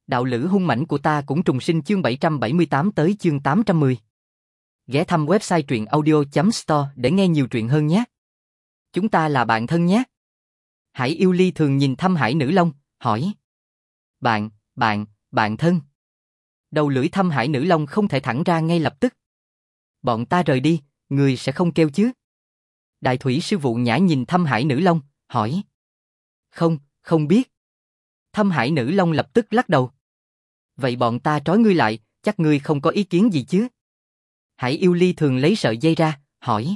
Đạo lữ hung mãnh của ta cũng trùng sinh chương 778 tới chương 810. Ghé thăm website truyệnaudio.store để nghe nhiều truyện hơn nhé. Chúng ta là bạn thân nhé. Hải Yêu Ly thường nhìn thăm Hải Nữ Long, hỏi. Bạn thân. Đầu lưỡi thăm Hải Nữ Long không thể thẳng ra ngay lập tức. Bọn ta rời đi, người sẽ không kêu chứ? Đại thủy sư Vụ Nhã nhìn thăm Hải Nữ Long, hỏi. Không biết. Thăm Hải Nữ Long lập tức lắc đầu. Vậy bọn ta trói ngươi lại, chắc ngươi không có ý kiến gì chứ? Hải Yêu Ly thường lấy sợi dây ra, hỏi.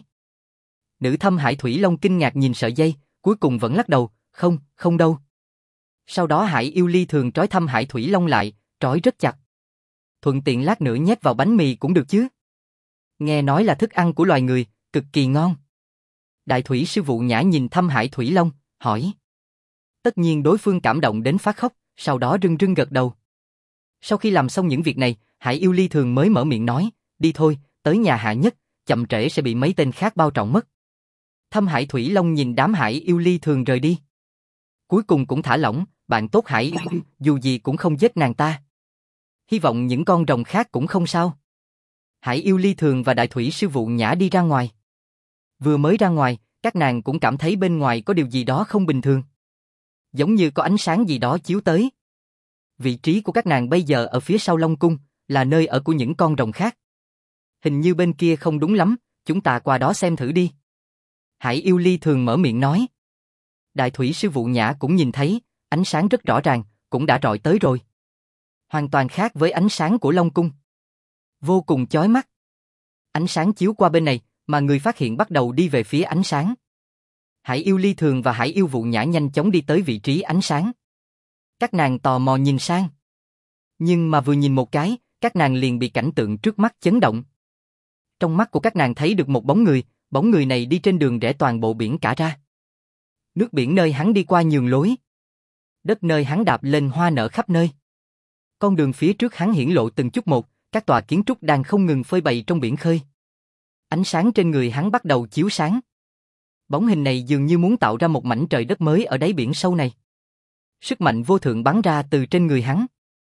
Nữ thăm Hải Thủy Long kinh ngạc nhìn sợi dây, cuối cùng vẫn lắc đầu, không đâu. Sau đó Hải Yêu Ly thường trói thăm Hải Thủy Long lại, trói rất chặt. Thuận tiện lát nữa nhét vào bánh mì cũng được chứ. Nghe nói là thức ăn của loài người, cực kỳ ngon. Đại thủy sư Vụ Nhã nhìn thăm Hải Thủy Long, hỏi. Tất nhiên đối phương cảm động đến phát khóc, sau đó rưng gật đầu. Sau khi làm xong những việc này, Hải Yêu Ly thường mới mở miệng nói, đi thôi, tới nhà Hạ Nhất, chậm trễ sẽ bị mấy tên khác bao trọng mất. Thăm Hải Thủy Long nhìn đám Hải Yêu Ly thường rời đi. Cuối cùng cũng thả lỏng, bạn tốt Hải Yêu, dù gì cũng không giết nàng ta. Hy vọng những con rồng khác cũng không sao. Hải Yêu Ly thường và Đại thủy sư Vụ Nhã đi ra ngoài. Vừa mới ra ngoài, các nàng cũng cảm thấy bên ngoài có điều gì đó không bình thường. Giống như có ánh sáng gì đó chiếu tới. Vị trí của các nàng bây giờ ở phía sau Long Cung, là nơi ở của những con rồng khác. Hình như bên kia không đúng lắm, chúng ta qua đó xem thử đi. Hải Yêu Ly thường mở miệng nói. Đại thủy sư Vụ Nhã cũng nhìn thấy, ánh sáng rất rõ ràng, cũng đã rọi tới rồi. Hoàn toàn khác với ánh sáng của Long Cung. Vô cùng chói mắt. Ánh sáng chiếu qua bên này, mà người phát hiện bắt đầu đi về phía ánh sáng. Hải Yêu Ly thường và Hải Yêu Vụ Nhã nhanh chóng đi tới vị trí ánh sáng. Các nàng tò mò nhìn sang. Nhưng mà vừa nhìn một cái, các nàng liền bị cảnh tượng trước mắt chấn động. Trong mắt của các nàng thấy được một bóng người này đi trên đường rẽ toàn bộ biển cả ra. Nước biển nơi hắn đi qua nhường lối. Đất nơi hắn đạp lên hoa nở khắp nơi. Con đường phía trước hắn hiển lộ từng chút một, các tòa kiến trúc đang không ngừng phơi bày trong biển khơi. Ánh sáng trên người hắn bắt đầu chiếu sáng. Bóng hình này dường như muốn tạo ra một mảnh trời đất mới ở đáy biển sâu này. Sức mạnh vô thượng bắn ra từ trên người hắn.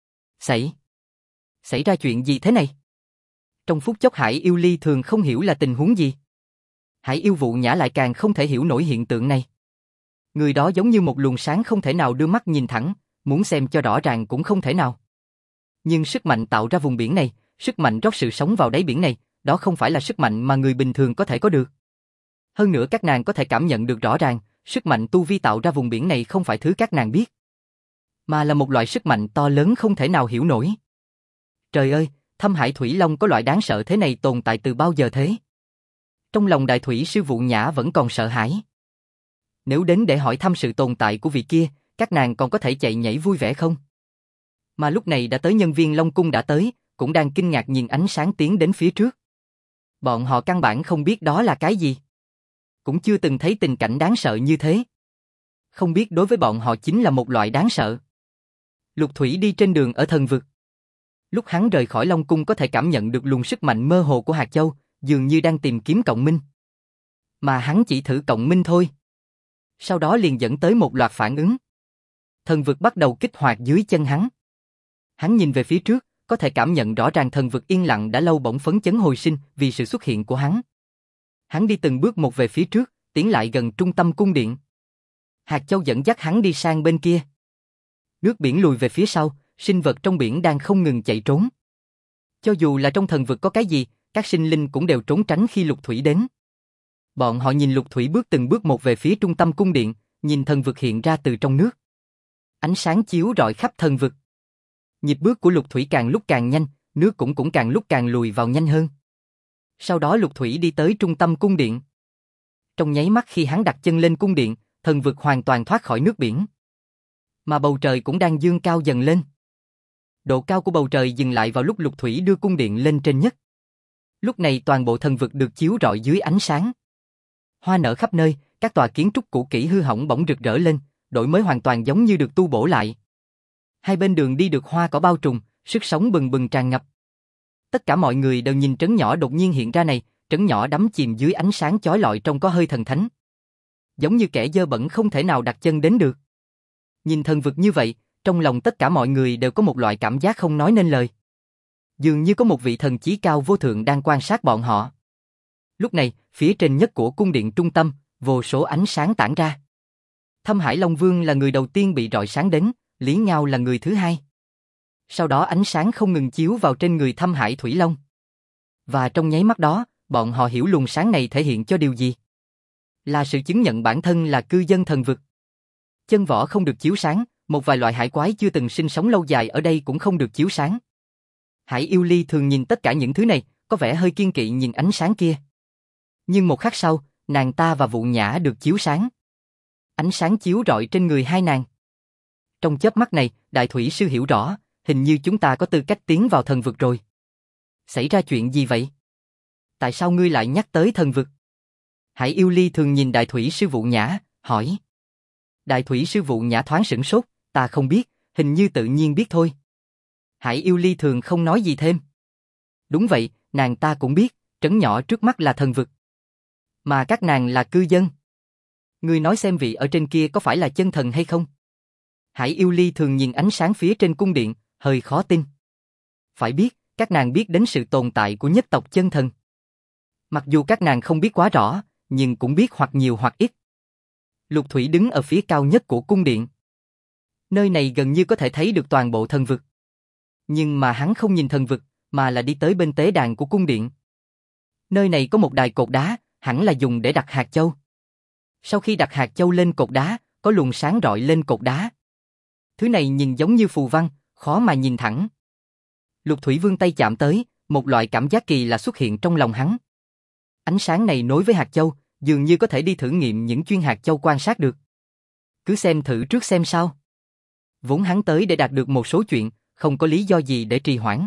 Xảy ra chuyện gì thế này? Trong phút chốc Hải Yêu Ly thường không hiểu là tình huống gì. Hải Yêu Vụ Nhã lại càng không thể hiểu nổi hiện tượng này. Người đó giống như một luồng sáng không thể nào đưa mắt nhìn thẳng, muốn xem cho rõ ràng cũng không thể nào. Nhưng sức mạnh tạo ra vùng biển này, sức mạnh rót sự sống vào đáy biển này, đó không phải là sức mạnh mà người bình thường có thể có được. Hơn nữa các nàng có thể cảm nhận được rõ ràng, sức mạnh tu vi tạo ra vùng biển này không phải thứ các nàng biết, mà là một loại sức mạnh to lớn không thể nào hiểu nổi. Trời ơi, thăm Hải Thủy Long có loại đáng sợ thế này tồn tại từ bao giờ thế? Trong lòng Đại thủy sư Vụ Nhã vẫn còn sợ hãi. Nếu đến để hỏi thăm sự tồn tại của vị kia, các nàng còn có thể chạy nhảy vui vẻ không? Mà lúc này đã tới nhân viên Long Cung đã tới, cũng đang kinh ngạc nhìn ánh sáng tiến đến phía trước. Bọn họ căn bản không biết đó là cái gì. Cũng chưa từng thấy tình cảnh đáng sợ như thế. Không biết đối với bọn họ chính là một loại đáng sợ. Lục Thủy đi trên đường ở thần vực. Lúc hắn rời khỏi Long Cung có thể cảm nhận được luồng sức mạnh mơ hồ của hạt châu, dường như đang tìm kiếm cộng minh. Mà hắn chỉ thử cộng minh thôi. Sau đó liền dẫn tới một loạt phản ứng. Thần vực bắt đầu kích hoạt dưới chân hắn. Hắn nhìn về phía trước, có thể cảm nhận rõ ràng thần vực yên lặng đã lâu bỗng phấn chấn hồi sinh vì sự xuất hiện của hắn. Hắn đi từng bước một về phía trước, tiến lại gần trung tâm cung điện. Hạt châu dẫn dắt hắn đi sang bên kia. Nước biển lùi về phía sau, sinh vật trong biển đang không ngừng chạy trốn. Cho dù là trong thần vực có cái gì, các sinh linh cũng đều trốn tránh khi Lục Thủy đến. Bọn họ nhìn Lục Thủy bước từng bước một về phía trung tâm cung điện, nhìn thần vực hiện ra từ trong nước. Ánh sáng chiếu rọi khắp thần vực. Nhịp bước của Lục Thủy càng lúc càng nhanh, nước cũng càng lúc càng lùi vào nhanh hơn. Sau đó Lục Thủy đi tới trung tâm cung điện. Trong nháy mắt khi hắn đặt chân lên cung điện, thần vực hoàn toàn thoát khỏi nước biển. Mà bầu trời cũng đang dương cao dần lên. Độ cao của bầu trời dừng lại vào lúc Lục Thủy đưa cung điện lên trên nhất. Lúc này toàn bộ thần vực được chiếu rọi dưới ánh sáng. Hoa nở khắp nơi, các tòa kiến trúc cũ kỹ hư hỏng bỗng rực rỡ lên, đổi mới hoàn toàn giống như được tu bổ lại. Hai bên đường đi được hoa cỏ bao trùm, sức sống bừng bừng tràn ngập. Tất cả mọi người đều nhìn trấn nhỏ đột nhiên hiện ra này, trấn nhỏ đắm chìm dưới ánh sáng chói lọi trông có hơi thần thánh. Giống như kẻ dơ bẩn không thể nào đặt chân đến được. Nhìn thần vực như vậy, trong lòng tất cả mọi người đều có một loại cảm giác không nói nên lời. Dường như có một vị thần chí cao vô thượng đang quan sát bọn họ. Lúc này, phía trên nhất của cung điện trung tâm, vô số ánh sáng tản ra. Thâm Hải Long Vương là người đầu tiên bị rọi sáng đến, Lý Ngao là người thứ hai. Sau đó ánh sáng không ngừng chiếu vào trên người Thâm Hải Thủy Long. Và trong nháy mắt đó, bọn họ hiểu luồng sáng này thể hiện cho điều gì. Là sự chứng nhận bản thân là cư dân thần vực. Chân võ không được chiếu sáng, một vài loại hải quái chưa từng sinh sống lâu dài ở đây cũng không được chiếu sáng. Hải Yêu Ly thường nhìn tất cả những thứ này, có vẻ hơi kiêng kỵ nhìn ánh sáng kia. Nhưng một khắc sau, nàng ta và Vụ Nhã được chiếu sáng. Ánh sáng chiếu rọi trên người hai nàng. Trong chớp mắt này, Đại Thủy Sư hiểu rõ, hình như chúng ta có tư cách tiến vào thần vực rồi. Xảy ra chuyện gì vậy? Tại sao ngươi lại nhắc tới thần vực? Hải Yêu Ly thường nhìn Đại Thủy Sư Vụ Nhã, hỏi. Đại Thủy Sư Vụ Nhã thoáng sửng sốt, ta không biết, hình như tự nhiên biết thôi. Hải Yêu Ly thường không nói gì thêm. Đúng vậy, nàng ta cũng biết, trấn nhỏ trước mắt là thần vực. Mà các nàng là cư dân. Ngươi nói xem vị ở trên kia có phải là chân thần hay không? Hải Yêu Ly thường nhìn ánh sáng phía trên cung điện, hơi khó tin. Phải biết, các nàng biết đến sự tồn tại của nhất tộc chân thần. Mặc dù các nàng không biết quá rõ, nhưng cũng biết hoặc nhiều hoặc ít. Lục Thủy đứng ở phía cao nhất của cung điện. Nơi này gần như có thể thấy được toàn bộ thần vực. Nhưng mà hắn không nhìn thần vực, mà là đi tới bên tế đàn của cung điện. Nơi này có một đài cột đá, hẳn là dùng để đặt hạt châu. Sau khi đặt hạt châu lên cột đá, có luồng sáng rọi lên cột đá. Thứ này nhìn giống như phù văn, khó mà nhìn thẳng. Lục Thủy vươn tay chạm tới, một loại cảm giác kỳ lạ xuất hiện trong lòng hắn. Ánh sáng này nối với hạt châu, dường như có thể đi thử nghiệm những chuyên hạt châu quan sát được. Cứ xem thử trước xem sao. Vốn hắn tới để đạt được một số chuyện, không có lý do gì để trì hoãn.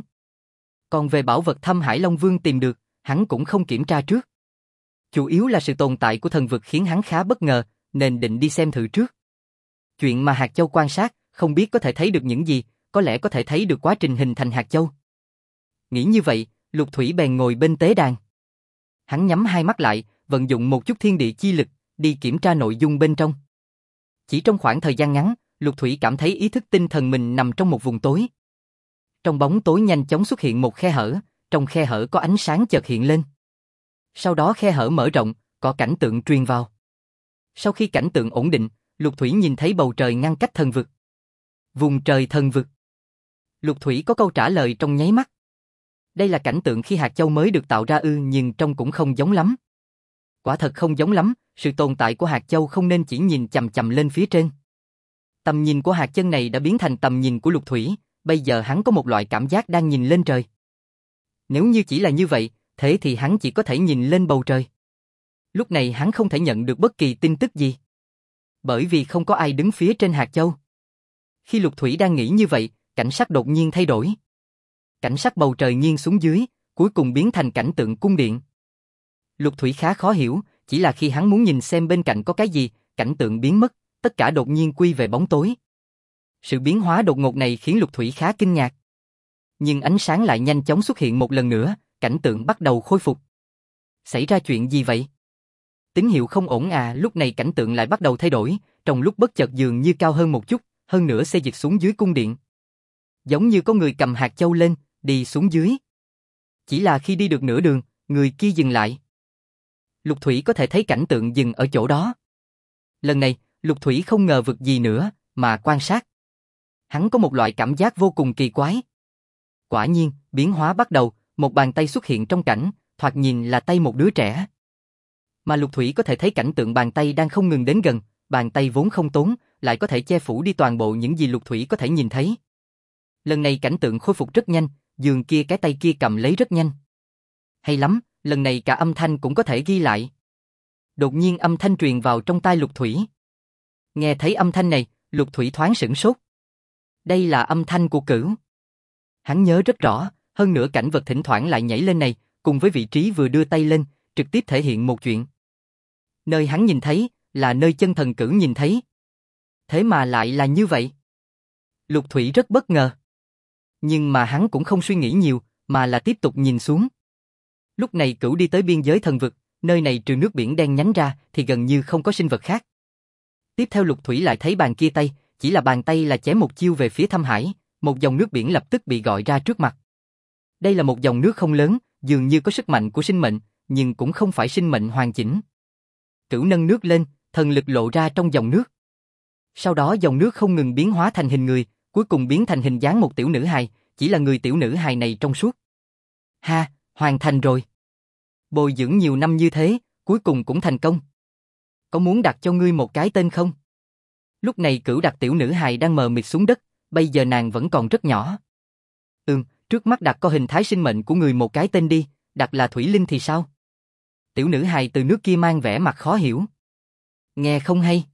Còn về bảo vật Thâm Hải Long Vương tìm được, hắn cũng không kiểm tra trước. Chủ yếu là sự tồn tại của thần vực khiến hắn khá bất ngờ, nên định đi xem thử trước. Chuyện mà hạt châu quan sát, không biết có thể thấy được những gì, có lẽ có thể thấy được quá trình hình thành hạt châu. Nghĩ như vậy, Lục Thủy bèn ngồi bên tế đàn. Hắn nhắm hai mắt lại, vận dụng một chút thiên địa chi lực, đi kiểm tra nội dung bên trong. Chỉ trong khoảng thời gian ngắn, Lục Thủy cảm thấy ý thức tinh thần mình nằm trong một vùng tối. Trong bóng tối nhanh chóng xuất hiện một khe hở, trong khe hở có ánh sáng chợt hiện lên. Sau đó khe hở mở rộng, có cảnh tượng truyền vào. Sau khi cảnh tượng ổn định, Lục Thủy nhìn thấy bầu trời ngăn cách thần vực. Vùng trời thần vực. Lục Thủy có câu trả lời trong nháy mắt. Đây là cảnh tượng khi hạt châu mới được tạo ra nhưng trông cũng không giống lắm. Quả thật không giống lắm, sự tồn tại của hạt châu không nên chỉ nhìn chằm chằm lên phía trên. Tầm nhìn của hạt chân này đã biến thành tầm nhìn của Lục Thủy, bây giờ hắn có một loại cảm giác đang nhìn lên trời. Nếu như chỉ là như vậy, thế thì hắn chỉ có thể nhìn lên bầu trời. Lúc này hắn không thể nhận được bất kỳ tin tức gì. Bởi vì không có ai đứng phía trên hạt châu. Khi Lục Thủy đang nghĩ như vậy, cảnh sắc đột nhiên thay đổi. Cảnh sắc bầu trời nghiêng xuống dưới, cuối cùng biến thành cảnh tượng cung điện. Lục Thủy khá khó hiểu, chỉ là khi hắn muốn nhìn xem bên cạnh có cái gì, cảnh tượng biến mất, tất cả đột nhiên quy về bóng tối. Sự biến hóa đột ngột này khiến Lục Thủy khá kinh ngạc. Nhưng ánh sáng lại nhanh chóng xuất hiện một lần nữa, cảnh tượng bắt đầu khôi phục. Xảy ra chuyện gì vậy? Tín hiệu không ổn à, lúc này cảnh tượng lại bắt đầu thay đổi, trong lúc bất chợt dường như cao hơn một chút, hơn nữa xê dịch xuống dưới cung điện. Giống như có người cầm hạt châu lên, đi xuống dưới. Chỉ là khi đi được nửa đường, người kia dừng lại. Lục Thủy có thể thấy cảnh tượng dừng ở chỗ đó. Lần này, Lục Thủy không ngờ vực gì nữa, mà quan sát. Hắn có một loại cảm giác vô cùng kỳ quái. Quả nhiên, biến hóa bắt đầu, một bàn tay xuất hiện trong cảnh, thoạt nhìn là tay một đứa trẻ. Mà Lục Thủy có thể thấy cảnh tượng bàn tay đang không ngừng đến gần, bàn tay vốn không tốn, lại có thể che phủ đi toàn bộ những gì Lục Thủy có thể nhìn thấy. Lần này cảnh tượng khôi phục rất nhanh, giường kia cái tay kia cầm lấy rất nhanh. Hay lắm, lần này cả âm thanh cũng có thể ghi lại. Đột nhiên âm thanh truyền vào trong tai Lục Thủy. Nghe thấy âm thanh này, Lục Thủy thoáng sửng sốt. Đây là âm thanh của Cửu. Hắn nhớ rất rõ, hơn nữa cảnh vật thỉnh thoảng lại nhảy lên này, cùng với vị trí vừa đưa tay lên, trực tiếp thể hiện một chuyện. Nơi hắn nhìn thấy, là nơi chân thần Cửu nhìn thấy. Thế mà lại là như vậy. Lục Thủy rất bất ngờ. Nhưng mà hắn cũng không suy nghĩ nhiều, mà là tiếp tục nhìn xuống. Lúc này Cửu đi tới biên giới thần vực, nơi này trừ nước biển đen nhánh ra thì gần như không có sinh vật khác. Tiếp theo Lục Thủy lại thấy bàn kia tay, chỉ là bàn tay là chém một chiêu về phía Thâm Hải, một dòng nước biển lập tức bị gọi ra trước mặt. Đây là một dòng nước không lớn, dường như có sức mạnh của sinh mệnh, nhưng cũng không phải sinh mệnh hoàn chỉnh. Cửu nâng nước lên, thần lực lộ ra trong dòng nước. Sau đó dòng nước không ngừng biến hóa thành hình người, cuối cùng biến thành hình dáng một tiểu nữ hài, chỉ là người tiểu nữ hài này trong suốt. Ha, hoàn thành rồi. Bồi dưỡng nhiều năm như thế, cuối cùng cũng thành công. Có muốn đặt cho ngươi một cái tên không? Lúc này Cửu đặt tiểu nữ hài đang mờ mịt xuống đất, bây giờ nàng vẫn còn rất nhỏ. Trước mắt đặt có hình thái sinh mệnh của người một cái tên đi, đặt là Thủy Linh thì sao? Tiểu nữ hài từ nước kia mang vẻ mặt khó hiểu. Nghe không hay.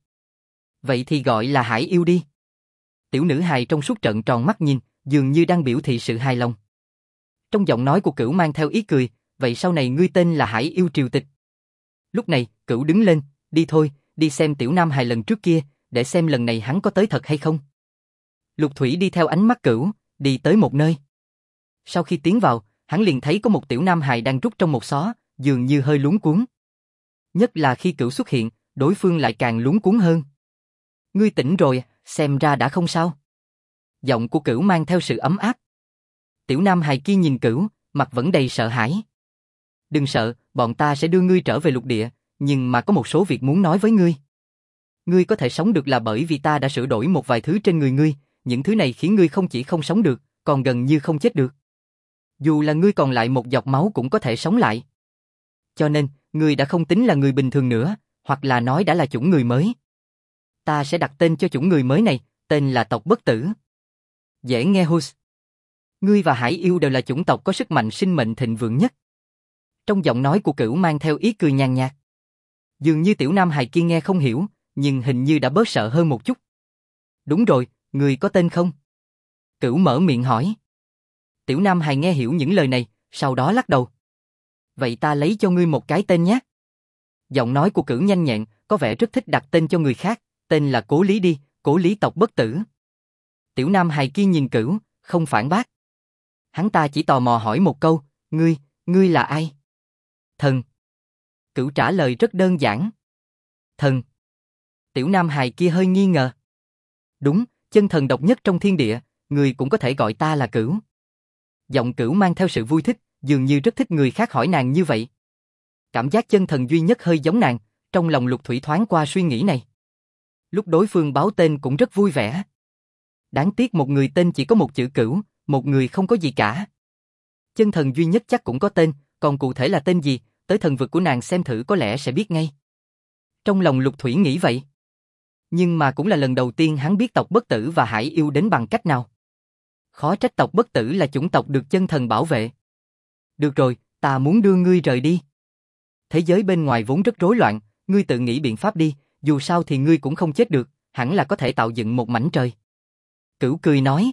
Vậy thì gọi là Hải Yêu đi. Tiểu nữ hài trong suốt trợn tròn mắt nhìn, dường như đang biểu thị sự hài lòng. Trong giọng nói của Cửu mang theo ý cười, vậy sau này ngươi tên là Hải Yêu Triều Tịch. Lúc này, Cửu đứng lên, đi thôi, đi xem tiểu nam hài lần trước kia, để xem lần này hắn có tới thật hay không. Lục Thủy đi theo ánh mắt Cửu, đi tới một nơi. Sau khi tiến vào, hắn liền thấy có một tiểu nam hài đang rút trong một xó, dường như hơi luống cuống. Nhất là khi Cửu xuất hiện, đối phương lại càng luống cuống hơn. Ngươi tỉnh rồi, xem ra đã không sao. Giọng của Cửu mang theo sự ấm áp. Tiểu nam hài kia nhìn Cửu, mặt vẫn đầy sợ hãi. Đừng sợ, bọn ta sẽ đưa ngươi trở về lục địa, nhưng mà có một số việc muốn nói với ngươi. Ngươi có thể sống được là bởi vì ta đã sửa đổi một vài thứ trên người ngươi, những thứ này khiến ngươi không chỉ không sống được, còn gần như không chết được. Dù là ngươi còn lại một giọt máu cũng có thể sống lại. Cho nên, ngươi đã không tính là người bình thường nữa, hoặc là nói đã là chủng người mới. Ta sẽ đặt tên cho chủng người mới này, tên là tộc bất tử. Dễ nghe Hus. Ngươi và Hải Yêu đều là chủng tộc có sức mạnh sinh mệnh thịnh vượng nhất. Trong giọng nói của Cửu mang theo ý cười nhàn nhạt. Dường như tiểu nam hài kia nghe không hiểu, nhưng hình như đã bớt sợ hơn một chút. Đúng rồi, ngươi có tên không? Cửu mở miệng hỏi. Tiểu nam hài nghe hiểu những lời này, sau đó lắc đầu. Vậy ta lấy cho ngươi một cái tên nhé. Giọng nói của Cửu nhanh nhẹn, có vẻ rất thích đặt tên cho người khác, tên là Cố Lý đi, Cố Lý tộc bất tử. Tiểu nam hài kia nhìn Cửu, không phản bác. Hắn ta chỉ tò mò hỏi một câu, ngươi là ai? Thần. Cửu trả lời rất đơn giản. Thần. Tiểu nam hài kia hơi nghi ngờ. Đúng, chân thần độc nhất trong thiên địa, người cũng có thể gọi ta là Cửu. Giọng Cửu mang theo sự vui thích, dường như rất thích người khác hỏi nàng như vậy. Cảm giác chân thần duy nhất hơi giống nàng, trong lòng Lục Thủy thoáng qua suy nghĩ này. Lúc đối phương báo tên cũng rất vui vẻ. Đáng tiếc một người tên chỉ có một chữ Cửu, một người không có gì cả. Chân thần duy nhất chắc cũng có tên, còn cụ thể là tên gì, tới thần vực của nàng xem thử có lẽ sẽ biết ngay. Trong lòng Lục Thủy nghĩ vậy. Nhưng mà cũng là lần đầu tiên hắn biết tộc bất tử và Hải Yêu đến bằng cách nào. Khó trách tộc bất tử là chủng tộc được chân thần bảo vệ. Được rồi, ta muốn đưa ngươi rời đi. Thế giới bên ngoài vốn rất rối loạn, ngươi tự nghĩ biện pháp đi, dù sao thì ngươi cũng không chết được, hẳn là có thể tạo dựng một mảnh trời. Cửu cười nói.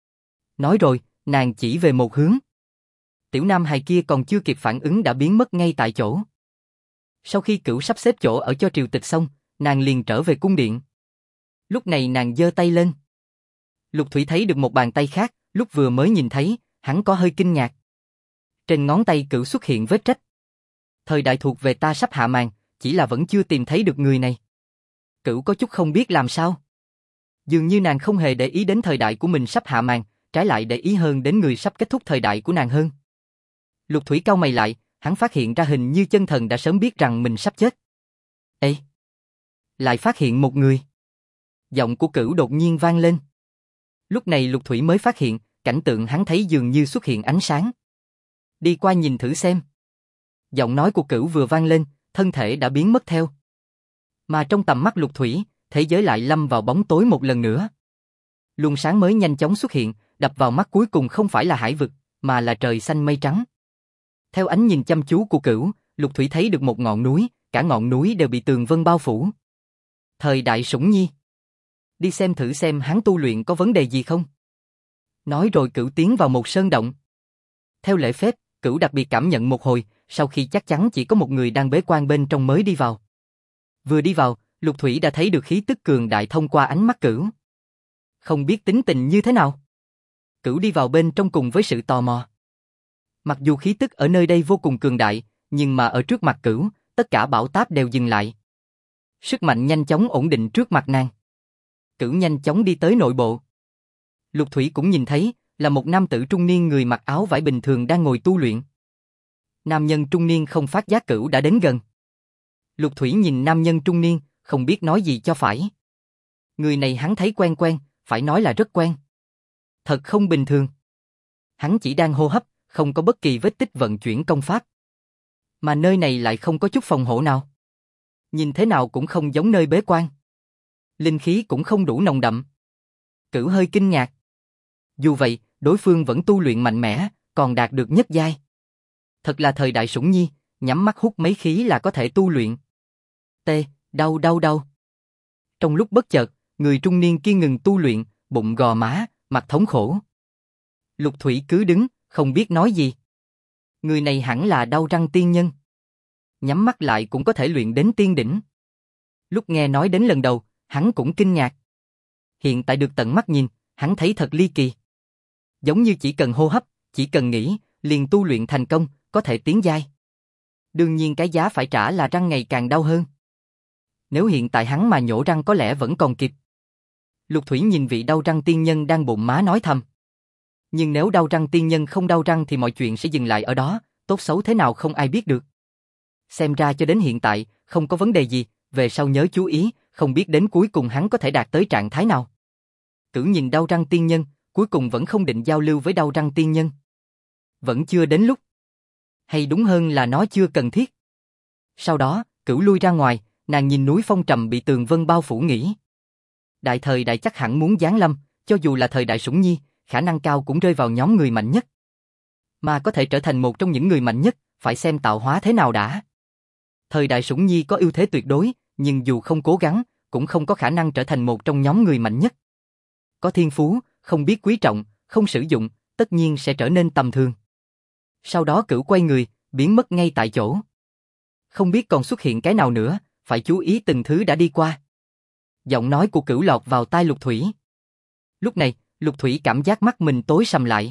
Nói rồi, nàng chỉ về một hướng. Tiểu nam hài kia còn chưa kịp phản ứng đã biến mất ngay tại chỗ. Sau khi Cửu sắp xếp chỗ ở cho triều tịch xong, nàng liền trở về cung điện. Lúc này nàng giơ tay lên. Lục Thủy thấy được một bàn tay khác, lúc vừa mới nhìn thấy, hắn có hơi kinh ngạc. Trên ngón tay Cửu xuất hiện vết rách. Thời đại thuộc về ta sắp hạ màn, chỉ là vẫn chưa tìm thấy được người này. Cửu có chút không biết làm sao. Dường như nàng không hề để ý đến thời đại của mình sắp hạ màn, trái lại để ý hơn đến người sắp kết thúc thời đại của nàng hơn. Lục Thủy cau mày lại, hắn phát hiện ra hình như chân thần đã sớm biết rằng mình sắp chết. Ê! Lại phát hiện một người. Giọng của Cửu đột nhiên vang lên. Lúc này Lục Thủy mới phát hiện, cảnh tượng hắn thấy dường như xuất hiện ánh sáng. Đi qua nhìn thử xem. Giọng nói của Cửu vừa vang lên, thân thể đã biến mất theo. Mà trong tầm mắt Lục Thủy, thế giới lại lâm vào bóng tối một lần nữa. Luồng sáng mới nhanh chóng xuất hiện, đập vào mắt cuối cùng không phải là hải vực, mà là trời xanh mây trắng. Theo ánh nhìn chăm chú của Cửu, Lục Thủy thấy được một ngọn núi, cả ngọn núi đều bị tường vân bao phủ. Thời đại Sủng Nhi. Đi xem thử xem hắn tu luyện có vấn đề gì không. Nói rồi Cửu tiến vào một sơn động. Theo lễ phép, Cửu đặc biệt cảm nhận một hồi, sau khi chắc chắn chỉ có một người đang bế quan bên trong mới đi vào. Vừa đi vào, Lục Thủy đã thấy được khí tức cường đại thông qua ánh mắt Cửu. Không biết tính tình như thế nào. Cửu đi vào bên trong cùng với sự tò mò. Mặc dù khí tức ở nơi đây vô cùng cường đại, nhưng mà ở trước mặt Cửu, tất cả bão táp đều dừng lại. Sức mạnh nhanh chóng ổn định trước mặt nàng. Cửu nhanh chóng đi tới nội bộ. Lục Thủy cũng nhìn thấy, là một nam tử trung niên người mặc áo vải bình thường đang ngồi tu luyện. Nam nhân trung niên không phát giác Cửu đã đến gần. Lục Thủy nhìn nam nhân trung niên, không biết nói gì cho phải. Người này hắn thấy quen quen, phải nói là rất quen. Thật không bình thường. Hắn chỉ đang hô hấp, không có bất kỳ vết tích vận chuyển công pháp. Mà nơi này lại không có chút phòng hộ nào. Nhìn thế nào cũng không giống nơi bế quan. Linh khí cũng không đủ nồng đậm. Cửu hơi kinh ngạc. Dù vậy, đối phương vẫn tu luyện mạnh mẽ, còn đạt được nhất giai. Thật là thời đại sủng nhi, nhắm mắt hút mấy khí là có thể tu luyện. Đau. Trong lúc bất chợt, người trung niên kia ngừng tu luyện, bụng gò má, mặt thống khổ. Lục Thủy cứ đứng, không biết nói gì. Người này hẳn là đau răng tiên nhân. Nhắm mắt lại cũng có thể luyện đến tiên đỉnh. Lúc nghe nói đến lần đầu, hắn cũng kinh ngạc. Hiện tại được tận mắt nhìn, hắn thấy thật ly kỳ. Giống như chỉ cần hô hấp, chỉ cần nghĩ, liền tu luyện thành công, có thể tiến giai. Đương nhiên cái giá phải trả là răng ngày càng đau hơn. Nếu hiện tại hắn mà nhổ răng có lẽ vẫn còn kịp. Lục Thủy nhìn vị đau răng tiên nhân đang bụng má nói thầm. Nhưng nếu đau răng tiên nhân không đau răng thì mọi chuyện sẽ dừng lại ở đó, tốt xấu thế nào không ai biết được. Xem ra cho đến hiện tại, không có vấn đề gì, về sau nhớ chú ý, không biết đến cuối cùng hắn có thể đạt tới trạng thái nào. Cửu nhìn đau răng tiên nhân, cuối cùng vẫn không định giao lưu với đau răng tiên nhân. Vẫn chưa đến lúc. Hay đúng hơn là nó chưa cần thiết. Sau đó, Cửu lui ra ngoài, nàng nhìn núi phong trầm bị tường vân bao phủ nghĩ. Đại thời đại chắc hẳn muốn giáng lâm, cho dù là thời đại sủng nhi, khả năng cao cũng rơi vào nhóm người mạnh nhất. Mà có thể trở thành một trong những người mạnh nhất, phải xem tạo hóa thế nào đã. Thời đại sủng nhi có ưu thế tuyệt đối, nhưng dù không cố gắng, cũng không có khả năng trở thành một trong nhóm người mạnh nhất. Có thiên phú, không biết quý trọng, không sử dụng, tất nhiên sẽ trở nên tầm thường. Sau đó Cửu quay người, biến mất ngay tại chỗ. Không biết còn xuất hiện cái nào nữa, phải chú ý từng thứ đã đi qua. Giọng nói của Cửu lọt vào tai Lục Thủy. Lúc này, Lục Thủy cảm giác mắt mình tối sầm lại.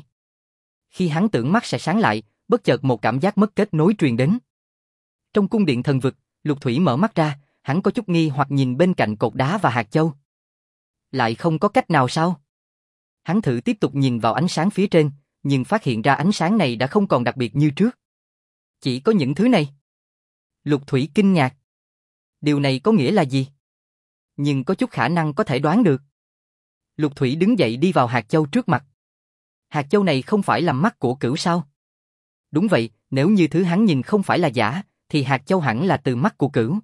Khi hắn tưởng mắt sẽ sáng lại, bất chợt một cảm giác mất kết nối truyền đến. Trong cung điện thần vực, Lục Thủy mở mắt ra, hắn có chút nghi hoặc nhìn bên cạnh cột đá và hạt châu. Lại không có cách nào sao? Hắn thử tiếp tục nhìn vào ánh sáng phía trên, nhưng phát hiện ra ánh sáng này đã không còn đặc biệt như trước. Chỉ có những thứ này. Lục Thủy kinh ngạc. Điều này có nghĩa là gì? Nhưng có chút khả năng có thể đoán được. Lục Thủy đứng dậy đi vào hạt châu trước mặt. Hạt châu này không phải là mắt của Cửu sao? Đúng vậy, nếu như thứ hắn nhìn không phải là giả, thì hạt châu hẳn là từ mắt của Cửu.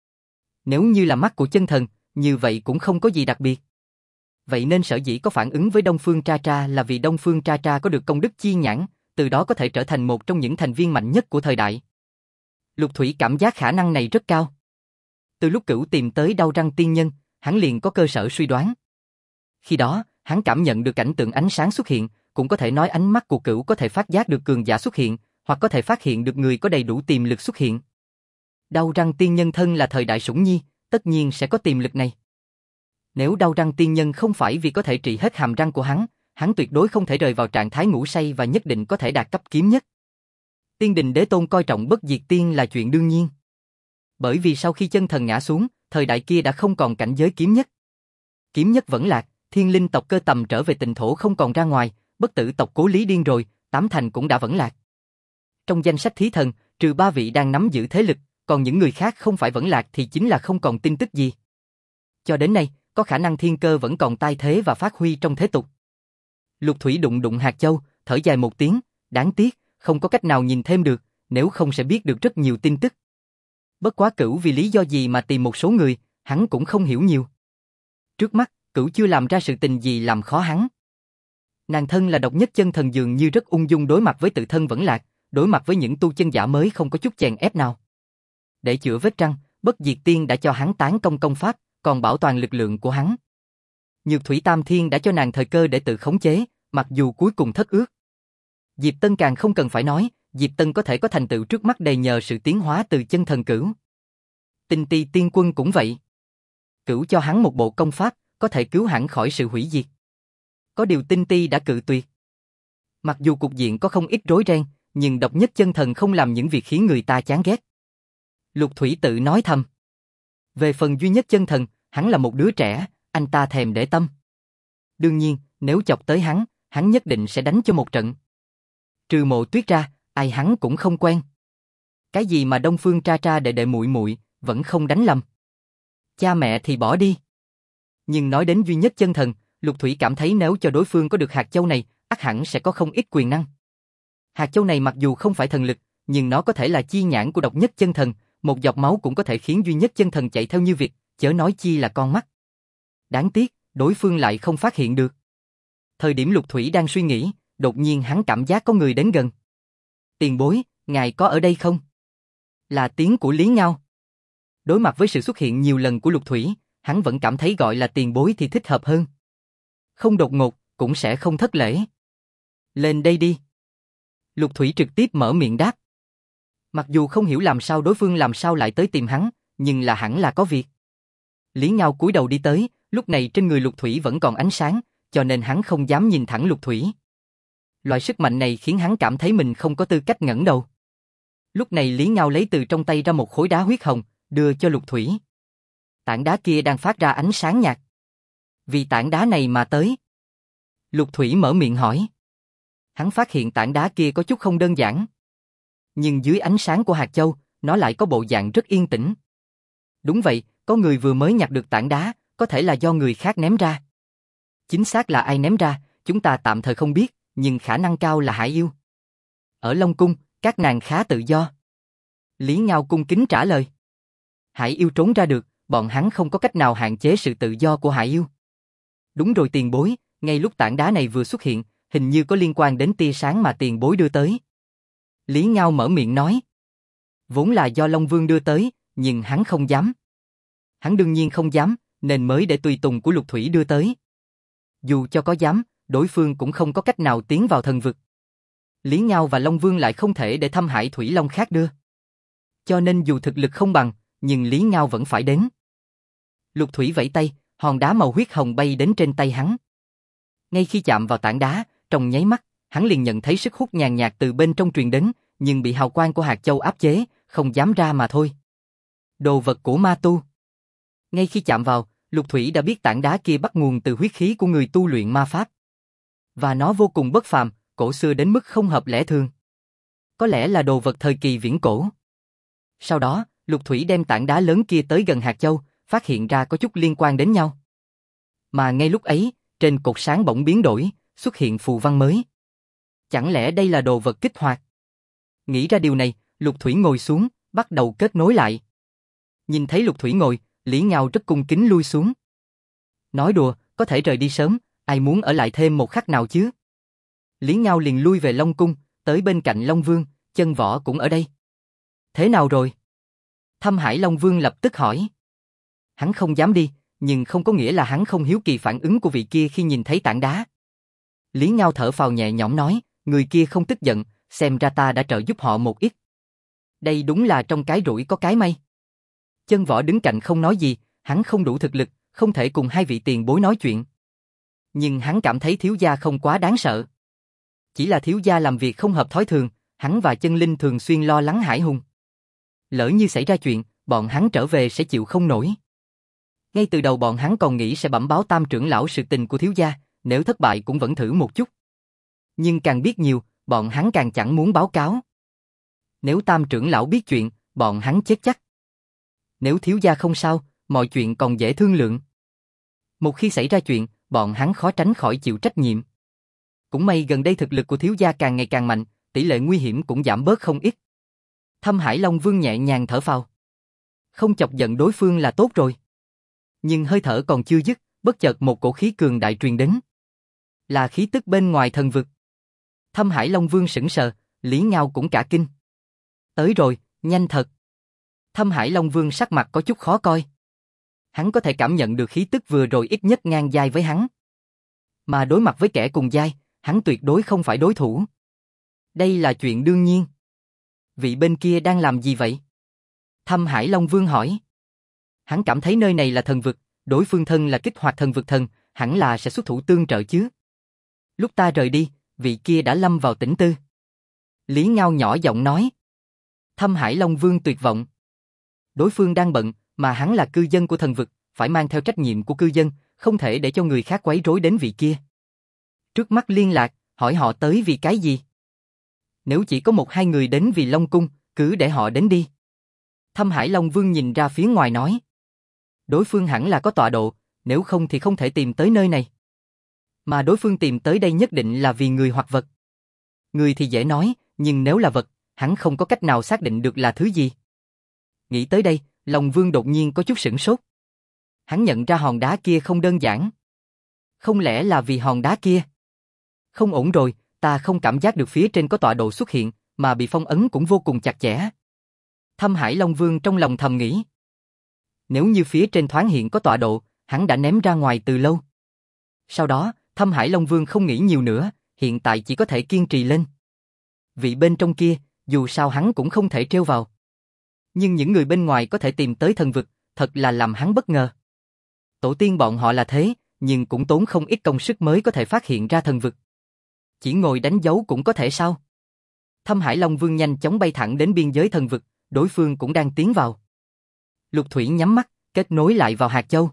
Nếu như là mắt của chân thần, như vậy cũng không có gì đặc biệt. Vậy nên sở dĩ có phản ứng với Đông Phương Tra Tra là vì Đông Phương Tra Tra có được công đức chi nhãn, từ đó có thể trở thành một trong những thành viên mạnh nhất của thời đại. Lục Thủy cảm giác khả năng này rất cao. Từ lúc Cửu tìm tới đau răng tiên nhân, hắn liền có cơ sở suy đoán. Khi đó, hắn cảm nhận được cảnh tượng ánh sáng xuất hiện, cũng có thể nói ánh mắt của Cửu có thể phát giác được cường giả xuất hiện, hoặc có thể phát hiện được người có đầy đủ tiềm lực xuất hiện. Đau răng tiên nhân thân là thời đại sủng nhi, tất nhiên sẽ có tiềm lực này. Nếu đau răng tiên nhân không phải vì có thể trị hết hàm răng của hắn tuyệt đối không thể rời vào trạng thái ngủ say và nhất định có thể đạt cấp kiếm nhất. Tiên đình đế tôn coi trọng bất diệt tiên là chuyện đương nhiên. Bởi vì sau khi chân thần ngã xuống, thời đại kia đã không còn cảnh giới kiếm nhất. Kiếm nhất vẫn lạc, thiên linh tộc Cơ Tầm trở về tịnh thổ không còn ra ngoài, bất tử tộc Cố Lý điên rồi, tám thành cũng đã vẫn lạc. Trong danh sách thí thần, trừ 3 vị đang nắm giữ thế lực, còn những người khác không phải vẫn lạc thì chính là không còn tin tức gì. Cho đến nay, có khả năng thiên cơ vẫn còn tai thế và phát huy trong thế tục. Lục Thủy đụng hạt châu, thở dài một tiếng, đáng tiếc, không có cách nào nhìn thêm được, nếu không sẽ biết được rất nhiều tin tức. Bất quá Cửu vì lý do gì mà tìm một số người, hắn cũng không hiểu nhiều. Trước mắt, Cửu chưa làm ra sự tình gì làm khó hắn. Nàng thân là độc nhất chân thần dường như rất ung dung đối mặt với tự thân vẫn lạc, đối mặt với những tu chân giả mới không có chút chèn ép nào. Để chữa vết răng, Bất Diệt Tiên đã cho hắn tán công pháp, còn bảo toàn lực lượng của hắn. Nhược Thủy Tam Thiên đã cho nàng thời cơ để tự khống chế, mặc dù cuối cùng thất ước. Diệp Tân càng không cần phải nói, Diệp Tân có thể có thành tựu trước mắt đầy nhờ sự tiến hóa từ chân thần Cửu. Tinh Ti Tiên Quân cũng vậy. Cửu cho hắn một bộ công pháp, có thể cứu hắn khỏi sự hủy diệt. Có điều Tinh Ti đã cự tuyệt. Mặc dù cục diện có không ít rối ren, nhưng độc nhất chân thần không làm những việc khiến người ta chán ghét. Lục Thủy tự nói thầm. Về phần duy nhất chân thần, hắn là một đứa trẻ, anh ta thèm để tâm. Đương nhiên, nếu chọc tới hắn nhất định sẽ đánh cho một trận. Trừ Mộ Tuyết ra, ai hắn cũng không quen. Cái gì mà Đông Phương tra tra đệ đệ muội muội, vẫn không đánh lầm. Cha mẹ thì bỏ đi. Nhưng nói đến duy nhất chân thần, Lục Thủy cảm thấy nếu cho đối phương có được hạt châu này, ắt hẳn sẽ có không ít quyền năng. Hạt châu này mặc dù không phải thần lực, nhưng nó có thể là chi nhãn của độc nhất chân thần, một giọt máu cũng có thể khiến duy nhất chân thần chạy theo như việc, chớ nói chi là con mắt. Đáng tiếc, đối phương lại không phát hiện được. Thời điểm Lục Thủy đang suy nghĩ, đột nhiên hắn cảm giác có người đến gần. Tiền bối, ngài có ở đây không? Là tiếng của Lý Ngao. Đối mặt với sự xuất hiện nhiều lần của Lục Thủy, hắn vẫn cảm thấy gọi là tiền bối thì thích hợp hơn. Không đột ngột, cũng sẽ không thất lễ. Lên đây đi. Lục Thủy trực tiếp mở miệng đáp. Mặc dù không hiểu làm sao đối phương làm sao lại tới tìm hắn, nhưng là hẳn là có việc. Lý Ngao cúi đầu đi tới, lúc này trên người Lục Thủy vẫn còn ánh sáng, cho nên hắn không dám nhìn thẳng Lục Thủy. Loại sức mạnh này khiến hắn cảm thấy mình không có tư cách ngẩng đầu. Lúc này Lý Ngao lấy từ trong tay ra một khối đá huyết hồng, đưa cho Lục Thủy. Tảng đá kia đang phát ra ánh sáng nhạt. Vì tảng đá này mà tới. Lục Thủy mở miệng hỏi. Hắn phát hiện tảng đá kia có chút không đơn giản. Nhưng dưới ánh sáng của hạt châu, nó lại có bộ dạng rất yên tĩnh. Đúng vậy, có người vừa mới nhặt được tảng đá, có thể là do người khác ném ra. Chính xác là ai ném ra, chúng ta tạm thời không biết, nhưng khả năng cao là Hải Yêu. Ở Long Cung, các nàng khá tự do. Lý Ngao cung kính trả lời. Hải Yêu trốn ra được, bọn hắn không có cách nào hạn chế sự tự do của Hải Yêu. Đúng rồi tiền bối, ngay lúc tảng đá này vừa xuất hiện, hình như có liên quan đến tia sáng mà tiền bối đưa tới. Lý Ngao mở miệng nói. Vốn là do Long Vương đưa tới, nhưng hắn không dám. Hắn đương nhiên không dám, nên mới để tùy tùng của Lục Thủy đưa tới. Dù cho có dám, đối phương cũng không có cách nào tiến vào thần vực. Lý Ngao và Long Vương lại không thể để Thâm Hải Thủy Long khác đưa. Cho nên dù thực lực không bằng, nhưng Lý Ngao vẫn phải đến. Lục Thủy vẫy tay, hòn đá màu huyết hồng bay đến trên tay hắn. Ngay khi chạm vào tảng đá, trong nháy mắt, hắn liền nhận thấy sức hút nhàn nhạt từ bên trong truyền đến, nhưng bị hào quang của hạt châu áp chế, không dám ra mà thôi. Đồ vật của ma tu. Ngay khi chạm vào, Lục Thủy đã biết tảng đá kia bắt nguồn từ huyết khí của người tu luyện ma pháp. Và nó vô cùng bất phàm, cổ xưa đến mức không hợp lẽ thường. Có lẽ là đồ vật thời kỳ viễn cổ. Sau đó, Lục Thủy đem tảng đá lớn kia tới gần hạt châu, phát hiện ra có chút liên quan đến nhau. Mà ngay lúc ấy, trên cột sáng bỗng biến đổi, xuất hiện phù văn mới. Chẳng lẽ đây là đồ vật kích hoạt? Nghĩ ra điều này, Lục Thủy ngồi xuống, bắt đầu kết nối lại. Nhìn thấy Lục Thủy ngồi, Lý Ngao rất cung kính lui xuống. Nói đùa, có thể rời đi sớm, ai muốn ở lại thêm một khắc nào chứ? Lý Ngao liền lui về Long Cung, tới bên cạnh Long Vương, Chân Võ cũng ở đây. Thế nào rồi? Thâm Hải Long Vương lập tức hỏi. Hắn không dám đi, nhưng không có nghĩa là hắn không hiếu kỳ phản ứng của vị kia khi nhìn thấy tảng đá. Lý Ngao thở phào nhẹ nhõm nói, người kia không tức giận, xem ra ta đã trợ giúp họ một ít. Đây đúng là trong cái rủi có cái may. Chân Võ đứng cạnh không nói gì, hắn không đủ thực lực, không thể cùng hai vị tiền bối nói chuyện. Nhưng hắn cảm thấy thiếu gia không quá đáng sợ. Chỉ là thiếu gia làm việc không hợp thói thường, hắn và Chân Linh thường xuyên lo lắng Hải Hùng. Lỡ như xảy ra chuyện, bọn hắn trở về sẽ chịu không nổi. Ngay từ đầu bọn hắn còn nghĩ sẽ bẩm báo Tam trưởng lão sự tình của thiếu gia, nếu thất bại cũng vẫn thử một chút. Nhưng càng biết nhiều, bọn hắn càng chẳng muốn báo cáo. Nếu Tam trưởng lão biết chuyện, bọn hắn chết chắc. Nếu thiếu gia không sao, mọi chuyện còn dễ thương lượng. Một khi xảy ra chuyện, bọn hắn khó tránh khỏi chịu trách nhiệm. Cũng may gần đây thực lực của thiếu gia càng ngày càng mạnh, tỷ lệ nguy hiểm cũng giảm bớt không ít. Thâm Hải Long Vương nhẹ nhàng thở phào. Không chọc giận đối phương là tốt rồi. Nhưng hơi thở còn chưa dứt, bất chợt một cổ khí cường đại truyền đến. Là khí tức bên ngoài thần vực. Thâm Hải Long Vương sững sờ, Lý Ngao cũng cả kinh. Tới rồi, nhanh thật. Thâm Hải Long Vương sắc mặt có chút khó coi. Hắn có thể cảm nhận được khí tức vừa rồi ít nhất ngang giai với hắn. Mà đối mặt với kẻ cùng giai, hắn tuyệt đối không phải đối thủ. Đây là chuyện đương nhiên. Vị bên kia đang làm gì vậy? Thâm Hải Long Vương hỏi. Hắn cảm thấy nơi này là thần vực, đối phương thân là kích hoạt thần vực thần, hẳn là sẽ xuất thủ tương trợ chứ. Lúc ta rời đi, vị kia đã lâm vào tĩnh tư. Lý Ngao nhỏ giọng nói. Thâm Hải Long Vương tuyệt vọng. Đối phương đang bận, mà hắn là cư dân của thần vực, phải mang theo trách nhiệm của cư dân, không thể để cho người khác quấy rối đến vị kia. Trước mắt liên lạc, hỏi họ tới vì cái gì? Nếu chỉ có một hai người đến vì Long Cung, cứ để họ đến đi. Thâm Hải Long Vương nhìn ra phía ngoài nói. Đối phương hẳn là có tọa độ, nếu không thì không thể tìm tới nơi này. Mà đối phương tìm tới đây nhất định là vì người hoặc vật. Người thì dễ nói, nhưng nếu là vật, hắn không có cách nào xác định được là thứ gì. Nghĩ tới đây, Long Vương đột nhiên có chút sửng sốt. Hắn nhận ra hòn đá kia không đơn giản. Không lẽ là vì hòn đá kia? Không ổn rồi, ta không cảm giác được phía trên có tọa độ xuất hiện, mà bị phong ấn cũng vô cùng chặt chẽ. Thâm Hải Long Vương trong lòng thầm nghĩ. Nếu như phía trên thoáng hiện có tọa độ, hắn đã ném ra ngoài từ lâu. Sau đó, Thâm Hải Long Vương không nghĩ nhiều nữa, hiện tại chỉ có thể kiên trì lên. Vị bên trong kia, dù sao hắn cũng không thể treo vào. Nhưng những người bên ngoài có thể tìm tới thần vực, thật là làm hắn bất ngờ. Tổ tiên bọn họ là thế, nhưng cũng tốn không ít công sức mới có thể phát hiện ra thần vực. Chỉ ngồi đánh dấu cũng có thể sao? Thâm Hải Long Vương nhanh chóng bay thẳng đến biên giới thần vực, đối phương cũng đang tiến vào. Lục Thủy nhắm mắt, kết nối lại vào hạt châu.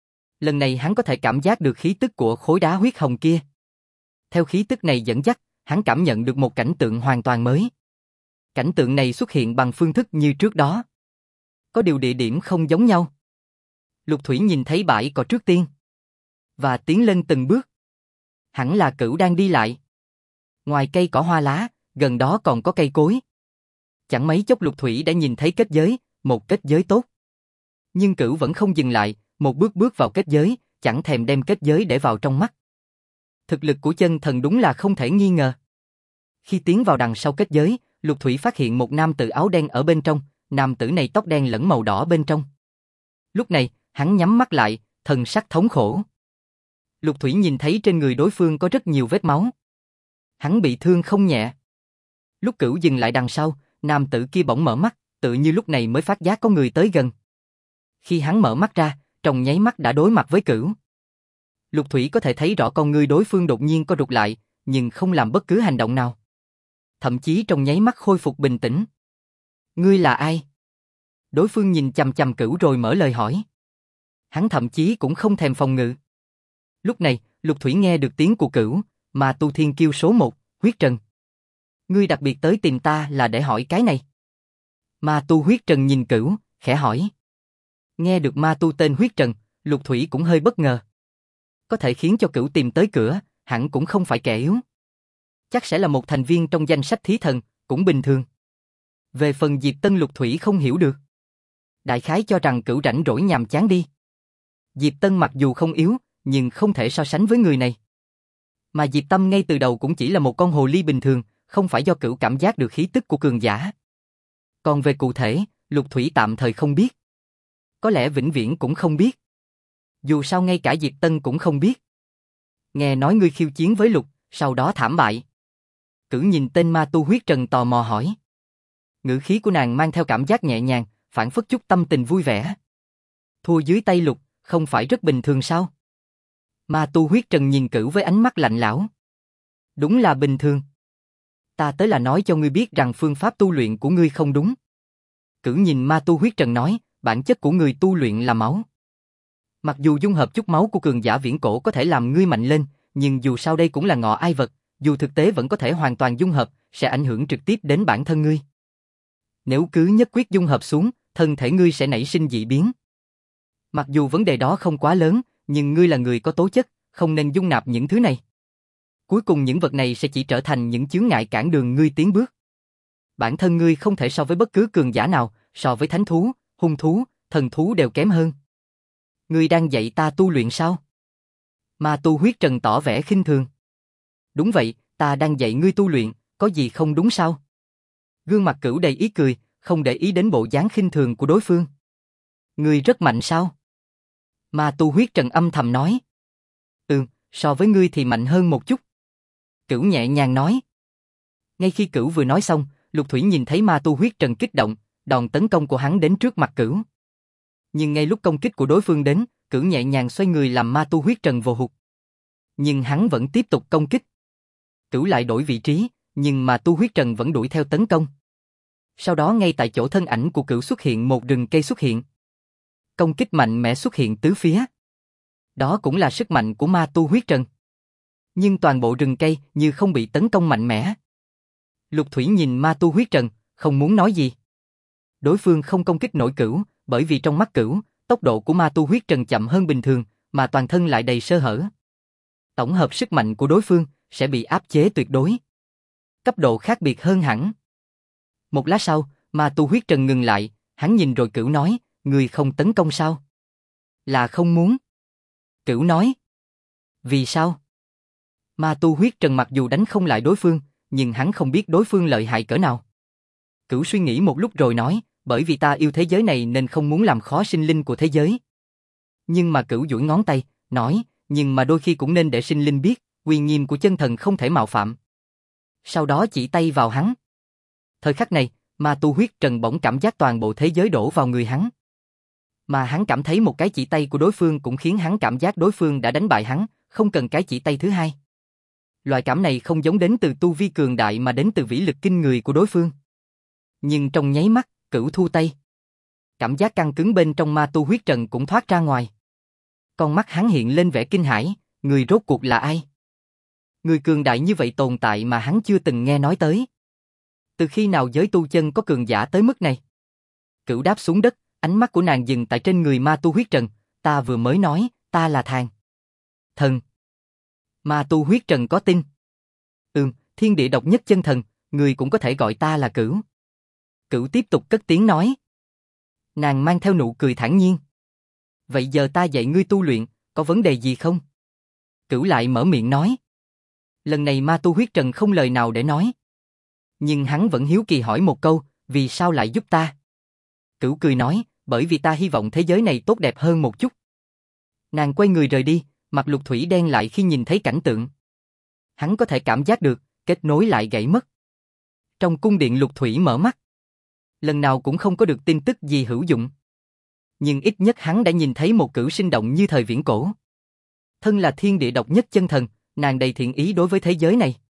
Lần này hắn có thể cảm giác được khí tức của khối đá huyết hồng kia. Theo khí tức này dẫn dắt, hắn cảm nhận được một cảnh tượng hoàn toàn mới. Cảnh tượng này xuất hiện bằng phương thức như trước đó. Có điều địa điểm không giống nhau. Lục Thủy nhìn thấy bãi cỏ trước tiên. Và tiến lên từng bước. Hẳn là Cửu đang đi lại. Ngoài cây cỏ hoa lá, gần đó còn có cây cối. Chẳng mấy chốc Lục Thủy đã nhìn thấy kết giới, một kết giới tốt. Nhưng Cửu vẫn không dừng lại, một bước bước vào kết giới, chẳng thèm đem kết giới để vào trong mắt. Thực lực của chân thần đúng là không thể nghi ngờ. Khi tiến vào đằng sau kết giới, Lục Thủy phát hiện một nam tử áo đen ở bên trong, nam tử này tóc đen lẫn màu đỏ bên trong. Lúc này, hắn nhắm mắt lại, thần sắc thống khổ. Lục Thủy nhìn thấy trên người đối phương có rất nhiều vết máu. Hắn bị thương không nhẹ. Lúc Cửu dừng lại đằng sau, nam tử kia bỗng mở mắt, tự như lúc này mới phát giác có người tới gần. Khi hắn mở mắt ra, trong nháy mắt đã đối mặt với Cửu. Lục Thủy có thể thấy rõ con ngươi đối phương đột nhiên co rụt lại, nhưng không làm bất cứ hành động nào. Thậm chí trong nháy mắt khôi phục bình tĩnh. Ngươi là ai? Đối phương nhìn chằm chằm Cửu rồi mở lời hỏi. Hắn thậm chí cũng không thèm phòng ngự. Lúc này, Lục Thủy nghe được tiếng của Cửu, mà tu thiên kiêu số 1, Huyết Trần. Ngươi đặc biệt tới tìm ta là để hỏi cái này. Ma tu Huyết Trần nhìn Cửu, khẽ hỏi. Nghe được ma tu tên Huyết Trần, Lục Thủy cũng hơi bất ngờ. Có thể khiến cho Cửu tìm tới cửa, hẳn cũng không phải kẻ yếu. Chắc sẽ là một thành viên trong danh sách thí thần, cũng bình thường. Về phần Diệp Tân Lục Thủy không hiểu được. Đại khái cho rằng Cửu rảnh rỗi nhàm chán đi. Diệp Tân mặc dù không yếu, nhưng không thể so sánh với người này. Mà Diệp Tâm ngay từ đầu cũng chỉ là một con hồ ly bình thường, không phải do Cửu cảm giác được khí tức của cường giả. Còn về cụ thể, Lục Thủy tạm thời không biết. Có lẽ vĩnh viễn cũng không biết. Dù sao ngay cả Diệp Tân cũng không biết. Nghe nói ngươi khiêu chiến với Lục, sau đó thảm bại. Cửu nhìn tên ma tu Huyết Trần tò mò hỏi. Ngữ khí của nàng mang theo cảm giác nhẹ nhàng, phảng phất chút tâm tình vui vẻ. Thua dưới tay Lục, không phải rất bình thường sao? Ma tu Huyết Trần nhìn Cửu với ánh mắt lạnh lẽo. Đúng là bình thường. Ta tới là nói cho ngươi biết rằng phương pháp tu luyện của ngươi không đúng. Cửu nhìn ma tu Huyết Trần nói, bản chất của người tu luyện là máu. Mặc dù dung hợp chút máu của cường giả viễn cổ có thể làm ngươi mạnh lên, nhưng dù sao đây cũng là ngọ ai vật, dù thực tế vẫn có thể hoàn toàn dung hợp, sẽ ảnh hưởng trực tiếp đến bản thân ngươi. Nếu cứ nhất quyết dung hợp xuống, thân thể ngươi sẽ nảy sinh dị biến. Mặc dù vấn đề đó không quá lớn, nhưng ngươi là người có tố chất, không nên dung nạp những thứ này. Cuối cùng những vật này sẽ chỉ trở thành những chướng ngại cản đường ngươi tiến bước. Bản thân ngươi không thể so với bất cứ cường giả nào, so với thánh thú, hung thú, thần thú đều kém hơn. Ngươi đang dạy ta tu luyện sao? Ma tu Huyết Trần tỏ vẻ khinh thường. Đúng vậy, ta đang dạy ngươi tu luyện, có gì không đúng sao? Gương mặt Cửu đầy ý cười, không để ý đến bộ dáng khinh thường của đối phương. Ngươi rất mạnh sao? Ma tu Huyết Trần âm thầm nói. So với ngươi thì mạnh hơn một chút. Cửu nhẹ nhàng nói. Ngay khi Cửu vừa nói xong, Lục Thủy nhìn thấy ma tu Huyết Trần kích động, đòn tấn công của hắn đến trước mặt Cửu. Nhưng ngay lúc công kích của đối phương đến, Cửu nhẹ nhàng xoay người làm ma tu Huyết Trần vồ hụt. Nhưng hắn vẫn tiếp tục công kích. Cửu lại đổi vị trí, nhưng ma tu Huyết Trần vẫn đuổi theo tấn công. Sau đó ngay tại chỗ thân ảnh của Cửu xuất hiện một rừng cây xuất hiện. Công kích mạnh mẽ xuất hiện tứ phía. Đó cũng là sức mạnh của ma tu huyết trần. Nhưng toàn bộ rừng cây như không bị tấn công mạnh mẽ. Lục Thủy nhìn ma tu huyết trần, không muốn nói gì. Đối phương không công kích nổi Cửu, bởi vì trong mắt Cửu, tốc độ của ma tu huyết trần chậm hơn bình thường, mà toàn thân lại đầy sơ hở. Tổng hợp sức mạnh của đối phương sẽ bị áp chế tuyệt đối. Cấp độ khác biệt hơn hẳn. Một lát sau, ma tu huyết trần ngừng lại, hắn nhìn rồi Cửu nói, người không tấn công sao? Là không muốn. Cửu nói. Vì sao? Ma tu huyết trần mặc dù đánh không lại đối phương, nhưng hắn không biết đối phương lợi hại cỡ nào. Cửu suy nghĩ một lúc rồi nói, bởi vì ta yêu thế giới này nên không muốn làm khó sinh linh của thế giới. Nhưng mà Cửu duỗi ngón tay, nói, nhưng mà đôi khi cũng nên để sinh linh biết, uy nghiêm của chân thần không thể mạo phạm. Sau đó chỉ tay vào hắn. Thời khắc này, ma tu huyết trần bỗng cảm giác toàn bộ thế giới đổ vào người hắn. Mà hắn cảm thấy một cái chỉ tay của đối phương cũng khiến hắn cảm giác đối phương đã đánh bại hắn, không cần cái chỉ tay thứ hai. Loại cảm này không giống đến từ tu vi cường đại mà đến từ vĩ lực kinh người của đối phương. Nhưng trong nháy mắt, Cửu thu tay. Cảm giác căng cứng bên trong ma tu huyết trần cũng thoát ra ngoài. Con mắt hắn hiện lên vẻ kinh hãi, người rốt cuộc là ai? Người cường đại như vậy tồn tại mà hắn chưa từng nghe nói tới. Từ khi nào giới tu chân có cường giả tới mức này? Cửu đáp xuống đất, ánh mắt của nàng dừng tại trên người ma tu huyết trần. Ta vừa mới nói, ta là Thàn. Thần. Ma tu huyết trần có tin. Thiên địa độc nhất chân thần, người cũng có thể gọi ta là Cửu. Cửu tiếp tục cất tiếng nói. Nàng mang theo nụ cười thản nhiên. Vậy giờ ta dạy ngươi tu luyện, có vấn đề gì không? Cửu lại mở miệng nói. Lần này ma tu huyết trần không lời nào để nói. Nhưng hắn vẫn hiếu kỳ hỏi một câu, vì sao lại giúp ta? Cửu cười nói, bởi vì ta hy vọng thế giới này tốt đẹp hơn một chút. Nàng quay người rời đi, mặt Lục Thủy đen lại khi nhìn thấy cảnh tượng. Hắn có thể cảm giác được, kết nối lại gãy mất. Trong cung điện Lục Thủy mở mắt. Lần nào cũng không có được tin tức gì hữu dụng. Nhưng ít nhất hắn đã nhìn thấy một Cửu sinh động như thời viễn cổ. Thân là thiên địa độc nhất chân thần, nàng đầy thiện ý đối với thế giới này.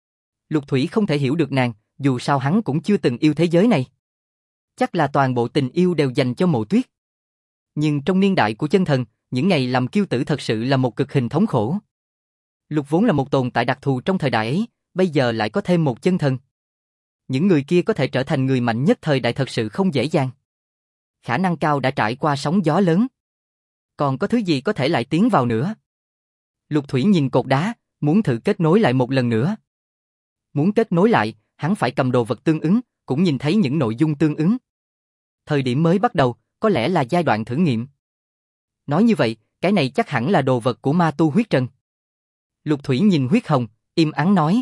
Lục Thủy không thể hiểu được nàng, dù sao hắn cũng chưa từng yêu thế giới này. Chắc là toàn bộ tình yêu đều dành cho Mộ Tuyết. Nhưng trong niên đại của chân thần, những ngày làm kiêu tử thật sự là một cực hình thống khổ. Lục vốn là một tồn tại đặc thù trong thời đại ấy, bây giờ lại có thêm một chân thần. Những người kia có thể trở thành người mạnh nhất thời đại thật sự không dễ dàng. Khả năng cao đã trải qua sóng gió lớn. Còn có thứ gì có thể lại tiến vào nữa? Lục Thủy nhìn cột đá, muốn thử kết nối lại một lần nữa. Muốn kết nối lại, hắn phải cầm đồ vật tương ứng, cũng nhìn thấy những nội dung tương ứng. Thời điểm mới bắt đầu, có lẽ là giai đoạn thử nghiệm. Nói như vậy, cái này chắc hẳn là đồ vật của ma tu huyết trần. Lục Thủy nhìn huyết hồng, im ắng nói.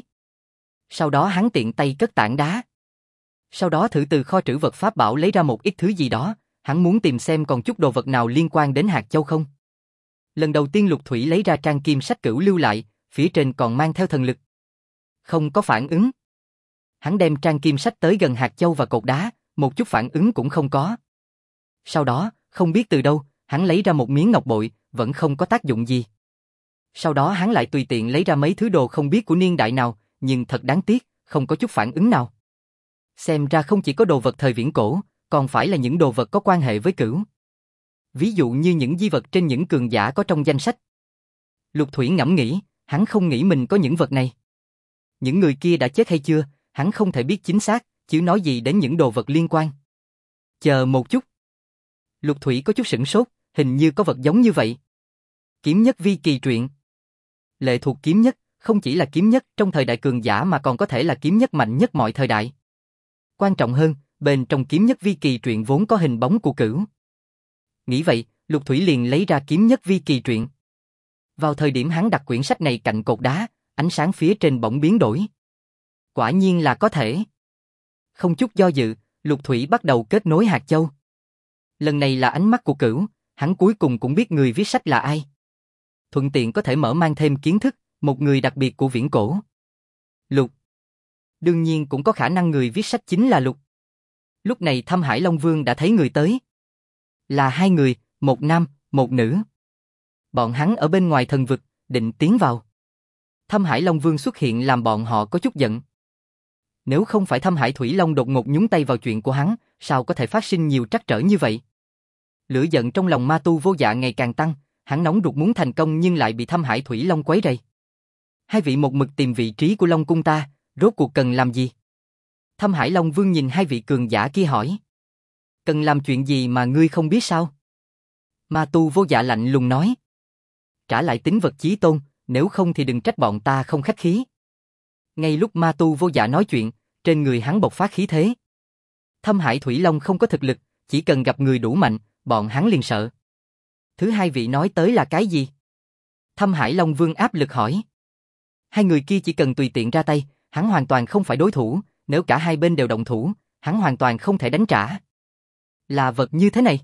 Sau đó hắn tiện tay cất tảng đá. Sau đó thử từ kho trữ vật pháp bảo lấy ra một ít thứ gì đó, hắn muốn tìm xem còn chút đồ vật nào liên quan đến hạt châu không. Lần đầu tiên Lục Thủy lấy ra trang kim sách Cửu lưu lại, phía trên còn mang theo thần lực. Không có phản ứng. Hắn đem trang kim sách tới gần hạt châu và cột đá, một chút phản ứng cũng không có. Sau đó, không biết từ đâu, hắn lấy ra một miếng ngọc bội, vẫn không có tác dụng gì. Sau đó hắn lại tùy tiện lấy ra mấy thứ đồ không biết của niên đại nào, nhưng thật đáng tiếc, không có chút phản ứng nào. Xem ra không chỉ có đồ vật thời viễn cổ, còn phải là những đồ vật có quan hệ với Cửu. Ví dụ như những di vật trên những cường giả có trong danh sách. Lục Thủy ngẫm nghĩ, hắn không nghĩ mình có những vật này. Những người kia đã chết hay chưa, hắn không thể biết chính xác, chứ nói gì đến những đồ vật liên quan. Chờ một chút. Lục Thủy có chút sửng sốt, hình như có vật giống như vậy. Kiếm nhất vi kỳ truyện. Lệ thuộc kiếm nhất, không chỉ là kiếm nhất trong thời đại cường giả mà còn có thể là kiếm nhất mạnh nhất mọi thời đại. Quan trọng hơn, bên trong kiếm nhất vi kỳ truyện vốn có hình bóng của Cửu. Nghĩ vậy, Lục Thủy liền lấy ra kiếm nhất vi kỳ truyện. Vào thời điểm hắn đặt quyển sách này cạnh cột đá, ánh sáng phía trên bỗng biến đổi. Quả nhiên là có thể. Không chút do dự, Lục Thủy bắt đầu kết nối hạt châu. Lần này là ánh mắt của Cửu, hắn cuối cùng cũng biết người viết sách là ai. Thuận tiện có thể mở mang thêm kiến thức, một người đặc biệt của viễn cổ. Lục. Đương nhiên cũng có khả năng người viết sách chính là Lục. Lúc này Thâm Hải Long Vương đã thấy người tới. Là hai người, một nam, một nữ. Bọn hắn ở bên ngoài thần vực, định tiến vào. Thâm Hải Long Vương xuất hiện làm bọn họ có chút giận. Nếu không phải Thâm Hải Thủy Long đột ngột nhúng tay vào chuyện của hắn, sao có thể phát sinh nhiều trắc trở như vậy? Lửa giận trong lòng ma tu vô dạ ngày càng tăng, Hắn nóng ruột muốn thành công nhưng lại bị Thâm Hải Thủy Long quấy rầy. Hai vị một mực tìm vị trí của Long cung ta, rốt cuộc cần làm gì? Thâm Hải Long Vương nhìn hai vị cường giả kia hỏi. Cần làm chuyện gì mà ngươi không biết sao? Ma Tu Vô Dạ lạnh lùng nói. Trả lại tính vật chí tôn, nếu không thì đừng trách bọn ta không khách khí. Ngay lúc Ma Tu Vô Dạ nói chuyện, trên người hắn bộc phát khí thế. Thâm Hải Thủy Long không có thực lực, chỉ cần gặp người đủ mạnh, bọn hắn liền sợ. Thứ hai vị nói tới là cái gì? Thâm Hải Long Vương áp lực hỏi. Hai người kia chỉ cần tùy tiện ra tay, hắn hoàn toàn không phải đối thủ, nếu cả hai bên đều động thủ, hắn hoàn toàn không thể đánh trả. Là vật như thế này.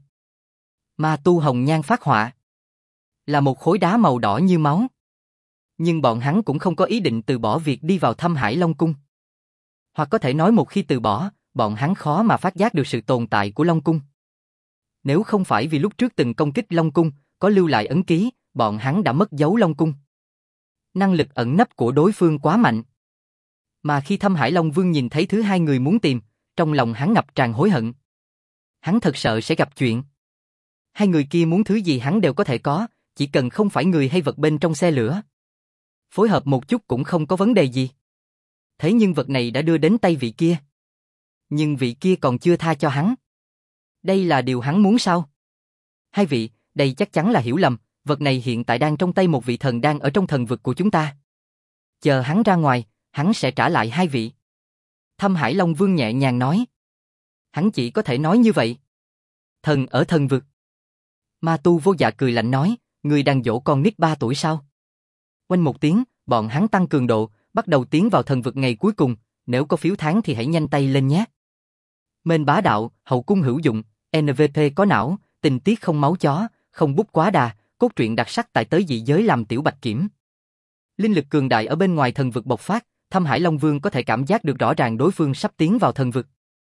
Ma Tu Hồng Nhan phát họa. Là một khối đá màu đỏ như máu. Nhưng bọn hắn cũng không có ý định từ bỏ việc đi vào Thâm Hải Long Cung. Hoặc có thể nói một khi từ bỏ, bọn hắn khó mà phát giác được sự tồn tại của Long Cung. Nếu không phải vì lúc trước từng công kích Long Cung, có lưu lại ấn ký, bọn hắn đã mất dấu Long Cung. Năng lực ẩn nấp của đối phương quá mạnh. Mà khi Thâm Hải Long Vương nhìn thấy thứ hai người muốn tìm, trong lòng hắn ngập tràn hối hận. Hắn thật sợ sẽ gặp chuyện. Hai người kia muốn thứ gì hắn đều có thể có, chỉ cần không phải người hay vật bên trong xe lửa. Phối hợp một chút cũng không có vấn đề gì. Thế nhưng vật này đã đưa đến tay vị kia. Nhưng vị kia còn chưa tha cho hắn. Đây là điều hắn muốn sao? Hai vị, đây chắc chắn là hiểu lầm, vật này hiện tại đang trong tay một vị thần đang ở trong thần vực của chúng ta. Chờ hắn ra ngoài, hắn sẽ trả lại hai vị. Thâm Hải Long Vương nhẹ nhàng nói. Hắn chỉ có thể nói như vậy. Thần ở thần vực. Ma Tu Vô Dạ cười lạnh nói, người đang dỗ con nít 3 tuổi sao? Oanh một tiếng, bọn hắn tăng cường độ, bắt đầu tiến vào thần vực ngày cuối cùng, nếu có phiếu tháng thì hãy nhanh tay lên nhé. Mên bá đạo, hậu cung hữu dụng, NVP có não, tình tiết không máu chó, không bút quá đà, cốt truyện đặc sắc tại tới dị giới làm tiểu bạch kiểm. Linh lực cường đại ở bên ngoài thần vực bộc phát, Thâm Hải Long Vương có thể cảm giác được rõ ràng đối phương sắp tiến vào thần vực.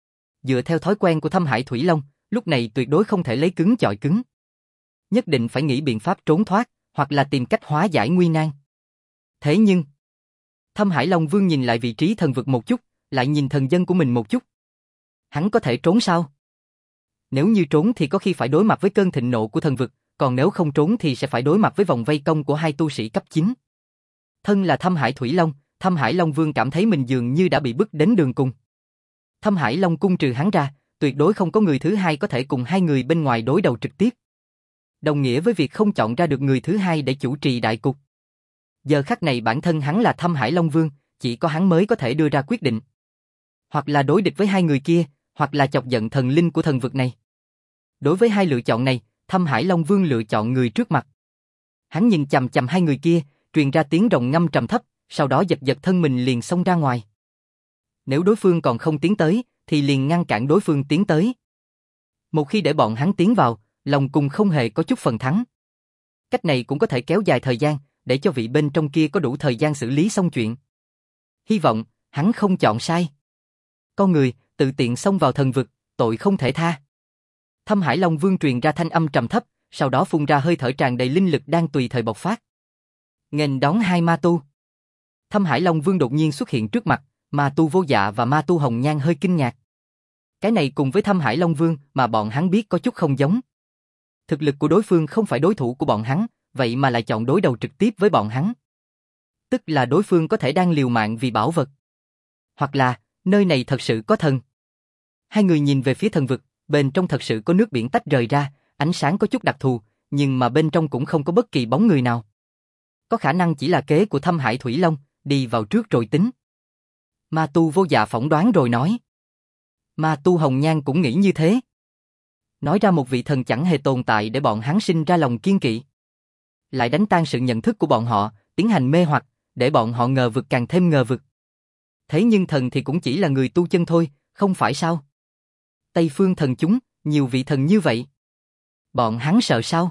Dựa theo thói quen của Thâm Hải Thủy Long, lúc này tuyệt đối không thể lấy cứng chọi cứng. Nhất định phải nghĩ biện pháp trốn thoát, hoặc là tìm cách hóa giải nguy nan. Thế nhưng, Thâm Hải Long Vương nhìn lại vị trí thần vực một chút, lại nhìn thần dân của mình một chút. Hắn có thể trốn sao? Nếu như trốn thì có khi phải đối mặt với cơn thịnh nộ của thần vực, còn nếu không trốn thì sẽ phải đối mặt với vòng vây công của hai tu sĩ cấp 9. Thân là Thâm Hải Thủy Long, Thâm Hải Long Vương cảm thấy mình dường như đã bị bức đến đường cùng. Thâm Hải Long Cung trừ hắn ra, tuyệt đối không có người thứ hai có thể cùng hai người bên ngoài đối đầu trực tiếp. Đồng nghĩa với việc không chọn ra được người thứ hai để chủ trì đại cục. Giờ khắc này bản thân hắn là Thâm Hải Long Vương, chỉ có hắn mới có thể đưa ra quyết định. Hoặc là đối địch với hai người kia, hoặc là chọc giận thần linh của thần vực này. Đối với hai lựa chọn này, Thâm Hải Long Vương lựa chọn người trước mặt. Hắn nhìn chằm chằm hai người kia, truyền ra tiếng rồng ngâm trầm thấp, sau đó giật giật thân mình liền xông ra ngoài. Nếu đối phương còn không tiến tới, thì liền ngăn cản đối phương tiến tới. Một khi để bọn hắn tiến vào, Long Cung không hề có chút phần thắng. Cách này cũng có thể kéo dài thời gian, để cho vị bên trong kia có đủ thời gian xử lý xong chuyện. Hy vọng, hắn không chọn sai. Con người, tự tiện xông vào thần vực, tội không thể tha. Thâm Hải Long Vương truyền ra thanh âm trầm thấp, sau đó phun ra hơi thở tràn đầy linh lực đang tùy thời bộc phát. Nghênh đón hai ma tu. Thâm Hải Long Vương đột nhiên xuất hiện trước mặt, Ma Tu Vô Dạ và Ma Tu Hồng Nhan hơi kinh ngạc. Cái này cùng với Thâm Hải Long Vương mà bọn hắn biết có chút không giống. Thực lực của đối phương không phải đối thủ của bọn hắn, vậy mà lại chọn đối đầu trực tiếp với bọn hắn. Tức là đối phương có thể đang liều mạng vì bảo vật. Hoặc là, nơi này thật sự có thần. Hai người nhìn về phía thần vực, bên trong thật sự có nước biển tách rời ra, ánh sáng có chút đặc thù, nhưng mà bên trong cũng không có bất kỳ bóng người nào. Có khả năng chỉ là kế của Thâm Hải Thủy Long, đi vào trước rồi tính. Ma Tu Vô Dạ phỏng đoán rồi nói. Ma Tu Hồng Nhan cũng nghĩ như thế. Nói ra một vị thần chẳng hề tồn tại để bọn hắn sinh ra lòng kiên kỵ. Lại đánh tan sự nhận thức của bọn họ, tiến hành mê hoặc, để bọn họ ngờ vực càng thêm ngờ vực. Thế nhưng thần thì cũng chỉ là người tu chân thôi, không phải sao? Tây phương thần chúng, nhiều vị thần như vậy. Bọn hắn sợ sao?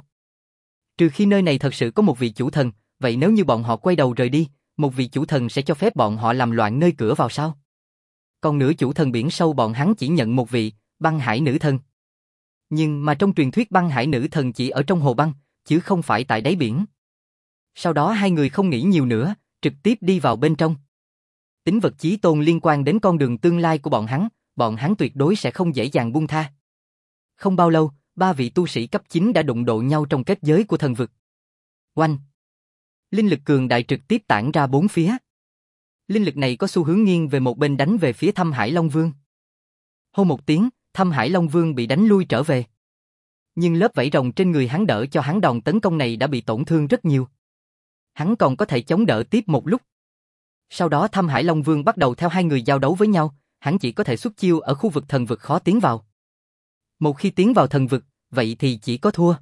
Trừ khi nơi này thật sự có một vị chủ thần, vậy nếu như bọn họ quay đầu rời đi, một vị chủ thần sẽ cho phép bọn họ làm loạn nơi cửa vào sao? Còn nữa chủ thần biển sâu bọn hắn chỉ nhận một vị, băng hải nữ thần. Nhưng mà trong truyền thuyết băng hải nữ thần chỉ ở trong hồ băng, chứ không phải tại đáy biển. Sau đó hai người không nghĩ nhiều nữa, trực tiếp đi vào bên trong. Tính vật chí tôn liên quan đến con đường tương lai của bọn hắn tuyệt đối sẽ không dễ dàng buông tha. Không bao lâu, ba vị tu sĩ cấp 9 đã đụng độ nhau trong kết giới của thần vực. Oanh! Linh lực cường đại trực tiếp tản ra bốn phía. Linh lực này có xu hướng nghiêng về một bên đánh về phía Thâm Hải Long Vương. Hô một tiếng, Thâm Hải Long Vương bị đánh lui trở về. Nhưng lớp vảy rồng trên người hắn đỡ cho hắn đòn tấn công này đã bị tổn thương rất nhiều. Hắn còn có thể chống đỡ tiếp một lúc. Sau đó Thâm Hải Long Vương bắt đầu theo hai người giao đấu với nhau, hắn chỉ có thể xuất chiêu ở khu vực thần vực khó tiến vào. Một khi tiến vào thần vực, vậy thì chỉ có thua.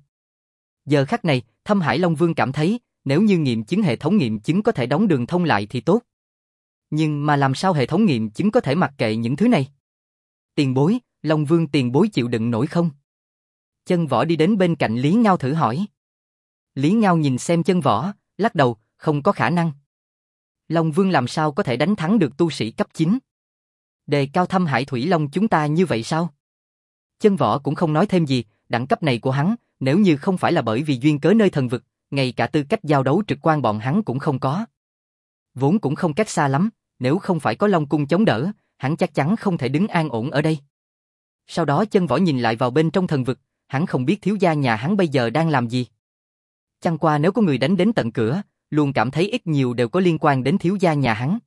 Giờ khắc này, Thâm Hải Long Vương cảm thấy, nếu như nghiệm chứng hệ thống nghiệm chứng có thể đóng đường thông lại thì tốt. Nhưng mà làm sao hệ thống nghiệm chứng có thể mặc kệ những thứ này? Tiền bối, Long Vương tiền bối chịu đựng nổi không? Chân Võ đi đến bên cạnh Lý Ngao thử hỏi. Lý Ngao nhìn xem Chân Võ, lắc đầu, không có khả năng. Long Vương làm sao có thể đánh thắng được tu sĩ cấp 9? Đề cao Thâm Hải Thủy Long chúng ta như vậy sao? Chân Võ cũng không nói thêm gì, đẳng cấp này của hắn, nếu như không phải là bởi vì duyên cớ nơi thần vực, ngay cả tư cách giao đấu trực quan bọn hắn cũng không có. Vốn cũng không cách xa lắm, nếu không phải có Long Cung chống đỡ, hắn chắc chắn không thể đứng an ổn ở đây. Sau đó Chân Võ nhìn lại vào bên trong thần vực, hắn không biết thiếu gia nhà hắn bây giờ đang làm gì. Chẳng qua nếu có người đánh đến tận cửa, luôn cảm thấy ít nhiều đều có liên quan đến thiếu gia nhà hắn.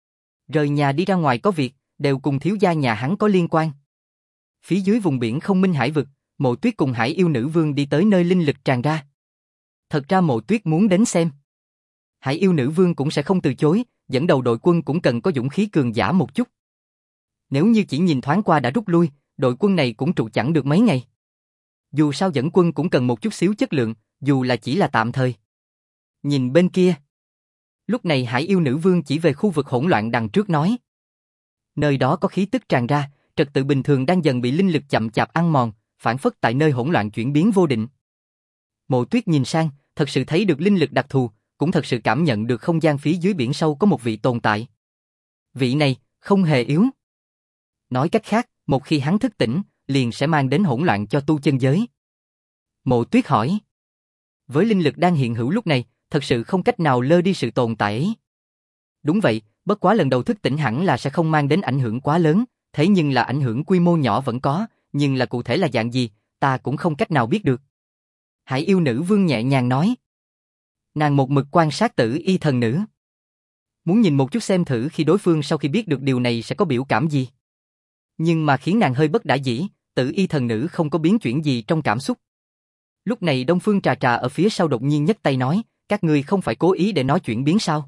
Rời nhà đi ra ngoài có việc, đều cùng thiếu gia nhà hắn có liên quan. Phía dưới vùng biển không minh hải vực, Mộ Tuyết cùng Hải Yêu Nữ Vương đi tới nơi linh lực tràn ra. Thật ra Mộ Tuyết muốn đến xem. Hải Yêu Nữ Vương cũng sẽ không từ chối, dẫn đầu đội quân cũng cần có dũng khí cường giả một chút. Nếu như chỉ nhìn thoáng qua đã rút lui, đội quân này cũng trụ chẳng được mấy ngày. Dù sao dẫn quân cũng cần một chút xíu chất lượng, dù là chỉ là tạm thời. Nhìn bên kia. Lúc này Hải Yêu Nữ Vương chỉ về khu vực hỗn loạn đằng trước nói. Nơi đó có khí tức tràn ra, trật tự bình thường đang dần bị linh lực chậm chạp ăn mòn, phản phất tại nơi hỗn loạn chuyển biến vô định. Mộ Tuyết nhìn sang, thật sự thấy được linh lực đặc thù, cũng thật sự cảm nhận được không gian phía dưới biển sâu có một vị tồn tại. Vị này, không hề yếu. Nói cách khác, một khi hắn thức tỉnh, liền sẽ mang đến hỗn loạn cho tu chân giới. Mộ Tuyết hỏi. Với linh lực đang hiện hữu lúc này, thật sự không cách nào lơ đi sự tồn tại ấy. Đúng vậy, bất quá lần đầu thức tỉnh hẳn là sẽ không mang đến ảnh hưởng quá lớn, thế nhưng là ảnh hưởng quy mô nhỏ vẫn có, nhưng là cụ thể là dạng gì, ta cũng không cách nào biết được. Hải Yêu Nữ Vương nhẹ nhàng nói. Nàng một mực quan sát Tử Y thần nữ. Muốn nhìn một chút xem thử khi đối phương sau khi biết được điều này sẽ có biểu cảm gì. Nhưng mà khiến nàng hơi bất đả dĩ, Tử Y thần nữ không có biến chuyển gì trong cảm xúc. Lúc này Đông Phương Trà Trà ở phía sau đột nhiên nhấc tay nói, các ngươi không phải cố ý để nói chuyển biến sao?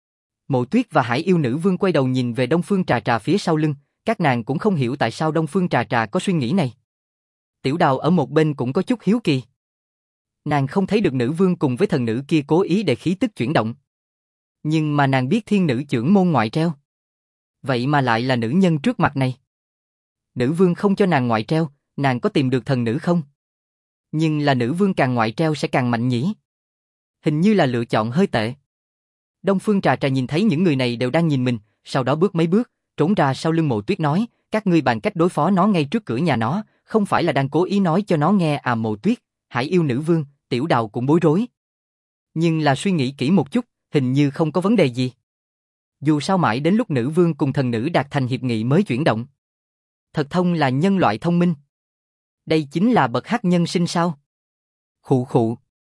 Mộ Tuyết và Hải Yêu Nữ Vương quay đầu nhìn về Đông Phương Trà Trà phía sau lưng, các nàng cũng không hiểu tại sao Đông Phương Trà Trà có suy nghĩ này. Tiểu Đào ở một bên cũng có chút hiếu kỳ. Nàng không thấy được nữ vương cùng với thần nữ kia cố ý để khí tức chuyển động. Nhưng mà nàng biết thiên nữ chưởng môn ngoại treo. Vậy mà lại là nữ nhân trước mặt này. Nữ vương không cho nàng ngoại treo, nàng có tìm được thần nữ không? Nhưng là nữ vương càng ngoại treo sẽ càng mạnh nhỉ? Hình như là lựa chọn hơi tệ. Đông Phương Trà Trà nhìn thấy những người này đều đang nhìn mình, sau đó bước mấy bước, trốn ra sau lưng Mộ Tuyết nói, các ngươi bàn cách đối phó nó ngay trước cửa nhà nó, không phải là đang cố ý nói cho nó nghe à? Mộ Tuyết, Hải Yêu Nữ Vương, Tiểu Đào cũng bối rối. Nhưng là suy nghĩ kỹ một chút, hình như không có vấn đề gì. Dù sao mãi đến lúc nữ vương cùng thần nữ đạt thành hiệp nghị mới chuyển động. Thật thông là nhân loại thông minh. Đây chính là bậc hắc nhân sinh sao? Khụ khụ.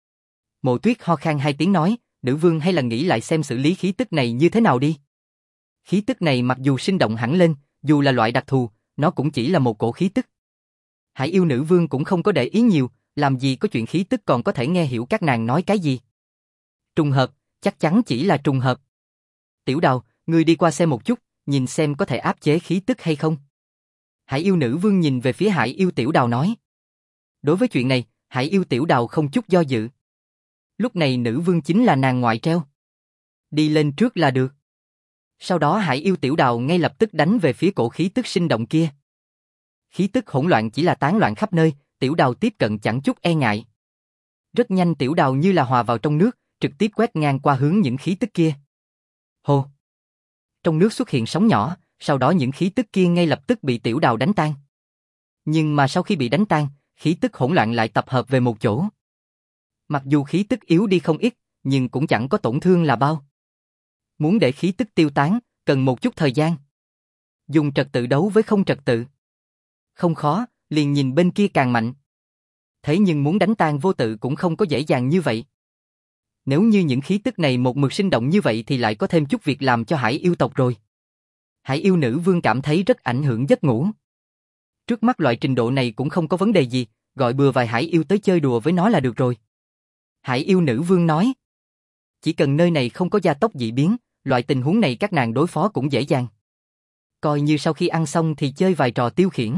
Mộ Tuyết ho khan hai tiếng nói, nữ vương hay là nghĩ lại xem xử lý khí tức này như thế nào đi. Khí tức này mặc dù sinh động hẳn lên, dù là loại đặc thù, nó cũng chỉ là một cổ khí tức. Hải Yêu Nữ Vương cũng không có để ý nhiều, làm gì có chuyện khí tức còn có thể nghe hiểu các nàng nói cái gì. Trùng hợp, chắc chắn chỉ là trùng hợp. Tiểu Đào, ngươi đi qua xem một chút, nhìn xem có thể áp chế khí tức hay không. Hải Yêu Nữ Vương nhìn về phía Hải Yêu Tiểu Đào nói. Đối với chuyện này, Hải Yêu Tiểu Đào không chút do dự. Lúc này nữ vương chính là nàng ngoại treo. Đi lên trước là được. Sau đó Hải Yêu Tiểu Đào ngay lập tức đánh về phía cổ khí tức sinh động kia. Khí tức hỗn loạn chỉ là tán loạn khắp nơi, Tiểu Đào tiếp cận chẳng chút e ngại. Rất nhanh Tiểu Đào như là hòa vào trong nước, trực tiếp quét ngang qua hướng những khí tức kia. Hô! Trong nước xuất hiện sóng nhỏ, sau đó những khí tức kia ngay lập tức bị Tiểu Đào đánh tan. Nhưng mà sau khi bị đánh tan, khí tức hỗn loạn lại tập hợp về một chỗ. Mặc dù khí tức yếu đi không ít, nhưng cũng chẳng có tổn thương là bao. Muốn để khí tức tiêu tán, cần một chút thời gian. Dùng trật tự đấu với không trật tự. Không khó, liền nhìn bên kia càng mạnh. Thế nhưng muốn đánh tan vô tự cũng không có dễ dàng như vậy. Nếu như những khí tức này một mực sinh động như vậy thì lại có thêm chút việc làm cho hải yêu tộc rồi. Hải yêu nữ vương cảm thấy rất ảnh hưởng giấc ngủ. Trước mắt loại trình độ này cũng không có vấn đề gì, gọi bừa vài hải yêu tới chơi đùa với nó là được rồi. Hải yêu nữ vương nói. Chỉ cần nơi này không có gia tốc dị biến, loại tình huống này các nàng đối phó cũng dễ dàng. Coi như sau khi ăn xong thì chơi vài trò tiêu khiển.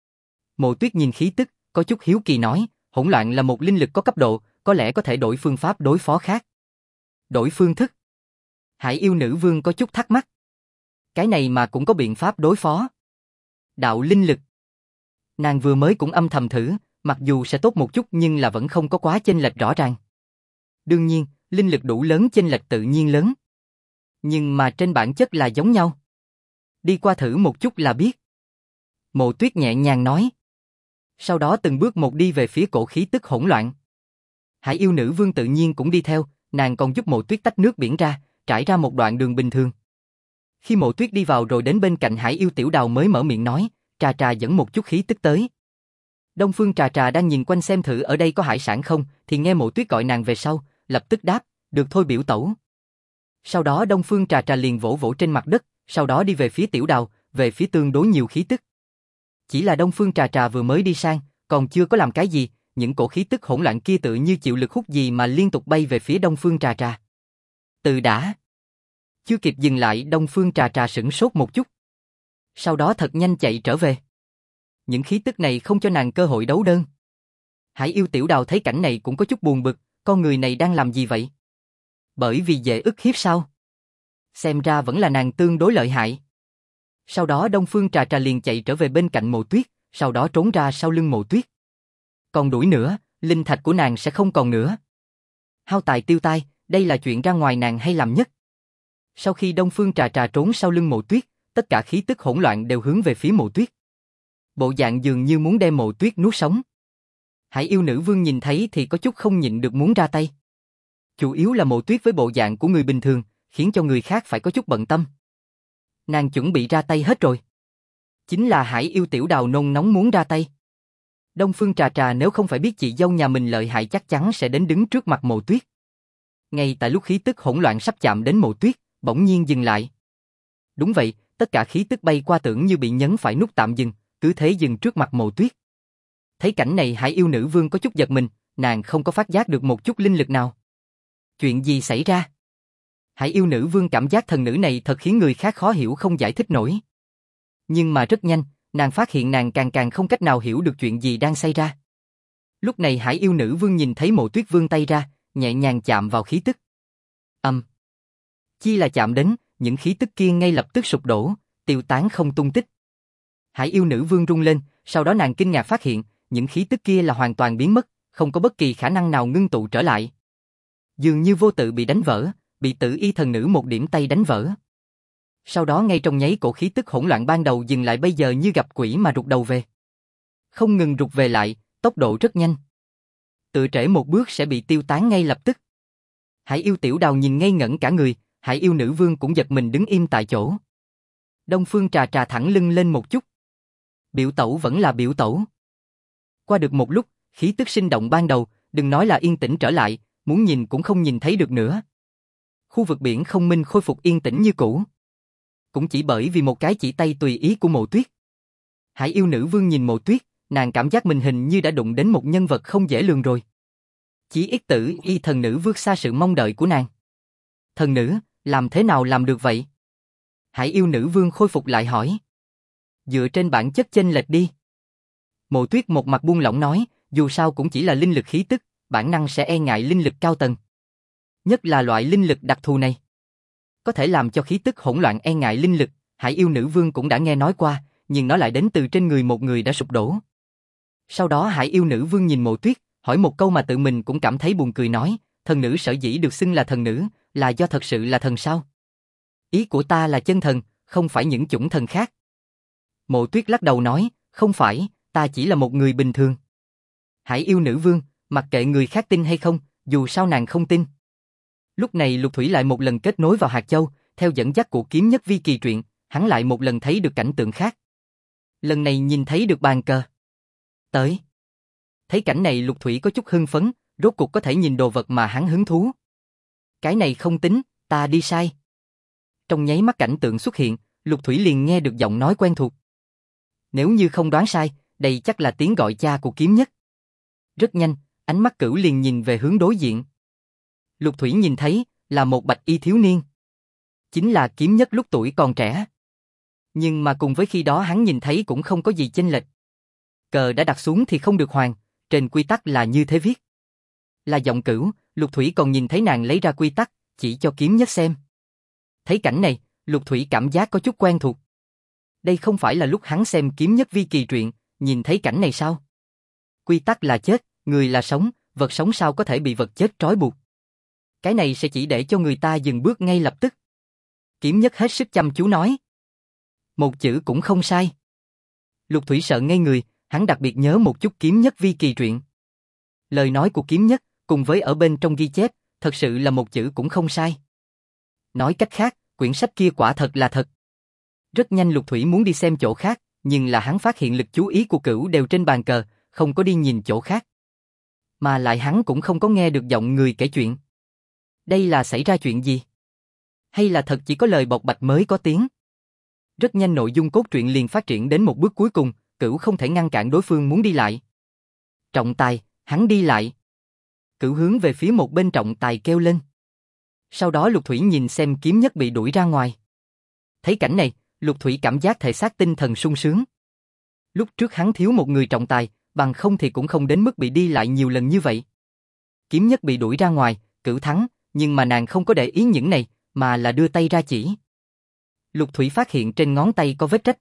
Mộ Tuyết nhìn khí tức, có chút hiếu kỳ nói, hỗn loạn là một linh lực có cấp độ, có lẽ có thể đổi phương pháp đối phó khác. Đổi phương thức. Hải yêu nữ vương có chút thắc mắc. Cái này mà cũng có biện pháp đối phó. Đạo linh lực. Nàng vừa mới cũng âm thầm thử, mặc dù sẽ tốt một chút nhưng là vẫn không có quá chênh lệch rõ ràng. Đương nhiên, linh lực đủ lớn chênh lệch tự nhiên lớn. Nhưng mà trên bản chất là giống nhau. Đi qua thử một chút là biết. Mộ Tuyết nhẹ nhàng nói. Sau đó từng bước một đi về phía cổ khí tức hỗn loạn. Hải yêu nữ vương tự nhiên cũng đi theo, nàng còn giúp Mộ Tuyết tách nước biển ra, trải ra một đoạn đường bình thường. Khi Mộ Tuyết đi vào rồi đến bên cạnh Hải yêu tiểu đào mới mở miệng nói, Trà Trà dẫn một chút khí tức tới. Đông Phương Trà Trà đang nhìn quanh xem thử ở đây có hải sản không, thì nghe Mộ Tuyết gọi nàng về sau, lập tức đáp, được thôi biểu tẩu. Sau đó Đông Phương Trà Trà liền vỗ vỗ trên mặt đất, sau đó đi về phía tiểu đào, về phía tương đối nhiều khí tức. Chỉ là Đông Phương Trà Trà vừa mới đi sang, còn chưa có làm cái gì, những cổ khí tức hỗn loạn kia tự như chịu lực hút gì mà liên tục bay về phía Đông Phương Trà Trà. Từ đã. Chưa kịp dừng lại, Đông Phương Trà Trà sửng sốt một chút. Sau đó thật nhanh chạy trở về. Những khí tức này không cho nàng cơ hội đấu đơn. Hải yêu tiểu đào thấy cảnh này cũng có chút buồn bực, con người này đang làm gì vậy? Bởi vì dễ ức hiếp sao? Xem ra vẫn là nàng tương đối lợi hại. Sau đó Đông Phương Trà Trà liền chạy trở về bên cạnh Mộ Tuyết, sau đó trốn ra sau lưng Mộ Tuyết. Còn đuổi nữa, linh thạch của nàng sẽ không còn nữa. Hao tài tiêu tai, đây là chuyện ra ngoài nàng hay làm nhất. Sau khi Đông Phương Trà Trà trốn sau lưng Mộ Tuyết, tất cả khí tức hỗn loạn đều hướng về phía Mộ Tuyết. Bộ dạng dường như muốn đem Mộ Tuyết nuốt sống. Hải yêu nữ vương nhìn thấy thì có chút không nhịn được muốn ra tay. Chủ yếu là Mộ Tuyết với bộ dạng của người bình thường, khiến cho người khác phải có chút bận tâm. Nàng chuẩn bị ra tay hết rồi. Chính là Hải yêu tiểu đào nôn nóng muốn ra tay. Đông Phương Trà Trà nếu không phải biết chị dâu nhà mình lợi hại chắc chắn sẽ đến đứng trước mặt Mộ Tuyết. Ngay tại lúc khí tức hỗn loạn sắp chạm đến Mộ Tuyết, bỗng nhiên dừng lại. Đúng vậy, tất cả khí tức bay qua tưởng như bị nhấn phải nút tạm dừng, cứ thế dừng trước mặt Mộ Tuyết. Thấy cảnh này Hải yêu nữ vương có chút giật mình, nàng không có phát giác được một chút linh lực nào. Chuyện gì xảy ra? Hải yêu nữ vương cảm giác thần nữ này thật khiến người khác khó hiểu không giải thích nổi. Nhưng mà rất nhanh, nàng phát hiện nàng càng không cách nào hiểu được chuyện gì đang xảy ra. Lúc này Hải yêu nữ vương nhìn thấy Mộ Tuyết vươn tay ra, nhẹ nhàng chạm vào khí tức. Chi là chạm đến, những khí tức kia ngay lập tức sụp đổ, tiêu tán không tung tích. Hải yêu nữ vương rung lên, sau đó nàng kinh ngạc phát hiện, những khí tức kia là hoàn toàn biến mất, không có bất kỳ khả năng nào ngưng tụ trở lại. Dường như vô tự bị đánh vỡ, bị Tử Y thần nữ một điểm tay đánh vỡ. Sau đó ngay trong nháy cổ khí tức hỗn loạn ban đầu dừng lại bây giờ như gặp quỷ mà rụt đầu về. Không ngừng rụt về lại, tốc độ rất nhanh. Tự trễ một bước sẽ bị tiêu tán ngay lập tức. Hải yêu tiểu đào nhìn ngây ngẩn cả người, Hải yêu nữ vương cũng giật mình đứng im tại chỗ. Đông Phương Trà Trà thẳng lưng lên một chút. Biểu tẩu vẫn là biểu tẩu. Qua được một lúc, khí tức sinh động ban đầu, đừng nói là yên tĩnh trở lại, muốn nhìn cũng không nhìn thấy được nữa. Khu vực biển không minh khôi phục yên tĩnh như cũ. Cũng chỉ bởi vì một cái chỉ tay tùy ý của Mộ Tuyết. Hải yêu nữ vương nhìn Mộ Tuyết, nàng cảm giác mình hình như đã đụng đến một nhân vật không dễ lường rồi. Chỉ ít Tử Y thần nữ vượt xa sự mong đợi của nàng. Thần nữ, làm thế nào làm được vậy? Hải yêu nữ vương khôi phục lại hỏi. Dựa trên bản chất chênh lệch đi. Mộ Tuyết một mặt buông lỏng nói, dù sao cũng chỉ là linh lực khí tức, bản năng sẽ e ngại linh lực cao tầng. Nhất là loại linh lực đặc thù này. Có thể làm cho khí tức hỗn loạn e ngại linh lực, Hải yêu nữ vương cũng đã nghe nói qua, nhưng nó lại đến từ trên người một người đã sụp đổ. Sau đó Hải yêu nữ vương nhìn Mộ Tuyết, hỏi một câu mà tự mình cũng cảm thấy buồn cười nói, thần nữ sở dĩ được xưng là thần nữ, là do thật sự là thần sao? Ý của ta là chân thần, không phải những chủng thần khác. Mộ Tuyết lắc đầu nói, không phải, ta chỉ là một người bình thường. Hải yêu nữ vương, mặc kệ người khác tin hay không, dù sao nàng không tin. Lúc này Lục Thủy lại một lần kết nối vào hạt châu, theo dẫn dắt của kiếm nhất vi kỳ truyện, hắn lại một lần thấy được cảnh tượng khác. Lần này nhìn thấy được bàn cờ. Tới. Thấy cảnh này Lục Thủy có chút hưng phấn, rốt cuộc có thể nhìn đồ vật mà hắn hứng thú. Cái này không tính, ta đi sai. Trong nháy mắt cảnh tượng xuất hiện, Lục Thủy liền nghe được giọng nói quen thuộc. Nếu như không đoán sai, đây chắc là tiếng gọi cha của Kiếm Nhất. Rất nhanh, ánh mắt Cửu liền nhìn về hướng đối diện. Lục Thủy nhìn thấy, là một bạch y thiếu niên. Chính là Kiếm Nhất lúc tuổi còn trẻ. Nhưng mà cùng với khi đó hắn nhìn thấy cũng không có gì chênh lệch. Cờ đã đặt xuống thì không được hoàn, trên quy tắc là như thế viết. Là giọng Cửu, Lục Thủy còn nhìn thấy nàng lấy ra quy tắc, chỉ cho Kiếm Nhất xem. Thấy cảnh này, Lục Thủy cảm giác có chút quen thuộc. Đây không phải là lúc hắn xem Kiếm Nhất vi kỳ truyện, nhìn thấy cảnh này sao? Quy tắc là chết, người là sống, vật sống sao có thể bị vật chết trói buộc. Cái này sẽ chỉ để cho người ta dừng bước ngay lập tức. Kiếm Nhất hết sức chăm chú nói. Một chữ cũng không sai. Lục Thủy sợ ngây người, hắn đặc biệt nhớ một chút Kiếm Nhất vi kỳ truyện. Lời nói của Kiếm Nhất, cùng với ở bên trong ghi chép, thật sự là một chữ cũng không sai. Nói cách khác, quyển sách kia quả thật là thật. Rất nhanh Lục Thủy muốn đi xem chỗ khác, nhưng là hắn phát hiện lực chú ý của Cửu đều trên bàn cờ, không có đi nhìn chỗ khác. Mà lại hắn cũng không có nghe được giọng người kể chuyện. Đây là xảy ra chuyện gì? Hay là thật chỉ có lời bộc bạch mới có tiếng? Rất nhanh nội dung cốt truyện liền phát triển đến một bước cuối cùng, Cửu không thể ngăn cản đối phương muốn đi lại. Trọng tài, hắn đi lại. Cửu hướng về phía một bên trọng tài kêu lên. Sau đó Lục Thủy nhìn xem Kiếm Nhất bị đuổi ra ngoài. Thấy cảnh này, Lục Thủy cảm giác thể xác tinh thần sung sướng. Lúc trước hắn thiếu một người trọng tài, bằng không thì cũng không đến mức bị đi lại nhiều lần như vậy. Kiếm Nhất bị đuổi ra ngoài, Cửu thắng, nhưng mà nàng không có để ý những này, mà là đưa tay ra chỉ. Lục Thủy phát hiện trên ngón tay có vết rách.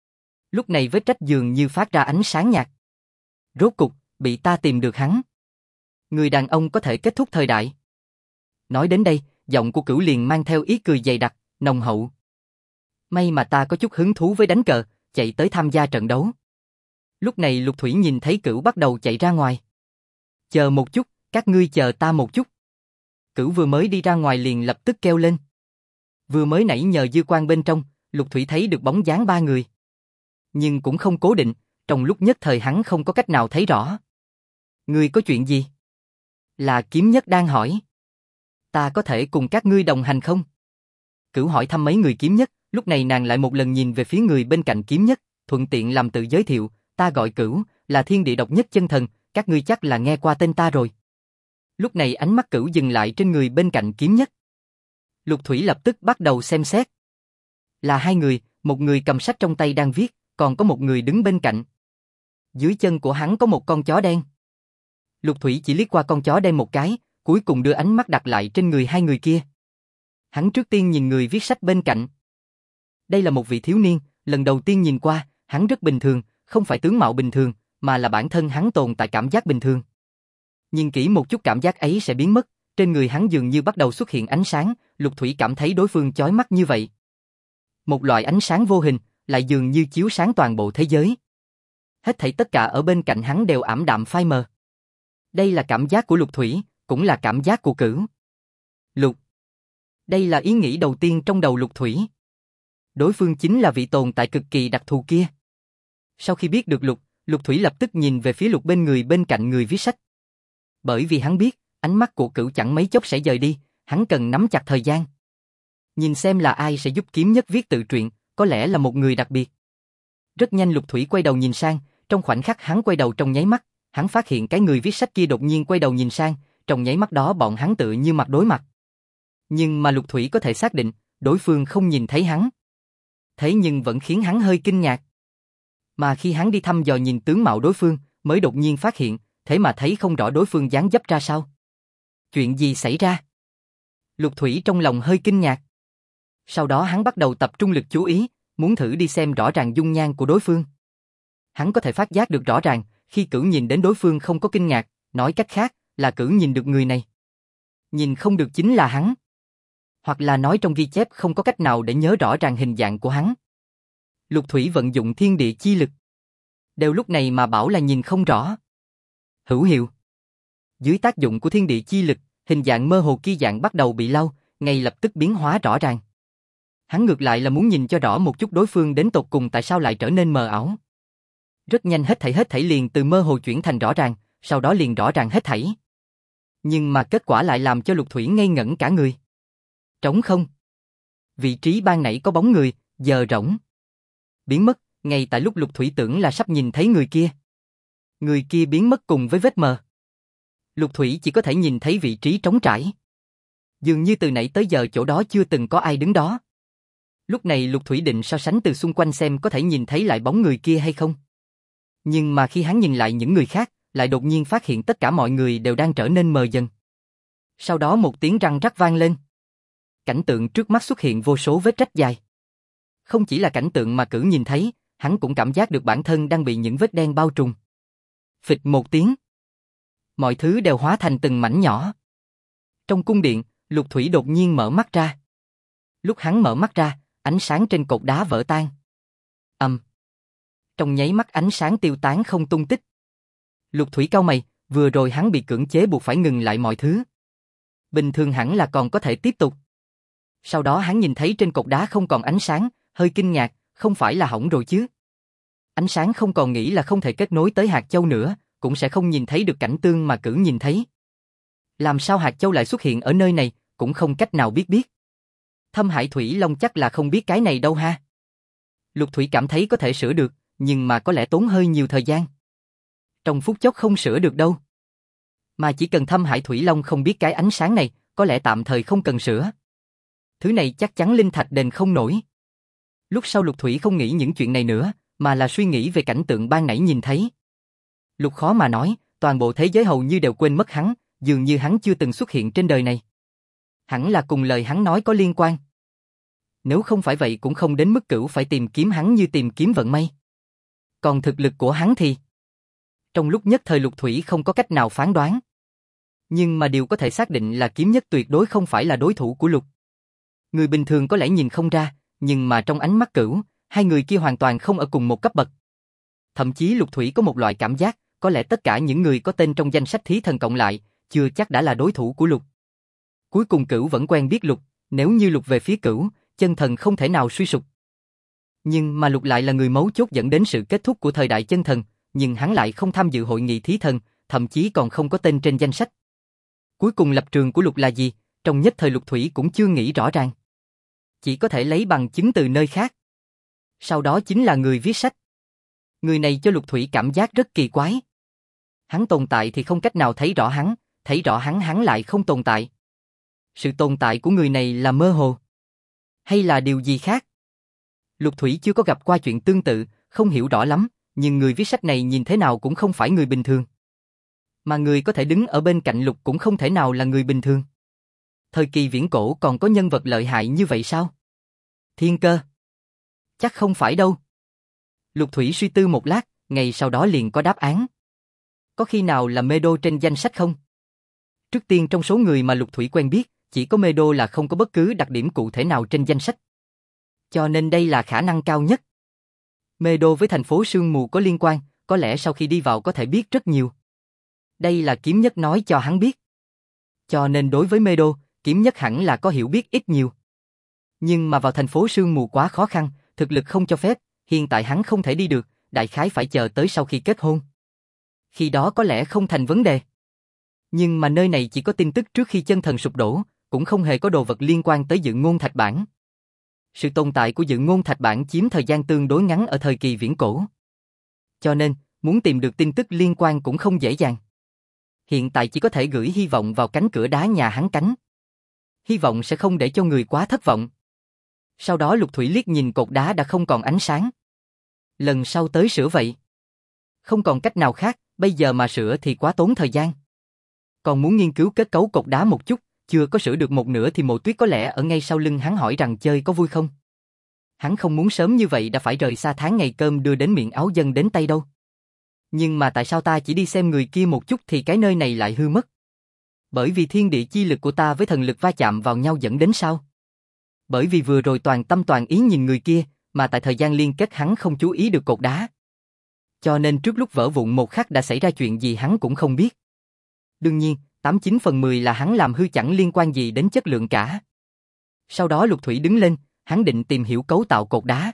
Lúc này vết rách dường như phát ra ánh sáng nhạt. Rốt cục, bị ta tìm được hắn. Người đàn ông có thể kết thúc thời đại. Nói đến đây, giọng của Cửu liền mang theo ý cười dày đặc, nồng hậu. May mà ta có chút hứng thú với đánh cờ, chạy tới tham gia trận đấu. Lúc này Lục Thủy nhìn thấy Cửu bắt đầu chạy ra ngoài. Chờ một chút, các ngươi chờ ta một chút. Cửu vừa mới đi ra ngoài liền lập tức kêu lên. Vừa mới nãy nhờ dư quang bên trong, Lục Thủy thấy được bóng dáng ba người. Nhưng cũng không cố định, trong lúc nhất thời hắn không có cách nào thấy rõ. Ngươi có chuyện gì? Là Kiếm Nhất đang hỏi. Ta có thể cùng các ngươi đồng hành không? Cửu hỏi thăm mấy người Kiếm Nhất, lúc này nàng lại một lần nhìn về phía người bên cạnh Kiếm Nhất, thuận tiện làm tự giới thiệu, ta gọi Cửu, là thiên địa độc nhất chân thần, các ngươi chắc là nghe qua tên ta rồi. Lúc này ánh mắt Cửu dừng lại trên người bên cạnh Kiếm Nhất. Lục Thủy lập tức bắt đầu xem xét. Là hai người, một người cầm sách trong tay đang viết, còn có một người đứng bên cạnh. Dưới chân của hắn có một con chó đen. Lục Thủy chỉ liếc qua con chó đen một cái, cuối cùng đưa ánh mắt đặt lại trên người hai người kia. Hắn trước tiên nhìn người viết sách bên cạnh. Đây là một vị thiếu niên, lần đầu tiên nhìn qua, hắn rất bình thường, không phải tướng mạo bình thường, mà là bản thân hắn tồn tại cảm giác bình thường. Nhìn kỹ một chút cảm giác ấy sẽ biến mất, trên người hắn dường như bắt đầu xuất hiện ánh sáng, Lục Thủy cảm thấy đối phương chói mắt như vậy. Một loại ánh sáng vô hình, lại dường như chiếu sáng toàn bộ thế giới. Hết thảy tất cả ở bên cạnh hắn đều ảm đạm phai mờ. Đây là cảm giác của Lục Thủy, cũng là cảm giác của Cửu. Lục. Đây là ý nghĩ đầu tiên trong đầu Lục Thủy. Đối phương chính là vị tồn tại cực kỳ đặc thù kia. Sau khi biết được Lục, Lục Thủy lập tức nhìn về phía Lục bên người bên cạnh người viết sách. Bởi vì hắn biết, ánh mắt của Cửu chẳng mấy chốc sẽ rời đi, hắn cần nắm chặt thời gian. Nhìn xem là ai sẽ giúp Kiếm Nhất viết tự truyện, có lẽ là một người đặc biệt. Rất nhanh Lục Thủy quay đầu nhìn sang, trong khoảnh khắc hắn quay đầu trong nháy mắt, hắn phát hiện cái người viết sách kia đột nhiên quay đầu nhìn sang, trong nháy mắt đó bọn hắn tựa như mặt đối mặt. Nhưng mà Lục Thủy có thể xác định, đối phương không nhìn thấy hắn. Thế nhưng vẫn khiến hắn hơi kinh ngạc. Mà khi hắn đi thăm dò nhìn tướng mạo đối phương, mới đột nhiên phát hiện, thế mà thấy không rõ đối phương dáng dấp ra sao. Chuyện gì xảy ra? Lục Thủy trong lòng hơi kinh ngạc. Sau đó hắn bắt đầu tập trung lực chú ý, muốn thử đi xem rõ ràng dung nhan của đối phương. Hắn có thể phát giác được rõ ràng, khi Cửu nhìn đến đối phương không có kinh ngạc, nói cách khác, là Cửu nhìn được người này. Nhìn không được chính là hắn. Hoặc là nói trong ghi chép không có cách nào để nhớ rõ ràng hình dạng của hắn. Lục Thủy vận dụng thiên địa chi lực. Đều lúc này mà bảo là nhìn không rõ. Hữu hiệu. Dưới tác dụng của thiên địa chi lực, hình dạng mơ hồ kia dạng bắt đầu bị lau, ngay lập tức biến hóa rõ ràng. Hắn ngược lại là muốn nhìn cho rõ một chút đối phương đến tột cùng tại sao lại trở nên mờ ảo. Rất nhanh hết thảy liền từ mơ hồ chuyển thành rõ ràng, sau đó liền rõ ràng hết thảy. Nhưng mà kết quả lại làm cho Lục Thủy ngây ngẩn cả người. Trống không. Vị trí ban nãy có bóng người, giờ rỗng. Biến mất, ngay tại lúc Lục Thủy tưởng là sắp nhìn thấy người kia. Người kia biến mất cùng với vết mờ. Lục Thủy chỉ có thể nhìn thấy vị trí trống trải. Dường như từ nãy tới giờ chỗ đó chưa từng có ai đứng đó. Lúc này Lục Thủy định so sánh từ xung quanh xem có thể nhìn thấy lại bóng người kia hay không. Nhưng mà khi hắn nhìn lại những người khác, lại đột nhiên phát hiện tất cả mọi người đều đang trở nên mờ dần. Sau đó một tiếng răng rắc vang lên. Cảnh tượng trước mắt xuất hiện vô số vết rách dài. Không chỉ là cảnh tượng mà Cửu nhìn thấy, hắn cũng cảm giác được bản thân đang bị những vết đen bao trùm. Phịch một tiếng. Mọi thứ đều hóa thành từng mảnh nhỏ. Trong cung điện, Lục Thủy đột nhiên mở mắt ra. Lúc hắn mở mắt ra, ánh sáng trên cột đá vỡ tan. Trong nháy mắt ánh sáng tiêu tán không tung tích. Lục Thủy cau mày, vừa rồi hắn bị cưỡng chế buộc phải ngừng lại mọi thứ. Bình thường hẳn là còn có thể tiếp tục. Sau đó hắn nhìn thấy trên cột đá không còn ánh sáng, hơi kinh ngạc, không phải là hỏng rồi chứ. Ánh sáng không còn nghĩ là không thể kết nối tới hạt châu nữa, cũng sẽ không nhìn thấy được cảnh tương mà Cửu nhìn thấy. Làm sao hạt châu lại xuất hiện ở nơi này, cũng không cách nào biết. Thâm Hải Thủy Long chắc là không biết cái này đâu ha. Lục Thủy cảm thấy có thể sửa được, nhưng mà có lẽ tốn hơi nhiều thời gian. Trong phút chốc không sửa được đâu. Mà chỉ cần Thâm Hải Thủy Long không biết cái ánh sáng này, có lẽ tạm thời không cần sửa. Thứ này chắc chắn linh thạch đền không nổi. Lúc sau Lục Thủy không nghĩ những chuyện này nữa, mà là suy nghĩ về cảnh tượng ban nãy nhìn thấy. Lục khó mà nói, toàn bộ thế giới hầu như đều quên mất hắn, dường như hắn chưa từng xuất hiện trên đời này. Hẳn là cùng lời hắn nói có liên quan. Nếu không phải vậy cũng không đến mức Cửu phải tìm kiếm hắn như tìm kiếm vận may. Còn thực lực của hắn thì... Trong lúc nhất thời Lục Thủy không có cách nào phán đoán. Nhưng mà điều có thể xác định là Kiếm Nhất tuyệt đối không phải là đối thủ của Lục. Người bình thường có lẽ nhìn không ra, nhưng mà trong ánh mắt Cửu, hai người kia hoàn toàn không ở cùng một cấp bậc. Thậm chí Lục Thủy có một loại cảm giác, có lẽ tất cả những người có tên trong danh sách thí thần cộng lại, chưa chắc đã là đối thủ của Lục. Cuối cùng Cửu vẫn quen biết Lục, nếu như Lục về phía Cửu, chân thần không thể nào suy sụp. Nhưng mà Lục lại là người mấu chốt dẫn đến sự kết thúc của thời đại chân thần, nhưng hắn lại không tham dự hội nghị thí thần, thậm chí còn không có tên trên danh sách. Cuối cùng lập trường của Lục là gì, trong nhất thời Lục Thủy cũng chưa nghĩ rõ ràng. Chỉ có thể lấy bằng chứng từ nơi khác. Sau đó chính là người viết sách. Người này cho Lục Thủy cảm giác rất kỳ quái. Hắn tồn tại thì không cách nào thấy rõ hắn, thấy rõ hắn lại không tồn tại. Sự tồn tại của người này là mơ hồ. Hay là điều gì khác? Lục Thủy chưa có gặp qua chuyện tương tự, không hiểu rõ lắm, nhưng người viết sách này nhìn thế nào cũng không phải người bình thường. Mà người có thể đứng ở bên cạnh Lục cũng không thể nào là người bình thường. Thời kỳ viễn cổ còn có nhân vật lợi hại như vậy sao? Thiên Cơ? Chắc không phải đâu. Lục Thủy suy tư một lát, ngày sau đó liền có đáp án. Có khi nào là Mê Đô trên danh sách không? Trước tiên trong số người mà Lục Thủy quen biết, chỉ có Mê Đô là không có bất cứ đặc điểm cụ thể nào trên danh sách. Cho nên đây là khả năng cao nhất. Mê Đô với thành phố sương mù có liên quan, có lẽ sau khi đi vào có thể biết rất nhiều. Đây là Kiếm Nhất nói cho hắn biết. Cho nên đối với Mê Đô, Kiếm Nhất hẳn là có hiểu biết ít nhiều. Nhưng mà vào thành phố sương mù quá khó khăn, thực lực không cho phép, hiện tại hắn không thể đi được, đại khái phải chờ tới sau khi kết hôn. Khi đó có lẽ không thành vấn đề. Nhưng mà nơi này chỉ có tin tức trước khi chân thần sụp đổ, cũng không hề có đồ vật liên quan tới Dự Ngôn Thạch Bản. Sự tồn tại của Dự Ngôn Thạch Bản chiếm thời gian tương đối ngắn ở thời kỳ viễn cổ. Cho nên, muốn tìm được tin tức liên quan cũng không dễ dàng. Hiện tại chỉ có thể gửi hy vọng vào cánh cửa đá nhà hắn cánh. Hy vọng sẽ không để cho người quá thất vọng. Sau đó Lục Thủy liếc nhìn cột đá đã không còn ánh sáng. Lần sau tới sửa vậy. Không còn cách nào khác, bây giờ mà sửa thì quá tốn thời gian. Còn muốn nghiên cứu kết cấu cột đá một chút, chưa có sửa được một nửa thì Mộ Tuyết có lẽ ở ngay sau lưng hắn hỏi rằng chơi có vui không. Hắn không muốn sớm như vậy đã phải rời xa tháng ngày cơm đưa đến miệng áo dân đến tay đâu. Nhưng mà tại sao ta chỉ đi xem người kia một chút thì cái nơi này lại hư mất? Bởi vì thiên địa chi lực của ta với thần lực va chạm vào nhau dẫn đến sao? Bởi vì vừa rồi toàn tâm toàn ý nhìn người kia, mà tại thời gian liên kết hắn không chú ý được cột đá. Cho nên trước lúc vỡ vụn một khắc đã xảy ra chuyện gì hắn cũng không biết. Đương nhiên, 89 phần 10 là hắn làm hư chẳng liên quan gì đến chất lượng cả. Sau đó Lục Thủy đứng lên, hắn định tìm hiểu cấu tạo cột đá.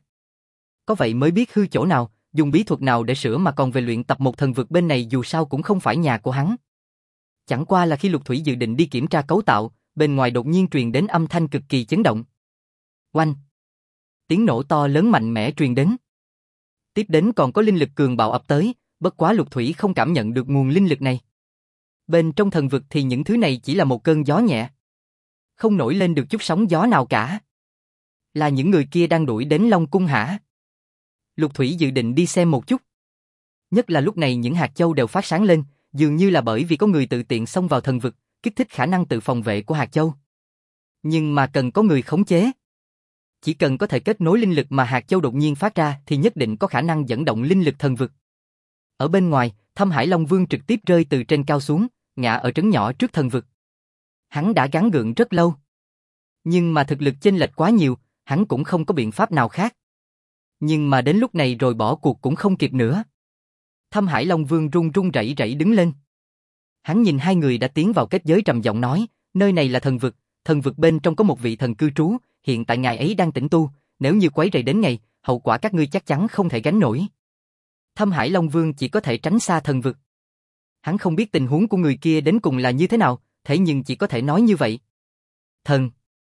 Có vậy mới biết hư chỗ nào, dùng bí thuật nào để sửa mà còn về luyện tập một thần vực bên này dù sao cũng không phải nhà của hắn. Chẳng qua là khi Lục Thủy dự định đi kiểm tra cấu tạo, bên ngoài đột nhiên truyền đến âm thanh cực kỳ chấn động. Oanh! Tiếng nổ to lớn mạnh mẽ truyền đến. Tiếp đến còn có linh lực cường bạo ập tới, bất quá Lục Thủy không cảm nhận được nguồn linh lực này. Bên trong thần vực thì những thứ này chỉ là một cơn gió nhẹ. Không nổi lên được chút sóng gió nào cả. Là những người kia đang đuổi đến Long Cung hả? Lục Thủy dự định đi xem một chút. Nhất là lúc này những hạt châu đều phát sáng lên, dường như là bởi vì có người tự tiện xông vào thần vực, kích thích khả năng tự phòng vệ của hạt châu. Nhưng mà cần có người khống chế. Chỉ cần có thể kết nối linh lực mà hạt châu đột nhiên phát ra thì nhất định có khả năng dẫn động linh lực thần vực. Ở bên ngoài, Thâm Hải Long Vương trực tiếp rơi từ trên cao xuống, ngã ở trấn nhỏ trước thần vực. Hắn đã gắng gượng rất lâu. Nhưng mà thực lực chênh lệch quá nhiều, hắn cũng không có biện pháp nào khác. Nhưng mà đến lúc này rồi bỏ cuộc cũng không kịp nữa. Thâm Hải Long Vương run run rẩy rẩy đứng lên. Hắn nhìn hai người đã tiến vào kết giới trầm giọng nói, nơi này là thần vực bên trong có một vị thần cư trú, hiện tại ngài ấy đang tĩnh tu, nếu như quấy rầy đến ngày, hậu quả các ngươi chắc chắn không thể gánh nổi. Thâm Hải Long Vương chỉ có thể tránh xa thần vực. Hắn không biết tình huống của người kia đến cùng là như thế nào, thế nhưng chỉ có thể nói như vậy. Thần.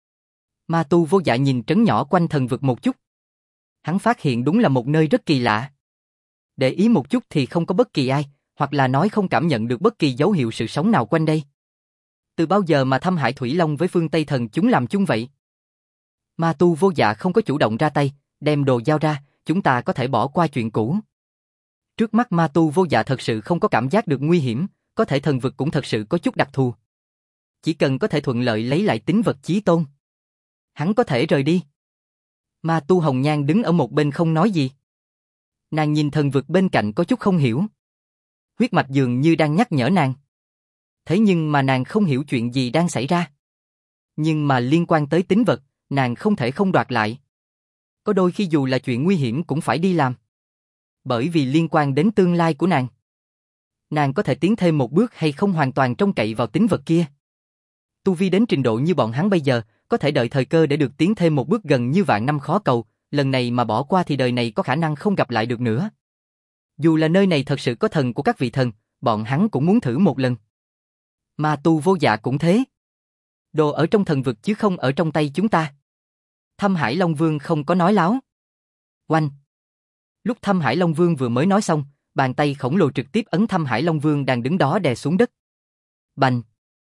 Ma tu vô dạ nhìn trấn nhỏ quanh thần vực một chút. Hắn phát hiện đúng là một nơi rất kỳ lạ. Để ý một chút thì không có bất kỳ ai, hoặc là nói không cảm nhận được bất kỳ dấu hiệu sự sống nào quanh đây. Từ bao giờ mà Thâm Hải Thủy Long với phương Tây Thần chúng làm chung vậy? Ma tu vô dạ không có chủ động ra tay, đem đồ giao ra, chúng ta có thể bỏ qua chuyện cũ. Trước mắt ma tu vô dạ thật sự không có cảm giác được nguy hiểm, có thể thần vực cũng thật sự có chút đặc thù. Chỉ cần có thể thuận lợi lấy lại tính vật chí tôn, hắn có thể rời đi. Ma tu Hồng Nhan đứng ở một bên không nói gì. Nàng nhìn thần vực bên cạnh có chút không hiểu. Huyết mạch dường như đang nhắc nhở nàng. Thế nhưng mà nàng không hiểu chuyện gì đang xảy ra. Nhưng mà liên quan tới tính vật, nàng không thể không đoạt lại. Có đôi khi dù là chuyện nguy hiểm cũng phải đi làm. Bởi vì liên quan đến tương lai của nàng. Nàng có thể tiến thêm một bước hay không hoàn toàn trông cậy vào tính vật kia. Tu vi đến trình độ như bọn hắn bây giờ, có thể đợi thời cơ để được tiến thêm một bước gần như vạn năm khó cầu, lần này mà bỏ qua thì đời này có khả năng không gặp lại được nữa. Dù là nơi này thật sự có thần của các vị thần, bọn hắn cũng muốn thử một lần. Ma tu vô dạ cũng thế. Đồ ở trong thần vực chứ không ở trong tay chúng ta. Thâm Hải Long Vương không có nói láo. Oanh! Lúc Thâm Hải Long Vương vừa mới nói xong, bàn tay khổng lồ trực tiếp ấn Thâm Hải Long Vương đang đứng đó đè xuống đất. Bành!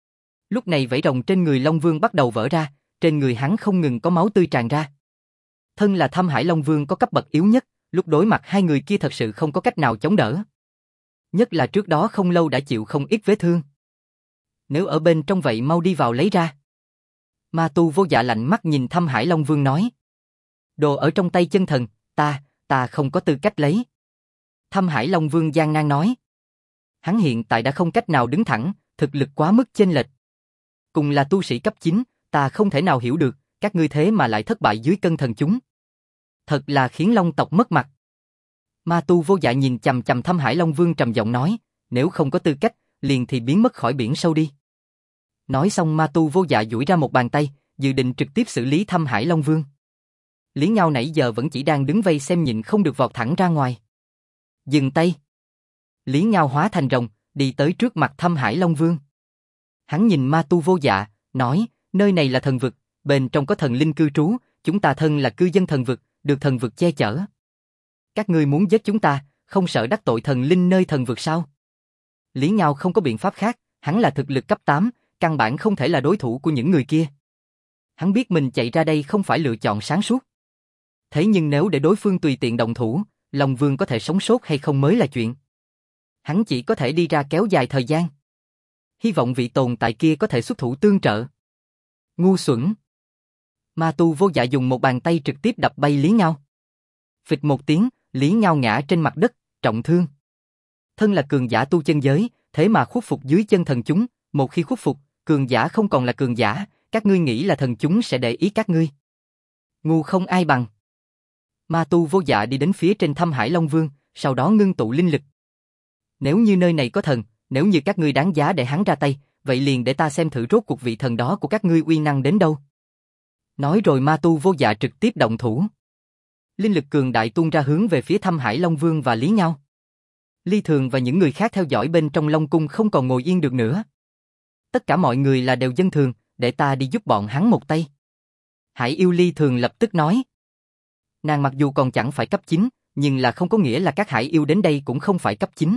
Lúc này vảy rồng trên người Long Vương bắt đầu vỡ ra, trên người hắn không ngừng có máu tươi tràn ra. Thân là Thâm Hải Long Vương có cấp bậc yếu nhất, lúc đối mặt hai người kia thật sự không có cách nào chống đỡ. Nhất là trước đó không lâu đã chịu không ít vết thương. Nếu ở bên trong vậy mau đi vào lấy ra. Ma tu vô dạ lạnh mắt nhìn Thâm Hải Long Vương nói. Đồ ở trong tay chân thần, ta không có tư cách lấy. Thâm Hải Long Vương gian nan nói. Hắn hiện tại đã không cách nào đứng thẳng, thực lực quá mức chênh lệch. Cùng là tu sĩ cấp 9, ta không thể nào hiểu được, các ngươi thế mà lại thất bại dưới cân thần chúng. Thật là khiến Long tộc mất mặt. Ma tu vô dạ nhìn chằm chằm Thâm Hải Long Vương trầm giọng nói, nếu không có tư cách, liền thì biến mất khỏi biển sâu đi. Nói xong ma tu vô dạ duỗi ra một bàn tay, dự định trực tiếp xử lý Thâm Hải Long Vương. Lý Ngao nãy giờ vẫn chỉ đang đứng vây xem nhịn không được vọt thẳng ra ngoài. Dừng tay. Lý Ngao hóa thành rồng, đi tới trước mặt Thâm Hải Long Vương. Hắn nhìn ma tu vô dạ, nói, nơi này là thần vực, bên trong có thần linh cư trú, chúng ta thân là cư dân thần vực, được thần vực che chở. Các ngươi muốn giết chúng ta, không sợ đắc tội thần linh nơi thần vực sao? Lý Ngao không có biện pháp khác, hắn là thực lực cấp 8, căn bản không thể là đối thủ của những người kia. Hắn biết mình chạy ra đây không phải lựa chọn sáng suốt. Thế nhưng nếu để đối phương tùy tiện động thủ, Long Vương có thể sống sót hay không mới là chuyện. Hắn chỉ có thể đi ra kéo dài thời gian. Hy vọng vị tồn tại kia có thể xuất thủ tương trợ. Ngu xuẩn. Ma tu vô dạ dùng một bàn tay trực tiếp đập bay Lý Ngao. Phịch một tiếng, Lý Ngao ngã trên mặt đất, trọng thương. Thân là cường giả tu chân giới, thế mà khuất phục dưới chân thần chúng, một khi khuất phục, cường giả không còn là cường giả, các ngươi nghĩ là thần chúng sẽ để ý các ngươi. Ngu không ai bằng. Ma tu vô dạ đi đến phía trên Thâm Hải Long Vương, sau đó ngưng tụ linh lực. Nếu như nơi này có thần, nếu như các ngươi đáng giá để hắn ra tay, vậy liền để ta xem thử rốt cuộc vị thần đó của các ngươi uy năng đến đâu. Nói rồi ma tu vô dạ trực tiếp động thủ. Linh lực cường đại tuôn ra hướng về phía Thâm Hải Long Vương và Lý Ngao. Ly Thường và những người khác theo dõi bên trong Long Cung không còn ngồi yên được nữa. tất cả mọi người là đều dân thường, để ta đi giúp bọn hắn một tay. Hải yêu ly thường lập tức nói. Nàng mặc dù còn chẳng phải cấp 9, nhưng là không có nghĩa là các hải yêu đến đây cũng không phải cấp 9.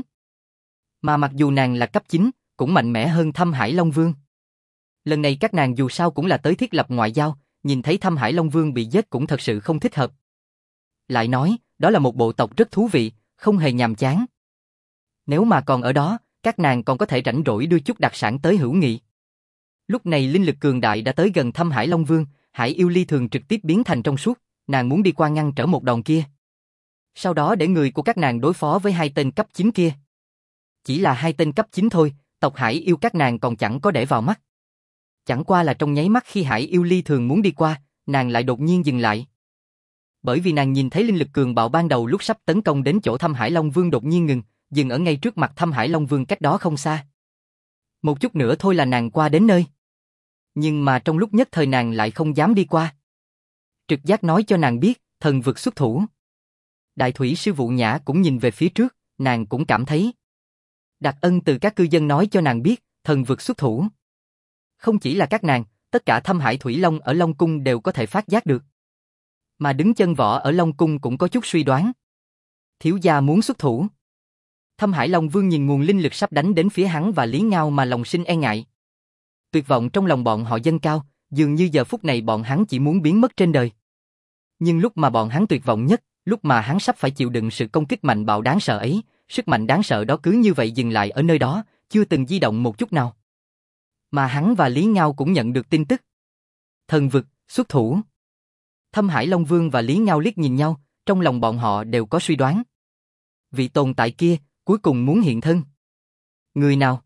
Mà mặc dù nàng là cấp 9, cũng mạnh mẽ hơn Thâm Hải Long Vương. Lần này các nàng dù sao cũng là tới thiết lập ngoại giao, nhìn thấy Thâm Hải Long Vương bị giết cũng thật sự không thích hợp. Lại nói, đó là một bộ tộc rất thú vị, không hề nhàm chán. Nếu mà còn ở đó, các nàng còn có thể rảnh rỗi đưa chút đặc sản tới hữu nghị. Lúc này linh lực cường đại đã tới gần Thâm Hải Long Vương, Hải yêu ly thường trực tiếp biến thành trong suốt, nàng muốn đi qua ngăn trở một đòn kia. Sau đó để người của các nàng đối phó với hai tên cấp 9 kia. Chỉ là hai tên cấp 9 thôi, tộc Hải yêu các nàng còn chẳng có để vào mắt. Chẳng qua là trong nháy mắt khi Hải yêu ly thường muốn đi qua, nàng lại đột nhiên dừng lại. Bởi vì nàng nhìn thấy linh lực cường bạo ban đầu lúc sắp tấn công đến chỗ Thâm Hải Long Vương đột nhiên ngừng, dừng ở ngay trước mặt Thâm Hải Long Vương cách đó không xa. Một chút nữa thôi là nàng qua đến nơi. Nhưng mà trong lúc nhất thời nàng lại không dám đi qua. Trực giác nói cho nàng biết, thần vực xuất thủ. Đại thủy sư Vụ Nhã cũng nhìn về phía trước, nàng cũng cảm thấy. Đặc ân từ các cư dân nói cho nàng biết, thần vực xuất thủ. Không chỉ là các nàng, tất cả Thâm Hải Thủy Long ở Long Cung đều có thể phát giác được. Mà đứng chân võ ở Long Cung cũng có chút suy đoán. Thiếu gia muốn xuất thủ. Thâm Hải Long Vương nhìn nguồn linh lực sắp đánh đến phía hắn và Lý Ngao mà lòng sinh e ngại. Tuyệt vọng trong lòng bọn họ dâng cao, dường như giờ phút này bọn hắn chỉ muốn biến mất trên đời. Nhưng lúc mà bọn hắn tuyệt vọng nhất, lúc mà hắn sắp phải chịu đựng sự công kích mạnh bạo đáng sợ ấy, sức mạnh đáng sợ đó cứ như vậy dừng lại ở nơi đó, chưa từng di động một chút nào. Mà hắn và Lý Ngao cũng nhận được tin tức. Thần vực, xuất thủ. Thâm Hải Long Vương và Lý Ngao liếc nhìn nhau, trong lòng bọn họ đều có suy đoán. Vị tồn tại kia, cuối cùng muốn hiện thân. Người nào?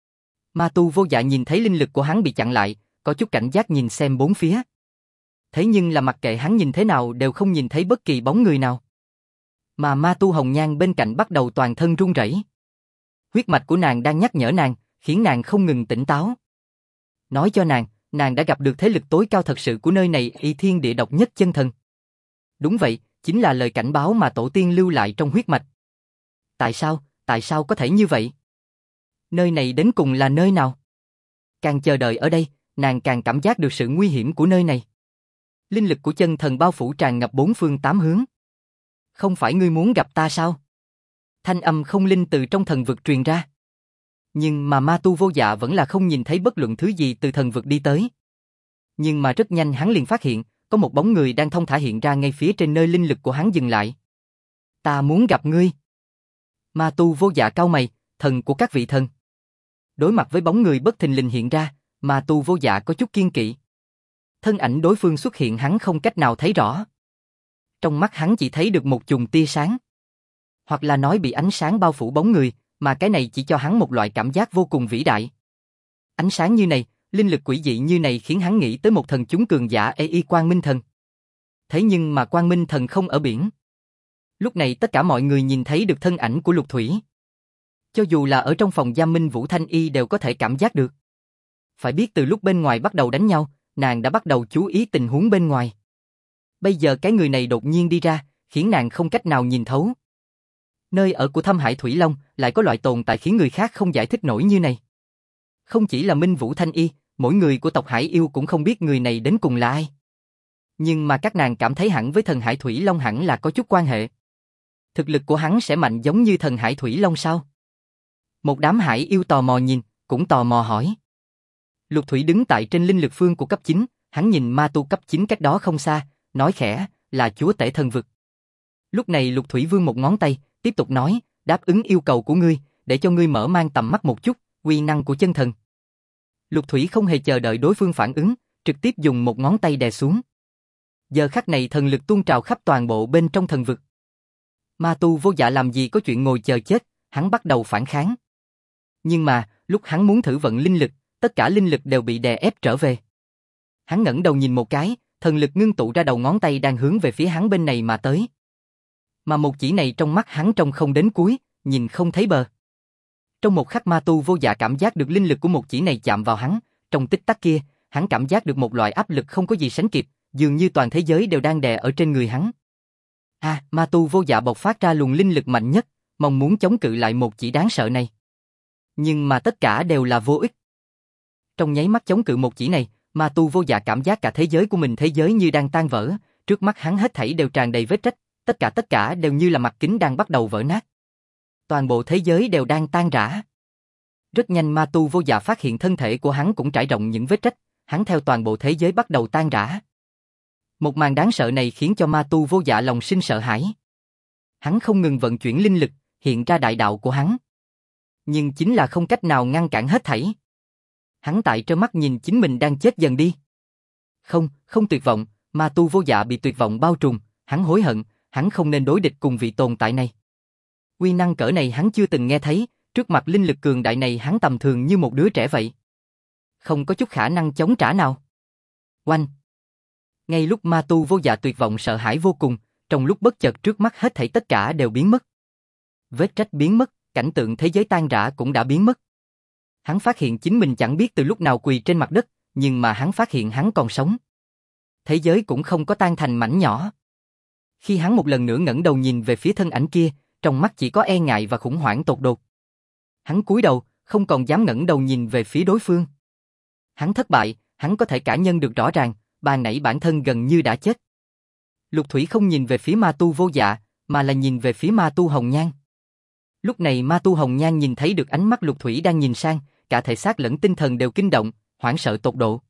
Ma Tu Vô Dạ nhìn thấy linh lực của hắn bị chặn lại, có chút cảnh giác nhìn xem bốn phía. Thế nhưng là mặc kệ hắn nhìn thế nào đều không nhìn thấy bất kỳ bóng người nào. Mà Ma Tu Hồng Nhan bên cạnh bắt đầu toàn thân run rẩy. Huyết mạch của nàng đang nhắc nhở nàng, khiến nàng không ngừng tỉnh táo. Nói cho nàng đã gặp được thế lực tối cao thật sự của nơi này, y thiên địa độc nhất chân thần. Đúng vậy, chính là lời cảnh báo mà tổ tiên lưu lại trong huyết mạch. Tại sao có thể như vậy? Nơi này đến cùng là nơi nào? Càng chờ đợi ở đây, nàng càng cảm giác được sự nguy hiểm của nơi này. Linh lực của chân thần bao phủ tràn ngập bốn phương tám hướng. Không phải ngươi muốn gặp ta sao? Thanh âm không linh từ trong thần vực truyền ra. Nhưng mà Ma Tu Vô Dạ vẫn là không nhìn thấy bất luận thứ gì từ thần vực đi tới. Nhưng mà rất nhanh hắn liền phát hiện, có một bóng người đang thong thả hiện ra ngay phía trên nơi linh lực của hắn dừng lại. Ta muốn gặp ngươi. Ma Tu Vô Dạ cau mày, thần của các vị thần. Đối mặt với bóng người bất thình lình hiện ra, Ma Tu Vô Dạ có chút kiêng kỵ. Thân ảnh đối phương xuất hiện hắn không cách nào thấy rõ. Trong mắt hắn chỉ thấy được một chùm tia sáng. Hoặc là nói bị ánh sáng bao phủ bóng người, mà cái này chỉ cho hắn một loại cảm giác vô cùng vĩ đại. Ánh sáng như này, linh lực quỷ dị như này khiến hắn nghĩ tới một thần chúng cường giả y Quang Minh Thần. Thế nhưng mà Quang Minh Thần không ở biển. Lúc này tất cả mọi người nhìn thấy được thân ảnh của Lục Thủy. Cho dù là ở trong phòng giam Minh Vũ Thanh Y đều có thể cảm giác được. Phải biết từ lúc bên ngoài bắt đầu đánh nhau, nàng đã bắt đầu chú ý tình huống bên ngoài. Bây giờ cái người này đột nhiên đi ra, khiến nàng không cách nào nhìn thấu. Nơi ở của Thâm Hải Thủy Long lại có loại tồn tại khiến người khác không giải thích nổi như này. Không chỉ là Minh Vũ Thanh Y, mỗi người của tộc Hải Yêu cũng không biết người này đến cùng là ai. Nhưng mà các nàng cảm thấy hẳn với thần Hải Thủy Long hẳn là có chút quan hệ. Thực lực của hắn sẽ mạnh giống như thần Hải Thủy Long sao? Một đám Hải Yêu tò mò nhìn, cũng tò mò hỏi. Lục Thủy đứng tại trên linh lực phương của cấp 9, hắn nhìn ma tu cấp 9 cách đó không xa, nói khẽ, là chúa tể thần vực. Lúc này Lục Thủy vươn một ngón tay, tiếp tục nói, đáp ứng yêu cầu của ngươi, để cho ngươi mở mang tầm mắt một chút, uy năng của chân thần. Lục Thủy không hề chờ đợi đối phương phản ứng, trực tiếp dùng một ngón tay đè xuống. Giờ khắc này thần lực tuôn trào khắp toàn bộ bên trong thần vực. Ma tu Vô Dạ làm gì có chuyện ngồi chờ chết, hắn bắt đầu phản kháng. Nhưng mà, lúc hắn muốn thử vận linh lực, tất cả linh lực đều bị đè ép trở về. Hắn ngẩng đầu nhìn một cái, thần lực ngưng tụ ra đầu ngón tay đang hướng về phía hắn bên này mà tới. Mà một chỉ này trong mắt hắn trông không đến cuối, nhìn không thấy bờ. Trong một khắc ma tu Vô Dạ cảm giác được linh lực của một chỉ này chạm vào hắn, trong tích tắc kia, hắn cảm giác được một loại áp lực không có gì sánh kịp, dường như toàn thế giới đều đang đè ở trên người hắn. Ma tu Vô Dạ bộc phát ra luồng linh lực mạnh nhất, mong muốn chống cự lại một chỉ đáng sợ này. Nhưng mà tất cả đều là vô ích. Trong nháy mắt chống cự một chỉ này, ma tu vô dạ cảm giác cả thế giới của mình thế giới như đang tan vỡ, trước mắt hắn hết thảy đều tràn đầy vết rách, tất cả đều như là mặt kính đang bắt đầu vỡ nát. Toàn bộ thế giới đều đang tan rã. Rất nhanh ma tu vô dạ phát hiện thân thể của hắn cũng trải rộng những vết rách, hắn theo toàn bộ thế giới bắt đầu tan rã. Một màn đáng sợ này khiến cho ma tu vô dạ lòng sinh sợ hãi. Hắn không ngừng vận chuyển linh lực, hiện ra đại đạo của hắn. Nhưng chính là không cách nào ngăn cản hết thảy. Hắn tại trơ mắt nhìn chính mình đang chết dần đi. Không tuyệt vọng, ma tu vô dạ bị tuyệt vọng bao trùm, hắn hối hận, hắn không nên đối địch cùng vị tồn tại này. Uy năng cỡ này hắn chưa từng nghe thấy, trước mặt linh lực cường đại này hắn tầm thường như một đứa trẻ vậy. Không có chút khả năng chống trả nào. Oanh! Ngay lúc ma tu vô dạ tuyệt vọng sợ hãi vô cùng, trong lúc bất chợt trước mắt hết thảy tất cả đều biến mất. Vết rách biến mất, cảnh tượng thế giới tan rã cũng đã biến mất. Hắn phát hiện chính mình chẳng biết từ lúc nào quỳ trên mặt đất, nhưng mà hắn phát hiện hắn còn sống. Thế giới cũng không có tan thành mảnh nhỏ. Khi hắn một lần nữa ngẩng đầu nhìn về phía thân ảnh kia, trong mắt chỉ có e ngại và khủng hoảng tột đột. Hắn cúi đầu, không còn dám ngẩng đầu nhìn về phía đối phương. Hắn thất bại, hắn có thể cảm nhận được rõ ràng, ban nãy bản thân gần như đã chết. Lục Thủy không nhìn về phía ma tu vô dạ, mà là nhìn về phía ma tu Hồng Nhan. Lúc này ma tu Hồng Nhan nhìn thấy được ánh mắt Lục Thủy đang nhìn sang, cả thể xác lẫn tinh thần đều kinh động, hoảng sợ tột độ.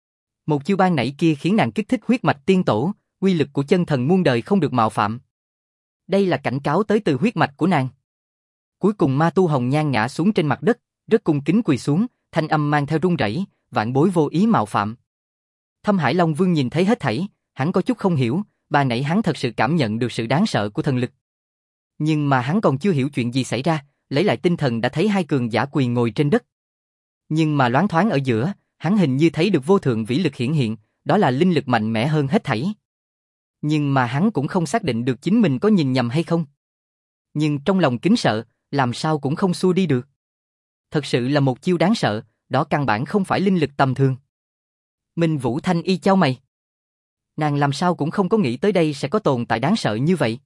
Một chiêu ban nãy kia khiến nàng kích thích huyết mạch tiên tổ, uy lực của chân thần muôn đời không được mạo phạm. Đây là cảnh cáo tới từ huyết mạch của nàng. Cuối cùng ma tu Hồng Nhan ngã xuống trên mặt đất, rất cung kính quỳ xuống, thanh âm mang theo run rẩy, vạn bối vô ý mạo phạm. Thâm Hải Long Vương nhìn thấy hết thảy, hắn có chút không hiểu, ban nãy hắn thật sự cảm nhận được sự đáng sợ của thần lực. Nhưng mà hắn còn chưa hiểu chuyện gì xảy ra, lấy lại tinh thần đã thấy hai cường giả quỳ ngồi trên đất. Nhưng mà loáng thoáng ở giữa, hắn hình như thấy được vô thượng vĩ lực hiển hiện, đó là linh lực mạnh mẽ hơn hết thảy. Nhưng mà hắn cũng không xác định được chính mình có nhìn nhầm hay không. Nhưng trong lòng kính sợ, làm sao cũng không xua đi được. Thật sự là một chiêu đáng sợ, đó căn bản không phải linh lực tầm thường. Minh Vũ Thanh Y chau mày. Nàng làm sao cũng không có nghĩ tới đây sẽ có tồn tại đáng sợ như vậy.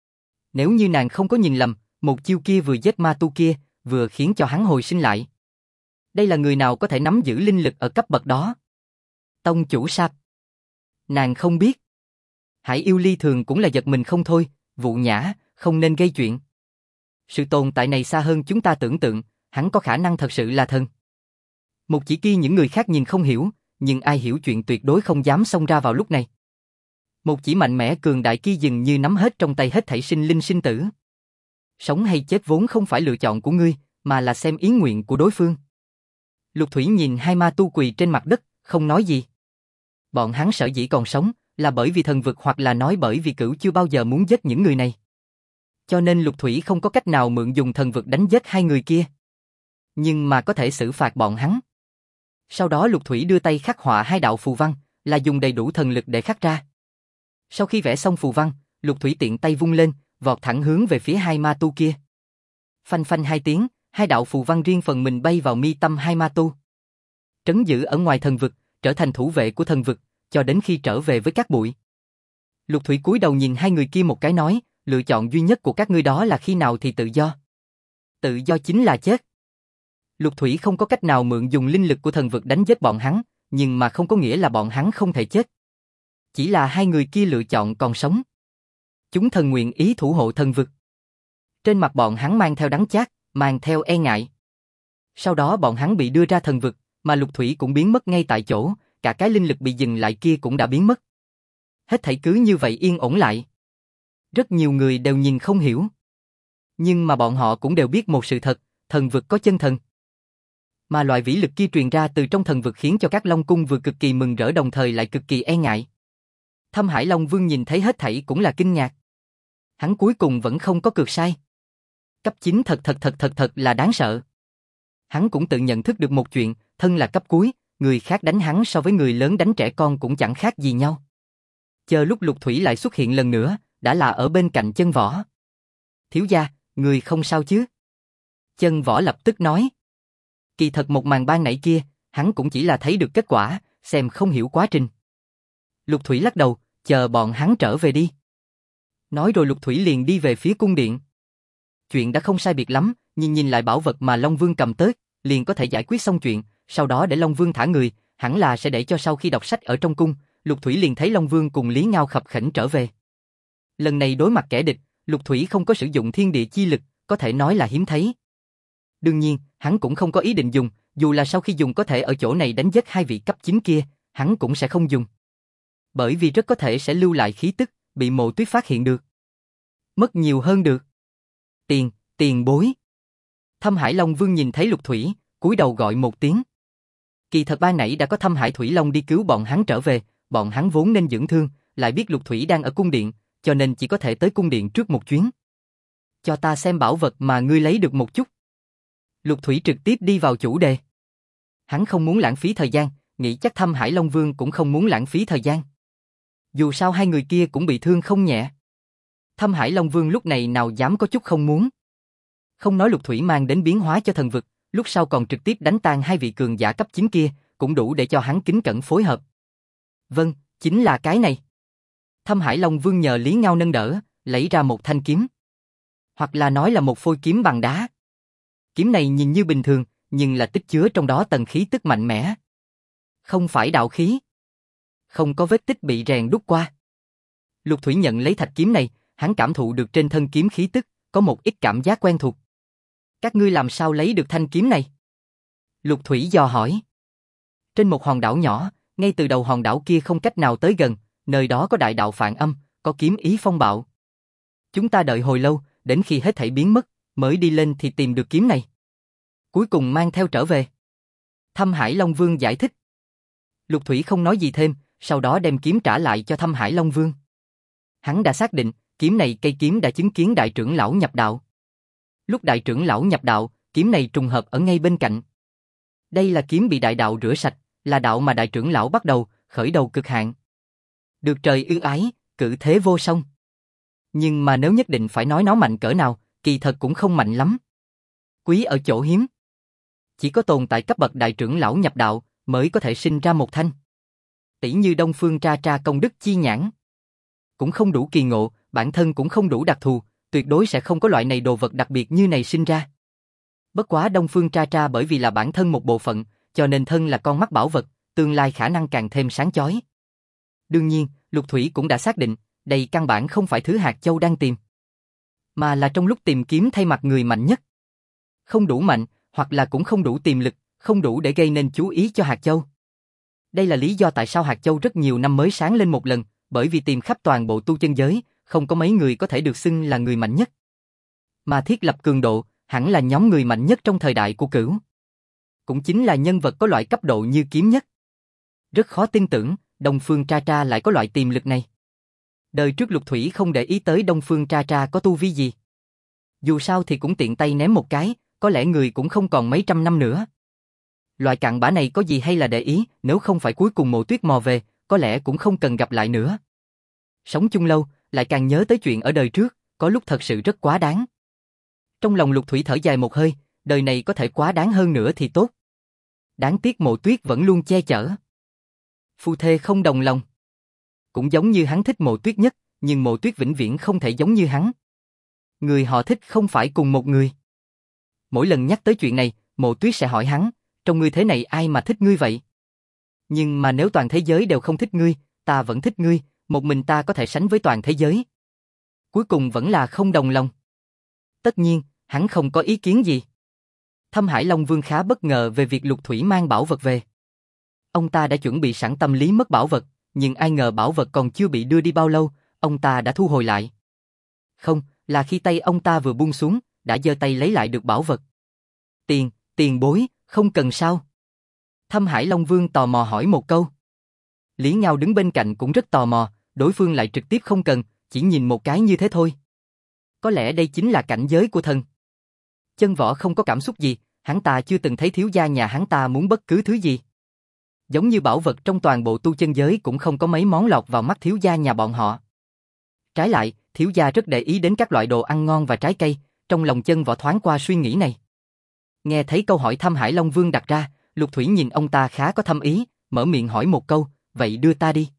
Nếu như nàng không có nhìn lầm, một chiêu kia vừa giết ma tu kia, vừa khiến cho hắn hồi sinh lại. Đây là người nào có thể nắm giữ linh lực ở cấp bậc đó? Tông chủ Sạp. Nàng không biết. Hải Yêu Ly thường cũng là giật mình không thôi, Vụ Nhã, không nên gây chuyện. Sự tồn tại này xa hơn chúng ta tưởng tượng, hắn có khả năng thật sự là thần. Một chỉ kia những người khác nhìn không hiểu, nhưng ai hiểu chuyện tuyệt đối không dám xông ra vào lúc này. Một chỉ mạnh mẽ cường đại kia dường như nắm hết trong tay hết thảy sinh linh sinh tử. Sống hay chết vốn không phải lựa chọn của ngươi, mà là xem ý nguyện của đối phương. Lục Thủy nhìn hai ma tu quỳ trên mặt đất, không nói gì. Bọn hắn sở dĩ còn sống, là bởi vì thần vực hoặc là nói bởi vì Cửu chưa bao giờ muốn giết những người này. Cho nên Lục Thủy không có cách nào mượn dùng thần vực đánh giết hai người kia. Nhưng mà có thể xử phạt bọn hắn. Sau đó Lục Thủy đưa tay khắc họa hai đạo phù văn, là dùng đầy đủ thần lực để khắc ra. Sau khi vẽ xong phù văn, Lục Thủy tiện tay vung lên, vọt thẳng hướng về phía hai ma tu kia. Phanh phanh hai tiếng, hai đạo phù văn riêng phần mình bay vào mi tâm hai ma tu. Trấn giữ ở ngoài thần vực, trở thành thủ vệ của thần vực, cho đến khi trở về với các bụi. Lục Thủy cúi đầu nhìn hai người kia một cái nói, lựa chọn duy nhất của các ngươi đó là khi nào thì tự do. Tự do chính là chết. Lục Thủy không có cách nào mượn dùng linh lực của thần vực đánh giết bọn hắn, nhưng mà không có nghĩa là bọn hắn không thể chết. Chỉ là hai người kia lựa chọn còn sống. Chúng thần nguyện ý thủ hộ thần vực. Trên mặt bọn hắn mang theo đắng chát, mang theo e ngại. Sau đó bọn hắn bị đưa ra thần vực, mà Lục Thủy cũng biến mất ngay tại chỗ, cả cái linh lực bị dừng lại kia cũng đã biến mất. Hết thảy cứ như vậy yên ổn lại. Rất nhiều người đều nhìn không hiểu. Nhưng mà bọn họ cũng đều biết một sự thật, thần vực có chân thần. Mà loại vĩ lực kia truyền ra từ trong thần vực khiến cho các Long Cung vừa cực kỳ mừng rỡ đồng thời lại cực kỳ e ngại. Thâm Hải Long Vương nhìn thấy hết thảy cũng là kinh ngạc. Hắn cuối cùng vẫn không có cược sai. Cấp 9 thật là đáng sợ. Hắn cũng tự nhận thức được một chuyện, thân là cấp cuối, người khác đánh hắn so với người lớn đánh trẻ con cũng chẳng khác gì nhau. Chờ lúc Lục Thủy lại xuất hiện lần nữa, đã là ở bên cạnh Chân Võ. Thiếu gia, người không sao chứ? Chân Võ lập tức nói. Kỳ thật một màn ban nãy kia, hắn cũng chỉ là thấy được kết quả, xem không hiểu quá trình. Lục Thủy lắc đầu, chờ bọn hắn trở về đi. Nói rồi Lục Thủy liền đi về phía cung điện. Chuyện đã không sai biệt lắm, nhìn lại bảo vật mà Long Vương cầm tới, liền có thể giải quyết xong chuyện, sau đó để Long Vương thả người, hẳn là sẽ để cho sau khi đọc sách ở trong cung, Lục Thủy liền thấy Long Vương cùng Lý Ngao khập khiễng trở về. Lần này đối mặt kẻ địch, Lục Thủy không có sử dụng thiên địa chi lực, có thể nói là hiếm thấy. Đương nhiên, hắn cũng không có ý định dùng, dù là sau khi dùng có thể ở chỗ này đánh giết hai vị cấp 9 kia, hắn cũng sẽ không dùng. Bởi vì rất có thể sẽ lưu lại khí tức, bị Mộ Tuyết phát hiện được. Mất nhiều hơn được. Tiền bối. Thâm Hải Long Vương nhìn thấy Lục Thủy, cúi đầu gọi một tiếng. Kỳ thật ban nãy đã có Thâm Hải Thủy Long đi cứu bọn hắn trở về, bọn hắn vốn nên dưỡng thương, lại biết Lục Thủy đang ở cung điện, cho nên chỉ có thể tới cung điện trước một chuyến. Cho ta xem bảo vật mà ngươi lấy được một chút. Lục Thủy trực tiếp đi vào chủ đề. Hắn không muốn lãng phí thời gian, nghĩ chắc Thâm Hải Long Vương cũng không muốn lãng phí thời gian. Dù sao hai người kia cũng bị thương không nhẹ. Thâm Hải Long Vương lúc này nào dám có chút không muốn. Không nói Lục Thủy mang đến biến hóa cho thần vực, lúc sau còn trực tiếp đánh tan hai vị cường giả cấp 9 kia, cũng đủ để cho hắn kính cẩn phối hợp. Vâng, chính là cái này. Thâm Hải Long Vương nhờ Lý Ngao nâng đỡ, lấy ra một thanh kiếm. Hoặc là nói là một phôi kiếm bằng đá. Kiếm này nhìn như bình thường, nhưng là tích chứa trong đó tầng khí tức mạnh mẽ. Không phải đạo khí. Không có vết tích bị rèn đúc qua. Lục Thủy nhận lấy thạch kiếm này, hắn cảm thụ được trên thân kiếm khí tức, có một ít cảm giác quen thuộc. Các ngươi làm sao lấy được thanh kiếm này? Lục Thủy dò hỏi. Trên một hòn đảo nhỏ, ngay từ đầu hòn đảo kia không cách nào tới gần, nơi đó có đại đạo phản âm, có kiếm ý phong bạo. Chúng ta đợi hồi lâu, đến khi hết thảy biến mất, mới đi lên thì tìm được kiếm này. Cuối cùng mang theo trở về. Thâm Hải Long Vương giải thích. Lục Thủy không nói gì thêm, sau đó đem kiếm trả lại cho Thâm Hải Long Vương. Hắn đã xác định, kiếm này cây kiếm đã chứng kiến đại trưởng lão nhập đạo. Lúc đại trưởng lão nhập đạo, kiếm này trùng hợp ở ngay bên cạnh. Đây là kiếm bị đại đạo rửa sạch, là đạo mà đại trưởng lão bắt đầu, khởi đầu cực hạn. Được trời ưu ái, cử thế vô song. Nhưng mà nếu nhất định phải nói nó mạnh cỡ nào, kỳ thật cũng không mạnh lắm. Quý ở chỗ hiếm. Chỉ có tồn tại cấp bậc đại trưởng lão nhập đạo, mới có thể sinh ra một thanh. Tỷ như Đông Phương Tra Tra công đức chi nhãn. Cũng không đủ kỳ ngộ, bản thân cũng không đủ đặc thù, tuyệt đối sẽ không có loại này đồ vật đặc biệt như này sinh ra. Bất quá Đông Phương Tra Tra bởi vì là bản thân một bộ phận, cho nên thân là con mắt bảo vật, tương lai khả năng càng thêm sáng chói. Đương nhiên, Lục Thủy cũng đã xác định, đây căn bản không phải thứ hạt châu đang tìm, mà là trong lúc tìm kiếm thay mặt người mạnh nhất. Không đủ mạnh, hoặc là cũng không đủ tiềm lực, không đủ để gây nên chú ý cho hạt châu. Đây là lý do tại sao hạt châu rất nhiều năm mới sáng lên một lần, bởi vì tìm khắp toàn bộ tu chân giới, không có mấy người có thể được xưng là người mạnh nhất. Mà thiết lập cường độ, hẳn là nhóm người mạnh nhất trong thời đại của Cửu. Cũng chính là nhân vật có loại cấp độ như kiếm nhất. Rất khó tin tưởng, Đông Phương Tra Tra lại có loại tiềm lực này. Đời trước Lục Thủy không để ý tới Đông Phương Tra Tra có tu vi gì. Dù sao thì cũng tiện tay ném một cái, có lẽ người cũng không còn mấy trăm năm nữa. Loại cặn bã này có gì hay là để ý, nếu không phải cuối cùng Mộ Tuyết mò về, có lẽ cũng không cần gặp lại nữa. Sống chung lâu, lại càng nhớ tới chuyện ở đời trước, có lúc thật sự rất quá đáng. Trong lòng Lục Thủy thở dài một hơi, đời này có thể quá đáng hơn nữa thì tốt. Đáng tiếc Mộ Tuyết vẫn luôn che chở. Phu thê không đồng lòng. Cũng giống như hắn thích Mộ Tuyết nhất, nhưng Mộ Tuyết vĩnh viễn không thể giống như hắn. Người họ thích không phải cùng một người. Mỗi lần nhắc tới chuyện này, Mộ Tuyết sẽ hỏi hắn, trong ngươi thế này ai mà thích ngươi vậy? Nhưng mà nếu toàn thế giới đều không thích ngươi, ta vẫn thích ngươi, một mình ta có thể sánh với toàn thế giới. Cuối cùng vẫn là không đồng lòng. Tất nhiên, hắn không có ý kiến gì. Thâm Hải Long Vương khá bất ngờ về việc Lục Thủy mang bảo vật về. Ông ta đã chuẩn bị sẵn tâm lý mất bảo vật, nhưng ai ngờ bảo vật còn chưa bị đưa đi bao lâu, ông ta đã thu hồi lại. Không, là khi tay ông ta vừa buông xuống, đã giơ tay lấy lại được bảo vật. Tiền bối, không cần sao? Thâm Hải Long Vương tò mò hỏi một câu. Lý Ngao đứng bên cạnh cũng rất tò mò, đối phương lại trực tiếp không cần, chỉ nhìn một cái như thế thôi. Có lẽ đây chính là cảnh giới của thần. Chân Võ không có cảm xúc gì, hắn ta chưa từng thấy thiếu gia nhà hắn ta muốn bất cứ thứ gì. Giống như bảo vật trong toàn bộ tu chân giới cũng không có mấy món lọt vào mắt thiếu gia nhà bọn họ. Trái lại, thiếu gia rất để ý đến các loại đồ ăn ngon và trái cây, trong lòng Chân Võ thoáng qua suy nghĩ này. Nghe thấy câu hỏi Thâm Hải Long Vương đặt ra, Lục Thủy nhìn ông ta khá có thâm ý, mở miệng hỏi một câu, vậy đưa ta đi.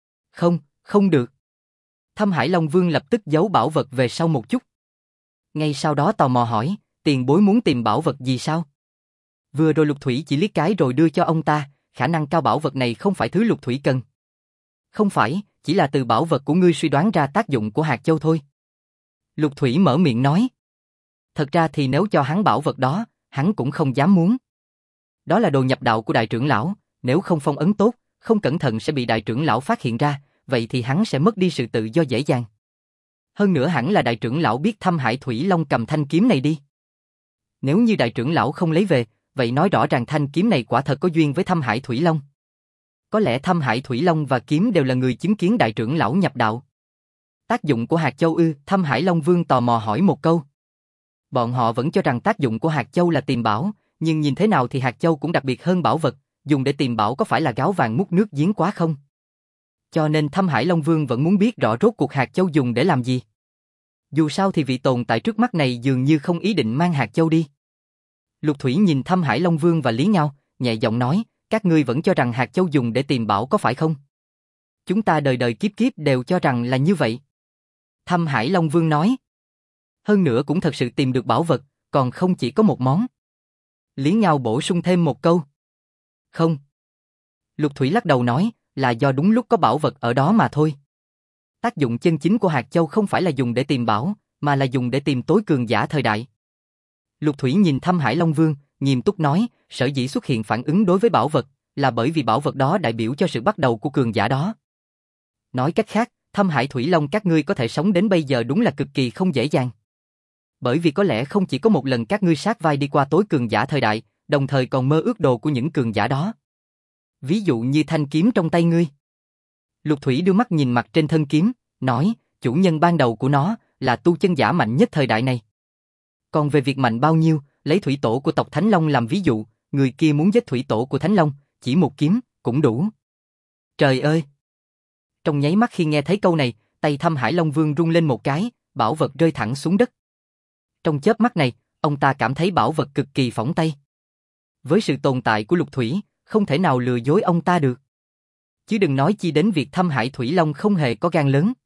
Không được. Thâm Hải Long Vương lập tức giấu bảo vật về sau một chút. Ngay sau đó tò mò hỏi, tiền bối muốn tìm bảo vật gì sao? Vừa rồi Lục Thủy chỉ liếc cái rồi đưa cho ông ta, khả năng cao bảo vật này không phải thứ Lục Thủy cần. Không phải, chỉ là từ bảo vật của ngươi suy đoán ra tác dụng của hạt châu thôi. Lục Thủy mở miệng nói. Thật ra thì nếu cho hắn bảo vật đó, hắn cũng không dám muốn. Đó là đồ nhập đạo của đại trưởng lão, nếu không phong ấn tốt, không cẩn thận sẽ bị đại trưởng lão phát hiện ra, vậy thì hắn sẽ mất đi sự tự do dễ dàng. Hơn nữa hẳn là đại trưởng lão biết Thâm Hải Thủy Long cầm thanh kiếm này đi. Nếu như đại trưởng lão không lấy về, vậy nói rõ ràng thanh kiếm này quả thật có duyên với Thâm Hải Thủy Long. Có lẽ Thâm Hải Thủy Long và kiếm đều là người chứng kiến đại trưởng lão nhập đạo. Tác dụng của hạt châu ư? Thâm Hải Long Vương tò mò hỏi một câu. Bọn họ vẫn cho rằng tác dụng của hạt châu là tìm bảo, nhưng nhìn thế nào thì hạt châu cũng đặc biệt hơn bảo vật, dùng để tìm bảo có phải là gáo vàng múc nước giếng quá không? Cho nên Thâm Hải Long Vương vẫn muốn biết rõ rốt cuộc hạt châu dùng để làm gì. Dù sao thì vị tồn tại trước mắt này dường như không ý định mang hạt châu đi. Lục Thủy nhìn Thâm Hải Long Vương và Lý Ngao, nhẹ giọng nói, các ngươi vẫn cho rằng hạt châu dùng để tìm bảo có phải không? Chúng ta đời đời kiếp kiếp đều cho rằng là như vậy. Thâm Hải Long Vương nói. Hơn nữa cũng thật sự tìm được bảo vật, còn không chỉ có một món. Lý Ngao bổ sung thêm một câu. Không. Lục Thủy lắc đầu nói, là do đúng lúc có bảo vật ở đó mà thôi. Tác dụng chân chính của hạt châu không phải là dùng để tìm bảo, mà là dùng để tìm tối cường giả thời đại. Lục Thủy nhìn Thâm Hải Long Vương, nghiêm túc nói, sở dĩ xuất hiện phản ứng đối với bảo vật, là bởi vì bảo vật đó đại biểu cho sự bắt đầu của cường giả đó. Nói cách khác, Thâm Hải Thủy Long các ngươi có thể sống đến bây giờ đúng là cực kỳ không dễ dàng. Bởi vì có lẽ không chỉ có một lần các ngươi sát vai đi qua tối cường giả thời đại, đồng thời còn mơ ước đồ của những cường giả đó. Ví dụ như thanh kiếm trong tay ngươi. Lục Thủy đưa mắt nhìn mặt trên thân kiếm, nói, chủ nhân ban đầu của nó là tu chân giả mạnh nhất thời đại này. Còn về việc mạnh bao nhiêu, lấy thủy tổ của tộc Thánh Long làm ví dụ, người kia muốn giết thủy tổ của Thánh Long, chỉ một kiếm, cũng đủ. Trời ơi! Trong nháy mắt khi nghe thấy câu này, tay Thâm Hải Long Vương rung lên một cái, bảo vật rơi thẳng xuống đất. Trong chớp mắt này, ông ta cảm thấy bảo vật cực kỳ phỏng tay. Với sự tồn tại của Lục Thủy, không thể nào lừa dối ông ta được. Chứ đừng nói chi đến việc Thâm Hải Thủy Long không hề có gan lớn.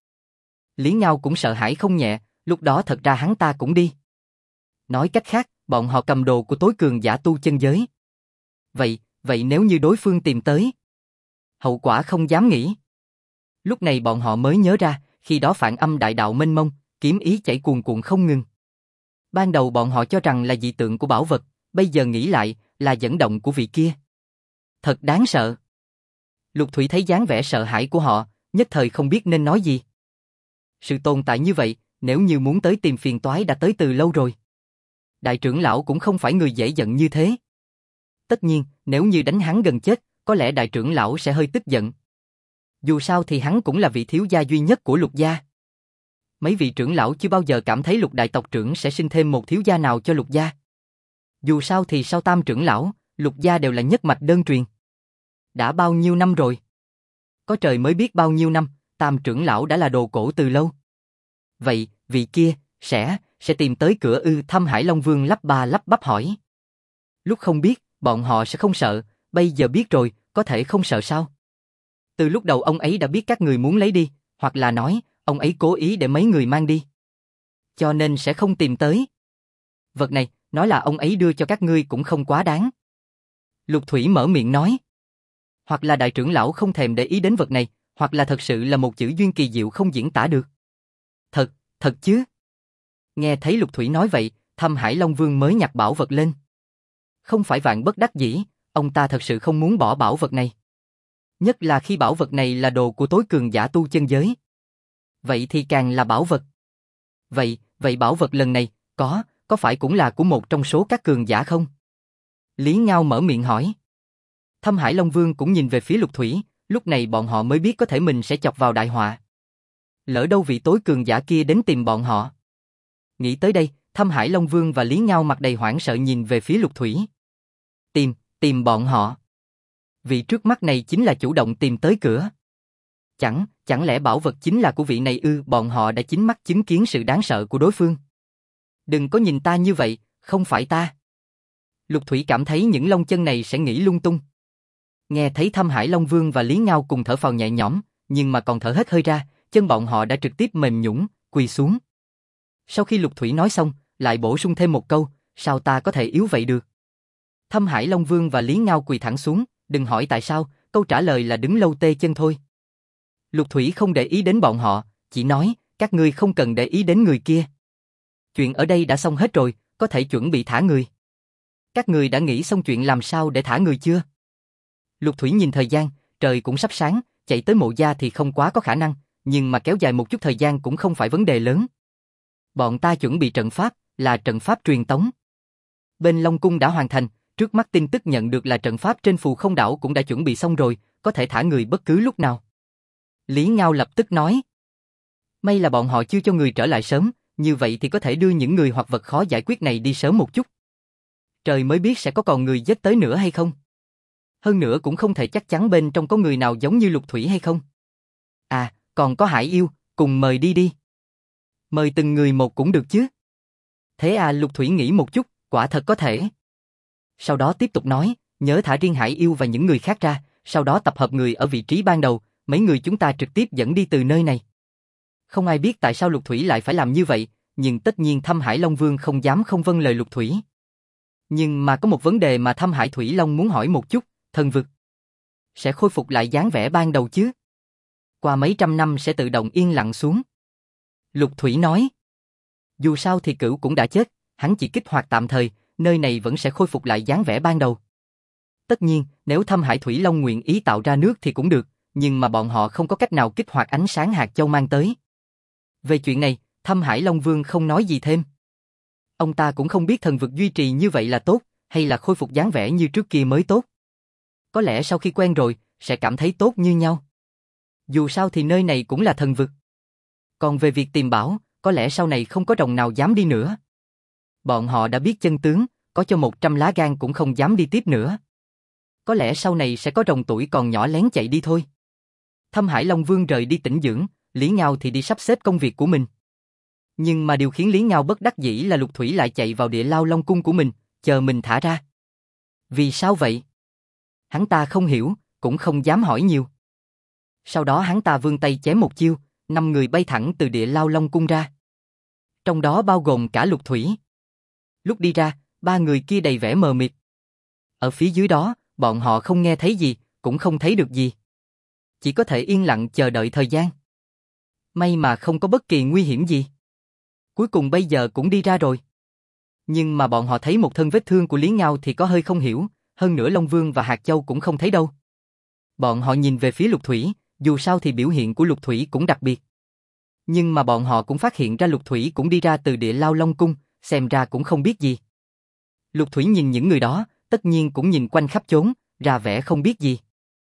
Lý Ngao cũng sợ hãi không nhẹ, lúc đó thật ra hắn ta cũng đi. Nói cách khác, bọn họ cầm đồ của tối cường giả tu chân giới. Vậy nếu như đối phương tìm tới, hậu quả không dám nghĩ. Lúc này bọn họ mới nhớ ra, khi đó phản âm đại đạo mênh mông, kiếm ý chảy cuồn cuộn không ngừng. Ban đầu bọn họ cho rằng là dị tượng của bảo vật, bây giờ nghĩ lại, là dẫn động của vị kia. Thật đáng sợ. Lục Thủy thấy dáng vẻ sợ hãi của họ, nhất thời không biết nên nói gì. Sự tồn tại như vậy, nếu như muốn tới tìm phiền toái đã tới từ lâu rồi. Đại trưởng lão cũng không phải người dễ giận như thế. Tất nhiên, nếu như đánh hắn gần chết, có lẽ đại trưởng lão sẽ hơi tức giận. Dù sao thì hắn cũng là vị thiếu gia duy nhất của Lục gia. Mấy vị trưởng lão chưa bao giờ cảm thấy Lục đại tộc trưởng sẽ sinh thêm một thiếu gia nào cho Lục gia. Dù sao thì sau Tam trưởng lão, Lục gia đều là nhất mạch đơn truyền. Đã bao nhiêu năm rồi? Có trời mới biết bao nhiêu năm, Tam trưởng lão đã là đồ cổ từ lâu. Vậy, vị kia, sẽ tìm tới cửa ư? Thâm Hải Long Vương lắp ba lắp bắp hỏi. Lúc không biết, bọn họ sẽ không sợ, bây giờ biết rồi, có thể không sợ sao? Từ lúc đầu ông ấy đã biết các người muốn lấy đi, hoặc là nói, ông ấy cố ý để mấy người mang đi. Cho nên sẽ không tìm tới. Vật này, nói là ông ấy đưa cho các ngươi cũng không quá đáng. Lục Thủy mở miệng nói. Hoặc là đại trưởng lão không thèm để ý đến vật này, hoặc là thật sự là một chữ duyên kỳ diệu không diễn tả được. Thật chứ? Nghe thấy Lục Thủy nói vậy, Thâm Hải Long Vương mới nhặt bảo vật lên. Không phải vạn bất đắc dĩ, ông ta thật sự không muốn bỏ bảo vật này. Nhất là khi bảo vật này là đồ của tối cường giả tu chân giới. Vậy thì càng là bảo vật. Vậy bảo vật lần này, có phải cũng là của một trong số các cường giả không? Lý Ngao mở miệng hỏi. Thâm Hải Long Vương cũng nhìn về phía Lục Thủy, lúc này bọn họ mới biết có thể mình sẽ chọc vào đại họa. Lỡ đâu vị tối cường giả kia đến tìm bọn họ. Nghĩ tới đây, Thâm Hải Long Vương và Lý Ngao mặt đầy hoảng sợ nhìn về phía Lục Thủy. Tìm bọn họ. Vị trước mắt này chính là chủ động tìm tới cửa. Chẳng lẽ bảo vật chính là của vị này ư? Bọn họ đã chính mắt chứng kiến sự đáng sợ của đối phương. Đừng có nhìn ta như vậy, không phải ta. Lục Thủy cảm thấy những lông chân này sẽ nghĩ lung tung. Nghe thấy Thâm Hải Long Vương và Lý Ngao cùng thở phào nhẹ nhõm, nhưng mà còn thở hết hơi ra, chân bọn họ đã trực tiếp mềm nhũn, quỳ xuống. Sau khi Lục Thủy nói xong, lại bổ sung thêm một câu, sao ta có thể yếu vậy được? Thâm Hải Long Vương và Lý Ngao quỳ thẳng xuống, đừng hỏi tại sao, câu trả lời là đứng lâu tê chân thôi. Lục Thủy không để ý đến bọn họ, chỉ nói, các ngươi không cần để ý đến người kia. Chuyện ở đây đã xong hết rồi, có thể chuẩn bị thả người. Các người đã nghĩ xong chuyện làm sao để thả người chưa? Lục Thủy nhìn thời gian, trời cũng sắp sáng, chạy tới Mộ Gia thì không quá có khả năng, nhưng mà kéo dài một chút thời gian cũng không phải vấn đề lớn. Bọn ta chuẩn bị trận pháp, là trận pháp truyền tống. Bên Long Cung đã hoàn thành, trước mắt tin tức nhận được là trận pháp trên Phù Không Đảo cũng đã chuẩn bị xong rồi, có thể thả người bất cứ lúc nào. Lý Ngao lập tức nói. May là bọn họ chưa cho người trở lại sớm, như vậy thì có thể đưa những người hoặc vật khó giải quyết này đi sớm một chút. Trời mới biết sẽ có còn người giết tới nữa hay không. Hơn nữa cũng không thể chắc chắn bên trong có người nào giống như Lục Thủy hay không. À, còn có Hải Yêu, cùng mời đi đi. Mời từng người một cũng được chứ. Thế à, Lục Thủy nghĩ một chút, quả thật có thể. Sau đó tiếp tục nói, nhớ thả riêng Hải Yêu và những người khác ra, sau đó tập hợp người ở vị trí ban đầu, mấy người chúng ta trực tiếp dẫn đi từ nơi này. Không ai biết tại sao Lục Thủy lại phải làm như vậy, nhưng tất nhiên Thâm Hải Long Vương không dám không vâng lời Lục Thủy. Nhưng mà có một vấn đề mà Thâm Hải Thủy Long muốn hỏi một chút, thần vực sẽ khôi phục lại dáng vẻ ban đầu chứ? Qua mấy trăm năm sẽ tự động yên lặng xuống. Lục Thủy nói, dù sao thì Cửu cũng đã chết, hắn chỉ kích hoạt tạm thời, nơi này vẫn sẽ khôi phục lại dáng vẻ ban đầu. Tất nhiên, nếu Thâm Hải Thủy Long nguyện ý tạo ra nước thì cũng được, nhưng mà bọn họ không có cách nào kích hoạt ánh sáng hạt châu mang tới. Về chuyện này, Thâm Hải Long Vương không nói gì thêm. Ông ta cũng không biết thần vực duy trì như vậy là tốt, hay là khôi phục dáng vẻ như trước kia mới tốt. Có lẽ sau khi quen rồi, sẽ cảm thấy tốt như nhau. Dù sao thì nơi này cũng là thần vực. Còn về việc tìm bảo, có lẽ sau này không có rồng nào dám đi nữa. Bọn họ đã biết chân tướng, có cho 100 lá gan cũng không dám đi tiếp nữa. Có lẽ sau này sẽ có rồng tuổi còn nhỏ lén chạy đi thôi. Thâm Hải Long Vương rời đi tĩnh dưỡng, Lý Ngao thì đi sắp xếp công việc của mình. Nhưng mà điều khiến Lý Ngao bất đắc dĩ là Lục Thủy lại chạy vào Địa Lao Long Cung của mình, chờ mình thả ra. Vì sao vậy? Hắn ta không hiểu, cũng không dám hỏi nhiều. Sau đó hắn ta vươn tay chém một chiêu, 5 người bay thẳng từ Địa Lao Long Cung ra. Trong đó bao gồm cả Lục Thủy. Lúc đi ra, 3 người kia đầy vẻ mờ mịt. Ở phía dưới đó, bọn họ không nghe thấy gì, cũng không thấy được gì. Chỉ có thể yên lặng chờ đợi thời gian. May mà không có bất kỳ nguy hiểm gì. Cuối cùng bây giờ cũng đi ra rồi. Nhưng mà bọn họ thấy một thân vết thương của Lý Ngao thì có hơi không hiểu, hơn nữa Long Vương và Hạt Châu cũng không thấy đâu. Bọn họ nhìn về phía Lục Thủy, dù sao thì biểu hiện của Lục Thủy cũng đặc biệt. Nhưng mà bọn họ cũng phát hiện ra Lục Thủy cũng đi ra từ Địa Lao Long Cung, xem ra cũng không biết gì. Lục Thủy nhìn những người đó, tất nhiên cũng nhìn quanh khắp chốn, ra vẻ không biết gì.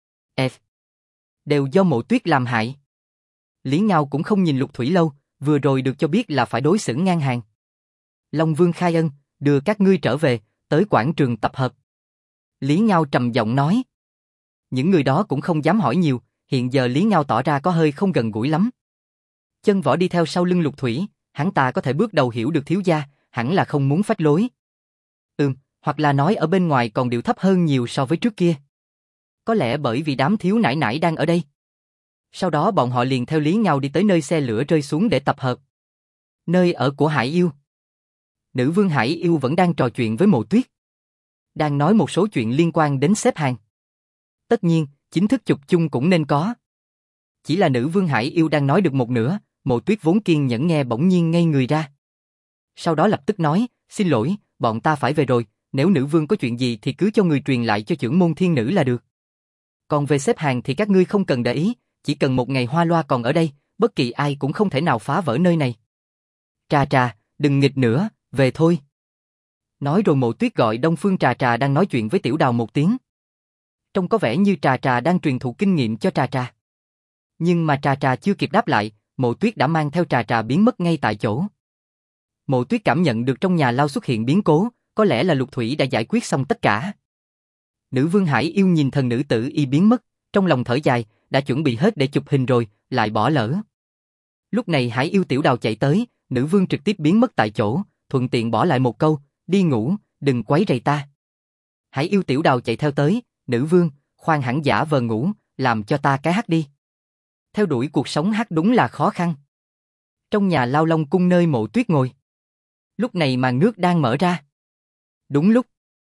Đều do Mộ Tuyết làm hại. Lý Ngao cũng không nhìn Lục Thủy lâu, vừa rồi được cho biết là phải đối xử ngang hàng. Long Vương khai ân, đưa các ngươi trở về, tới quảng trường tập hợp. Lý Ngao trầm giọng nói. Những người đó cũng không dám hỏi nhiều, hiện giờ Lý Ngao tỏ ra có hơi không gần gũi lắm. Chân Võ đi theo sau lưng Lục Thủy, hắn ta có thể bước đầu hiểu được thiếu gia, hẳn là không muốn phách lối. Hoặc là nói ở bên ngoài còn điệu thấp hơn nhiều so với trước kia. Có lẽ bởi vì đám thiếu nải nải đang ở đây. Sau đó bọn họ liền theo Lý Ngao đi tới nơi xe lửa rơi xuống để tập hợp. Nơi ở của Hải Yêu. Nữ vương Hải Yêu vẫn đang trò chuyện với Mộ Tuyết. Đang nói một số chuyện liên quan đến xếp hàng. Tất nhiên, chính thức chụp chung cũng nên có. Chỉ là nữ vương Hải Yêu đang nói được một nửa, Mộ Tuyết vốn kiên nhẫn nghe bỗng nhiên ngây người ra. Sau đó lập tức nói, xin lỗi, bọn ta phải về rồi, nếu nữ vương có chuyện gì thì cứ cho người truyền lại cho chưởng môn thiên nữ là được. Còn về xếp hàng thì các ngươi không cần để ý, chỉ cần một ngày Hoa Loa còn ở đây, bất kỳ ai cũng không thể nào phá vỡ nơi này. Trà Trà, đừng nghịch nữa, về thôi. Nói rồi Mộ Tuyết gọi Đông Phương Trà Trà đang nói chuyện với Tiểu Đào một tiếng. Trông có vẻ như Trà Trà đang truyền thụ kinh nghiệm cho Trà Trà. Nhưng mà Trà Trà chưa kịp đáp lại, Mộ Tuyết đã mang theo Trà Trà biến mất ngay tại chỗ. Mộ Tuyết cảm nhận được trong nhà lao xuất hiện biến cố, có lẽ là Lục Thủy đã giải quyết xong tất cả. Nữ vương Hải Yêu nhìn thần nữ tử y biến mất, trong lòng thở dài, đã chuẩn bị hết để chụp hình rồi, lại bỏ lỡ. Lúc này Hải Yêu Tiểu Đào chạy tới, nữ vương trực tiếp biến mất tại chỗ, thuận tiện bỏ lại một câu, đi ngủ, đừng quấy rầy ta. Hải Yêu Tiểu Đào chạy theo tới, nữ vương, khoan hẳn giả vờ ngủ, làm cho ta cái hát đi. Theo đuổi cuộc sống hát đúng là khó khăn. Trong nhà lao Long Cung nơi Mộ Tuyết ngồi. Lúc này màn nước đang mở ra. Đúng lúc.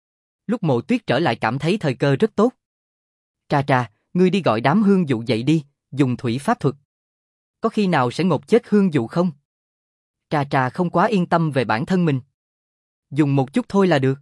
Lúc Mộ Tuyết trở lại cảm thấy thời cơ rất tốt. Trà trà, ngươi đi gọi đám hương dụ dậy đi, dùng thủy pháp thuật. Có khi nào sẽ ngột chết hương dụ không? Trà trà không quá yên tâm về bản thân mình. Dùng một chút thôi là được.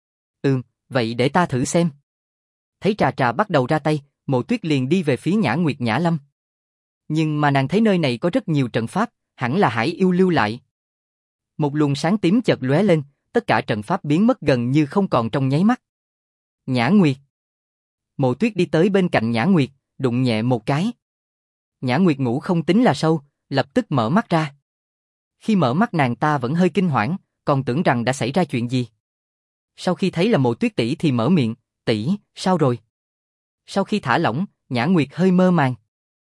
Vậy để ta thử xem. Thấy trà trà bắt đầu ra tay, Mộ Tuyết liền đi về phía Nhã Nguyệt Nhã Lâm. Nhưng mà nàng thấy nơi này có rất nhiều trận pháp, hẳn là Hải Yêu lưu lại. Một luồng sáng tím chợt lóe lên, tất cả trận pháp biến mất gần như không còn trong nháy mắt. Nhã Nguyệt. Mộ Tuyết đi tới bên cạnh Nhã Nguyệt, đụng nhẹ một cái. Nhã Nguyệt ngủ không tính là sâu, lập tức mở mắt ra. Khi mở mắt nàng ta vẫn hơi kinh hoảng, còn tưởng rằng đã xảy ra chuyện gì. Sau khi thấy là Mộ Tuyết tỷ thì mở miệng, tỷ, sao rồi? Sau khi thả lỏng, Nhã Nguyệt hơi mơ màng.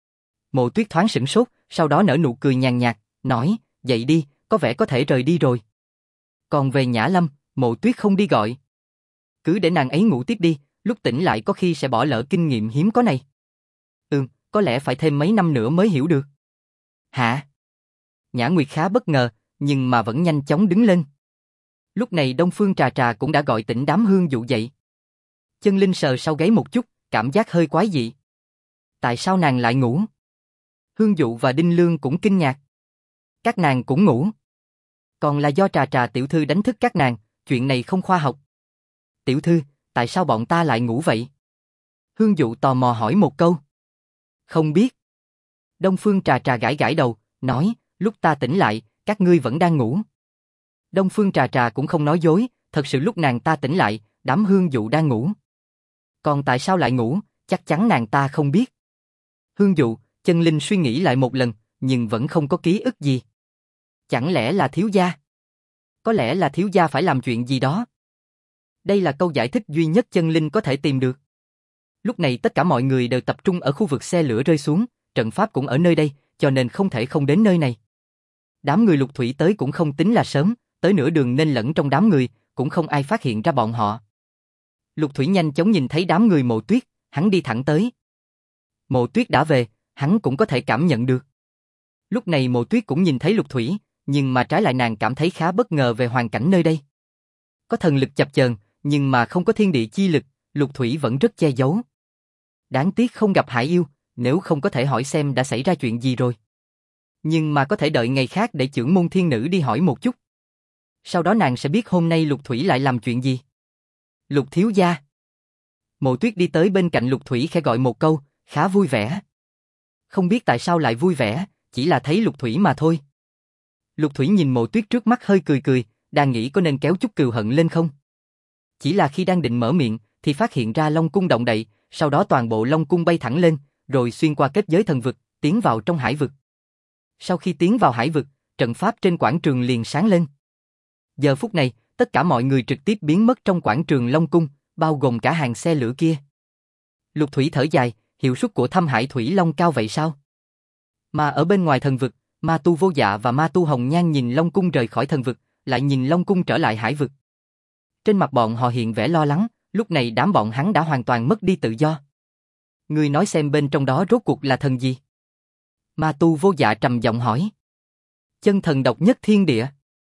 Mộ Tuyết thoáng sửng sốt, sau đó nở nụ cười nhàn nhạt, nói, dậy đi, có vẻ có thể rời đi rồi. Còn về Nhã Lâm, Mộ Tuyết không đi gọi. Cứ để nàng ấy ngủ tiếp đi, lúc tỉnh lại có khi sẽ bỏ lỡ kinh nghiệm hiếm có này. Có lẽ phải thêm mấy năm nữa mới hiểu được. Hả? Nhã Nguyệt khá bất ngờ, nhưng mà vẫn nhanh chóng đứng lên. Lúc này Đông Phương Trà Trà cũng đã gọi tỉnh đám hương dụ dậy. Chân Linh sờ sau gáy một chút, cảm giác hơi quái dị. Tại sao nàng lại ngủ? Hương dụ và Đinh Lương cũng kinh ngạc. Các nàng cũng ngủ. Còn là do Trà Trà tiểu thư đánh thức các nàng, chuyện này không khoa học. Tiểu thư, tại sao bọn ta lại ngủ vậy? Hương dụ tò mò hỏi một câu. Không biết. Đông Phương Trà Trà gãi gãi đầu, nói, lúc ta tỉnh lại, các ngươi vẫn đang ngủ. Đông Phương Trà Trà cũng không nói dối, thật sự lúc nàng ta tỉnh lại, đám hương dụ đang ngủ. Còn tại sao lại ngủ, chắc chắn nàng ta không biết. Hương dụ, Chân Linh suy nghĩ lại một lần, nhưng vẫn không có ký ức gì. Chẳng lẽ là thiếu gia? Có lẽ là thiếu gia phải làm chuyện gì đó. Đây là câu giải thích duy nhất Chân Linh có thể tìm được. Lúc này tất cả mọi người đều tập trung ở khu vực xe lửa rơi xuống, trận pháp cũng ở nơi đây, cho nên không thể không đến nơi này. Đám người Lục Thủy tới cũng không tính là sớm, tới nửa đường nên lẫn trong đám người, cũng không ai phát hiện ra bọn họ. Lục Thủy nhanh chóng nhìn thấy đám người Mộ Tuyết, hắn đi thẳng tới. Mộ Tuyết đã về, hắn cũng có thể cảm nhận được. Lúc này Mộ Tuyết cũng nhìn thấy Lục Thủy, nhưng mà trái lại nàng cảm thấy khá bất ngờ về hoàn cảnh nơi đây. Có thần lực chập chờn, nhưng mà không có thiên địa chi lực, Lục Thủy vẫn rất che giấu. Đáng tiếc không gặp Hải Yêu, nếu không có thể hỏi xem đã xảy ra chuyện gì rồi. Nhưng mà có thể đợi ngày khác để chưởng môn thiên nữ đi hỏi một chút. Sau đó nàng sẽ biết hôm nay Lục Thủy lại làm chuyện gì. Lục thiếu gia. Mộ Tuyết đi tới bên cạnh Lục Thủy khẽ gọi một câu, khá vui vẻ. Không biết tại sao lại vui vẻ, chỉ là thấy Lục Thủy mà thôi. Lục Thủy nhìn Mộ Tuyết trước mắt hơi cười cười, đang nghĩ có nên kéo chút cừu hận lên không. Chỉ là khi đang định mở miệng, thì phát hiện ra Long Cung động đậy, sau đó toàn bộ Long Cung bay thẳng lên, rồi xuyên qua kết giới thần vực, tiến vào trong hải vực. Sau khi tiến vào hải vực, trận pháp trên quảng trường liền sáng lên. Giờ phút này, tất cả mọi người trực tiếp biến mất trong quảng trường Long Cung, bao gồm cả hàng xe lửa kia. Lục Thủy thở dài, hiệu suất của Thâm Hải Thủy Long cao vậy sao? Mà ở bên ngoài thần vực, Ma Tu Vô Dạ và Ma Tu Hồng Nhan nhìn Long Cung rời khỏi thần vực, lại nhìn Long Cung trở lại hải vực. Trên mặt bọn họ hiện vẻ lo lắng, lúc này đám bọn hắn đã hoàn toàn mất đi tự do. Ngươi nói xem bên trong đó rốt cuộc là thần gì? Ma Tu Vô Dạ trầm giọng hỏi. Chân thần độc nhất thiên địa.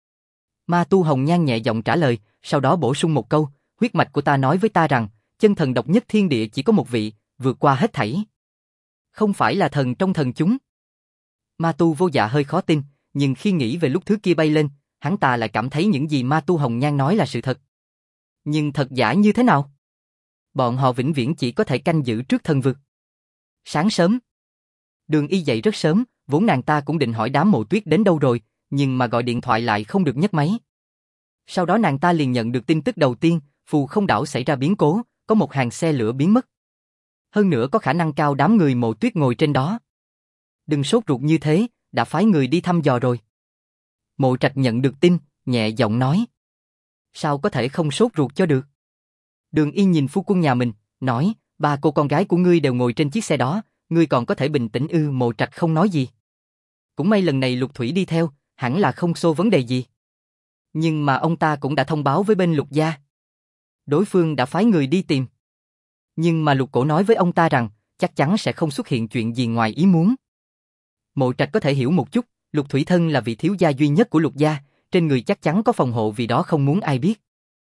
Ma Tu Hồng Nhan nhẹ giọng trả lời, sau đó bổ sung một câu, huyết mạch của ta nói với ta rằng, chân thần độc nhất thiên địa chỉ có một vị, vượt qua hết thảy. Không phải là thần trong thần chúng. Ma Tu Vô Dạ hơi khó tin, nhưng khi nghĩ về lúc thứ kia bay lên, hắn ta lại cảm thấy những gì Ma Tu Hồng Nhan nói là sự thật. Nhưng thật giả như thế nào? Bọn họ vĩnh viễn chỉ có thể canh giữ trước thần vực. Sáng sớm, Đường Y dậy rất sớm, vốn nàng ta cũng định hỏi đám Mộ Tuyết đến đâu rồi, nhưng mà gọi điện thoại lại không được nhấc máy. Sau đó nàng ta liền nhận được tin tức đầu tiên, Phù Không đảo xảy ra biến cố, có một hàng xe lửa biến mất. Hơn nữa có khả năng cao đám người Mộ Tuyết ngồi trên đó. Đừng sốt ruột như thế, đã phái người đi thăm dò rồi. Mộ Trạch nhận được tin, nhẹ giọng nói. Sao có thể không sốt ruột cho được? Đường Y nhìn phu quân nhà mình, nói, ba cô con gái của ngươi đều ngồi trên chiếc xe đó, ngươi còn có thể bình tĩnh ư? Mộ Trạch không nói gì. Cũng may lần này Lục Thủy đi theo, hẳn là không xô vấn đề gì. Nhưng mà ông ta cũng đã thông báo với bên Lục gia. Đối phương đã phái người đi tìm. Nhưng mà Lục Cổ nói với ông ta rằng, chắc chắn sẽ không xuất hiện chuyện gì ngoài ý muốn. Mộ Trạch có thể hiểu một chút, Lục Thủy Thân là vị thiếu gia duy nhất của Lục gia, trên người chắc chắn có phòng hộ vì đó không muốn ai biết.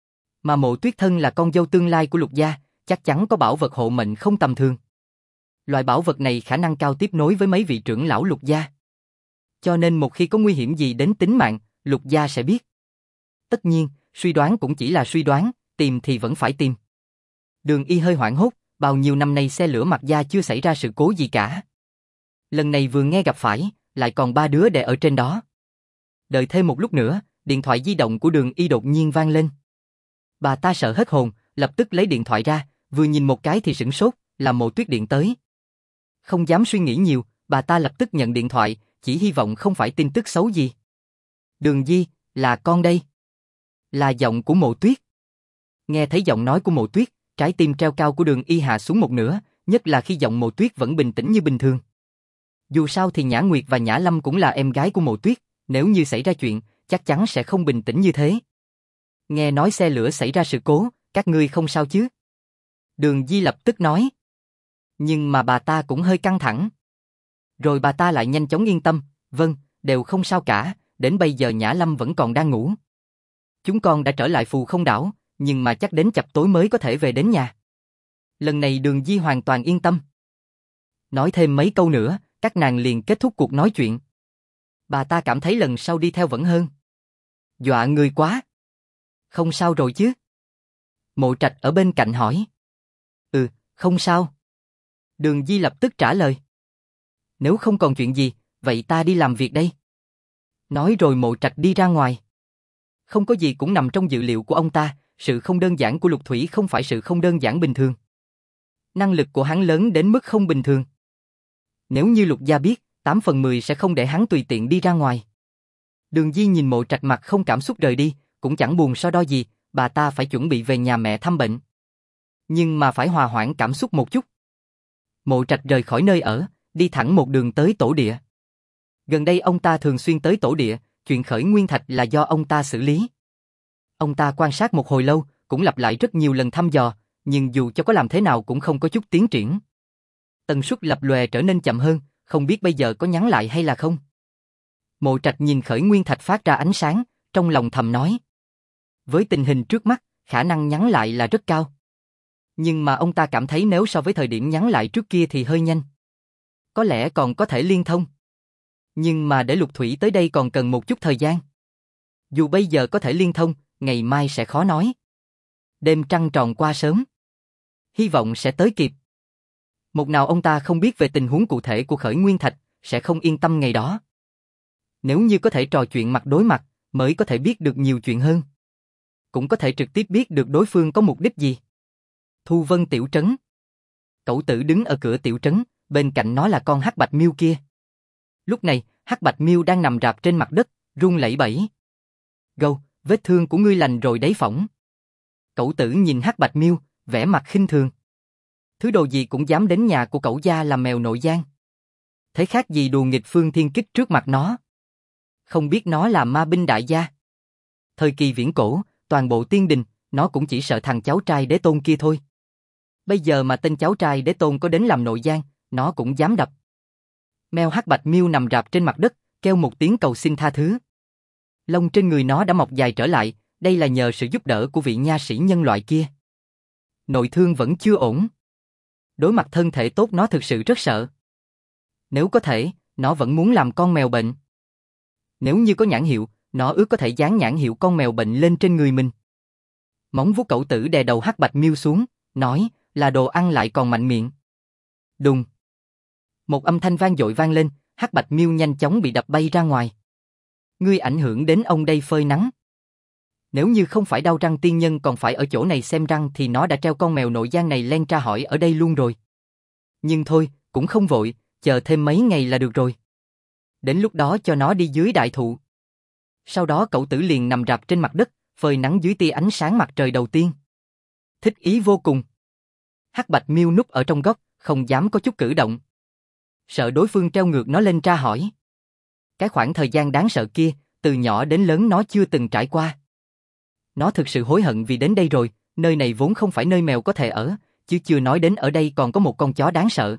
Mà Mộ Tuyết thân là con dâu tương lai của Lục gia, chắc chắn có bảo vật hộ mệnh không tầm thường. Loại bảo vật này khả năng cao tiếp nối với mấy vị trưởng lão Lục gia. Cho nên một khi có nguy hiểm gì đến tính mạng, Lục gia sẽ biết. Tất nhiên, suy đoán cũng chỉ là suy đoán, tìm thì vẫn phải tìm. Đường Y hơi hoảng hốt, bao nhiêu năm nay xe lửa Mạc gia chưa xảy ra sự cố gì cả. Lần này vừa nghe gặp phải, lại còn 3 đứa đè ở trên đó. Đợi thêm một lúc nữa, điện thoại di động của Đường Y đột nhiên vang lên. Bà ta sợ hết hồn, lập tức lấy điện thoại ra, vừa nhìn một cái thì sửng sốt, là Mộ Tuyết điện tới. Không dám suy nghĩ nhiều, bà ta lập tức nhận điện thoại, chỉ hy vọng không phải tin tức xấu gì. Đường Di, là con đây. Là giọng của Mộ Tuyết. Nghe thấy giọng nói của Mộ Tuyết, trái tim treo cao của Đường Y hạ xuống một nửa, nhất là khi giọng Mộ Tuyết vẫn bình tĩnh như bình thường. Dù sao thì Nhã Nguyệt và Nhã Lâm cũng là em gái của Mộ Tuyết, nếu như xảy ra chuyện, chắc chắn sẽ không bình tĩnh như thế. Nghe nói xe lửa xảy ra sự cố, các ngươi không sao chứ? Đường Di lập tức nói. Nhưng mà bà ta cũng hơi căng thẳng. Rồi bà ta lại nhanh chóng yên tâm, vâng, đều không sao cả, đến bây giờ Nhã Lâm vẫn còn đang ngủ. Chúng con đã trở lại Phù Không đảo, nhưng mà chắc đến chập tối mới có thể về đến nhà. Lần này Đường Di hoàn toàn yên tâm. Nói thêm mấy câu nữa, các nàng liền kết thúc cuộc nói chuyện. Bà ta cảm thấy lần sau đi theo vẫn hơn. Dọa người quá. Không sao rồi chứ? Mộ Trạch ở bên cạnh hỏi. Ừ, không sao. Đường Di lập tức trả lời. Nếu không còn chuyện gì, vậy ta đi làm việc đây. Nói rồi Mộ Trạch đi ra ngoài. Không có gì cũng nằm trong dự liệu của ông ta, sự không đơn giản của Lục Thủy không phải sự không đơn giản bình thường. Năng lực của hắn lớn đến mức không bình thường. Nếu như Lục gia biết, 8 phần 10 sẽ không để hắn tùy tiện đi ra ngoài. Đường Di nhìn Mộ Trạch mặt không cảm xúc rời đi, cũng chẳng buồn so đo gì, bà ta phải chuẩn bị về nhà mẹ thăm bệnh. Nhưng mà phải hòa hoãn cảm xúc một chút. Mộ Trạch rời khỏi nơi ở, đi thẳng một đường tới tổ địa. Gần đây ông ta thường xuyên tới tổ địa, chuyện khởi nguyên thạch là do ông ta xử lý. Ông ta quan sát một hồi lâu, cũng lặp lại rất nhiều lần thăm dò, nhưng dù cho có làm thế nào cũng không có chút tiến triển. Tần suất lập lòe trở nên chậm hơn, không biết bây giờ có nhắn lại hay là không. Mộ Trạch nhìn khởi nguyên thạch phát ra ánh sáng, trong lòng thầm nói. Với tình hình trước mắt, khả năng nhắn lại là rất cao. Nhưng mà ông ta cảm thấy nếu so với thời điểm nhắn lại trước kia thì hơi nhanh. Có lẽ còn có thể liên thông. Nhưng mà để Lục Thủy tới đây còn cần một chút thời gian. Dù bây giờ có thể liên thông, ngày mai sẽ khó nói. Đêm trăng tròn qua sớm. Hy vọng sẽ tới kịp. Một nào ông ta không biết về tình huống cụ thể của khởi nguyên thạch, sẽ không yên tâm ngày đó. Nếu như có thể trò chuyện mặt đối mặt, mới có thể biết được nhiều chuyện hơn. Cũng có thể trực tiếp biết được đối phương có mục đích gì. Thu Vân tiểu trấn. Cẩu Tử đứng ở cửa tiểu trấn, bên cạnh nó là con hắc bạch miêu kia. Lúc này, hắc bạch miêu đang nằm rạp trên mặt đất, run lẩy bẩy. Gâu, vết thương của ngươi lành rồi đấy phỏng. Cẩu Tử nhìn hắc bạch miêu, vẻ mặt khinh thường. Thứ đồ gì cũng dám đến nhà của cẩu gia làm mèo nội giang. Thế khác gì đùa nghịch Phương Thiên Kích trước mặt nó. Không biết nó là ma binh đại gia. Thời kỳ viễn cổ, toàn bộ tiên đình, nó cũng chỉ sợ thằng cháu trai đế tôn kia thôi. Bây giờ mà tên cháu trai đế tôn có đến làm nội giang, nó cũng dám đập. Mèo hắc bạch miêu nằm rạp trên mặt đất, kêu một tiếng cầu xin tha thứ. Lông trên người nó đã mọc dài trở lại, đây là nhờ sự giúp đỡ của vị nha sĩ nhân loại kia. Nội thương vẫn chưa ổn. Đối mặt thân thể tốt nó thực sự rất sợ. Nếu có thể, nó vẫn muốn làm con mèo bệnh. Nếu như có nhãn hiệu, nó ước có thể dán nhãn hiệu con mèo bệnh lên trên người mình. Móng vuốt Cẩu Tử đè đầu hắc bạch miêu xuống, nói là đồ ăn lại còn mạnh miệng. Đùng. Một âm thanh vang dội vang lên, hắc bạch miêu nhanh chóng bị đập bay ra ngoài. Ngươi ảnh hưởng đến ông đây phơi nắng. Nếu như không phải Đao Răng tiên nhân còn phải ở chỗ này xem răng thì nó đã treo con mèo nội giang này len tra hỏi ở đây luôn rồi. Nhưng thôi, cũng không vội, chờ thêm mấy ngày là được rồi. Đến lúc đó cho nó đi dưới đại thụ. Sau đó Cẩu Tử liền nằm rạp trên mặt đất, phơi nắng dưới tia ánh sáng mặt trời đầu tiên. Thích ý vô cùng. Hắc bạch miêu núp ở trong góc, không dám có chút cử động. Sợ đối phương treo ngược nó lên tra hỏi. Cái khoảng thời gian đáng sợ kia, từ nhỏ đến lớn nó chưa từng trải qua. Nó thực sự hối hận vì đến đây rồi, nơi này vốn không phải nơi mèo có thể ở, chứ chưa nói đến ở đây còn có một con chó đáng sợ.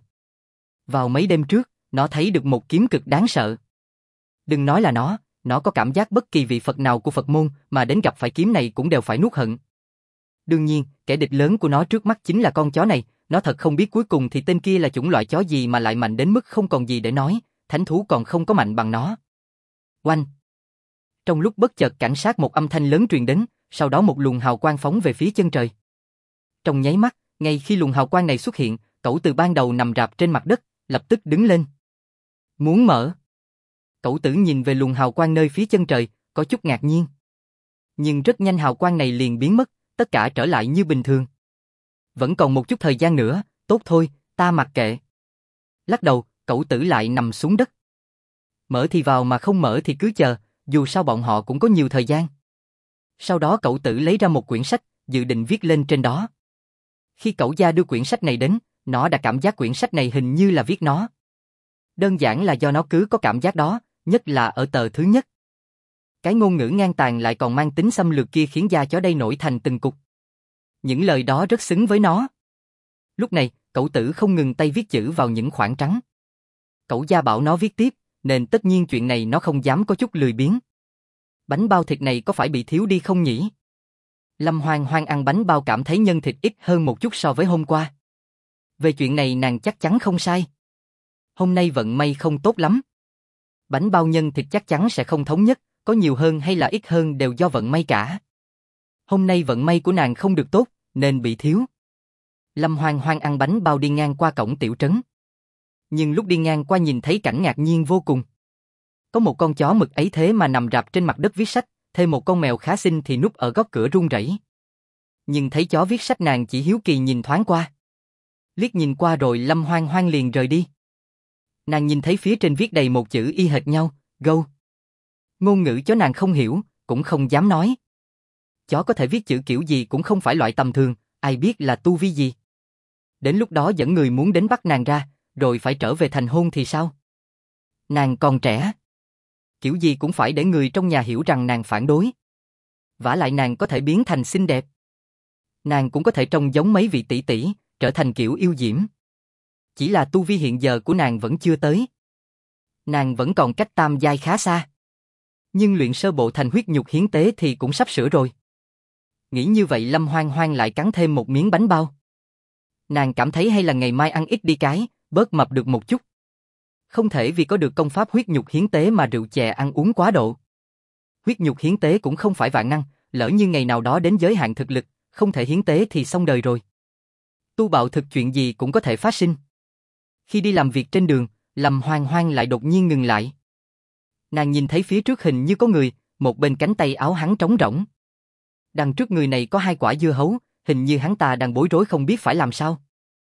Vào mấy đêm trước, nó thấy được một kiếm cực đáng sợ. Đừng nói là nó có cảm giác bất kỳ vị Phật nào của Phật môn mà đến gặp phải kiếm này cũng đều phải nuốt hận. Đương nhiên, kẻ địch lớn của nó trước mắt chính là con chó này, nó thật không biết cuối cùng thì tên kia là chủng loại chó gì mà lại mạnh đến mức không còn gì để nói, thánh thú còn không có mạnh bằng nó. Oanh! Trong lúc bất chợt cảnh sát một âm thanh lớn truyền đến, sau đó một luồng hào quang phóng về phía chân trời. Trong nháy mắt, ngay khi luồng hào quang này xuất hiện, Cẩu Từ ban đầu nằm rạp trên mặt đất, lập tức đứng lên. Muốn mở. Cẩu Tử nhìn về luồng hào quang nơi phía chân trời, có chút ngạc nhiên. Nhưng rất nhanh hào quang này liền biến mất, tất cả trở lại như bình thường. Vẫn còn một chút thời gian nữa, tốt thôi, ta mặc kệ. Lắc đầu, Cẩu Tử lại nằm xuống đất. Mở thì vào mà không mở thì cứ chờ, dù sao bọn họ cũng có nhiều thời gian. Sau đó Cẩu Tử lấy ra một quyển sách, dự định viết lên trên đó. Khi Cẩu Gia đưa quyển sách này đến, nó đã cảm giác quyển sách này hình như là viết nó. Đơn giản là do nó cứ có cảm giác đó, nhất là ở tờ thứ nhất. Cái ngôn ngữ ngang tàn lại còn mang tính xâm lược kia khiến da chó đây nổi thành từng cục. Những lời đó rất xứng với nó. Lúc này, Cẩu Tử không ngừng tay viết chữ vào những khoảng trắng. Cẩu Gia bảo nó viết tiếp, nên tất nhiên chuyện này nó không dám có chút lười biếng. Bánh bao thịt này có phải bị thiếu đi không nhỉ? Lâm Hoang Hoang ăn bánh bao cảm thấy nhân thịt ít hơn một chút so với hôm qua. Về chuyện này nàng chắc chắn không sai. Hôm nay vận may không tốt lắm. Bánh bao nhân thịt chắc chắn sẽ không thống nhất, có nhiều hơn hay là ít hơn đều do vận may cả. Hôm nay vận may của nàng không được tốt, nên bị thiếu. Lâm Hoang Hoang ăn bánh bao đi ngang qua cổng tiểu trấn. Nhưng lúc đi ngang qua nhìn thấy cảnh ngạc nhiên vô cùng. Có một con chó mực ấy thế mà nằm rạp trên mặt đất viết sách, thêm một con mèo khá xinh thì núp ở góc cửa run rẩy. Nhưng thấy chó viết sách nàng chỉ hiếu kỳ nhìn thoáng qua. Liếc nhìn qua rồi Lâm Hoang Hoang liền rời đi. Nàng nhìn thấy phía trên viết đầy một chữ y hệt nhau, go. Ngôn ngữ chó nàng không hiểu, cũng không dám nói. Chó có thể viết chữ kiểu gì cũng không phải loại tầm thường, ai biết là tu vi gì. Đến lúc đó dẫn người muốn đến bắt nàng ra, rồi phải trở về thành hôn thì sao? Nàng còn trẻ. Kiểu gì cũng phải để người trong nhà hiểu rằng nàng phản đối. Vả lại nàng có thể biến thành xinh đẹp. Nàng cũng có thể trông giống mấy vị tỷ tỷ, trở thành kiểu yêu diễm. Chỉ là tu vi hiện giờ của nàng vẫn chưa tới. Nàng vẫn còn cách tam giai khá xa. Nhưng luyện sơ bộ thành huyết nhục hiến tế thì cũng sắp sửa rồi. Nghĩ như vậy Lâm Hoang Hoang lại cắn thêm một miếng bánh bao. Nàng cảm thấy hay là ngày mai ăn ít đi cái, bớt mập được một chút. Không thể vì có được công pháp huyết nhục hiến tế mà rượu chè ăn uống quá độ. Huyết nhục hiến tế cũng không phải vạn năng, lỡ như ngày nào đó đến giới hạn thực lực, không thể hiến tế thì xong đời rồi. Tu bạo thực chuyện gì cũng có thể phát sinh. Khi đi làm việc trên đường, Lâm Hoang Hoang lại đột nhiên ngừng lại. Nàng nhìn thấy phía trước hình như có người, một bên cánh tay áo hắn trống rỗng. Đằng trước người này có 2 quả dưa hấu, hình như hắn ta đang bối rối không biết phải làm sao.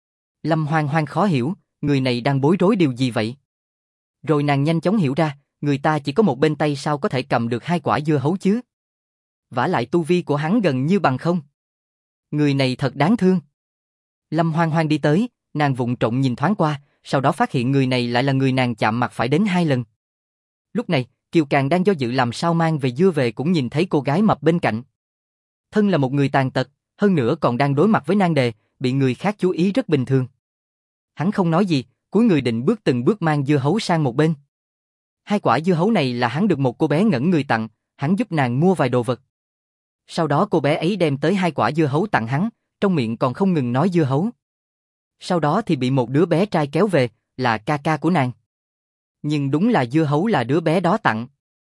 Lâm Hoang Hoang khó hiểu, người này đang bối rối điều gì vậy? Rồi nàng nhanh chóng hiểu ra, người ta chỉ có một bên tay sao có thể cầm được 2 quả dưa hấu chứ? Vả lại tu vi của hắn gần như bằng không. Người này thật đáng thương. Lâm Hoang Hoang đi tới, nàng vụng trộm nhìn thoáng qua, sau đó phát hiện người này lại là người nàng chạm mặt phải đến 2 lần. Lúc này, Kiều Càng đang do dự làm sao mang về dưa về cũng nhìn thấy cô gái mập bên cạnh. Thân là một người tàn tật, hơn nữa còn đang đối mặt với nan đề, bị người khác chú ý rất bình thường. Hắn không nói gì, cúi người định bước từng bước mang dưa hấu sang một bên. 2 quả dưa hấu này là hắn được một cô bé ngẩn người tặng, hắn giúp nàng mua vài đồ vật. Sau đó cô bé ấy đem tới 2 quả dưa hấu tặng hắn, trong miệng còn không ngừng nói dưa hấu. Sau đó thì bị một đứa bé trai kéo về, là ca ca của nàng. Nhưng đúng là dưa hấu là đứa bé đó tặng.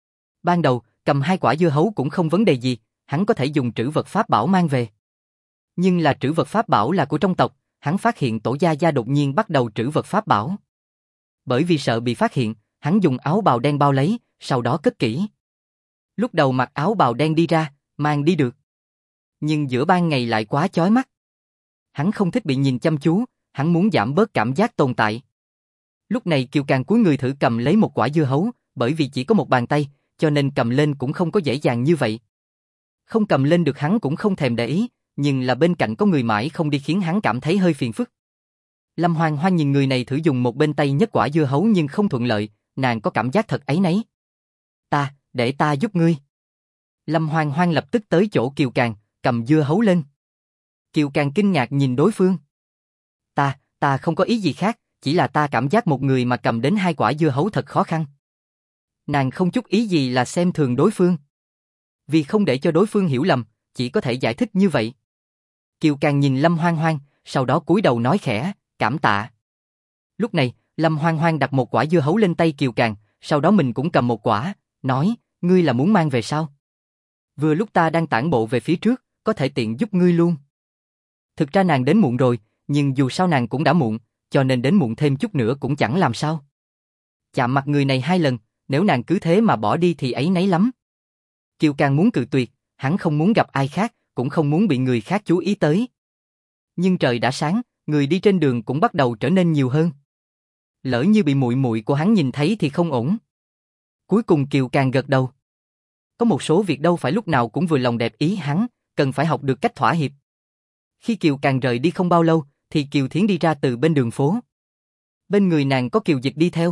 Ban đầu, cầm 2 quả dưa hấu cũng không vấn đề gì, hắn có thể dùng trữ vật pháp bảo mang về. Nhưng là trữ vật pháp bảo là của trong tộc, hắn phát hiện Tổ Gia Gia đột nhiên bắt đầu trữ vật pháp bảo. Bởi vì sợ bị phát hiện, hắn dùng áo bào đen bao lấy, sau đó cất kỹ. Lúc đầu mặc áo bào đen đi ra, mang đi được. Nhưng giữa ban ngày lại quá chói mắt. Hắn không thích bị nhìn chăm chú, hắn muốn giảm bớt cảm giác tồn tại. Lúc này Kiều Càng cúi người thử cầm lấy một quả dưa hấu, bởi vì chỉ có một bàn tay, cho nên cầm lên cũng không có dễ dàng như vậy. Không cầm lên được hắn cũng không thèm để ý, nhưng là bên cạnh có người mãi không đi khiến hắn cảm thấy hơi phiền phức. Lâm Hoang Hoang nhìn người này thử dùng một bên tay nhấc quả dưa hấu nhưng không thuận lợi, nàng có cảm giác thật áy náy. Để ta giúp ngươi. Lâm Hoang Hoang lập tức tới chỗ Kiều Càng, cầm dưa hấu lên. Kiều Càng kinh ngạc nhìn đối phương. Ta không có ý gì khác, chỉ là ta cảm giác một người mà cầm đến 2 quả dưa hấu thật khó khăn. Nàng không chút ý gì là xem thường đối phương. Vì không để cho đối phương hiểu lầm, chỉ có thể giải thích như vậy. Kiều Càng nhìn Lâm Hoang Hoang, sau đó cúi đầu nói khẽ, cảm tạ. Lúc này, Lâm Hoang Hoang đặt một quả dưa hấu lên tay Kiều Càng, sau đó mình cũng cầm một quả, nói, ngươi là muốn mang về sao? Vừa lúc ta đang tản bộ về phía trước, có thể tiện giúp ngươi luôn. Thực ra nàng đến muộn rồi, nhưng dù sao nàng cũng đã muộn, cho nên đến muộn thêm chút nữa cũng chẳng làm sao. Chạm mặt người này 2 lần, nếu nàng cứ thế mà bỏ đi thì áy náy lắm. Kiều Càng muốn cự tuyệt, hắn không muốn gặp ai khác, cũng không muốn bị người khác chú ý tới. Nhưng trời đã sáng, người đi trên đường cũng bắt đầu trở nên nhiều hơn. Lỡ như bị muội muội của hắn nhìn thấy thì không ổn. Cuối cùng Kiều Càng gật đầu. Có một số việc đâu phải lúc nào cũng vừa lòng đẹp ý hắn, cần phải học được cách thỏa hiệp. Khi Kiều Càng rời đi không bao lâu, thì Kiều Thiến đi ra từ bên đường phố. Bên người nàng có Kiều Dịch đi theo.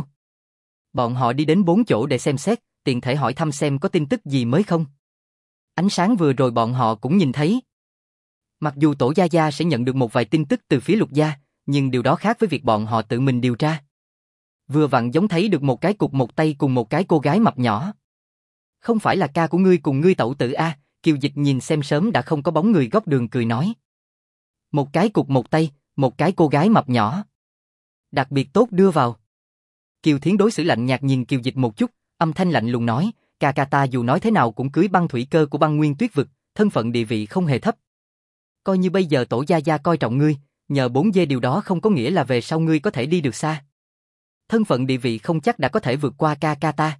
Bọn họ đi đến 4 chỗ để xem xét, tiện thể hỏi thăm xem có tin tức gì mới không. Ánh sáng vừa rồi bọn họ cũng nhìn thấy. Mặc dù Tổ Gia Gia sẽ nhận được một vài tin tức từ phía Lục Gia, nhưng điều đó khác với việc bọn họ tự mình điều tra. Vừa vặn giống thấy được một cái cục một tay cùng một cái cô gái mập nhỏ. Không phải là ca của ngươi cùng ngươi tẩu tử a? Kiều Dịch nhìn xem sớm đã không có bóng người góc đường cười nói. Một cái cục một tay, một cái cô gái mập nhỏ. Đặc biệt tốt đưa vào. Kiều Thiến đối xử lạnh nhạt nhìn Kiều Dịch một chút, âm thanh lạnh lùng nói, ca ca ta dù nói thế nào cũng cưới Băng Thủy Cơ của Băng Nguyên Tuyết Vực, thân phận địa vị không hề thấp. Coi như bây giờ Tổ Gia Gia coi trọng ngươi, nhờ 4G điều đó không có nghĩa là về sau ngươi có thể đi được xa. Thân phận địa vị không chắc đã có thể vượt qua ca ca ta.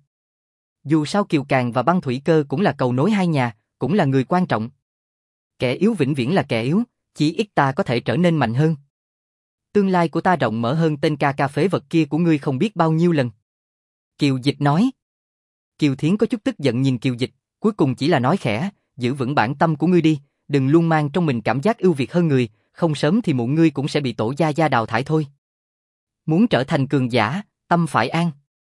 Dù sao Kiều Càng và Băng Thủy Cơ cũng là cầu nối hai nhà, cũng là người quan trọng. Kẻ yếu vĩnh viễn là kẻ yếu, chỉ ít ta có thể trở nên mạnh hơn. Tương lai của ta rộng mở hơn tên ca ca phế vật kia của ngươi không biết bao nhiêu lần. Kiều Dịch nói. Kiều Thiến có chút tức giận nhìn Kiều Dịch, cuối cùng chỉ là nói khẽ, giữ vững bản tâm của ngươi đi, đừng luôn mang trong mình cảm giác ưu việt hơn người, không sớm thì muộn ngươi cũng sẽ bị Tổ Gia Gia đào thải thôi. Muốn trở thành cường giả, tâm phải an.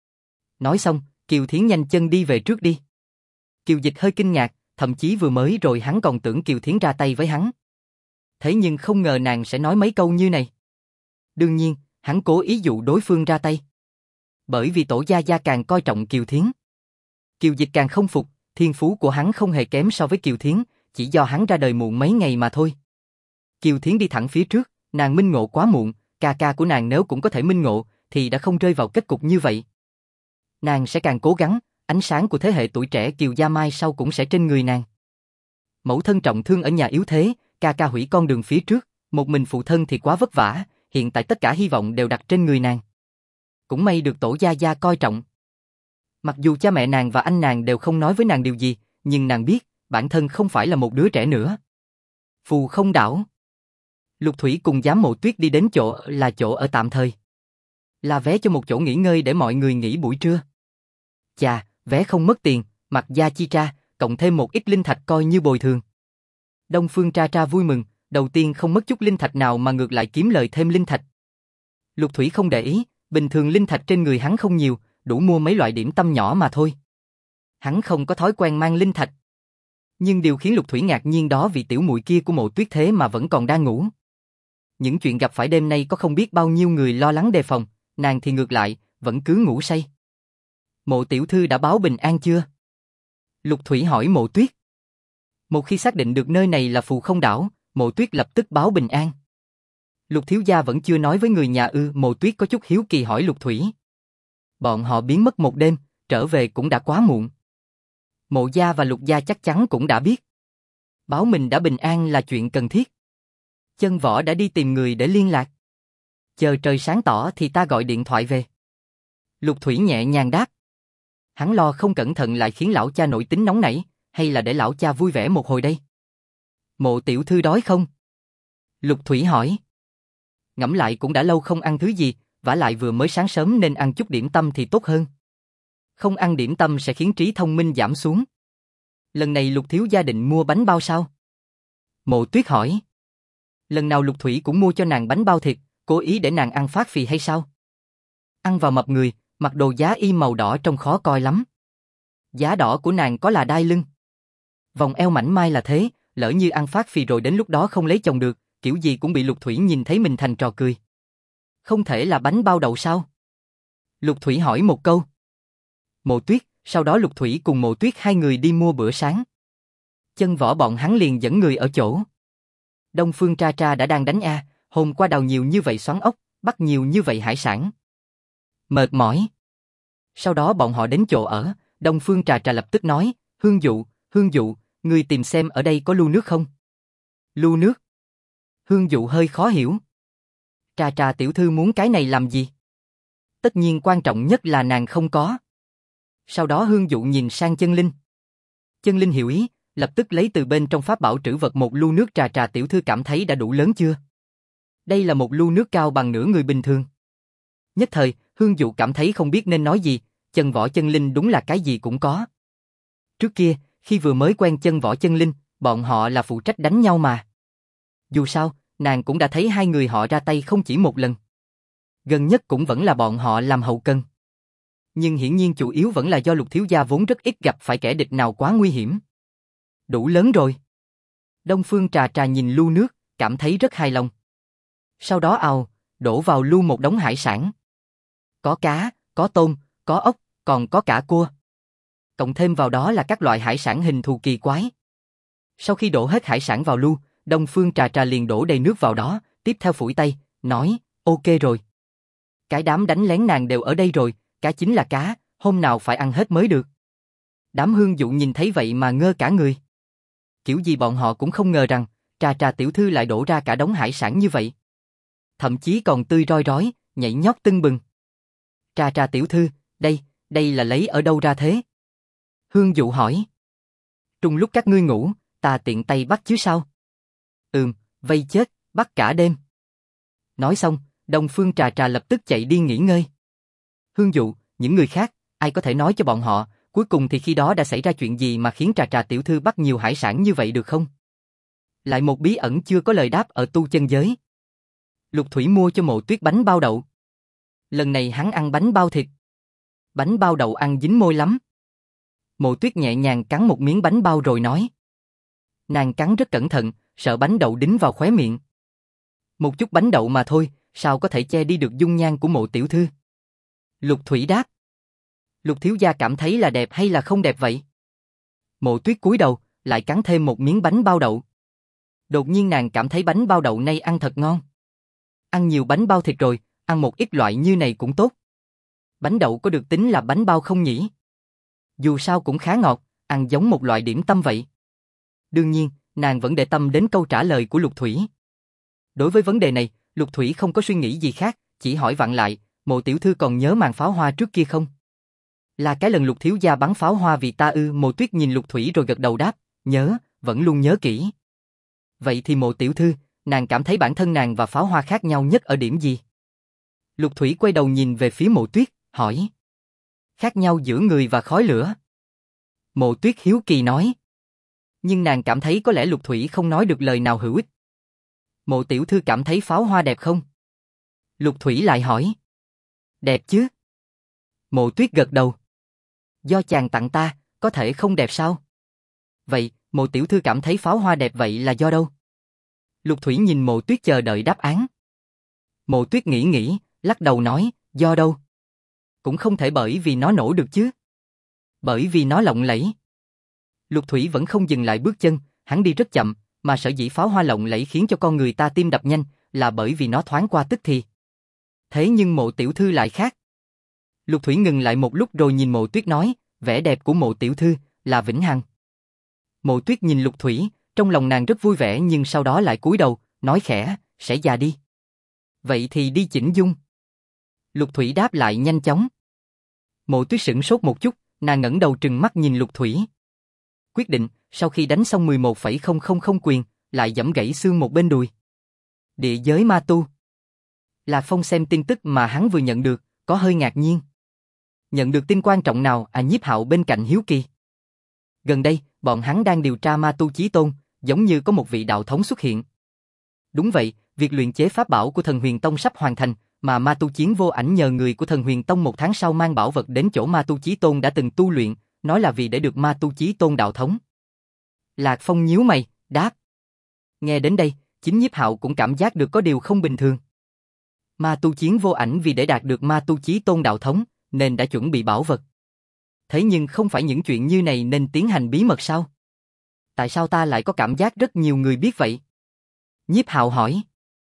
Nói xong, Kiều Thiến nhanh chân đi về trước đi. Kiều Dịch hơi kinh ngạc, thậm chí vừa mới rồi hắn còn tưởng Kiều Thiến ra tay với hắn. Thế nhưng không ngờ nàng sẽ nói mấy câu như này. Đương nhiên, hắn cố ý dụ đối phương ra tay. Bởi vì Tổ Gia Gia càng coi trọng Kiều Thiến. Kiều Dịch càng không phục, thiên phú của hắn không hề kém so với Kiều Thiến, chỉ do hắn ra đời muộn mấy ngày mà thôi. Kiều Thiến đi thẳng phía trước, nàng minh ngộ quá muộn, ca ca của nàng nếu cũng có thể minh ngộ, thì đã không rơi vào kết cục như vậy. Nàng sẽ càng cố gắng, ánh sáng của thế hệ tuổi trẻ Kiều gia mai sau cũng sẽ trên người nàng. Mẫu thân trọng thương ở nhà yếu thế, ca ca hủy con đường phía trước, một mình phụ thân thì quá vất vả, hiện tại tất cả hy vọng đều đặt trên người nàng. Cũng may được Tổ Gia Gia coi trọng. Mặc dù cha mẹ nàng và anh nàng đều không nói với nàng điều gì, nhưng nàng biết, bản thân không phải là một đứa trẻ nữa. Phù Không Đảo. Lục Thủy cùng Giám Mộ Tuyết đi đến chỗ là chỗ ở tạm thời. Là vé cho một chỗ nghỉ ngơi để mọi người nghỉ buổi trưa. Chà, vé không mất tiền, mặc gia chi tra, cộng thêm một ít linh thạch coi như bồi thường. Đông Phương Tra Tra vui mừng, đầu tiên không mất chút linh thạch nào mà ngược lại kiếm lời thêm linh thạch. Lục Thủy không để ý, bình thường linh thạch trên người hắn không nhiều, đủ mua mấy loại điểm tâm nhỏ mà thôi. Hắn không có thói quen mang linh thạch. Nhưng điều khiến Lục Thủy ngạc nhiên đó vì tiểu muội kia của Mộ Tuyết thế mà vẫn còn đang ngủ. Những chuyện gặp phải đêm nay có không biết bao nhiêu người lo lắng đề phòng, nàng thì ngược lại, vẫn cứ ngủ say. Mộ tiểu thư đã báo bình an chưa? Lục Thủy hỏi Mộ Tuyết. Một khi xác định được nơi này là Phù Không Đảo, Mộ Tuyết lập tức báo bình an. Lục thiếu gia vẫn chưa nói với người nhà ư? Mộ Tuyết có chút hiếu kỳ hỏi Lục Thủy. Bọn họ biến mất một đêm, trở về cũng đã quá muộn. Mộ gia và Lục gia chắc chắn cũng đã biết. Báo mình đã bình an là chuyện cần thiết. Chân Võ đã đi tìm người để liên lạc. Chờ trời sáng tỏ thì ta gọi điện thoại về. Lục Thủy nhẹ nhàng đáp. Hắn lo không cẩn thận lại khiến lão cha nổi tính nóng nảy, hay là để lão cha vui vẻ một hồi đây? Mộ tiểu thư đói không? Lục Thủy hỏi. Ngẫm lại cũng đã lâu không ăn thứ gì, vả lại vừa mới sáng sớm nên ăn chút điểm tâm thì tốt hơn. Không ăn điểm tâm sẽ khiến trí thông minh giảm xuống. Lần này Lục thiếu gia định mua bánh bao sao? Mộ Tuyết hỏi. Lần nào Lục Thủy cũng mua cho nàng bánh bao thịt, cố ý để nàng ăn phát phì hay sao? Ăn vào mập người, mặc đồ giá y màu đỏ trông khó coi lắm. Giá đỏ của nàng có là đai lưng. Vòng eo mảnh mai là thế, lỡ như ăn phát phì rồi đến lúc đó không lấy chồng được, kiểu gì cũng bị Lục Thủy nhìn thấy mình thành trò cười. Không thể là bánh bao đậu sao? Lục Thủy hỏi một câu. Mộ Tuyết, sau đó Lục Thủy cùng Mộ Tuyết hai người đi mua bữa sáng. Chân Võ bọn hắn liền dẫn người ở chỗ. Đông Phương Tra Tra đã đang đánh a, hôm qua đào nhiều như vậy xoắn ốc, bắt nhiều như vậy hải sản. Mệt mỏi. Sau đó bọn họ đến chỗ ở, Đông Phương Trà Trà lập tức nói, Hương Dụ, ngươi tìm xem ở đây có lu nước không? Lu nước? Hương Dụ hơi khó hiểu. Trà Trà tiểu thư muốn cái này làm gì? Tất nhiên quan trọng nhất là nàng không có. Sau đó Hương Dụ nhìn sang Chân Linh. Chân Linh hiểu ý, lập tức lấy từ bên trong pháp bảo trữ vật một lu nước. Trà Trà tiểu thư cảm thấy đã đủ lớn chưa? Đây là một lu nước cao bằng nửa người bình thường. Nhất thời, Hương Dụ cảm thấy không biết nên nói gì, Chân Võ Chân Linh đúng là cái gì cũng có. Trước kia, khi vừa mới quen Chân Võ Chân Linh, bọn họ là phụ trách đánh nhau mà. Dù sao, nàng cũng đã thấy hai người họ ra tay không chỉ một lần. Gần nhất cũng vẫn là bọn họ làm hậu cần. Nhưng hiển nhiên chủ yếu vẫn là do Lục thiếu gia vốn rất ít gặp phải kẻ địch nào quá nguy hiểm. Đủ lớn rồi. Đông Phương Trà Trà nhìn lu nước, cảm thấy rất hài lòng. Sau đó đổ vào lu một đống hải sản. Có cá, có tôm, có ốc, còn có cả cua. Cộng thêm vào đó là các loại hải sản hình thù kỳ quái. Sau khi đổ hết hải sản vào lu, Đông Phương Trà Trà liền đổ đầy nước vào đó, tiếp theo phủi tay, nói, ok rồi. Cái đám đánh lén nàng đều ở đây rồi, cá chính là cá, hôm nào phải ăn hết mới được. Đám Hương Dụ nhìn thấy vậy mà ngơ cả người. Kiểu gì bọn họ cũng không ngờ rằng, Trà Trà tiểu thư lại đổ ra cả đống hải sản như vậy. Thậm chí còn tươi roi rói, nhảy nhót tưng bừng. Trà Trà tiểu thư, đây là lấy ở đâu ra thế? Hương Dụ hỏi. Trong lúc các ngươi ngủ, ta tiện tay bắt chứ sao? Vây chết, bắt cả đêm. Nói xong, Đông Phương Trà Trà lập tức chạy đi nghỉ ngơi. Hương Dụ, những người khác, ai có thể nói cho bọn họ, cuối cùng thì khi đó đã xảy ra chuyện gì mà khiến Trà Trà tiểu thư bắt nhiều hải sản như vậy được không? Lại một bí ẩn chưa có lời đáp ở tu chân giới. Lục Thủy mua cho Mộ Tuyết bánh bao đậu. Lần này hắn ăn bánh bao thịt. Bánh bao đậu ăn dính môi lắm. Mộ Tuyết nhẹ nhàng cắn một miếng bánh bao rồi nói. Nàng cắn rất cẩn thận, sợ bánh đậu đính vào khóe miệng. Một chút bánh đậu mà thôi, sao có thể che đi được dung nhan của Mộ tiểu thư? Lục Thủy đáp. Lục thiếu gia cảm thấy là đẹp hay là không đẹp vậy? Mộ Tuyết cúi đầu, lại cắn thêm một miếng bánh bao đậu. Đột nhiên nàng cảm thấy bánh bao đậu nay ăn thật ngon. Ăn nhiều bánh bao thịt rồi, ăn một ít loại như này cũng tốt. Bánh đậu có được tính là bánh bao không nhỉ? Dù sao cũng khá ngọt, ăn giống một loại điểm tâm vậy. Đương nhiên, nàng vẫn để tâm đến câu trả lời của Lục Thủy. Đối với vấn đề này, Lục Thủy không có suy nghĩ gì khác, chỉ hỏi vặn lại, Mộ tiểu thư còn nhớ màn pháo hoa trước kia không? Là cái lần Lục thiếu gia bắn pháo hoa vì ta ư? Mộ Tuyết nhìn Lục Thủy rồi gật đầu đáp, nhớ, vẫn luôn nhớ kỹ. Vậy thì Mộ tiểu thư, nàng cảm thấy bản thân nàng và pháo hoa khác nhau nhất ở điểm gì? Lục Thủy quay đầu nhìn về phía Mộ Tuyết, hỏi. Khác nhau giữa người và khói lửa. Mộ Tuyết hiếu kỳ nói. Nhưng nàng cảm thấy có lẽ Lục Thủy không nói được lời nào hữu ích. Mộ tiểu thư cảm thấy pháo hoa đẹp không? Lục Thủy lại hỏi. Đẹp chứ? Mộ Tuyết gật đầu. Do chàng tặng ta, có thể không đẹp sao? Vậy, Mộ tiểu thư cảm thấy pháo hoa đẹp vậy là do đâu? Lục Thủy nhìn Mộ Tuyết chờ đợi đáp án. Mộ Tuyết nghĩ, lắc đầu nói, do đâu? Cũng không thể bởi vì nó nổ được chứ. Bởi vì nó lộng lẫy. Lục Thủy vẫn không dừng lại bước chân, hắn đi rất chậm, mà sở dĩ pháo hoa lộng lẫy khiến cho con người ta tim đập nhanh, là bởi vì nó thoáng qua tức thì. Thế nhưng Mộ tiểu thư lại khác. Lục Thủy ngừng lại một lúc rồi nhìn Mộ Tuyết nói, vẻ đẹp của Mộ tiểu thư là vĩnh hằng. Mộ Tuyết nhìn Lục Thủy, trong lòng nàng rất vui vẻ nhưng sau đó lại cúi đầu, nói khẽ, sẽ già đi. Vậy thì đi chỉnh dung. Lục Thủy đáp lại nhanh chóng. Mộ Tuyết sửng sốt một chút, nàng ngẩng đầu trừng mắt nhìn Lục Thủy. Quyết định, sau khi đánh xong 11,000 quyền, lại giẫm gãy xương một bên đùi. Địa giới ma tu. Lạc Phong xem tin tức mà hắn vừa nhận được, có hơi ngạc nhiên. Nhận được tin quan trọng nào? Nhiếp Hạo bên cạnh hiếu kỳ. Gần đây, bọn hắn đang điều tra ma tu chí tôn, giống như có một vị đạo thống xuất hiện. Đúng vậy, việc luyện chế pháp bảo của Thần Huyền Tông sắp hoàn thành, mà ma tu Chiến Vô Ảnh nhờ người của Thần Huyền Tông một tháng sau mang bảo vật đến chỗ ma tu chí tôn đã từng tu luyện, nói là vì để được ma tu chí tôn đạo thống. Lạc Phong nhíu mày, đáp. Nghe đến đây, chính Nhiếp Hạo cũng cảm giác được có điều không bình thường. Ma tu Chiến Vô Ảnh vì để đạt được ma tu chí tôn đạo thống, nên đã chuẩn bị bảo vật. Thế nhưng không phải những chuyện như này nên tiến hành bí mật sao? Tại sao ta lại có cảm giác rất nhiều người biết vậy? Nhiếp Hạo hỏi.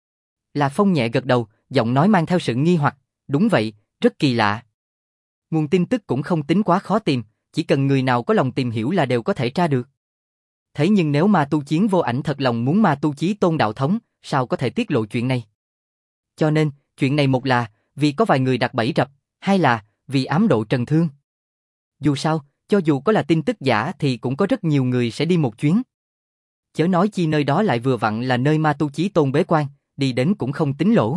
Lạc Phong nhẹ gật đầu, giọng nói mang theo sự nghi hoặc, đúng vậy, rất kỳ lạ. Nguồn tin tức cũng không tính quá khó tìm, chỉ cần người nào có lòng tìm hiểu là đều có thể tra được. Thế nhưng nếu Ma Tu Chiến Vô Ảnh thật lòng muốn Ma Tu Chí Tôn đạo thống, sao có thể tiết lộ chuyện này? Cho nên, chuyện này một là vì có vài người đặt bẫy rập, hai là vì ám độ Trần Thương. Dù sao, cho dù có là tin tức giả thì cũng có rất nhiều người sẽ đi một chuyến. Chớ nói chi nơi đó lại vừa vặn là nơi Ma Tu Chí Tôn bế quan, đi đến cũng không tính lỗ.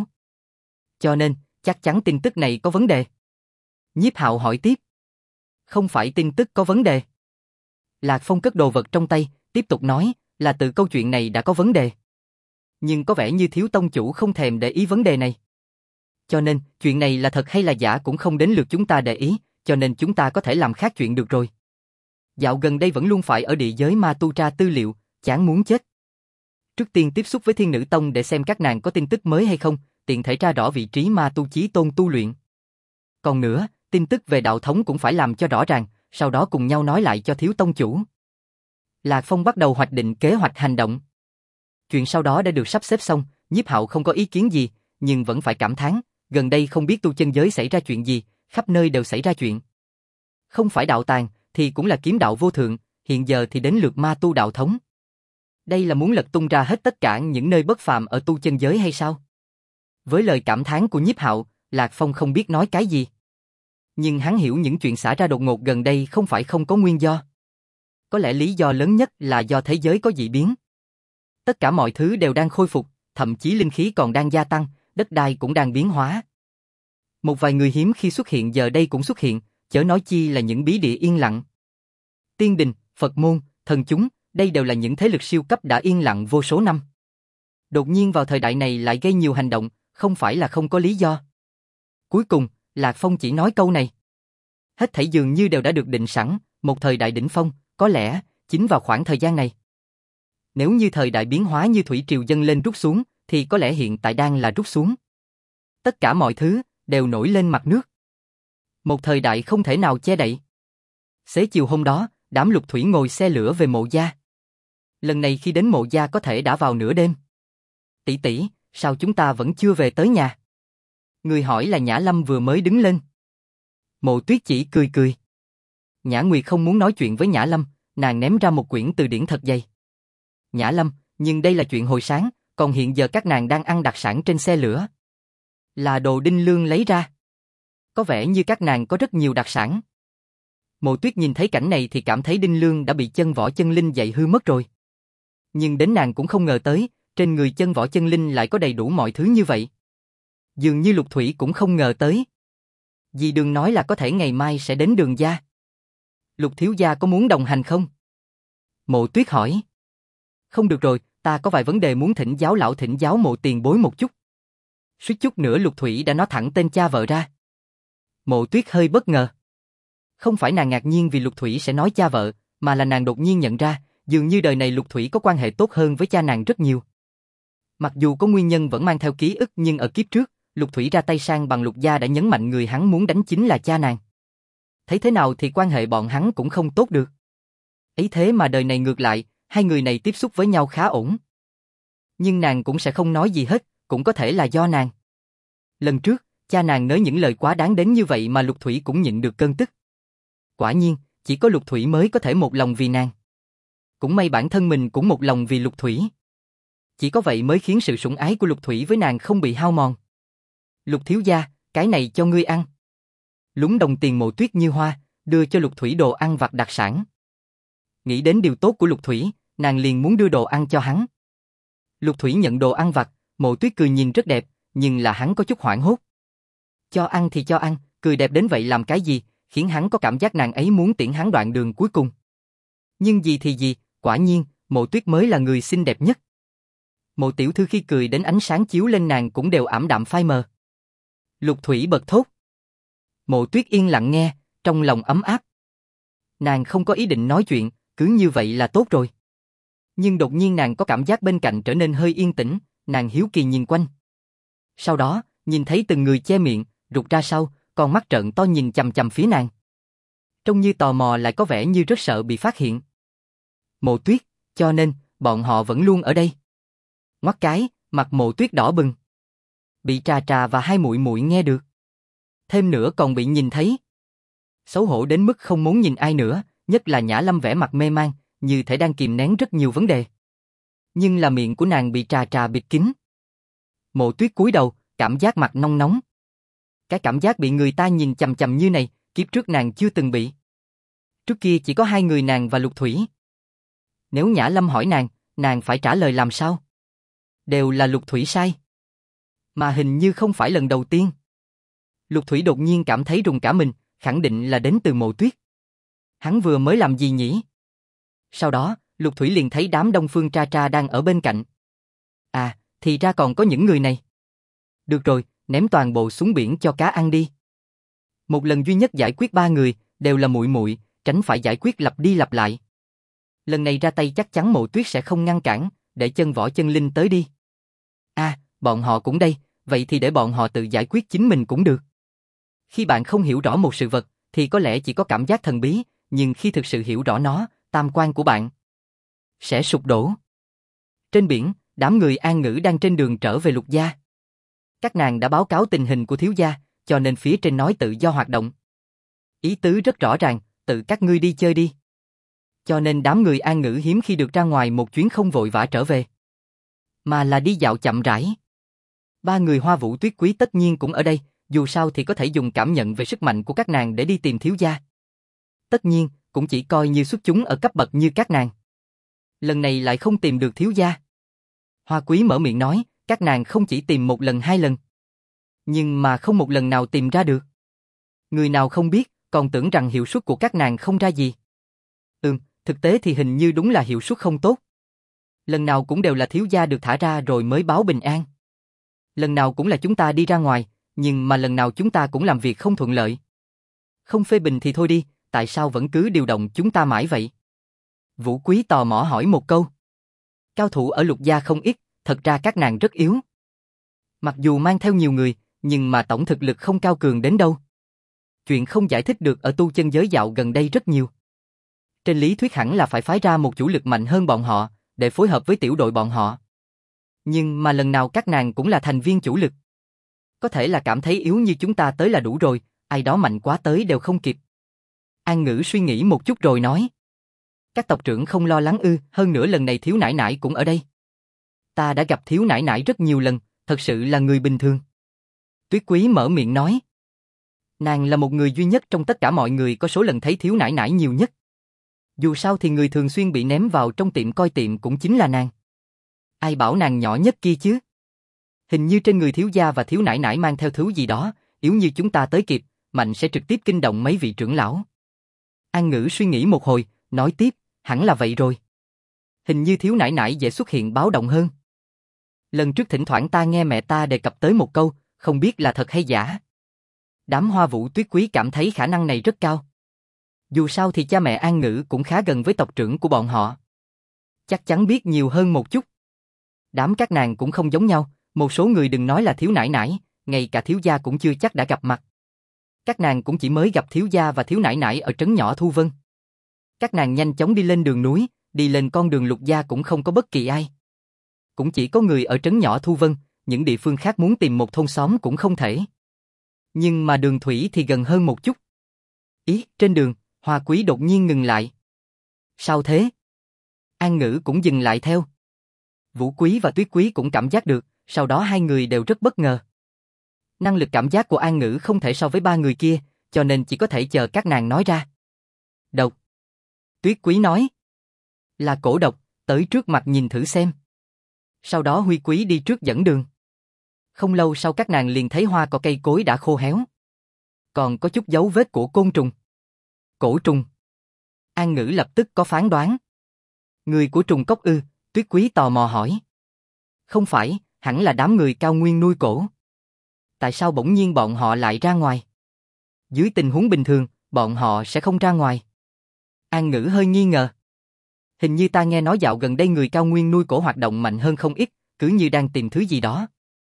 Cho nên, chắc chắn tin tức này có vấn đề. Nhiếp Hạo hỏi tiếp. Không phải tin tức có vấn đề. Lạc Phong cất đồ vật trong tay, tiếp tục nói, là từ câu chuyện này đã có vấn đề. Nhưng có vẻ như thiếu tông chủ không thèm để ý vấn đề này. Cho nên, chuyện này là thật hay là giả cũng không đến lượt chúng ta để ý, cho nên chúng ta có thể làm khác chuyện được rồi. Dạo gần đây vẫn luôn phải ở địa giới ma tu tra tư liệu, chán muốn chết. Trước tiên tiếp xúc với Thiên Nữ Tông để xem các nàng có tin tức mới hay không, tiện thể tra rõ vị trí ma tu chí tôn tu luyện. Còn nữa, tin tức về đạo thống cũng phải làm cho rõ ràng, sau đó cùng nhau nói lại cho thiếu tông chủ. Lạc Phong bắt đầu hoạch định kế hoạch hành động. Chuyện sau đó đã được sắp xếp xong, Nhiếp Hạo không có ý kiến gì, nhưng vẫn phải cảm thán, gần đây không biết tu chân giới xảy ra chuyện gì, khắp nơi đều xảy ra chuyện. Không phải đạo tàng, thì cũng là kiếm đạo vô thượng, hiện giờ thì đến lượt ma tu đạo thống. Đây là muốn lật tung ra hết tất cả những nơi bất phàm ở tu chân giới hay sao? Với lời cảm thán của Nhiếp Hạo, Lạc Phong không biết nói cái gì. Nhưng hắn hiểu những chuyện xảy ra đột ngột gần đây không phải không có nguyên do. Có lẽ lý do lớn nhất là do thế giới có dị biến. Tất cả mọi thứ đều đang khôi phục, thậm chí linh khí còn đang gia tăng, đất đai cũng đang biến hóa. Một vài người hiếm khi xuất hiện giờ đây cũng xuất hiện, chớ nói chi là những bí địa yên lặng. Tiên đình, Phật môn, thần chúng, đây đều là những thế lực siêu cấp đã yên lặng vô số năm. Đột nhiên vào thời đại này lại gây nhiều hành động, không phải là không có lý do. Cuối cùng, Lạc Phong chỉ nói câu này. Hết thảy dường như đều đã được định sẵn, một thời đại đỉnh phong, có lẽ, chính vào khoảng thời gian này. Nếu như thời đại biến hóa như thủy triều dâng lên rút xuống, thì có lẽ hiện tại đang là rút xuống. Tất cả mọi thứ, đều nổi lên mặt nước. Một thời đại không thể nào che đậy. Xế chiều hôm đó, đám Lục Thủy ngồi xe lửa về Mộ Gia. Lần này khi đến Mộ Gia có thể đã vào nửa đêm. Tỷ tỷ, sao chúng ta vẫn chưa về tới nhà? Người hỏi là Nhã Lâm vừa mới đứng lên. Mộ Tuyết chỉ cười cười. Nhã Nguyệt không muốn nói chuyện với Nhã Lâm, nàng ném ra một quyển từ điển thật dày. Nhã Lâm, nhưng đây là chuyện hồi sáng, còn hiện giờ các nàng đang ăn đặc sản trên xe lửa. Là đồ Đinh Lương lấy ra. Có vẻ như các nàng có rất nhiều đặc sản. Mộ Tuyết nhìn thấy cảnh này thì cảm thấy Đinh Lương đã bị chân võ chân linh dạy hư mất rồi. Nhưng đến nàng cũng không ngờ tới, trên người chân võ chân linh lại có đầy đủ mọi thứ như vậy. Dường như Lục Thủy cũng không ngờ tới. Dì Đường nói là có thể ngày mai sẽ đến Đường gia. Lục thiếu gia có muốn đồng hành không? Mộ Tuyết hỏi. Không được rồi, ta có vài vấn đề muốn thỉnh giáo Mộ tiền bối một chút. Suýt chút nữa Lục Thủy đã nói thẳng tên cha vợ ra. Mộ Tuyết hơi bất ngờ. Không phải nàng ngạc nhiên vì Lục Thủy sẽ nói cha vợ, mà là nàng đột nhiên nhận ra, dường như đời này Lục Thủy có quan hệ tốt hơn với cha nàng rất nhiều. Mặc dù có nguyên nhân vẫn mang theo ký ức nhưng ở kiếp trước, Lục Thủy ra tay sang bằng Lục gia đã nhấn mạnh người hắn muốn đánh chính là cha nàng. Thấy thế nào thì quan hệ bọn hắn cũng không tốt được. Ấy thế mà đời này ngược lại, hai người này tiếp xúc với nhau khá ổn. Nhưng nàng cũng sẽ không nói gì hết, cũng có thể là do nàng. Lần trước, cha nàng nói những lời quá đáng đến như vậy mà Lục Thủy cũng nhịn được cơn tức. Quả nhiên, chỉ có Lục Thủy mới có thể một lòng vì nàng. Cũng may bản thân mình cũng một lòng vì Lục Thủy. Chỉ có vậy mới khiến sự sủng ái của Lục Thủy với nàng không bị hao mòn. Lục thiếu gia, cái này cho ngươi ăn. Lúng đồng tiền Mộ Tuyết như hoa, đưa cho Lục Thủy đồ ăn vặt đặc sản. Nghĩ đến điều tốt của Lục Thủy, nàng liền muốn đưa đồ ăn cho hắn. Lục Thủy nhận đồ ăn vặt, Mộ Tuyết cười nhìn rất đẹp, nhưng là hắn có chút hoảng hốt. Cho ăn thì cho ăn, cười đẹp đến vậy làm cái gì, khiến hắn có cảm giác nàng ấy muốn tiễn hắn đoạn đường cuối cùng. Nhưng gì thì gì, quả nhiên, Mộ Tuyết mới là người xinh đẹp nhất. Mộ tiểu thư khi cười đến ánh sáng chiếu lên nàng cũng đều ảm đạm phai mờ. Lục Thủy bật thốt. Mộ Tuyết yên lặng nghe, trong lòng ấm áp. Nàng không có ý định nói chuyện, cứ như vậy là tốt rồi. Nhưng đột nhiên nàng có cảm giác bên cạnh trở nên hơi yên tĩnh, nàng hiếu kỳ nhìn quanh. Sau đó, nhìn thấy từng người che miệng, rụt ra sau, con mắt trợn to nhìn chằm chằm phía nàng. Trông như tò mò lại có vẻ như rất sợ bị phát hiện. Mộ Tuyết, cho nên, bọn họ vẫn luôn ở đây. Ngoắt cái, mặt Mộ Tuyết đỏ bừng. Bị Trà Trà và hai muội muội nghe được. Thêm nữa còn bị nhìn thấy. Xấu hổ đến mức không muốn nhìn ai nữa, nhất là Nhã Lâm vẻ mặt mê man, như thể đang kìm nén rất nhiều vấn đề. Nhưng là miệng của nàng bị Trà Trà bịt kín. Mộ Tuyết cúi đầu, cảm giác mặt nóng nóng. Cái cảm giác bị người ta nhìn chằm chằm như này, kiếp trước nàng chưa từng bị. Trước kia chỉ có hai người nàng và Lục Thủy. Nếu Nhã Lâm hỏi nàng phải trả lời làm sao? Đều là Lục Thủy sai. Mà hình như không phải lần đầu tiên. Lục Thủy đột nhiên cảm thấy rùng cả mình, khẳng định là đến từ Mộ Tuyết. Hắn vừa mới làm gì nhỉ? Sau đó, Lục Thủy liền thấy đám Đông Phương Tra Tra đang ở bên cạnh. À, thì ra còn có những người này. Được rồi, ném toàn bộ xuống biển cho cá ăn đi. Một lần duy nhất giải quyết 3 người, đều là muội muội, tránh phải giải quyết lặp đi lặp lại. Lần này ra tay chắc chắn Mộ Tuyết sẽ không ngăn cản, để chân Võ Chân Linh tới đi. À, bọn họ cũng đây, vậy thì để bọn họ tự giải quyết chính mình cũng được. Khi bạn không hiểu rõ một sự vật, thì có lẽ chỉ có cảm giác thần bí, nhưng khi thực sự hiểu rõ nó, tam quan của bạn sẽ sụp đổ. Trên biển, đám người An Ngữ đang trên đường trở về Lục gia. Các nàng đã báo cáo tình hình của thiếu gia, cho nên phía trên nói tự do hoạt động. Ý tứ rất rõ ràng, tự các ngươi đi chơi đi. Cho nên đám người An Ngữ hiếm khi được ra ngoài một chuyến không vội vã trở về, mà là đi dạo chậm rãi. 3 người Hoa Vũ Tuyết Quý tất nhiên cũng ở đây, dù sao thì có thể dùng cảm nhận về sức mạnh của các nàng để đi tìm thiếu gia. Tất nhiên, cũng chỉ coi như xuất chúng ở cấp bậc như các nàng. Lần này lại không tìm được thiếu gia. Hoa Quý mở miệng nói, các nàng không chỉ tìm một lần 2 lần, nhưng mà không một lần nào tìm ra được. Người nào không biết, còn tưởng rằng hiệu suất của các nàng không ra gì. Thực tế thì hình như đúng là hiệu suất không tốt. Lần nào cũng đều là thiếu gia được thả ra rồi mới báo bình an. Lần nào cũng là chúng ta đi ra ngoài, nhưng mà lần nào chúng ta cũng làm việc không thuận lợi. Không phê bình thì thôi đi, tại sao vẫn cứ điều động chúng ta mãi vậy? Vũ Quý tò mò hỏi một câu. Cao thủ ở Lục gia không ít, thật ra các nàng rất yếu. Mặc dù mang theo nhiều người, nhưng mà tổng thực lực không cao cường đến đâu. Chuyện không giải thích được ở tu chân giới dạo gần đây rất nhiều. Trên lý thuyết hẳn là phải phái ra một chủ lực mạnh hơn bọn họ, để phối hợp với tiểu đội bọn họ. Nhưng mà lần nào các nàng cũng là thành viên chủ lực. Có thể là cảm thấy yếu như chúng ta tới là đủ rồi, ai đó mạnh quá tới đều không kịp. An Ngữ suy nghĩ một chút rồi nói. Các tộc trưởng không lo lắng ư, hơn nữa lần này thiếu nãi nãi cũng ở đây. Ta đã gặp thiếu nãi nãi rất nhiều lần, thật sự là người bình thường. Tuyết Quý mở miệng nói. Nàng là một người duy nhất trong tất cả mọi người có số lần thấy thiếu nãi nãi nhiều nhất. Dù sao thì người thường xuyên bị ném vào trong tiệm coi tiệm cũng chính là nàng. Ai bảo nàng nhỏ nhất kia chứ? Hình như trên người thiếu gia và thiếu nãi nãi mang theo thứ gì đó, yếu như chúng ta tới kịp, mạnh sẽ trực tiếp kinh động mấy vị trưởng lão. An Ngữ suy nghĩ một hồi, nói tiếp, hẳn là vậy rồi. Hình như thiếu nãi nãi dễ xuất hiện báo động hơn. Lần trước thỉnh thoảng ta nghe mẹ ta đề cập tới một câu, không biết là thật hay giả. Đám Hoa Vũ Tuyết Quý cảm thấy khả năng này rất cao. Dù sao thì cha mẹ An Ngữ cũng khá gần với tộc trưởng của bọn họ. Chắc chắn biết nhiều hơn một chút. Đám các nàng cũng không giống nhau, một số người đừng nói là thiếu nãi nãi, ngay cả thiếu gia cũng chưa chắc đã gặp mặt. Các nàng cũng chỉ mới gặp thiếu gia và thiếu nãi nãi ở trấn nhỏ Thu Vân. Các nàng nhanh chóng đi lên đường núi, đi lên con đường Lục gia cũng không có bất kỳ ai. Cũng chỉ có người ở trấn nhỏ Thu Vân, những địa phương khác muốn tìm một thôn xóm cũng không thể. Nhưng mà đường thủy thì gần hơn một chút. Trên đường, Hoa Quý đột nhiên ngừng lại. Sao thế? An Ngữ cũng dừng lại theo. Vũ Quý và Tuyết Quý cũng cảm giác được, sau đó hai người đều rất bất ngờ. Năng lực cảm giác của An Ngữ không thể so với 3 người kia, cho nên chỉ có thể chờ các nàng nói ra. Độc. Tuyết Quý nói. Là cổ độc, tới trước mặt nhìn thử xem. Sau đó Huy Quý đi trước dẫn đường. Không lâu sau các nàng liền thấy hoa cỏ cây cối đã khô héo. Còn có chút dấu vết của côn trùng. Cổ trùng. An Ngữ lập tức có phán đoán. Người của trùng cốc ư? Tuyết Quý tò mò hỏi. Không phải, hẳn là đám người cao nguyên nuôi cổ. Tại sao bỗng nhiên bọn họ lại ra ngoài? Dưới tình huống bình thường, bọn họ sẽ không ra ngoài. An Ngữ hơi nghi ngờ. Hình như ta nghe nói dạo gần đây người cao nguyên nuôi cổ hoạt động mạnh hơn không ít, cứ như đang tìm thứ gì đó.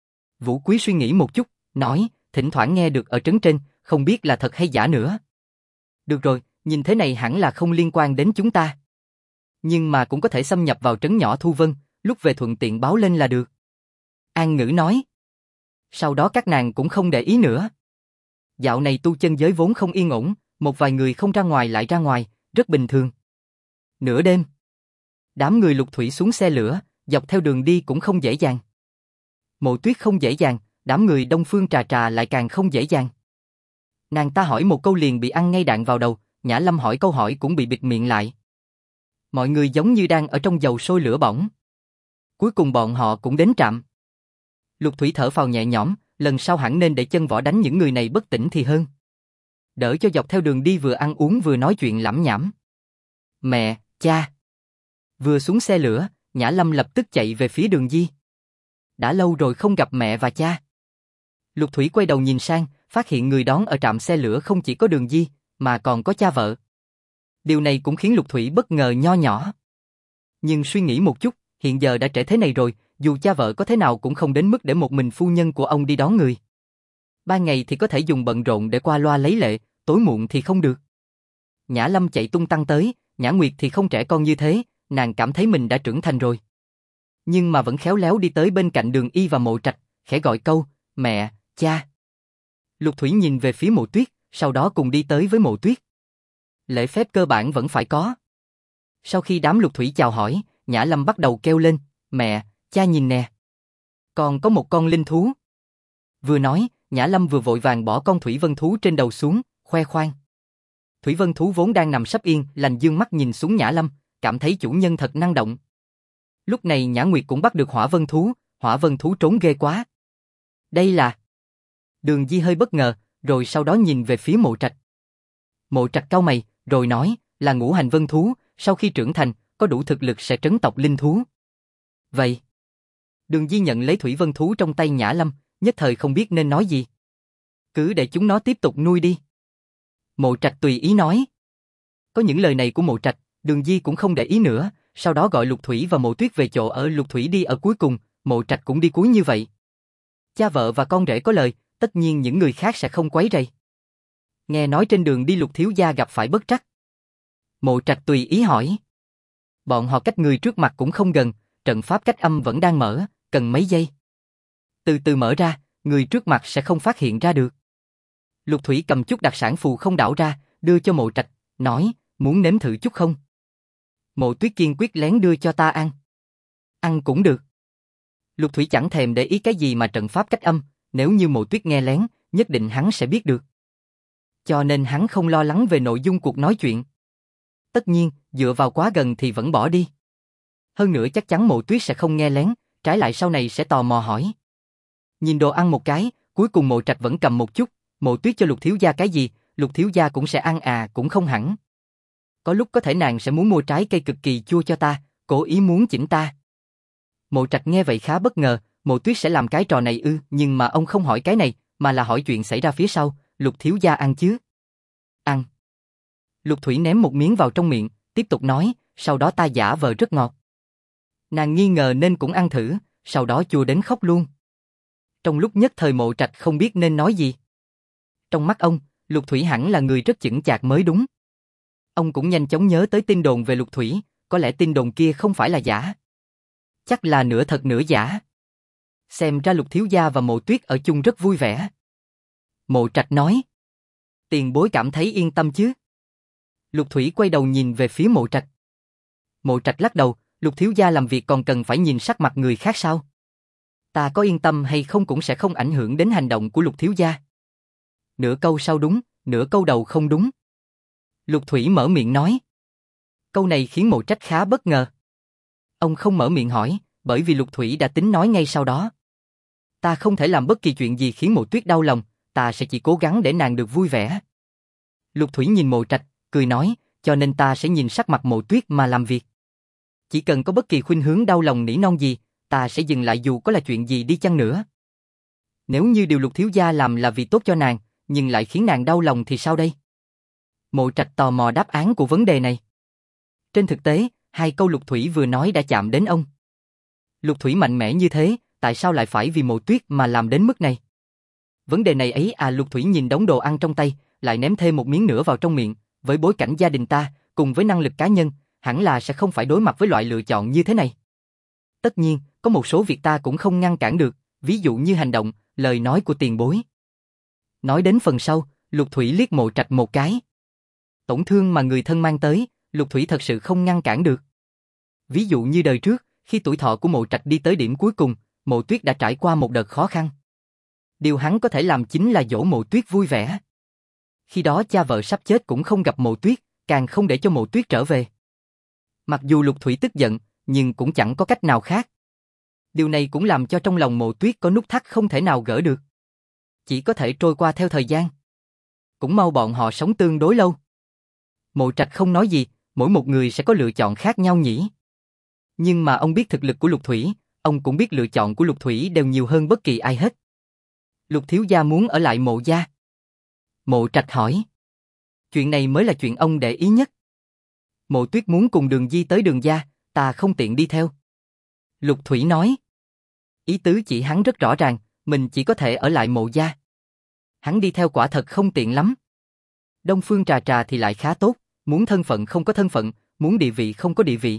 Vũ Quý suy nghĩ một chút, nói, thỉnh thoảng nghe được ở trấn trên, không biết là thật hay giả nữa. Được rồi, nhìn thế này hẳn là không liên quan đến chúng ta. Nhưng mà cũng có thể xâm nhập vào trấn nhỏ Thu Vân, lúc về thuận tiện báo lên là được. An Ngữ nói. Sau đó các nàng cũng không để ý nữa. Dạo này tu chân giới vốn không yên ổn, một vài người không ra ngoài lại ra ngoài, rất bình thường. Nửa đêm, đám người Lục Thủy xuống xe lửa, dọc theo đường đi cũng không dễ dàng. Mộ Tuyết không dễ dàng, đám người Đông Phương Trà Trà lại càng không dễ dàng. Nàng ta hỏi một câu liền bị ăn ngay đạn vào đầu, Nhã Lâm hỏi câu hỏi cũng bị bịt miệng lại. Mọi người giống như đang ở trong dầu sôi lửa bỏng. Cuối cùng bọn họ cũng đến trạm. Lục Thủy thở phào nhẹ nhõm, lần sau hẳn nên để chân võ đánh những người này bất tỉnh thì hơn. Đỡ cho dọc theo đường đi vừa ăn uống vừa nói chuyện lẩm nhẩm. Mẹ, cha. Vừa xuống xe lửa, Nhã Lâm lập tức chạy về phía Đường Di. Đã lâu rồi không gặp mẹ và cha. Lục Thủy quay đầu nhìn sang, phát hiện người đón ở trạm xe lửa không chỉ có Đường Di, mà còn có cha vợ. Điều này cũng khiến Lục Thủy bất ngờ nho nhỏ. Nhưng suy nghĩ một chút, hiện giờ đã trễ thế này rồi, dù cha vợ có thế nào cũng không đến mức để một mình phu nhân của ông đi đón người. Ban ngày thì có thể dùng bận rộn để qua loa lấy lệ, tối muộn thì không được. Nhã Lâm chạy tung tăng tới, Nhã Nguyệt thì không trẻ con như thế, nàng cảm thấy mình đã trưởng thành rồi. Nhưng mà vẫn khéo léo đi tới bên cạnh Đường Y và Mộ Trạch, khẽ gọi câu, mẹ, cha. Lục Thủy nhìn về phía Mộ Tuyết, sau đó cùng đi tới với Mộ Tuyết. Lễ phép cơ bản vẫn phải có. Sau khi đám Lục Thủy chào hỏi, Nhã Lâm bắt đầu kêu lên, mẹ, cha nhìn nè. Còn có một con linh thú. Vừa nói, Nhã Lâm vừa vội vàng bỏ con thủy vân thú trên đầu xuống, khoe khoang. Thủy vân thú vốn đang nằm sấp yên, lành dương mắt nhìn xuống Nhã Lâm, cảm thấy chủ nhân thật năng động. Lúc này Nhã Nguyệt cũng bắt được hỏa vân thú trốn ghê quá. Đây là... Đường Di hơi bất ngờ, rồi sau đó nhìn về phía Mộ Trạch. Mộ Trạch cau mày, rồi nói, là ngũ hành vân thú, sau khi trưởng thành, có đủ thực lực sẽ trấn tộc linh thú. Vậy... Đường Di nhận lấy thủy vân thú trong tay Nhã Lâm, nhất thời không biết nên nói gì. Cứ để chúng nó tiếp tục nuôi đi. Mộ Trạch tùy ý nói. Có những lời này của Mộ Trạch, Đường Di cũng không để ý nữa, sau đó gọi Lục Thủy và Mộ Tuyết về chỗ ở. Lục Thủy đi ở cuối cùng, Mộ Trạch cũng đi cuối như vậy. Cha vợ và con rể có lời, tất nhiên những người khác sẽ không quấy rầy. Nghe nói trên đường đi Lục thiếu gia gặp phải bất trắc. Mộ Trạch tùy ý hỏi. Bọn họ cách người trước mặt cũng không gần, trận pháp cách âm vẫn đang mở, cần mấy giây. Từ từ mở ra, người trước mặt sẽ không phát hiện ra được. Lục Thủy cầm chút đặc sản phù không đảo ra, đưa cho Mộ Trạch, nói, muốn nếm thử chút không? Mộ Tuyết kiên quyết lén đưa cho ta ăn. Ăn cũng được. Lục Thủy chẳng thèm để ý cái gì mà trận pháp cách âm, nếu như Mộ Tuyết nghe lén, nhất định hắn sẽ biết được. Cho nên hắn không lo lắng về nội dung cuộc nói chuyện. Tất nhiên, dựa vào quá gần thì vẫn bỏ đi. Hơn nữa chắc chắn Mộ Tuyết sẽ không nghe lén, trái lại sau này sẽ tò mò hỏi. Nhìn đồ ăn một cái, cuối cùng Mộ Trạch vẫn cầm một chút, Mộ Tuyết cho Lục thiếu gia cái gì, Lục thiếu gia cũng sẽ ăn cũng không hẳn. Có lúc có thể nàng sẽ muốn mua trái cây cực kỳ chua cho ta, cố ý muốn chỉnh ta. Mộ Trạch nghe vậy khá bất ngờ, Mộ Tuyết sẽ làm cái trò này ư, nhưng mà ông không hỏi cái này, mà là hỏi chuyện xảy ra phía sau, Lục thiếu gia ăn chứ? Ăn. Lục Thủy ném một miếng vào trong miệng, tiếp tục nói, sau đó ta giả vờ rất ngọt. Nàng nghi ngờ nên cũng ăn thử, sau đó chua đến khóc luôn. Trong lúc nhất thời Mộ Trạch không biết nên nói gì. Trong mắt ông, Lục Thủy hẳn là người rất chững chạc mới đúng. Ông cũng nhanh chóng nhớ tới tin đồn về Lục Thủy, có lẽ tin đồn kia không phải là giả. Chắc là nửa thật nửa giả. Xem ra Lục thiếu gia và Mộ Tuyết ở chung rất vui vẻ. Mộ Trạch nói. Tiền bối cảm thấy yên tâm chứ? Lục Thủy quay đầu nhìn về phía Mộ Trạch. Mộ Trạch lắc đầu, Lục thiếu gia làm việc còn cần phải nhìn sắc mặt người khác sao? Ta có yên tâm hay không cũng sẽ không ảnh hưởng đến hành động của Lục thiếu gia. Nửa câu sau đúng, nửa câu đầu không đúng. Lục Thủy mở miệng nói. Câu này khiến Mộ Trạch khá bất ngờ. Ông không mở miệng hỏi, bởi vì Lục Thủy đã tính nói ngay sau đó. Ta không thể làm bất kỳ chuyện gì khiến Mộ Tuyết đau lòng, ta sẽ chỉ cố gắng để nàng được vui vẻ. Lục Thủy nhìn Mộ Trạch, cười nói, cho nên ta sẽ nhìn sắc mặt Mộ Tuyết mà làm việc. Chỉ cần có bất kỳ khuynh hướng đau lòng nỉ non gì, ta sẽ dừng lại dù có là chuyện gì đi chăng nữa. Nếu như điều Lục thiếu gia làm là vì tốt cho nàng, nhưng lại khiến nàng đau lòng thì sao đây? Mộ Trạch tò mò đáp án của vấn đề này. Trên thực tế, hai câu Lục Thủy vừa nói đã chạm đến ông. Lục Thủy mạnh mẽ như thế, tại sao lại phải vì Mộ Tuyết mà làm đến mức này? Vấn đề này ấy Lục Thủy nhìn đống đồ ăn trong tay, lại ném thêm một miếng nữa vào trong miệng, với bối cảnh gia đình ta, cùng với năng lực cá nhân, hẳn là sẽ không phải đối mặt với loại lựa chọn như thế này. Tất nhiên, có một số việc ta cũng không ngăn cản được, ví dụ như hành động, lời nói của tiền bối. Nói đến phần sau, Lục Thủy liếc Mộ Trạch một cái. Tổn thương mà người thân mang tới, Lục Thủy thật sự không ngăn cản được. Ví dụ như đời trước, khi tuổi thọ của Mộ Trạch đi tới điểm cuối cùng, Mộ Tuyết đã trải qua một đợt khó khăn. Điều hắn có thể làm chính là dỗ Mộ Tuyết vui vẻ. Khi đó cha vợ sắp chết cũng không gặp Mộ Tuyết, càng không để cho Mộ Tuyết trở về. Mặc dù Lục Thủy tức giận, nhưng cũng chẳng có cách nào khác. Điều này cũng làm cho trong lòng Mộ Tuyết có nút thắt không thể nào gỡ được. Chỉ có thể trôi qua theo thời gian. Cũng mau bọn họ sống tương đối lâu. Mộ Trạch không nói gì, mỗi một người sẽ có lựa chọn khác nhau nhỉ. Nhưng mà ông biết thực lực của Lục Thủy, ông cũng biết lựa chọn của Lục Thủy đều nhiều hơn bất kỳ ai hết. Lục thiếu gia muốn ở lại Mộ gia. Mộ Trạch hỏi. Chuyện này mới là chuyện ông để ý nhất. Mộ Tuyết muốn cùng Đường Di tới Đường gia, ta không tiện đi theo. Lục Thủy nói. Ý tứ chỉ hắn rất rõ ràng, mình chỉ có thể ở lại Mộ gia. Hắn đi theo quả thật không tiện lắm. Đông Phương Trà Trà thì lại khá tốt, muốn thân phận không có thân phận, muốn địa vị không có địa vị.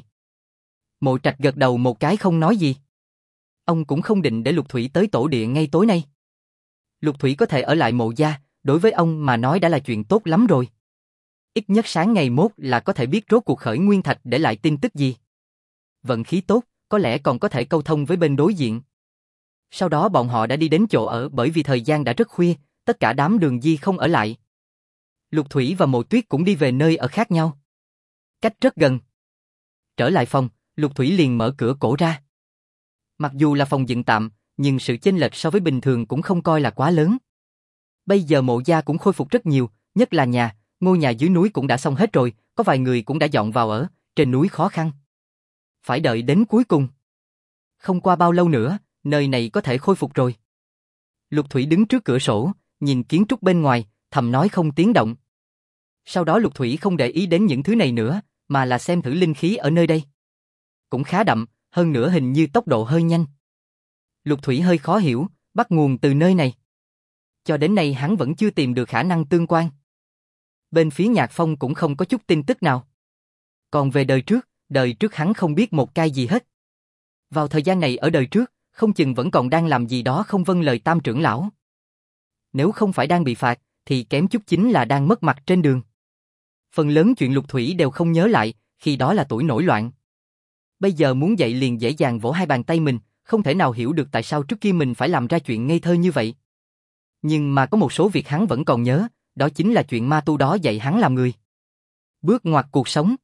Mộ Trạch gật đầu một cái không nói gì. Ông cũng không định để Lục Thủy tới tổ địa ngay tối nay. Lục Thủy có thể ở lại Mộ gia, đối với ông mà nói đã là chuyện tốt lắm rồi. Ít nhất sáng ngày mốt là có thể biết rốt cuộc Khởi Nguyên Thạch để lại tin tức gì. Vận khí tốt, có lẽ còn có thể câu thông với bên đối diện. Sau đó bọn họ đã đi đến chỗ ở bởi vì thời gian đã rất khuya, tất cả đám Đường Di không ở lại. Lục Thủy và Mộ Tuyết cũng đi về nơi ở khác nhau. Cách rất gần. Trở lại phòng, Lục Thủy liền mở cửa cổ ra. Mặc dù là phòng dựng tạm, nhưng sự chênh lệch so với bình thường cũng không coi là quá lớn. Bây giờ Mộ gia cũng khôi phục rất nhiều, nhất là ngôi nhà dưới núi cũng đã xong hết rồi, có vài người cũng đã dọn vào ở, trên núi khó khăn. Phải đợi đến cuối cùng. Không qua bao lâu nữa, nơi này có thể khôi phục rồi. Lục Thủy đứng trước cửa sổ, nhìn kiến trúc bên ngoài, thầm nói không tiếng động. Sau đó Lục Thủy không để ý đến những thứ này nữa, mà là xem thử linh khí ở nơi đây. Cũng khá đậm, hơn nữa hình như tốc độ hơi nhanh. Lục Thủy hơi khó hiểu, bắt nguồn từ nơi này. Cho đến nay hắn vẫn chưa tìm được khả năng tương quan. Bên phía Nhạc Phong cũng không có chút tin tức nào. Còn về đời trước hắn không biết một cái gì hết. Vào thời gian này ở đời trước, không chừng vẫn còn đang làm gì đó không vâng lời Tam trưởng lão. Nếu không phải đang bị phạt, thì kém chút chính là đang mất mặt trên đường. Phần lớn chuyện Lục Thủy đều không nhớ lại, khi đó là tuổi nổi loạn. Bây giờ muốn dậy liền dễ dàng vỗ hai bàn tay mình, không thể nào hiểu được tại sao trước kia mình phải làm ra chuyện ngây thơ như vậy. Nhưng mà có một số việc hắn vẫn còn nhớ, đó chính là chuyện ma tu đó dạy hắn làm người. Bước ngoặt cuộc sống.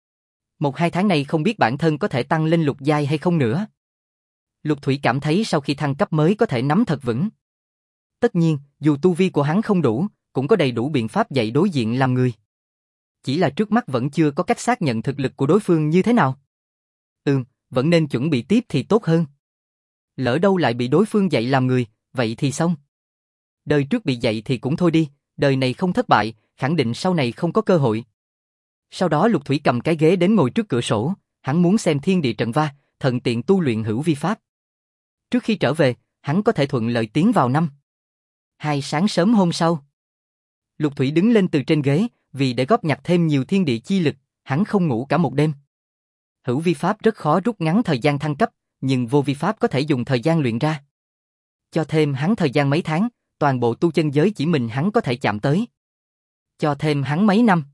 1-2 tháng này không biết bản thân có thể tăng lên lục giai hay không nữa. Lục Thủy cảm thấy sau khi thăng cấp mới có thể nắm thật vững. Tất nhiên, dù tu vi của hắn không đủ, cũng có đầy đủ biện pháp dạy đối diện làm người. Chỉ là trước mắt vẫn chưa có cách xác nhận thực lực của đối phương như thế nào. Vẫn nên chuẩn bị tiếp thì tốt hơn. Lỡ đâu lại bị đối phương dạy làm người, vậy thì xong. Đời trước bị dạy thì cũng thôi đi, đời này không thất bại, khẳng định sau này không có cơ hội. Sau đó Lục Thủy cầm cái ghế đến ngồi trước cửa sổ, hắn muốn xem thiên địa trận va, thuận tiện tu luyện hữu vi pháp. Trước khi trở về, hắn có thể thuận lợi tiến vào năm. 2 sáng sớm hôm sau, Lục Thủy đứng lên từ trên ghế, vì để góp nhặt thêm nhiều thiên địa chi lực, hắn không ngủ cả một đêm. Hữu vi pháp rất khó rút ngắn thời gian thăng cấp, nhưng vô vi pháp có thể dùng thời gian luyện ra. Cho thêm hắn thời gian mấy tháng, toàn bộ tu chân giới chỉ mình hắn có thể chạm tới. Cho thêm hắn mấy năm.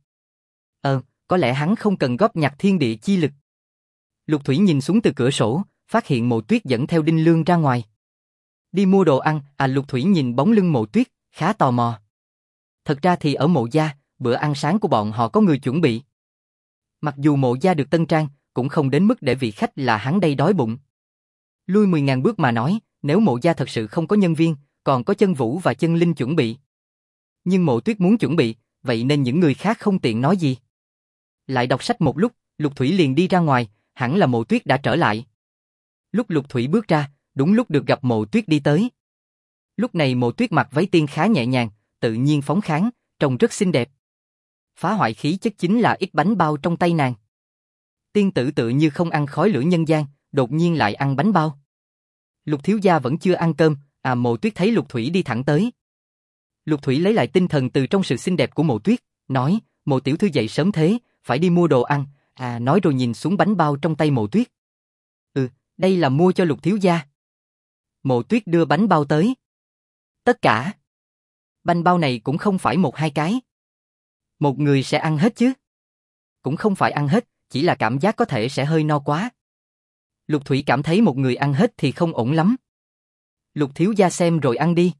Có lẽ hắn không cần góp nhặt thiên địa chi lực. Lục Thủy nhìn xuống từ cửa sổ, phát hiện Mộ Tuyết dẫn theo Đinh Lương ra ngoài. Đi mua đồ ăn, Lục Thủy nhìn bóng lưng Mộ Tuyết, khá tò mò. Thật ra thì ở Mộ gia, bữa ăn sáng của bọn họ có người chuẩn bị. Mặc dù Mộ gia được tân trang, cũng không đến mức để vị khách là hắn đây đói bụng. Lui 10.000 bước mà nói, nếu Mộ gia thật sự không có nhân viên, còn có Chân Vũ và Chân Linh chuẩn bị. Nhưng Mộ Tuyết muốn chuẩn bị, vậy nên những người khác không tiện nói gì. Lại đọc sách một lúc, Lục Thủy liền đi ra ngoài, hẳn là Mộ Tuyết đã trở lại. Lúc Lục Thủy bước ra, đúng lúc được gặp Mộ Tuyết đi tới. Lúc này Mộ Tuyết mặc váy tiên khá nhẹ nhàng, tự nhiên phóng khoáng, trông rất xinh đẹp. Phá hoại khí chất chính là ít bánh bao trong tay nàng. Tiên tử tự như không ăn khói lửa nhân gian, đột nhiên lại ăn bánh bao. Lục thiếu gia vẫn chưa ăn cơm, Mộ Tuyết thấy Lục Thủy đi thẳng tới. Lục Thủy lấy lại tinh thần từ trong sự xinh đẹp của Mộ Tuyết, nói, Mộ tiểu thư dậy sớm thế, phải đi mua đồ ăn, nói rồi nhìn xuống bánh bao trong tay Mộ Tuyết. Đây là mua cho Lục thiếu gia. Mộ Tuyết đưa bánh bao tới. Tất cả. Bánh bao này cũng không phải một hai cái. Một người sẽ ăn hết chứ? Cũng không phải ăn hết, chỉ là cảm giác có thể sẽ hơi no quá. Lục Thủy cảm thấy một người ăn hết thì không ổn lắm. Lục thiếu gia xem rồi ăn đi.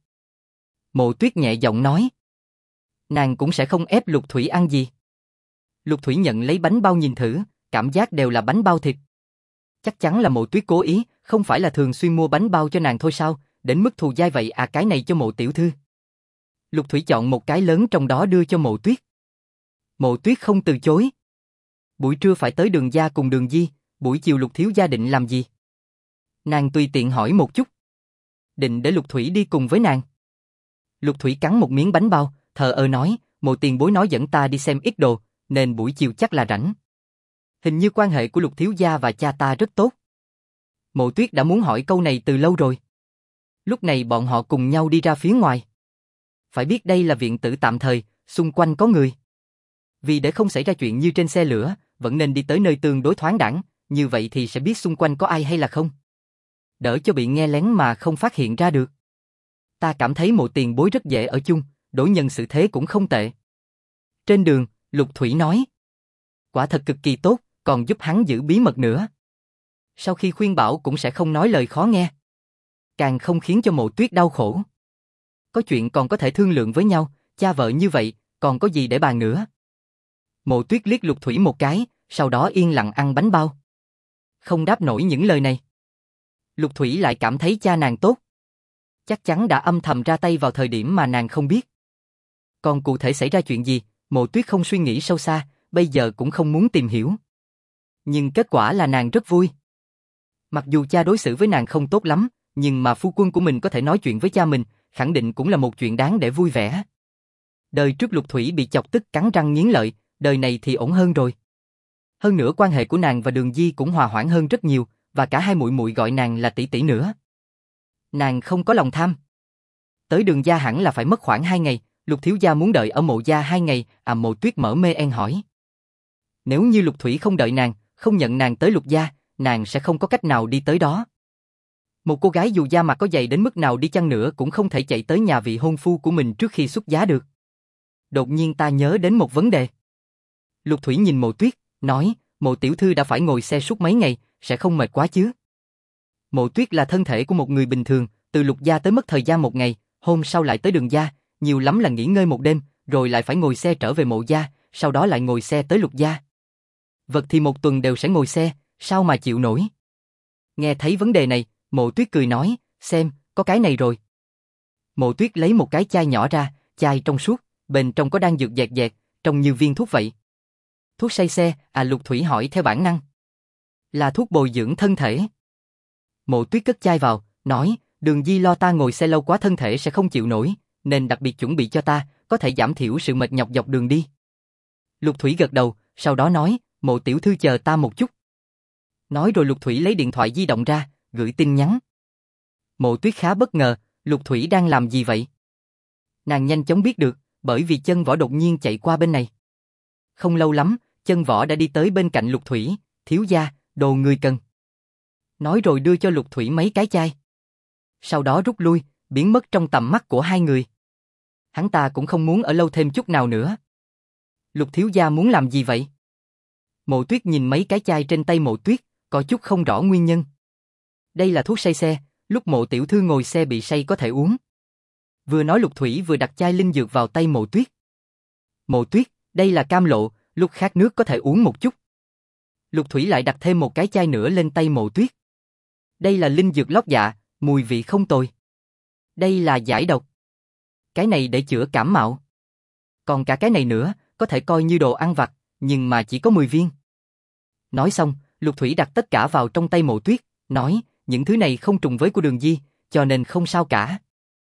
Mộ Tuyết nhẹ giọng nói. Nàng cũng sẽ không ép Lục Thủy ăn gì. Lục Thủy nhận lấy bánh bao nhìn thử, cảm giác đều là bánh bao thịt. Chắc chắn là Mộ Tuyết cố ý, không phải là thường xuyên mua bánh bao cho nàng thôi sao, đến mức thù dai vậy à, cái này cho Mộ tiểu thư. Lục Thủy chọn một cái lớn trong đó đưa cho Mộ Tuyết. Mộ Tuyết không từ chối. Buổi trưa phải tới Đường gia cùng Đường Di, buổi chiều Lục thiếu gia định làm gì? Nàng tùy tiện hỏi một chút. Định để Lục Thủy đi cùng với nàng. Lục Thủy cắn một miếng bánh bao, thờ ơ nói, Mộ tiền bối nói dẫn ta đi xem ít đồ, nên buổi chiều chắc là rảnh. Hình như quan hệ của Lục thiếu gia và cha ta rất tốt. Mộ Tuyết đã muốn hỏi câu này từ lâu rồi. Lúc này bọn họ cùng nhau đi ra phía ngoài. Phải biết đây là viện tử tạm thời, xung quanh có người. Vì để không xảy ra chuyện như trên xe lửa, vẫn nên đi tới nơi tương đối thoáng đãng, như vậy thì sẽ biết xung quanh có ai hay là không. Đỡ cho bị nghe lén mà không phát hiện ra được. Ta cảm thấy Mộ tiền bối rất dễ ở chung, đối nhân xử thế cũng không tệ. Trên đường, Lục Thủy nói. Quả thật cực kỳ tốt, còn giúp hắn giữ bí mật nữa. Sau khi khuyên bảo cũng sẽ không nói lời khó nghe. Càng không khiến cho Mộ Tuyết đau khổ. Có chuyện còn có thể thương lượng với nhau, cha vợ như vậy, còn có gì để bàn nữa. Mộ Tuyết liếc Lục Thủy một cái, sau đó yên lặng ăn bánh bao. Không đáp nổi những lời này. Lục Thủy lại cảm thấy cha nàng tốt. Chắc chắn đã âm thầm ra tay vào thời điểm mà nàng không biết. Còn cụ thể xảy ra chuyện gì, Mộ Tuyết không suy nghĩ sâu xa, bây giờ cũng không muốn tìm hiểu. Nhưng kết quả là nàng rất vui. Mặc dù cha đối xử với nàng không tốt lắm, nhưng mà phu quân của mình có thể nói chuyện với cha mình, khẳng định cũng là một chuyện đáng để vui vẻ. Đời trước Lục Thủy bị chọc tức cắn răng nghiến lợi, đời này thì ổn hơn rồi. Hơn nữa quan hệ của nàng và Đường Di cũng hòa hoãn hơn rất nhiều, và cả hai muội muội gọi nàng là tỷ tỷ nữa. Nàng không có lòng tham. Tới Đường gia hẳn là phải mất khoảng 2 ngày, Lục thiếu gia muốn đợi ở Mộ gia 2 ngày, Mộ Tuyết mở mê en hỏi. Nếu như Lục Thủy không đợi nàng, không nhận nàng tới Lục gia, nàng sẽ không có cách nào đi tới đó. Một cô gái dù da mặt có dày đến mức nào đi chăng nữa cũng không thể chạy tới nhà vị hôn phu của mình trước khi xuất giá được. Đột nhiên ta nhớ đến một vấn đề. Lục Thủy nhìn Mộ Tuyết, nói, Mộ tiểu thư đã phải ngồi xe suốt mấy ngày, sẽ không mệt quá chứ? Mộ Tuyết là thân thể của một người bình thường, từ Lục gia tới mất thời gian 1 ngày, hôm sau lại tới Đường gia, nhiều lắm là nghỉ ngơi 1 đêm, rồi lại phải ngồi xe trở về Mộ gia, sau đó lại ngồi xe tới Lục gia. Vật thì 1 tuần đều sẽ ngồi xe, sao mà chịu nổi? Nghe thấy vấn đề này, Mộ Tuyết cười nói, xem, có cái này rồi. Mộ Tuyết lấy một cái chai nhỏ ra, chai trong suốt, bên trong có đan dược dẹt dẹt, trông như viên thuốc vậy. Thuốc say xe, Lục Thủy hỏi theo bản năng. Là thuốc bồi dưỡng thân thể. Mộ Tuyết cất chai vào, nói, Đường Di lo ta ngồi xe lâu quá thân thể sẽ không chịu nổi, nên đặc biệt chuẩn bị cho ta, có thể giảm thiểu sự mệt nhọc dọc đường đi. Lục Thủy gật đầu, sau đó nói, Mộ tiểu thư chờ ta một chút. Nói rồi Lục Thủy lấy điện thoại di động ra, gửi tin nhắn. Mộ Tuyết khá bất ngờ, Lục Thủy đang làm gì vậy? Nàng nhanh chóng biết được, bởi vì Chân Võ đột nhiên chạy qua bên này. Không lâu lắm, Chân Võ đã đi tới bên cạnh Lục Thủy, thiếu gia, đồ người cần. Nói rồi đưa cho Lục Thủy mấy cái chai. Sau đó rút lui, biến mất trong tầm mắt của hai người. Hắn ta cũng không muốn ở lâu thêm chút nào nữa. Lục thiếu gia muốn làm gì vậy? Mộ Tuyết nhìn mấy cái chai trên tay Mộ Tuyết, có chút không rõ nguyên nhân. Đây là thuốc say xe, lúc Mộ tiểu thư ngồi xe bị say có thể uống. Vừa nói Lục Thủy vừa đặt chai linh dược vào tay Mộ Tuyết. Mộ Tuyết, đây là cam lộ, lúc khát nước có thể uống một chút. Lục Thủy lại đặt thêm một cái chai nữa lên tay Mộ Tuyết. Đây là linh dược lót dạ, mùi vị không tồi. Đây là giải độc. Cái này để chữa cảm mạo. Còn cả cái này nữa, có thể coi như đồ ăn vặt, nhưng mà chỉ có 10 viên. Nói xong, Lục Thủy đặt tất cả vào trong tay Mộ Tuyết, nói, những thứ này không trùng với của Đường Di, cho nên không sao cả.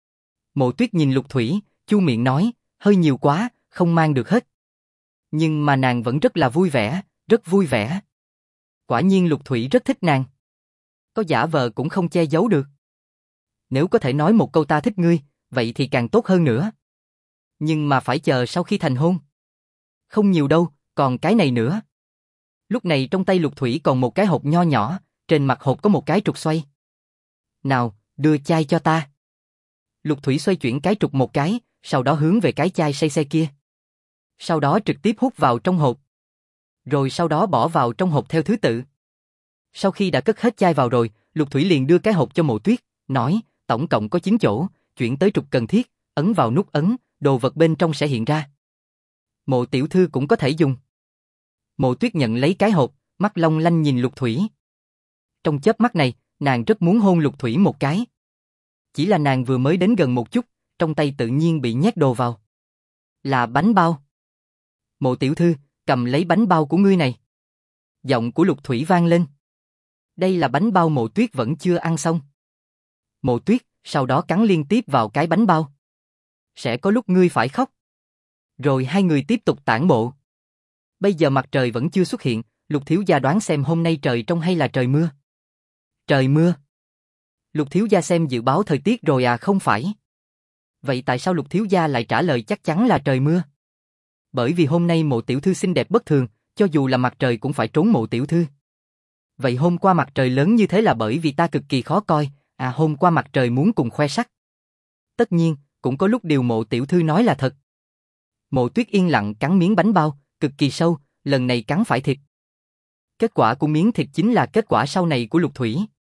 Mộ Tuyết nhìn Lục Thủy, chu miệng nói, hơi nhiều quá, không mang được hết. Nhưng mà nàng vẫn rất là vui vẻ, rất vui vẻ. Quả nhiên Lục Thủy rất thích nàng. Có giả vờ cũng không che giấu được. Nếu có thể nói một câu ta thích ngươi, vậy thì càng tốt hơn nữa. Nhưng mà phải chờ sau khi thành hôn. Không nhiều đâu, còn cái này nữa. Lúc này trong tay Lục Thủy còn một cái hộp nho nhỏ, Trên mặt hộp có một cái trục xoay. Nào, đưa chai cho ta. Lục Thủy xoay chuyển cái trục một cái, sau đó hướng về cái chai say xe kia. Sau đó trực tiếp hút vào trong hộp. Rồi sau đó bỏ vào trong hộp theo thứ tự. Sau khi đã cất hết chai vào rồi, Lục Thủy liền đưa cái hộp cho Mộ Tuyết, nói, tổng cộng có 9 chỗ, chuyển tới trục cần thiết, ấn vào nút ấn, đồ vật bên trong sẽ hiện ra. Mộ tiểu thư cũng có thể dùng. Mộ Tuyết nhận lấy cái hộp, mắt long lanh nhìn Lục Thủy. Trong chớp mắt này, nàng rất muốn hôn Lục Thủy một cái. Chỉ là nàng vừa mới đến gần một chút, trong tay tự nhiên bị nhét đồ vào. Là bánh bao. Mộ tiểu thư, cầm lấy bánh bao của ngươi này. Giọng của Lục Thủy vang lên. Đây là bánh bao Mộ Tuyết vẫn chưa ăn xong. Mộ Tuyết, sau đó cắn liên tiếp vào cái bánh bao. Sẽ có lúc ngươi phải khóc. Rồi hai người tiếp tục tản bộ. Bây giờ mặt trời vẫn chưa xuất hiện, Lục thiếu gia đoán xem hôm nay trời trong hay là trời mưa. Trời mưa. Lục thiếu gia xem dự báo thời tiết rồi à? Không phải. Vậy tại sao Lục thiếu gia lại trả lời chắc chắn là trời mưa? Bởi vì hôm nay Mộ tiểu thư xinh đẹp bất thường, cho dù là mặt trời cũng phải trốn Mộ tiểu thư. Vậy hôm qua mặt trời lớn như thế là bởi vì ta cực kỳ khó coi, à hôm qua mặt trời muốn cùng khoe sắc. Tất nhiên, cũng có lúc điều Mộ tiểu thư nói là thật. Mộ Tuyết yên lặng cắn miếng bánh bao, cực kỳ sâu, lần này cắn phải thịt. Kết quả của miếng thịt chính là kết quả sau này của Lục Thủy.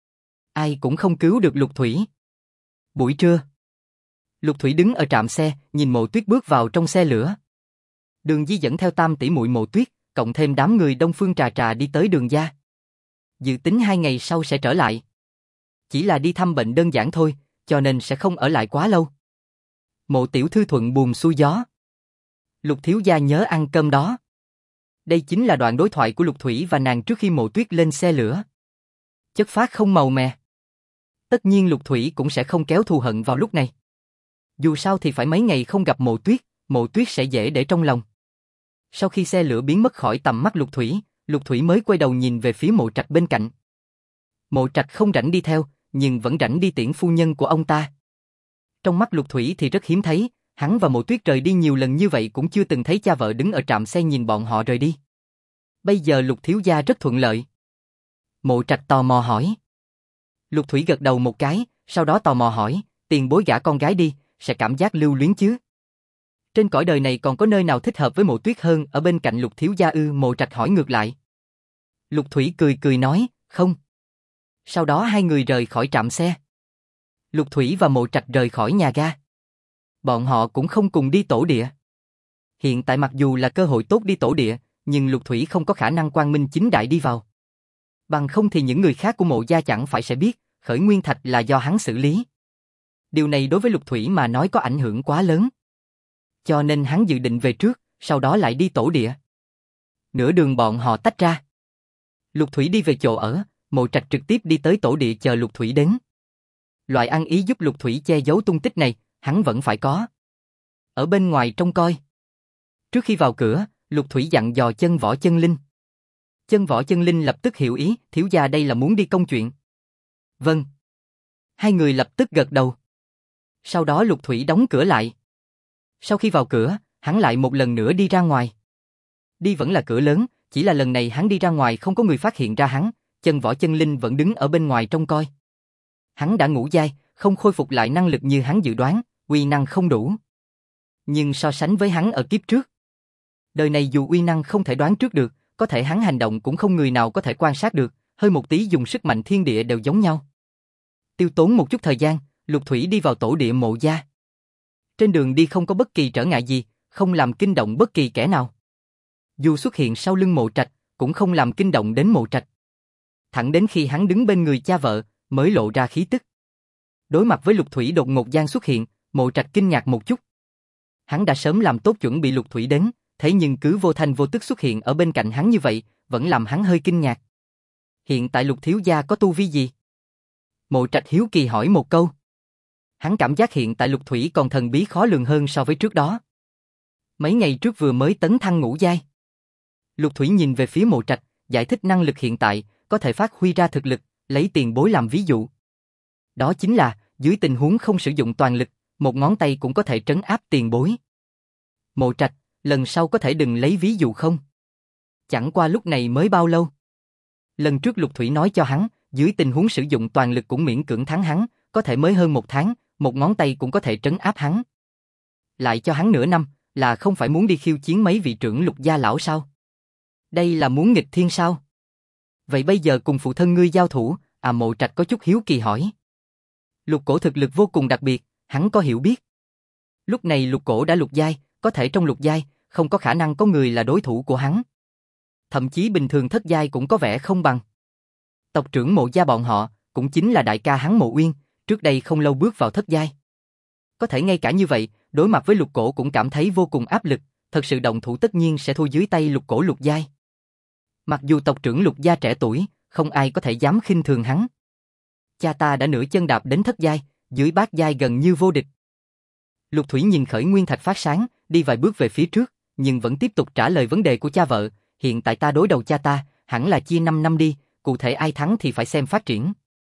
Ai cũng không cứu được Lục Thủy. Buổi trưa, Lục Thủy đứng ở trạm xe, nhìn Mộ Tuyết bước vào trong xe lửa. Đường Di dẫn theo tam tỷ muội Mộ Tuyết, cộng thêm đám người Đông Phương Trà Trà đi tới Đường gia. Dự tính 2 ngày sau sẽ trở lại. Chỉ là đi thăm bệnh đơn giản thôi, cho nên sẽ không ở lại quá lâu. Mộ tiểu thư thuận buồm xuôi gió. Lục thiếu gia nhớ ăn cơm đó. Đây chính là đoạn đối thoại của Lục Thủy và nàng trước khi Mộ Tuyết lên xe lửa. Chất phác không màu mè. Tất nhiên Lục Thủy cũng sẽ không kéo thù hận vào lúc này. Dù sao thì phải mấy ngày không gặp Mộ Tuyết sẽ dễ để trong lòng. Sau khi xe lửa biến mất khỏi tầm mắt Lục Thủy mới quay đầu nhìn về phía Mộ Trạch bên cạnh. Mộ Trạch không rảnh đi theo, nhưng vẫn rảnh đi tiễn phu nhân của ông ta. Trong mắt Lục Thủy thì rất hiếm thấy, hắn và Mộ Tuyết rời đi nhiều lần như vậy cũng chưa từng thấy cha vợ đứng ở trạm xe nhìn bọn họ rời đi. Bây giờ Lục thiếu gia rất thuận lợi. Mộ Trạch tò mò hỏi. Lục Thủy gật đầu một cái, sau đó tò mò hỏi, tiền bối gả con gái đi, sẽ cảm giác lưu luyến chứ? Trên cõi đời này còn có nơi nào thích hợp với Mộ Tuyết hơn ở bên cạnh Lục thiếu gia ư? Mộ Trạch hỏi ngược lại. Lục Thủy cười cười nói, không. Sau đó hai người rời khỏi trạm xe. Lục Thủy và Mộ Trạch rời khỏi nhà ga. Bọn họ cũng không cùng đi tổ địa. Hiện tại mặc dù là cơ hội tốt đi tổ địa, nhưng Lục Thủy không có khả năng quang minh chính đại đi vào. Bằng không thì những người khác của Mộ gia chẳng phải sẽ biết, khởi nguyên thạch là do hắn xử lý. Điều này đối với Lục Thủy mà nói có ảnh hưởng quá lớn. Cho nên hắn dự định về trước, sau đó lại đi tổ địa. Nửa đường bọn họ tách ra. Lục Thủy đi về chỗ ở, Mộ Trạch trực tiếp đi tới tổ địa chờ Lục Thủy đến. Loại ăn ý giúp Lục Thủy che giấu tung tích này, hắn vẫn phải có. Ở bên ngoài trông coi. Trước khi vào cửa, Lục Thủy dặn dò Chân Võ Chân Linh. Chân Võ Chân Linh lập tức hiểu ý, thiếu gia đây là muốn đi công chuyện. Vâng. Hai người lập tức gật đầu. Sau đó Lục Thủy đóng cửa lại. Sau khi vào cửa, hắn lại một lần nữa đi ra ngoài. Đi vẫn là cửa lớn, chỉ là lần này hắn đi ra ngoài không có người phát hiện ra hắn, Chân Võ Chân Linh vẫn đứng ở bên ngoài trông coi. Hắn đã ngũ giai, không khôi phục lại năng lực như hắn dự đoán, uy năng không đủ. Nhưng so sánh với hắn ở kiếp trước, đời này dù uy năng không thể đoán trước được, có thể hắn hành động cũng không người nào có thể quan sát được, hơi một tí dùng sức mạnh thiên địa đều giống nhau. Tiêu tốn một chút thời gian, Lục Thủy đi vào tổ địa Mộ gia. Trên đường đi không có bất kỳ trở ngại gì, không làm kinh động bất kỳ kẻ nào. Dù xuất hiện sau lưng Mộ Trạch, cũng không làm kinh động đến Mộ Trạch. Thẳng đến khi hắn đứng bên người cha vợ, mới lộ ra khí tức. Đối mặt với Lục Thủy đột ngột gian xuất hiện, Mộ Trạch kinh ngạc một chút. Hắn đã sớm làm tốt chuẩn bị Lục Thủy đến, thế nhưng cứ vô thanh vô tức xuất hiện ở bên cạnh hắn như vậy, vẫn làm hắn hơi kinh ngạc. Hiện tại Lục thiếu gia có tu vi gì? Mộ Trạch hiếu kỳ hỏi một câu. Hắn cảm giác hiện tại Lục Thủy còn thần bí khó lường hơn so với trước đó. Mấy ngày trước vừa mới tấn thăng ngũ giai. Lục Thủy nhìn về phía Mộ Trạch, giải thích năng lực hiện tại, có thể phát huy ra thực lực, lấy tiền bối làm ví dụ. Đó chính là, dưới tình huống không sử dụng toàn lực, một ngón tay cũng có thể trấn áp tiền bối. Mộ Trạch, lần sau có thể đừng lấy ví dụ không? Chẳng qua lúc này mới bao lâu? Lần trước Lục Thủy nói cho hắn, dưới tình huống sử dụng toàn lực cũng miễn cưỡng thắng hắn, có thể mới hơn 1 tháng, một ngón tay cũng có thể trấn áp hắn. Lại cho hắn nửa năm, là không phải muốn đi khiêu chiến mấy vị trưởng Lục gia lão sao? Đây là muốn nghịch thiên sao? Vậy bây giờ cùng phụ thân ngươi giao thủ, Mộ Trạch có chút hiếu kỳ hỏi. Lục Cổ thực lực vô cùng đặc biệt, hắn có hiểu biết. Lúc này Lục Cổ đã lục giai, có thể trong lục giai, không có khả năng có người là đối thủ của hắn. Thậm chí bình thường thất giai cũng có vẻ không bằng. Tộc trưởng Mộ gia bọn họ, cũng chính là đại ca hắn Mộ Uyên, trước đây không lâu bước vào thất giai. Có thể ngay cả như vậy, đối mặt với Lục Cổ cũng cảm thấy vô cùng áp lực, thật sự động thủ tất nhiên sẽ thua dưới tay Lục Cổ lục giai. Mặc dù tộc trưởng Lục gia trẻ tuổi, không ai có thể dám khinh thường hắn. Cha ta đã nửa chân đạp đến thất giai, dưới bát giai gần như vô địch. Lục Thủy nhìn khởi nguyên thạch phát sáng, đi vài bước về phía trước, nhưng vẫn tiếp tục trả lời vấn đề của cha vợ. Hiện tại ta đối đầu cha ta, hẳn là chia 5 năm đi, cụ thể ai thắng thì phải xem phát triển.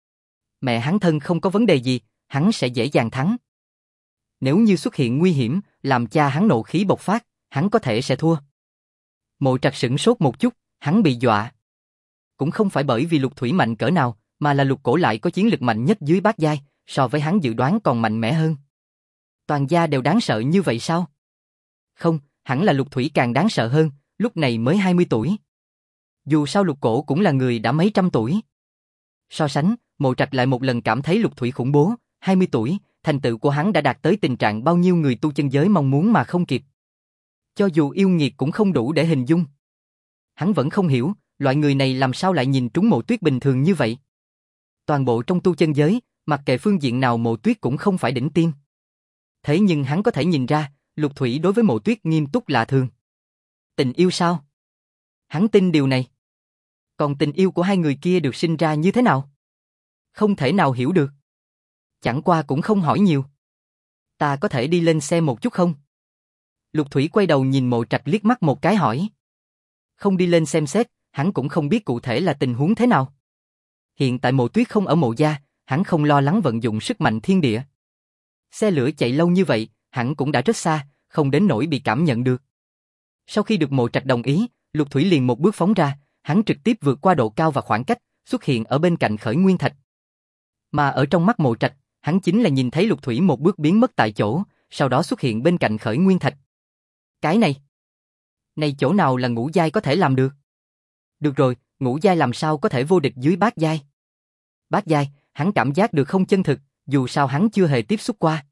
Mẹ hắn thân không có vấn đề gì, hắn sẽ dễ dàng thắng. Nếu như xuất hiện nguy hiểm, làm cha hắn nộ khí bộc phát, hắn có thể sẽ thua. Mộ Trạch sửng sốt một chút, hắn bị dọa. Cũng không phải bởi vì Lục Thủy mạnh cỡ nào, mà là Lục Cổ lại có chiến lực mạnh nhất dưới bát giai, so với hắn dự đoán còn mạnh mẽ hơn. Toàn gia đều đáng sợ như vậy sao? Không, hẳn là Lục Thủy càng đáng sợ hơn, lúc này mới 20 tuổi. Dù sao Lục Cổ cũng là người đã mấy trăm tuổi. So sánh, Mộ Trạch lại một lần cảm thấy Lục Thủy khủng bố, 20 tuổi, thành tựu của hắn đã đạt tới tình trạng bao nhiêu người tu chân giới mong muốn mà không kịp. Cho dù yêu nghiệt cũng không đủ để hình dung. Hắn vẫn không hiểu, loại người này làm sao lại nhìn trúng Mộ Tuyết bình thường như vậy. Toàn bộ trong tu chân giới, mặc kệ phương diện nào Mộ Tuyết cũng không phải đỉnh tiêm. Thế nhưng hắn có thể nhìn ra, Lục Thủy đối với Mộ Tuyết nghiêm túc lạ thường. Tình yêu sao? Hắn tin điều này. Còn tình yêu của hai người kia được sinh ra như thế nào? Không thể nào hiểu được. Chẳng qua cũng không hỏi nhiều. Ta có thể đi lên xe một chút không? Lục Thủy quay đầu nhìn Mộ Trạch liếc mắt một cái hỏi. Không đi lên xem xét, hắn cũng không biết cụ thể là tình huống thế nào. Hiện tại Mộ Tuyết không ở Mộ gia, hắn không lo lắng vận dụng sức mạnh thiên địa. Xe lửa chạy lâu như vậy, hắn cũng đã rất xa, không đến nỗi bị cảm nhận được. Sau khi được Mộ Trạch đồng ý, Lục Thủy liền một bước phóng ra, hắn trực tiếp vượt qua độ cao và khoảng cách, xuất hiện ở bên cạnh khởi nguyên thạch. Mà ở trong mắt Mộ Trạch, hắn chính là nhìn thấy Lục Thủy một bước biến mất tại chỗ, sau đó xuất hiện bên cạnh khởi nguyên thạch. Cái này chỗ nào là ngũ giai có thể làm được? Được rồi, ngũ giai làm sao có thể vô địch dưới bát giai? Bát giai, hắn cảm giác được không chân thực, dù sao hắn chưa hề tiếp xúc qua.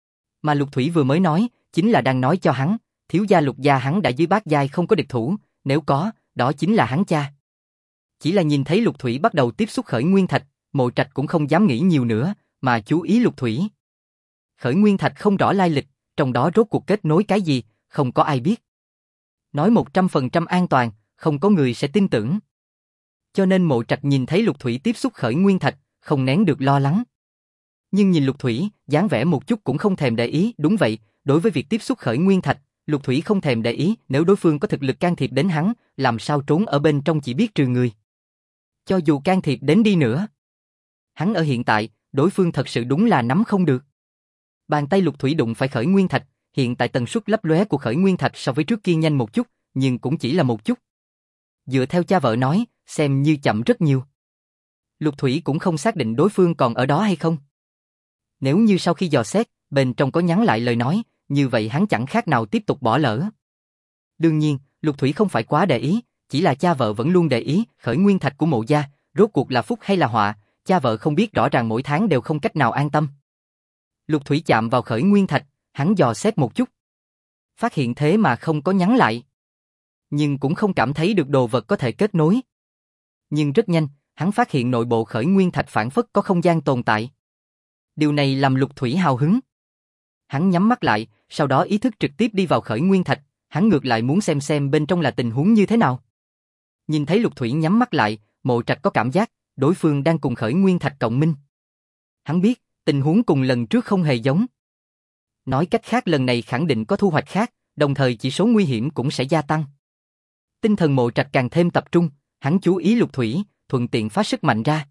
Mà Lục Thủy vừa mới nói, chính là đang nói cho hắn, thiếu gia Lục gia hắn đã dưới bát giai không có địch thủ, nếu có, đó chính là hắn cha. Chỉ là nhìn thấy Lục Thủy bắt đầu tiếp xúc khởi nguyên thạch, Mộ Trạch cũng không dám nghĩ nhiều nữa, mà chú ý Lục Thủy. Khởi nguyên thạch không rõ lai lịch, trong đó rốt cuộc kết nối cái gì, không có ai biết. Nói 100% an toàn, không có người sẽ tin tưởng. Cho nên Mộ Trạch nhìn thấy Lục Thủy tiếp xúc khởi nguyên thạch, không nén được lo lắng. Nhưng nhìn Lục Thủy, dáng vẻ một chút cũng không thèm để ý, đúng vậy, đối với việc tiếp xúc khởi nguyên thạch, Lục Thủy không thèm để ý, nếu đối phương có thực lực can thiệp đến hắn, làm sao trốn ở bên trong chỉ biết trừ người. Cho dù can thiệp đến đi nữa, hắn ở hiện tại, đối phương thật sự đúng là nắm không được. Bàn tay Lục Thủy đụng phải khởi nguyên thạch, hiện tại tần suất lấp lóe của khởi nguyên thạch so với trước kia nhanh một chút, nhưng cũng chỉ là một chút. Dựa theo cha vợ nói, xem như chậm rất nhiều. Lục Thủy cũng không xác định đối phương còn ở đó hay không. Nếu như sau khi dò xét, bên trong có nhắn lại lời nói, như vậy hắn chẳng khác nào tiếp tục bỏ lỡ. Đương nhiên, Lục Thủy không phải quá để ý, chỉ là cha vợ vẫn luôn để ý khởi nguyên thạch của Mộ gia, rốt cuộc là phúc hay là họa, cha vợ không biết rõ ràng mỗi tháng đều không cách nào an tâm. Lục Thủy chạm vào khởi nguyên thạch, hắn dò xét một chút. Phát hiện thế mà không có nhắn lại. Nhưng cũng không cảm thấy được đồ vật có thể kết nối. Nhưng rất nhanh, hắn phát hiện nội bộ khởi nguyên thạch phảng phất có không gian tồn tại. Điều này làm Lục Thủy hào hứng. Hắn nhắm mắt lại, sau đó ý thức trực tiếp đi vào khởi nguyên thạch, hắn ngược lại muốn xem bên trong là tình huống như thế nào. Nhìn thấy Lục Thủy nhắm mắt lại, Mộ Trạch có cảm giác, đối phương đang cùng khởi nguyên thạch cộng minh. Hắn biết, tình huống cùng lần trước không hề giống. Nói cách khác lần này khẳng định có thu hoạch khác, đồng thời chỉ số nguy hiểm cũng sẽ gia tăng. Tinh thần Mộ Trạch càng thêm tập trung, hắn chú ý Lục Thủy, thuận tiện phát sức mạnh ra.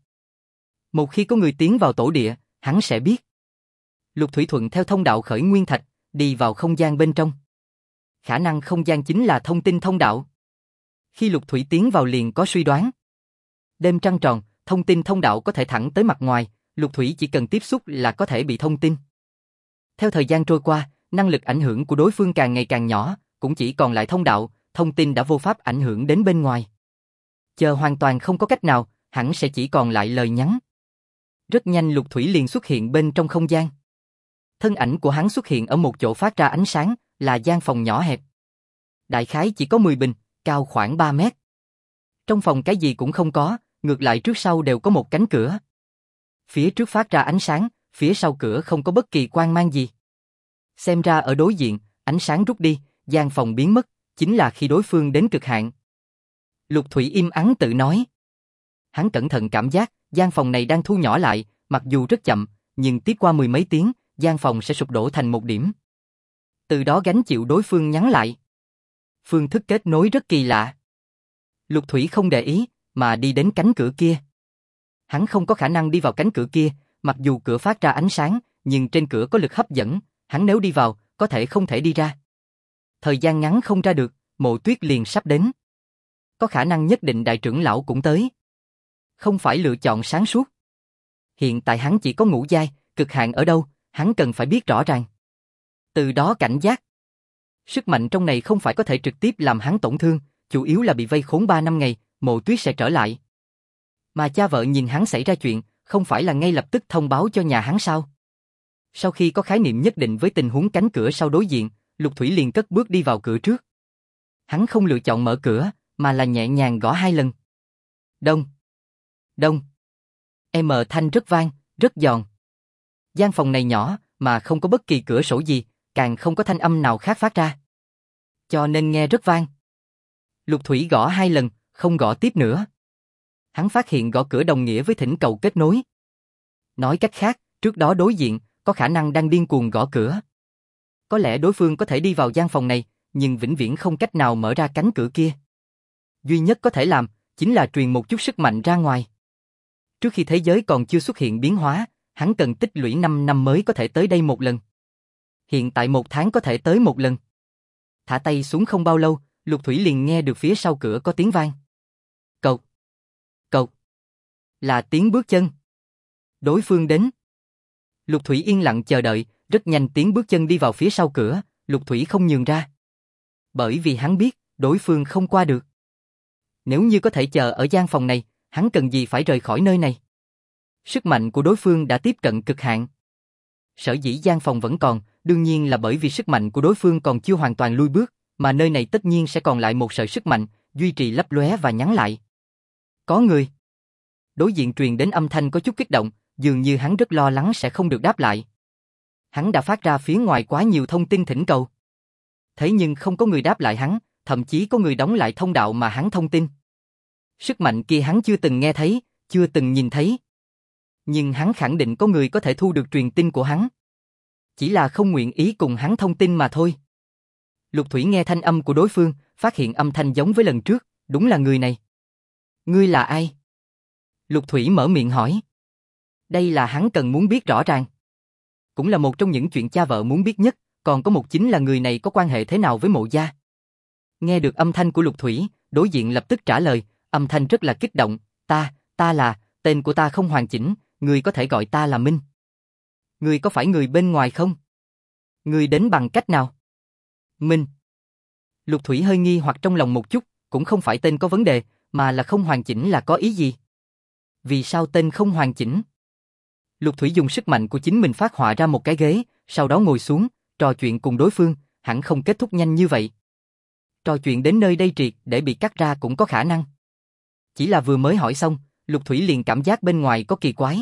Một khi có người tiến vào tổ địa, hắn sẽ biết. Lục Thủy thuận theo thông đạo khởi nguyên thạch, đi vào không gian bên trong. Khả năng không gian chính là thông tin thông đạo. Khi Lục Thủy tiến vào liền có suy đoán. Đêm trăng tròn, thông tin thông đạo có thể thẳng tới mặt ngoài, Lục Thủy chỉ cần tiếp xúc là có thể bị thông tin. Theo thời gian trôi qua, năng lực ảnh hưởng của đối phương càng ngày càng nhỏ, cũng chỉ còn lại thông đạo, thông tin đã vô pháp ảnh hưởng đến bên ngoài. Chờ hoàn toàn không có cách nào, hẳn sẽ chỉ còn lại lời nhắn. Rất nhanh Lục Thủy liền xuất hiện bên trong không gian. Thân ảnh của hắn xuất hiện ở một chỗ phát ra ánh sáng, là gian phòng nhỏ hẹp. Đại khái chỉ có 10 bình, cao khoảng 3 mét. Trong phòng cái gì cũng không có, ngược lại trước sau đều có một cánh cửa. Phía trước phát ra ánh sáng, phía sau cửa không có bất kỳ quang mang gì. Xem ra ở đối diện, ánh sáng rút đi, gian phòng biến mất, chính là khi đối phương đến cực hạn. Lục Thủy im ắng tự nói. Hắn cẩn thận cảm giác, gian phòng này đang thu nhỏ lại, mặc dù rất chậm, nhưng tiếp qua 10 mấy tiếng, gian phòng sẽ sụp đổ thành một điểm. Từ đó gánh chịu đối phương nhắn lại. Phương thức kết nối rất kỳ lạ. Lục Thủy không để ý, mà đi đến cánh cửa kia. Hắn không có khả năng đi vào cánh cửa kia, mặc dù cửa phát ra ánh sáng, nhưng trên cửa có lực hấp dẫn, hắn nếu đi vào, có thể không thể đi ra. Thời gian ngắn không ra được, Mộ Tuyết liền sắp đến. Có khả năng nhất định đại trưởng lão cũng tới. Không phải lựa chọn sáng suốt. Hiện tại hắn chỉ có ngũ giai, cực hạn ở đâu, hắn cần phải biết rõ ràng. Từ đó cảnh giác. Sức mạnh trong này không phải có thể trực tiếp làm hắn tổn thương, chủ yếu là bị vây khốn 3 năm ngày, Mộ Tuyết sẽ trở lại. Mà cha vợ nhìn hắn xảy ra chuyện, không phải là ngay lập tức thông báo cho nhà hắn sao? Sau khi có khái niệm nhất định với tình huống cánh cửa sau đối diện, Lục Thủy liền cất bước đi vào cửa trước. Hắn không lựa chọn mở cửa, mà là nhẹ nhàng gõ 2 lần. Đông, đông. Thanh rất vang, rất giòn. Gian phòng này nhỏ, mà không có bất kỳ cửa sổ gì, càng không có thanh âm nào khác phát ra. Cho nên nghe rất vang. Lục Thủy gõ 2 lần, không gõ tiếp nữa. Hắn phát hiện gõ cửa đồng nghĩa với thỉnh cầu kết nối. Nói cách khác, trước đó đối diện, có khả năng đang điên cuồng gõ cửa. Có lẽ đối phương có thể đi vào gian phòng này, nhưng vĩnh viễn không cách nào mở ra cánh cửa kia. Duy nhất có thể làm, chính là truyền một chút sức mạnh ra ngoài. Trước khi thế giới còn chưa xuất hiện biến hóa, hắn cần tích lũy 5 năm mới có thể tới đây một lần. Hiện tại 1 tháng có thể tới một lần. Thả tay xuống không bao lâu, Lục Thủy liền nghe được phía sau cửa có tiếng vang. Cộc, cộc. Là tiếng bước chân. Đối phương đến. Lục Thủy yên lặng chờ đợi, rất nhanh tiếng bước chân đi vào phía sau cửa, Lục Thủy không nhường ra. Bởi vì hắn biết, đối phương không qua được. Nếu như có thể chờ ở gian phòng này, hắn cần gì phải rời khỏi nơi này. Sức mạnh của đối phương đã tiếp cận cực hạn. Sở dĩ gian phòng vẫn còn, đương nhiên là bởi vì sức mạnh của đối phương còn chưa hoàn toàn lui bước, mà nơi này tất nhiên sẽ còn lại một sợi sức mạnh, duy trì lấp lóe và nhắn lại. Có người. Đối diện truyền đến âm thanh có chút kích động, dường như hắn rất lo lắng sẽ không được đáp lại. Hắn đã phát ra phía ngoài quá nhiều thông tin thỉnh cầu. Thế nhưng không có người đáp lại hắn, thậm chí có người đóng lại thông đạo mà hắn thông tin. Sức mạnh kia hắn chưa từng nghe thấy, chưa từng nhìn thấy. Nhưng hắn khẳng định có người có thể thu được truyền tin của hắn. Chỉ là không nguyện ý cùng hắn thông tin mà thôi. Lục Thủy nghe thanh âm của đối phương, phát hiện âm thanh giống với lần trước, đúng là người này. Ngươi là ai? Lục Thủy mở miệng hỏi. Đây là hắn cần muốn biết rõ ràng. Cũng là một trong những chuyện cha vợ muốn biết nhất, còn có một chính là người này có quan hệ thế nào với Mộ gia. Nghe được âm thanh của Lục Thủy, đối diện lập tức trả lời, âm thanh rất là kích động, ta là, tên của ta không hoàn chỉnh, người có thể gọi ta là Minh. Người có phải người bên ngoài không? Người đến bằng cách nào? Minh. Lục Thủy hơi nghi hoặc trong lòng một chút, cũng không phải tên có vấn đề, mà là không hoàn chỉnh là có ý gì? Vì sao tên không hoàn chỉnh? Lục Thủy dùng sức mạnh của chính mình phát họa ra một cái ghế, sau đó ngồi xuống, trò chuyện cùng đối phương, hẳn không kết thúc nhanh như vậy. Trò chuyện đến nơi đây triệt để bị cắt ra cũng có khả năng. Chỉ là vừa mới hỏi xong, Lục Thủy liền cảm giác bên ngoài có kỳ quái.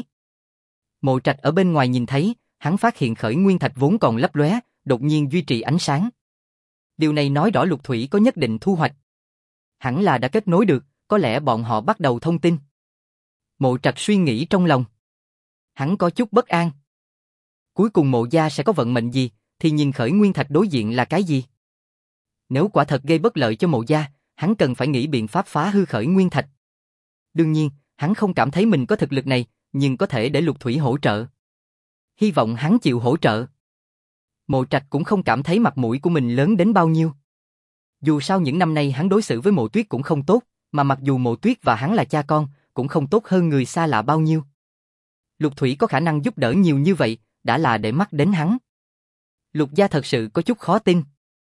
Mộ Trạch ở bên ngoài nhìn thấy, hắn phát hiện khởi nguyên thạch vốn còn lấp lóe, đột nhiên duy trì ánh sáng. Điều này nói rõ Lục Thủy có nhất định thu hoạch. Hẳn là đã kết nối được, có lẽ bọn họ bắt đầu thông tin. Mộ Trạch suy nghĩ trong lòng. Hắn có chút bất an. Cuối cùng Mộ gia sẽ có vận mệnh gì, thì nhìn khởi nguyên thạch đối diện là cái gì? Nếu quả thật gây bất lợi cho Mộ gia, hắn cần phải nghĩ biện pháp phá hư khởi nguyên thạch. Đương nhiên, hắn không cảm thấy mình có thực lực này, nhưng có thể để Lục Thủy hỗ trợ. Hy vọng hắn chịu hỗ trợ. Mộ Trạch cũng không cảm thấy mặt mũi của mình lớn đến bao nhiêu. Dù sao những năm nay hắn đối xử với Mộ Tuyết cũng không tốt, mà mặc dù Mộ Tuyết và hắn là cha con, cũng không tốt hơn người xa lạ bao nhiêu. Lục Thủy có khả năng giúp đỡ nhiều như vậy, đã là để mắt đến hắn. Lục gia thật sự có chút khó tin.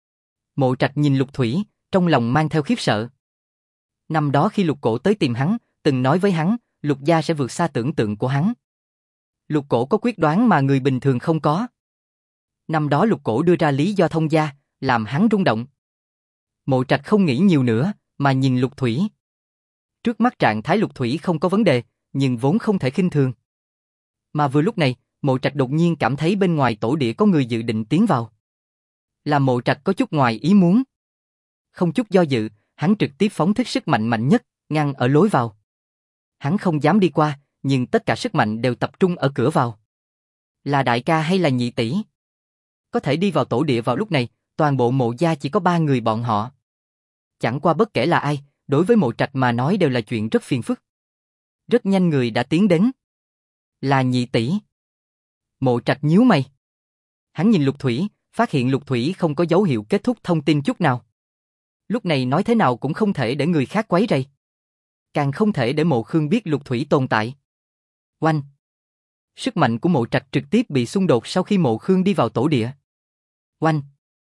Mộ Trạch nhìn Lục Thủy, trong lòng mang theo khiếp sợ. Năm đó khi Lục Cổ tới tìm hắn, từng nói với hắn, Lục gia sẽ vượt xa tưởng tượng của hắn. Lục Cổ có quyết đoán mà người bình thường không có. Năm đó Lục Cổ đưa ra lý do thông gia, làm hắn rung động. Mộ Trạch không nghĩ nhiều nữa, mà nhìn Lục Thủy. Trước mắt trạng thái Lục Thủy không có vấn đề, nhưng vốn không thể khinh thường. Mà vừa lúc này, Mộ Trạch đột nhiên cảm thấy bên ngoài tổ địa có người dự định tiến vào. Làm Mộ Trạch có chút ngoài ý muốn. Không chút do dự, hắn trực tiếp phóng thích sức mạnh mạnh nhất, ngăn ở lối vào. Hắn không dám đi qua, nhưng tất cả sức mạnh đều tập trung ở cửa vào. Là đại ca hay là nhị tỷ? Có thể đi vào tổ địa vào lúc này, toàn bộ Mộ gia chỉ có 3 người bọn họ. Chẳng qua bất kể là ai, đối với Mộ Trạch mà nói đều là chuyện rất phiền phức. Rất nhanh người đã tiến đến. Là nhị tỷ. Mộ Trạch nhíu mày. Hắn nhìn Lục Thủy, phát hiện Lục Thủy không có dấu hiệu kết thúc thông tin chút nào. Lúc này nói thế nào cũng không thể để người khác quấy rầy. Càng không thể để Mộ Khương biết Lục Thủy tồn tại. Oanh! Sức mạnh của Mộ Trạch trực tiếp bị xung đột sau khi Mộ Khương đi vào tổ địa. Oanh!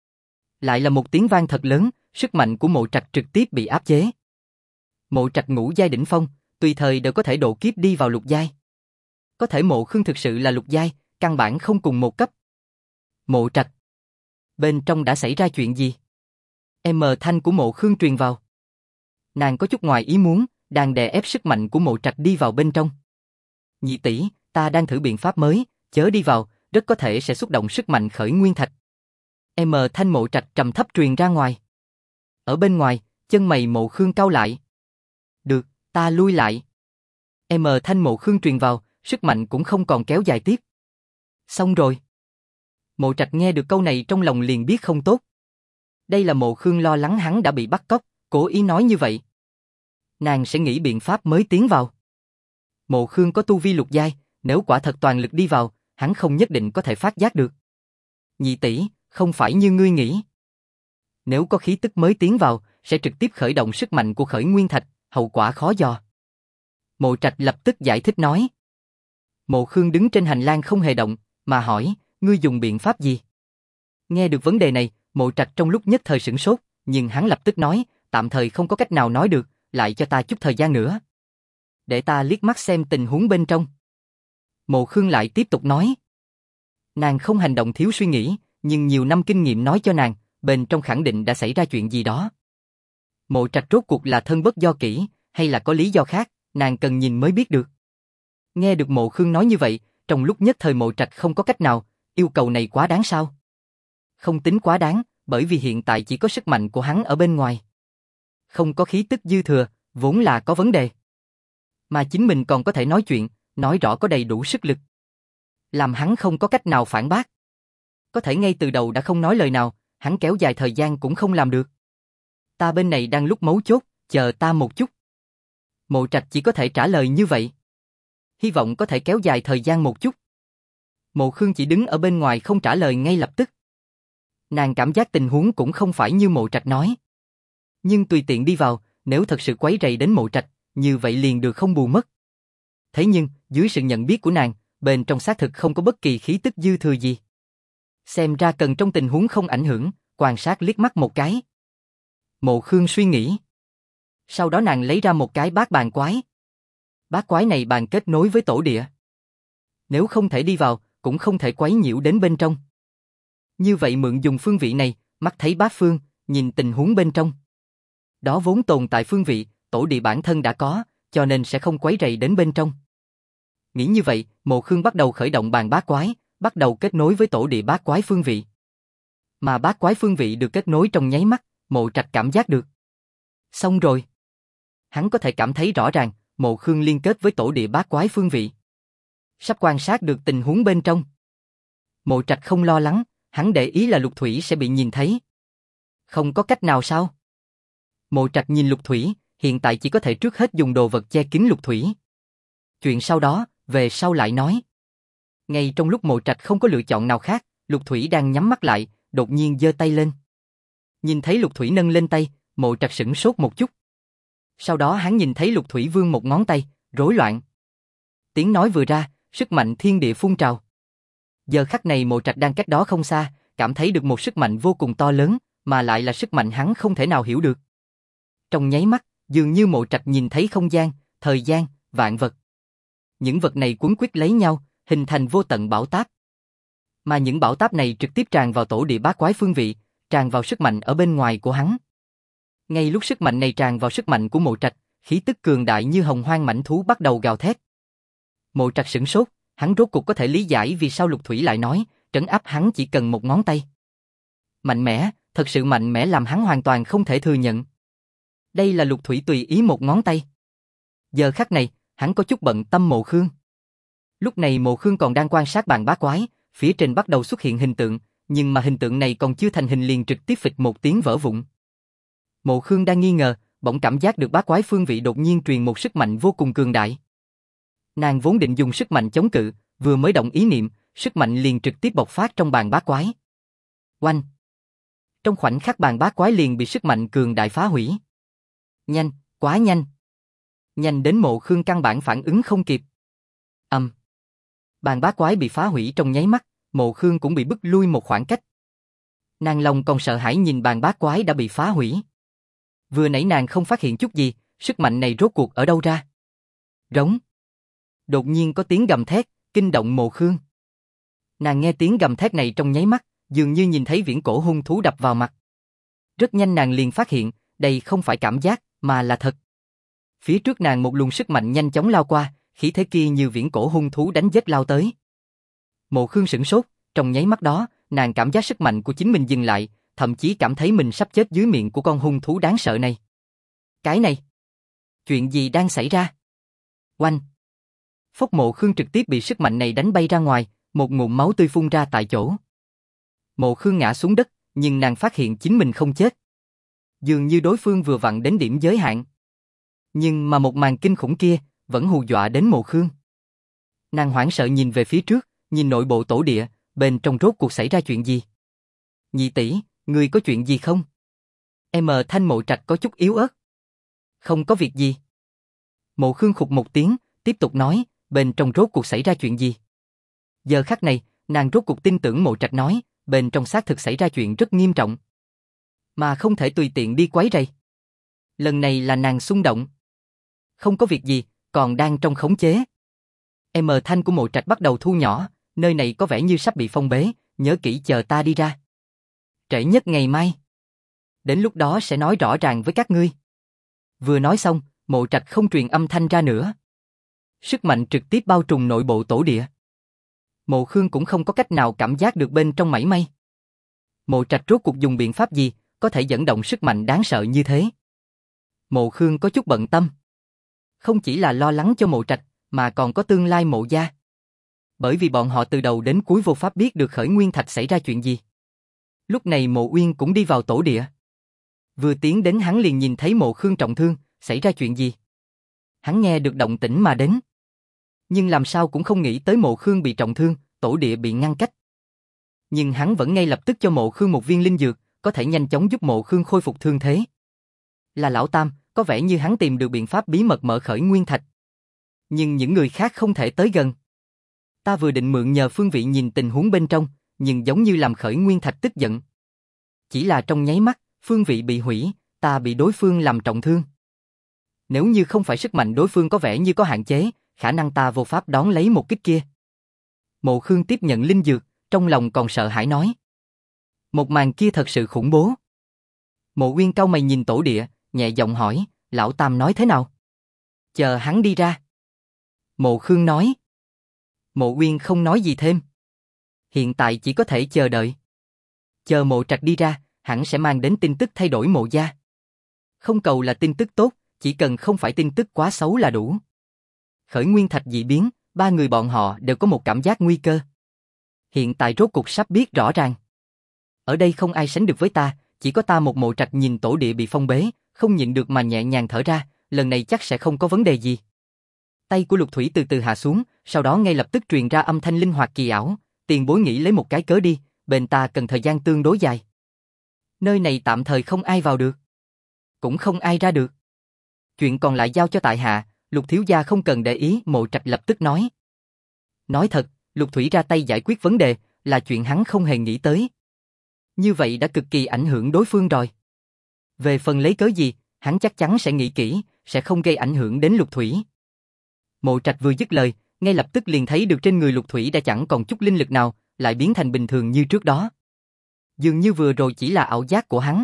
Lại là một tiếng vang thật lớn, sức mạnh của Mộ Trạch trực tiếp bị áp chế. Mộ Trạch ngũ giai đỉnh phong, tùy thời đều có thể độ kiếp đi vào lục giai. Có thể Mộ Khương thực sự là lục giai, căn bản không cùng một cấp. Mộ Trạch. Bên trong đã xảy ra chuyện gì? Thanh của Mộ Khương truyền vào. Nàng có chút ngoài ý muốn, đang đè ép sức mạnh của Mộ Trạch đi vào bên trong. Nhị tỷ, ta đang thử biện pháp mới, chớ đi vào, rất có thể sẽ xúc động sức mạnh khởi nguyên thạch. Thanh Mộ Trạch trầm thấp truyền ra ngoài. Ở bên ngoài, chân mày Mộ Khương cau lại. Được, ta lui lại. Thanh Mộ Khương truyền vào, sức mạnh cũng không còn kéo dài tiếp. Xong rồi. Mộ Trạch nghe được câu này trong lòng liền biết không tốt. Đây là Mộ Khương lo lắng hắn đã bị bắt cóc, cố ý nói như vậy. Nàng sẽ nghĩ biện pháp mới tiến vào. Mộ Khương có tu vi lục giai, nếu quả thật toàn lực đi vào, hắn không nhất định có thể phát giác được. Nhị tỷ, không phải như ngươi nghĩ. Nếu có khí tức mới tiến vào, sẽ trực tiếp khởi động sức mạnh của khởi nguyên thạch, hậu quả khó dò. Mộ Trạch lập tức giải thích nói. Mộ Khương đứng trên hành lang không hề động, mà hỏi, ngươi dùng biện pháp gì? Nghe được vấn đề này, Mộ Trạch trong lúc nhất thời sửng sốt, nhưng hắn lập tức nói, tạm thời không có cách nào nói được, lại cho ta chút thời gian nữa. Để ta liếc mắt xem tình huống bên trong. Mộ Khương lại tiếp tục nói. Nàng không hành động thiếu suy nghĩ, nhưng nhiều năm kinh nghiệm nói cho nàng, bên trong khẳng định đã xảy ra chuyện gì đó. Mộ Trạch rốt cuộc là thân bất do kỹ, hay là có lý do khác, nàng cần nhìn mới biết được. Nghe được Mộ Khương nói như vậy, trong lúc nhất thời Mộ Trạch không có cách nào, yêu cầu này quá đáng sao? Không tính quá đáng, bởi vì hiện tại chỉ có sức mạnh của hắn ở bên ngoài. Không có khí tức dư thừa, vốn là có vấn đề. Mà chính mình còn có thể nói chuyện, nói rõ có đầy đủ sức lực. Làm hắn không có cách nào phản bác. Có thể ngay từ đầu đã không nói lời nào, hắn kéo dài thời gian cũng không làm được. Ta bên này đang lúc mấu chốt, chờ ta một chút. Mộ Trạch chỉ có thể trả lời như vậy. Hy vọng có thể kéo dài thời gian một chút. Mộ Khương chỉ đứng ở bên ngoài không trả lời ngay lập tức. Nàng cảm giác tình huống cũng không phải như Mộ Trạch nói. Nhưng tùy tiện đi vào, nếu thật sự quấy rầy đến Mộ Trạch, như vậy liền được không bù mất. Thế nhưng, dưới sự nhận biết của nàng, bên trong xác thực không có bất kỳ khí tức dư thừa gì. Xem ra cần trong tình huống không ảnh hưởng, quan sát liếc mắt một cái. Mộ Khương suy nghĩ. Sau đó nàng lấy ra một cái bát bàn quái. Bát quái này bàn kết nối với tổ địa. Nếu không thể đi vào, cũng không thể quấy nhiễu đến bên trong. Như vậy mượn dùng phương vị này, mắt thấy bát phương, nhìn tình huống bên trong. Đó vốn tồn tại phương vị, tổ địa bản thân đã có, cho nên sẽ không quấy rầy đến bên trong. Nghĩ như vậy, Mộ Khương bắt đầu khởi động bàn bát quái, bắt đầu kết nối với tổ địa bát quái phương vị. Mà bát quái phương vị được kết nối trong nháy mắt, Mộ Trạch cảm giác được. Xong rồi. Hắn có thể cảm thấy rõ ràng, Mộ Khương liên kết với tổ địa bát quái phương vị. Sắp quan sát được tình huống bên trong. Mộ Trạch không lo lắng, hắn để ý là Lục Thủy sẽ bị nhìn thấy. Không có cách nào sao? Mộ Trạch nhìn Lục Thủy, hiện tại chỉ có thể trước hết dùng đồ vật che kín Lục Thủy. Chuyện sau đó, về sau lại nói. Ngay trong lúc Mộ Trạch không có lựa chọn nào khác, Lục Thủy đang nhắm mắt lại, đột nhiên giơ tay lên. Nhìn thấy Lục Thủy nâng lên tay, Mộ Trạch sửng sốt một chút. Sau đó hắn nhìn thấy Lục Thủy vươn một ngón tay, rối loạn. Tiếng nói vừa ra, sức mạnh thiên địa phun trào. Giờ khắc này Mộ Trạch đang cách đó không xa, cảm thấy được một sức mạnh vô cùng to lớn, mà lại là sức mạnh hắn không thể nào hiểu được. Trong nháy mắt, dường như Mộ Trạch nhìn thấy không gian, thời gian, vạn vật. Những vật này quấn quýt lấy nhau, hình thành vô tận bão táp. Mà những bão táp này trực tiếp tràn vào tổ địa bát quái phương vị, tràn vào sức mạnh ở bên ngoài của hắn. Ngay lúc sức mạnh này tràn vào sức mạnh của Mộ Trạch, khí tức cường đại như hồng hoang mãnh thú bắt đầu gào thét. Mộ Trạch sửng sốt, hắn rốt cuộc có thể lý giải vì sao Lục Thủy lại nói, trấn áp hắn chỉ cần một ngón tay. Mạnh mẽ, thật sự mạnh mẽ làm hắn hoàn toàn không thể thừa nhận. Đây là Lục Thủy tùy ý một ngón tay. Giờ khắc này, hắn có chút bận tâm Mộ Khương. Lúc này Mộ Khương còn đang quan sát bàn bát quái, phía trên bắt đầu xuất hiện hình tượng, nhưng mà hình tượng này còn chưa thành hình liền trực tiếp phịch một tiếng vỡ vụn. Mộ Khương đang nghi ngờ, bỗng cảm giác được bát quái phương vị đột nhiên truyền một sức mạnh vô cùng cường đại. Nàng vốn định dùng sức mạnh chống cự, vừa mới động ý niệm, sức mạnh liền trực tiếp bộc phát trong bàn bát quái. Oanh! Trong khoảnh khắc bàn bát quái liền bị sức mạnh cường đại phá hủy. Nhanh, quá nhanh. Nhanh đến Mộ Khương căn bản phản ứng không kịp. Bàn bát quái bị phá hủy trong nháy mắt, Mộ Khương cũng bị bức lui một khoảng cách. Nàng lòng còn sợ hãi nhìn bàn bát quái đã bị phá hủy. Vừa nãy nàng không phát hiện chút gì, sức mạnh này rốt cuộc ở đâu ra? Rống. Đột nhiên có tiếng gầm thét, kinh động Mộ Khương. Nàng nghe tiếng gầm thét này trong nháy mắt, dường như nhìn thấy viễn cổ hung thú đập vào mặt. Rất nhanh nàng liền phát hiện, đây không phải cảm giác, mà là thật. Phía trước nàng một luồng sức mạnh nhanh chóng lao qua, khí thế kia như viễn cổ hung thú đánh giết lao tới. Mộ Khương sửng sốt, trong nháy mắt đó, nàng cảm giác sức mạnh của chính mình dừng lại, thậm chí cảm thấy mình sắp chết dưới miệng của con hung thú đáng sợ này. Cái này, chuyện gì đang xảy ra? Oanh! Phốc, Mộ Khương trực tiếp bị sức mạnh này đánh bay ra ngoài, một ngụm máu tươi phun ra tại chỗ. Mộ Khương ngã xuống đất, nhưng nàng phát hiện chính mình không chết. Dường như đối phương vừa vặn đến điểm giới hạn. Nhưng mà một màn kinh khủng kia vẫn hù dọa đến Mộ Khương. Nàng hoảng sợ nhìn về phía trước, nhìn nội bộ tổ địa, bên trong rốt cuộc xảy ra chuyện gì? Nhị tỷ, người có chuyện gì không? Thanh Mộ Trạch có chút yếu ớt. Không có việc gì. Mộ Khương khục một tiếng, tiếp tục nói, bên trong rốt cuộc xảy ra chuyện gì? Giờ khắc này, nàng rốt cuộc tin tưởng Mộ Trạch nói, bên trong xác thực xảy ra chuyện rất nghiêm trọng. Mà không thể tùy tiện đi quấy rầy. Lần này là nàng xung động. Không có việc gì, còn đang trong khống chế. Thanh của Mộ Trạch bắt đầu thu nhỏ, nơi này có vẻ như sắp bị phong bế, nhớ kỹ chờ ta đi ra. Trễ nhất ngày mai. Đến lúc đó sẽ nói rõ ràng với các ngươi. Vừa nói xong, Mộ Trạch không truyền âm thanh ra nữa. Sức mạnh trực tiếp bao trùm nội bộ tổ địa. Mộ Khương cũng không có cách nào cảm giác được bên trong mảy may. Mộ Trạch rốt cuộc dùng biện pháp gì, có thể dẫn động sức mạnh đáng sợ như thế? Mộ Khương có chút bận tâm. Không chỉ là lo lắng cho Mộ Trạch, mà còn có tương lai Mộ gia. Bởi vì bọn họ từ đầu đến cuối vô pháp biết được Khởi Nguyên Thạch xảy ra chuyện gì. Lúc này Mộ Uyên cũng đi vào tổ địa. Vừa tiến đến hắn liền nhìn thấy Mộ Khương trọng thương, xảy ra chuyện gì? Hắn nghe được động tĩnh mà đến. Nhưng làm sao cũng không nghĩ tới Mộ Khương bị trọng thương, tổ địa bị ngăn cách. Nhưng hắn vẫn ngay lập tức cho Mộ Khương một viên linh dược, có thể nhanh chóng giúp Mộ Khương khôi phục thương thế. Là Lão Tam, có vẻ như hắn tìm được biện pháp bí mật mở Khởi Nguyên Thạch. Nhưng những người khác không thể tới gần. Ta vừa định mượn nhờ phương vị nhìn tình huống bên trong, nhưng giống như làm Khởi Nguyên Thạch tức giận. Chỉ là trong nháy mắt, phương vị bị hủy, ta bị đối phương làm trọng thương. Nếu như không phải sức mạnh đối phương có vẻ như có hạn chế, khả năng ta vô pháp đón lấy một kích kia. Mộ Khương tiếp nhận linh dược, trong lòng còn sợ hãi nói. Một màn kia thật sự khủng bố. Mộ Uyên cau mày nhìn tổ địa, nhẹ giọng hỏi, Lão Tam nói thế nào? Chờ hắn đi ra. Mộ Khương nói. Mộ Uyên không nói gì thêm. Hiện tại chỉ có thể chờ đợi. Chờ Mộ Trạch đi ra, hẳn sẽ mang đến tin tức thay đổi Mộ gia. Không cầu là tin tức tốt, chỉ cần không phải tin tức quá xấu là đủ. Khởi Nguyên Thạch dị biến, ba người bọn họ đều có một cảm giác nguy cơ. Hiện tại rốt cuộc sắp biết rõ ràng. Ở đây không ai sánh được với ta, chỉ có ta một Mộ Trạch nhìn tổ địa bị phong bế, không nhịn được mà nhẹ nhàng thở ra, lần này chắc sẽ không có vấn đề gì. Tay của Lục Thủy từ từ hạ xuống, sau đó ngay lập tức truyền ra âm thanh linh hoạt kỳ ảo, tiền bối nghĩ lấy một cái cớ đi, bên ta cần thời gian tương đối dài. Nơi này tạm thời không ai vào được, cũng không ai ra được. Chuyện còn lại giao cho tại hạ, Lục thiếu gia không cần để ý, Mộ Trạch lập tức nói. Nói thật, Lục Thủy ra tay giải quyết vấn đề, là chuyện hắn không hề nghĩ tới. Như vậy đã cực kỳ ảnh hưởng đối phương rồi. Về phần lấy cớ gì, hắn chắc chắn sẽ nghĩ kỹ, sẽ không gây ảnh hưởng đến Lục Thủy. Mộ Trạch vừa dứt lời, ngay lập tức liền thấy được trên người Lục Thủy đã chẳng còn chút linh lực nào, lại biến thành bình thường như trước đó. Dường như vừa rồi chỉ là ảo giác của hắn.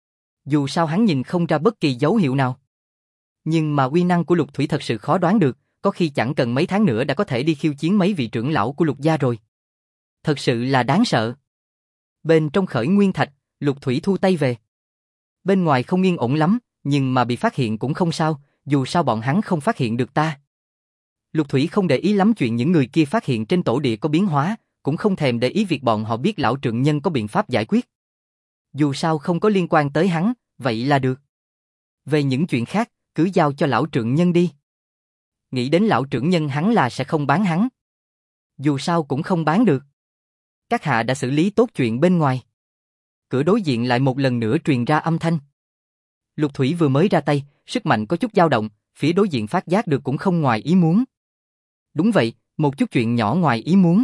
Dù sao hắn nhìn không ra bất kỳ dấu hiệu nào. Nhưng mà uy năng của Lục Thủy thật sự khó đoán được, có khi chẳng cần mấy tháng nữa đã có thể đi khiêu chiến mấy vị trưởng lão của Lục gia rồi. Thật sự là đáng sợ. Bên trong Khởi Nguyên Thạch, Lục Thủy thu tay về. Bên ngoài không yên ổn lắm, nhưng mà bị phát hiện cũng không sao, dù sao bọn hắn không phát hiện được ta. Lục Thủy không để ý lắm chuyện những người kia phát hiện trên tổ địa có biến hóa, cũng không thèm để ý việc bọn họ biết lão trượng nhân có biện pháp giải quyết. Dù sao không có liên quan tới hắn, vậy là được. Về những chuyện khác, cứ giao cho lão trượng nhân đi. Nghĩ đến lão trưởng nhân hắn là sẽ không bán hắn. Dù sao cũng không bán được. Các hạ đã xử lý tốt chuyện bên ngoài. Cửa đối diện lại một lần nữa truyền ra âm thanh. Lục Thủy vừa mới ra tay, sức mạnh có chút dao động, phía đối diện phát giác được cũng không ngoài ý muốn. Đúng vậy, một chút chuyện nhỏ ngoài ý muốn.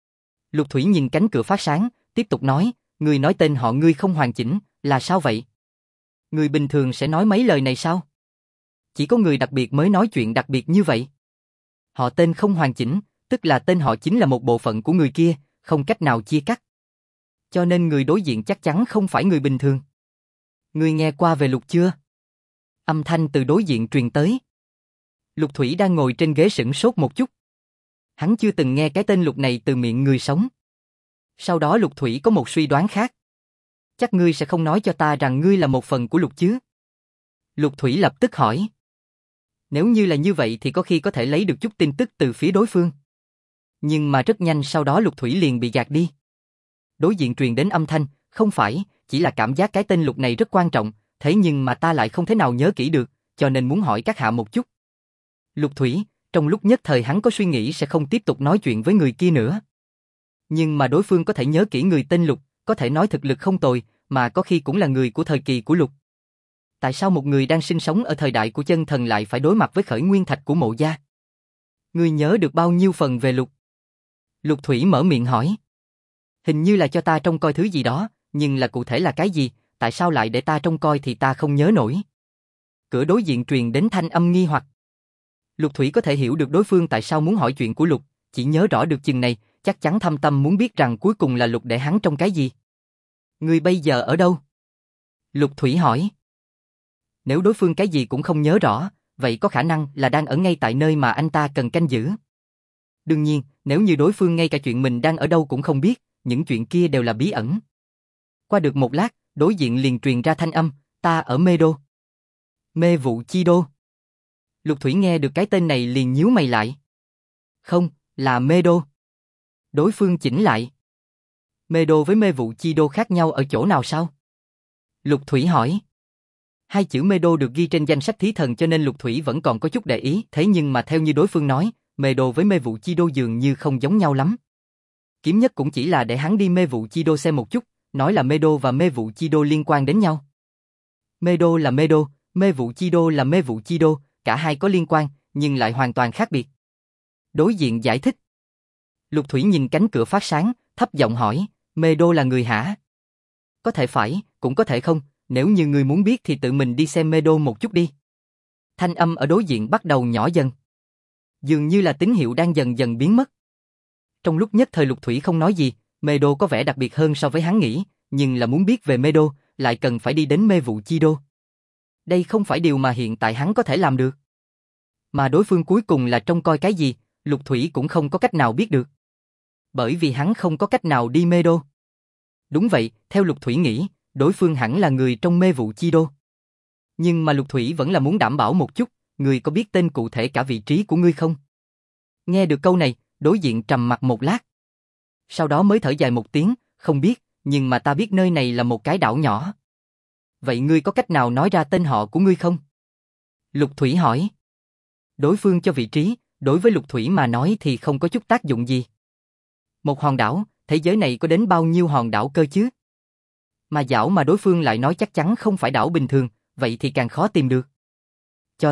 Lục Thủy nhìn cánh cửa phát sáng, tiếp tục nói, người nói tên họ ngươi không hoàn chỉnh, là sao vậy? Người bình thường sẽ nói mấy lời này sao? Chỉ có người đặc biệt mới nói chuyện đặc biệt như vậy. Họ tên không hoàn chỉnh, tức là tên họ chính là một bộ phận của người kia, không cách nào chia cắt. Cho nên người đối diện chắc chắn không phải người bình thường. Ngươi nghe qua về Lục chưa? Âm thanh từ đối diện truyền tới. Lục Thủy đang ngồi trên ghế sửng sốt một chút. Hắn chưa từng nghe cái tên Lục này từ miệng người sống. Sau đó Lục Thủy có một suy đoán khác. Chắc ngươi sẽ không nói cho ta rằng ngươi là một phần của Lục chứ? Lục Thủy lập tức hỏi. Nếu như là như vậy thì có khi có thể lấy được chút tin tức từ phía đối phương. Nhưng mà rất nhanh sau đó Lục Thủy liền bị gạt đi. Đối diện truyền đến âm thanh, không phải, chỉ là cảm giác cái tên Lục này rất quan trọng, thế nhưng mà ta lại không thể nào nhớ kỹ được, cho nên muốn hỏi các hạ một chút. Lục Thủy, trong lúc nhất thời hắn có suy nghĩ sẽ không tiếp tục nói chuyện với người kia nữa. Nhưng mà đối phương có thể nhớ kỹ người tên Lục, có thể nói thực lực không tồi, mà có khi cũng là người của thời kỳ của Lục. Tại sao một người đang sinh sống ở thời đại của chân thần lại phải đối mặt với Khởi Nguyên Thạch của Mộ gia? Ngươi nhớ được bao nhiêu phần về Lục? Lục Thủy mở miệng hỏi. Hình như là cho ta trông coi thứ gì đó, nhưng là cụ thể là cái gì, tại sao lại để ta trông coi thì ta không nhớ nổi. Cửa đối diện truyền đến thanh âm nghi hoặc. Lục Thủy có thể hiểu được đối phương tại sao muốn hỏi chuyện của Lục, chỉ nhớ rõ được chừng này, chắc chắn thâm tâm muốn biết rằng cuối cùng là Lục để hắn trông cái gì. Ngươi bây giờ ở đâu? Lục Thủy hỏi. Nếu đối phương cái gì cũng không nhớ rõ, vậy có khả năng là đang ở ngay tại nơi mà anh ta cần canh giữ. Đương nhiên, nếu như đối phương ngay cả chuyện mình đang ở đâu cũng không biết, những chuyện kia đều là bí ẩn. Qua được một lát, đối diện liền truyền ra thanh âm, ta ở Mê Đô. Mê Vụ Chi Đô. Lục Thủy nghe được cái tên này liền nhíu mày lại. Không, là Mê Đô. Đối phương chỉnh lại. Mê Đô với Mê Vụ Chi Đô khác nhau ở chỗ nào sao? Lục Thủy hỏi. Hai chữ Mê Đô được ghi trên danh sách thí thần cho nên Lục Thủy vẫn còn có chút để ý, thế nhưng mà theo như đối phương nói, Mê Đô với Mê Vụ Chi Đô dường như không giống nhau lắm. Kiếm Nhất cũng chỉ là để hắn đi Mê Vụ Chi Đô xem một chút, nói là Mê Đô và Mê Vụ Chi Đô liên quan đến nhau. Mê Đô là Mê Đô, Mê Vụ Chi Đô là Mê Vụ Chi Đô, cả hai có liên quan, nhưng lại hoàn toàn khác biệt. Đối diện giải thích. Lục Thủy nhìn cánh cửa phát sáng, thấp giọng hỏi, Mê Đô là người hả? Có thể phải, cũng có thể không, nếu như người muốn biết thì tự mình đi xem Mê Đô một chút đi. Thanh âm ở đối diện bắt đầu nhỏ dần. Dường như là tín hiệu đang dần dần biến mất. Trong lúc nhất thời Lục Thủy không nói gì, Mê Đô có vẻ đặc biệt hơn so với hắn nghĩ, nhưng là muốn biết về Mê Đô, lại cần phải đi đến Mê Vụ Chi Đô. Đây không phải điều mà hiện tại hắn có thể làm được. Mà đối phương cuối cùng là trông coi cái gì, Lục Thủy cũng không có cách nào biết được. Bởi vì hắn không có cách nào đi Mê Đô. Đúng vậy, theo Lục Thủy nghĩ, đối phương hẳn là người trong Mê Vụ Chi Đô. Nhưng mà Lục Thủy vẫn là muốn đảm bảo một chút, người có biết tên cụ thể cả vị trí của ngươi không? Nghe được câu này, đối diện trầm mặc một lát. Sau đó mới thở dài một tiếng, không biết, nhưng mà ta biết nơi này là một cái đảo nhỏ. Vậy ngươi có cách nào nói ra tên họ của ngươi không? Lục Thủy hỏi. Đối phương cho vị trí, đối với Lục Thủy mà nói thì không có chút tác dụng gì. Một hòn đảo, thế giới này có đến bao nhiêu hòn đảo cơ chứ? Mà đảo mà đối phương lại nói chắc chắn không phải đảo bình thường, vậy thì càng khó tìm được. Cho nên,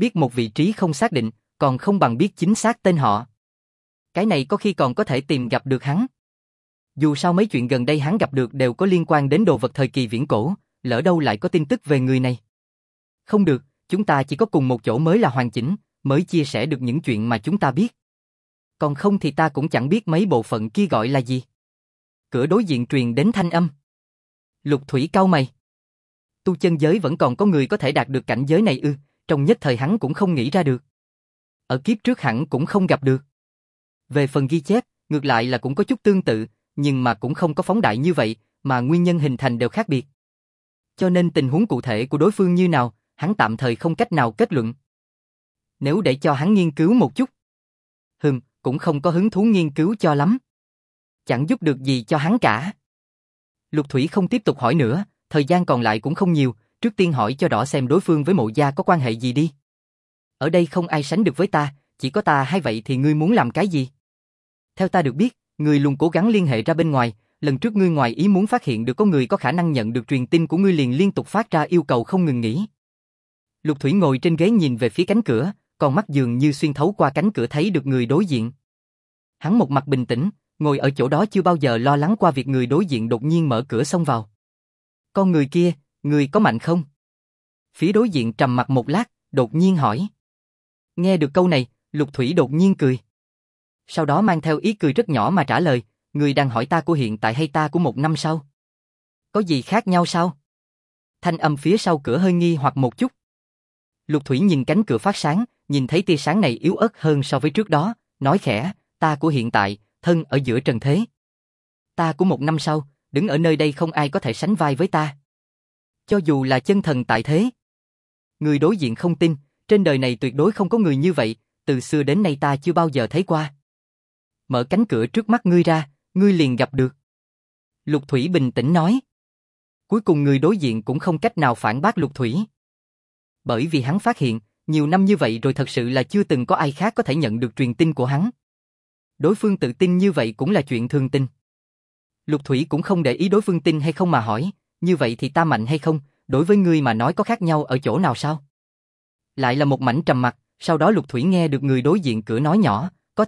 Biết một vị trí không xác định, còn không bằng biết chính xác tên họ. Cái này có khi còn có thể tìm gặp được hắn. Dù sao mấy chuyện gần đây hắn gặp được đều có liên quan đến đồ vật thời kỳ viễn cổ, lỡ đâu lại có tin tức về người này. Không được, chúng ta chỉ có cùng một chỗ mới là hoàn chỉnh, mới chia sẻ được những chuyện mà chúng ta biết. Còn không thì ta cũng chẳng biết mấy bộ phận kia gọi là gì. Cửa đối diện truyền đến thanh âm. Lục Thủy cau mày. Tu chân giới vẫn còn có người có thể đạt được cảnh giới này ư? Trong nhất thời hắn cũng không nghĩ ra được. Ở kiếp trước hẳn cũng không gặp được. Về phần ghi chép, ngược lại là cũng có chút tương tự, nhưng mà cũng không có phóng đại như vậy, mà nguyên nhân hình thành đều khác biệt. Cho nên tình huống cụ thể của đối phương như nào, hắn tạm thời không cách nào kết luận. Nếu để cho hắn nghiên cứu một chút. Cũng không có hứng thú nghiên cứu cho lắm. Chẳng giúp được gì cho hắn cả. Lục Thủy không tiếp tục hỏi nữa, thời gian còn lại cũng không nhiều, trước tiên hỏi cho rõ xem đối phương với Mộ gia có quan hệ gì đi. Ở đây không ai sánh được với ta, chỉ có ta hay vậy thì ngươi muốn làm cái gì? Theo ta được biết, ngươi luôn cố gắng liên hệ ra bên ngoài, lần trước ngươi ngoài ý muốn phát hiện được có người có khả năng nhận được truyền tin của ngươi liền liên tục phát ra yêu cầu không ngừng nghỉ. Lục Thủy ngồi trên ghế nhìn về phía cánh cửa, con mắt dường như xuyên thấu qua cánh cửa thấy được người đối diện. Hắn một mặt bình tĩnh, ngồi ở chỗ đó chưa bao giờ lo lắng qua việc người đối diện đột nhiên mở cửa xông vào. Con người kia, người có mạnh không? Phía đối diện trầm mặc một lát, đột nhiên hỏi. Nghe được câu này, Lục Thủy đột nhiên cười. Sau đó mang theo ý cười rất nhỏ mà trả lời, người đang hỏi ta của hiện tại hay ta của một năm sau? Có gì khác nhau sao? Thanh âm phía sau cửa hơi nghi hoặc một chút. Lục Thủy nhìn cánh cửa phát sáng, nhìn thấy tia sáng này yếu ớt hơn so với trước đó, nói khẽ, ta của hiện tại, thân ở giữa trần thế. Ta của một năm sau, đứng ở nơi đây không ai có thể sánh vai với ta. Cho dù là chân thần tại thế. Người đối diện không tin, trên đời này tuyệt đối không có người như vậy, từ xưa đến nay ta chưa bao giờ thấy qua. Mở cánh cửa trước mắt ngươi ra, ngươi liền gặp được. Lục Thủy bình tĩnh nói. Cuối cùng người đối diện cũng không cách nào phản bác Lục Thủy. Bởi vì hắn phát hiện, nhiều năm như vậy rồi thật sự là chưa từng có ai khác có thể nhận được truyền tin của hắn. Đối phương tự tin như vậy cũng là chuyện thường tình. Lục Thủy cũng không để ý đối phương tin hay không mà hỏi, như vậy thì ta mạnh hay không, đối với ngươi mà nói có khác nhau ở chỗ nào sao? Lại là một mảnh trầm mặc, sau đó Lục Thủy nghe được người đối diện cửa nói nhỏ,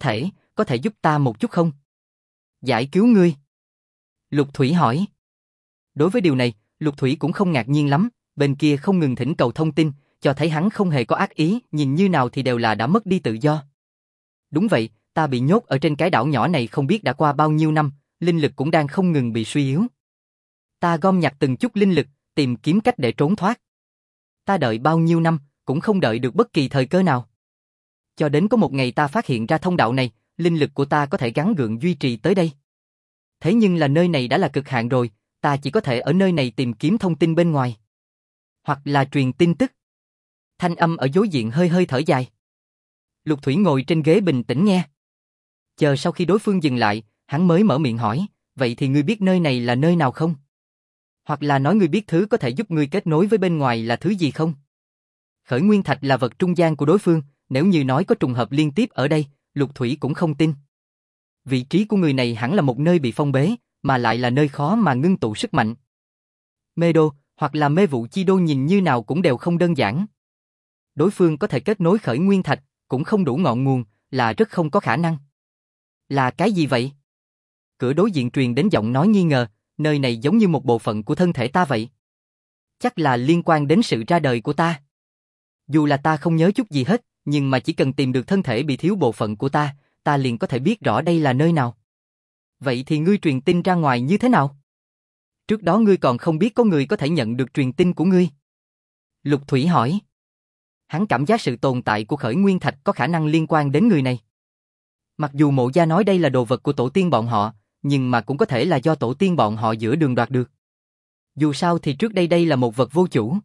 có thể giúp ta một chút không? Giải cứu ngươi. Lục Thủy hỏi. Đối với điều này, Lục Thủy cũng không ngạc nhiên lắm, bên kia không ngừng thỉnh cầu thông tin, cho thấy hắn không hề có ác ý, nhìn như nào thì đều là đã mất đi tự do. Đúng vậy, ta bị nhốt ở trên cái đảo nhỏ này không biết đã qua bao nhiêu năm, linh lực cũng đang không ngừng bị suy yếu. Ta gom nhặt từng chút linh lực, tìm kiếm cách để trốn thoát. Ta đợi bao nhiêu năm, cũng không đợi được bất kỳ thời cơ nào. Cho đến có một ngày ta phát hiện ra thông đạo này, linh lực của ta có thể gắng gượng duy trì tới đây. Thế nhưng là nơi này đã là cực hạn rồi, ta chỉ có thể ở nơi này tìm kiếm thông tin bên ngoài. Hoặc là truyền tin tức. Thanh âm ở đối diện hơi hơi thở dài. Lục Thủy ngồi trên ghế bình tĩnh nghe. Chờ sau khi đối phương dừng lại, hắn mới mở miệng hỏi, vậy thì ngươi biết nơi này là nơi nào không? Hoặc là nói ngươi biết thứ có thể giúp ngươi kết nối với bên ngoài là thứ gì không? Khởi Nguyên Thạch là vật trung gian của đối phương, nếu như nói có trùng hợp liên tiếp ở đây, Lục Thủy cũng không tin. Vị trí của người này hẳn là một nơi bị phong bế, mà lại là nơi khó mà ngưng tụ sức mạnh. Mê đô, hoặc là mê vụ chi đô nhìn như nào cũng đều không đơn giản. Đối phương có thể kết nối Khởi Nguyên Thạch, cũng không đủ ngọn nguồn, là rất không có khả năng. Là cái gì vậy? Cửa đối diện truyền đến giọng nói nghi ngờ, nơi này giống như một bộ phận của thân thể ta vậy. Chắc là liên quan đến sự ra đời của ta. Dù là ta không nhớ chút gì hết, nhưng mà chỉ cần tìm được thân thể bị thiếu bộ phận của ta, ta liền có thể biết rõ đây là nơi nào. Vậy thì ngươi truyền tin ra ngoài như thế nào? Trước đó ngươi còn không biết có người có thể nhận được truyền tin của ngươi. Lục Thủy hỏi. Hắn cảm giác sự tồn tại của Khởi Nguyên Thạch có khả năng liên quan đến người này. Mặc dù Mộ gia nói đây là đồ vật của tổ tiên bọn họ, nhưng mà cũng có thể là do tổ tiên bọn họ giữa đường đoạt được. Dù sao thì trước đây đây là một vật vô chủ.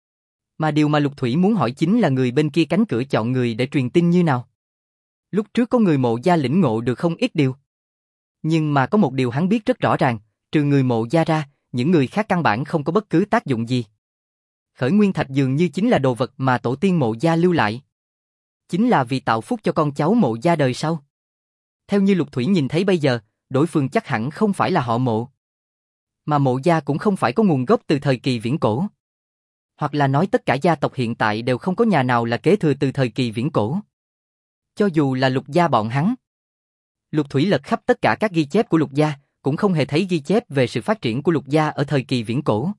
Mà điều mà Lục Thủy muốn hỏi chính là người bên kia cánh cửa chọn người để truyền tin như nào. Lúc trước có người Mộ gia lĩnh ngộ được không ít điều. Nhưng mà có một điều hắn biết rất rõ ràng, trừ người Mộ gia ra, những người khác căn bản không có bất cứ tác dụng gì. Khởi Nguyên Thạch dường như chính là đồ vật mà tổ tiên Mộ gia lưu lại. Chính là vì tạo phúc cho con cháu Mộ gia đời sau. Theo như Lục Thủy nhìn thấy bây giờ, đối phương chắc hẳn không phải là họ Mộ. Mà Mộ gia cũng không phải có nguồn gốc từ thời kỳ viễn cổ. Hoặc là nói tất cả gia tộc hiện tại đều không có nhà nào là kế thừa từ thời kỳ viễn cổ. Cho dù là Lục gia bọn hắn. Lục Thủy lật khắp tất cả các ghi chép của Lục gia, cũng không hề thấy ghi chép về sự phát triển của Lục gia ở thời kỳ viễn cổ.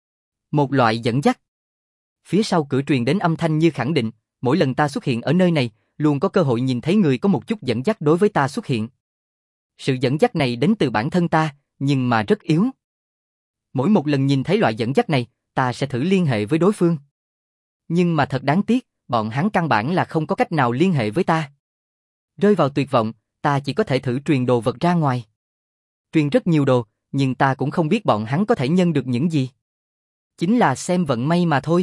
Một loại dẫn dắt. Phía sau cửa truyền đến âm thanh như khẳng định, mỗi lần ta xuất hiện ở nơi này, luôn có cơ hội nhìn thấy người có một chút dẫn dắt đối với ta xuất hiện. Sự dẫn dắt này đến từ bản thân ta, nhưng mà rất yếu. Mỗi một lần nhìn thấy loại dẫn dắt này, ta sẽ thử liên hệ với đối phương. Nhưng mà thật đáng tiếc, bọn hắn căn bản là không có cách nào liên hệ với ta. Rơi vào tuyệt vọng, ta chỉ có thể thử truyền đồ vật ra ngoài. Truyền rất nhiều đồ, nhưng ta cũng không biết bọn hắn có thể nhân được những gì. Chính là xem vận may mà thôi.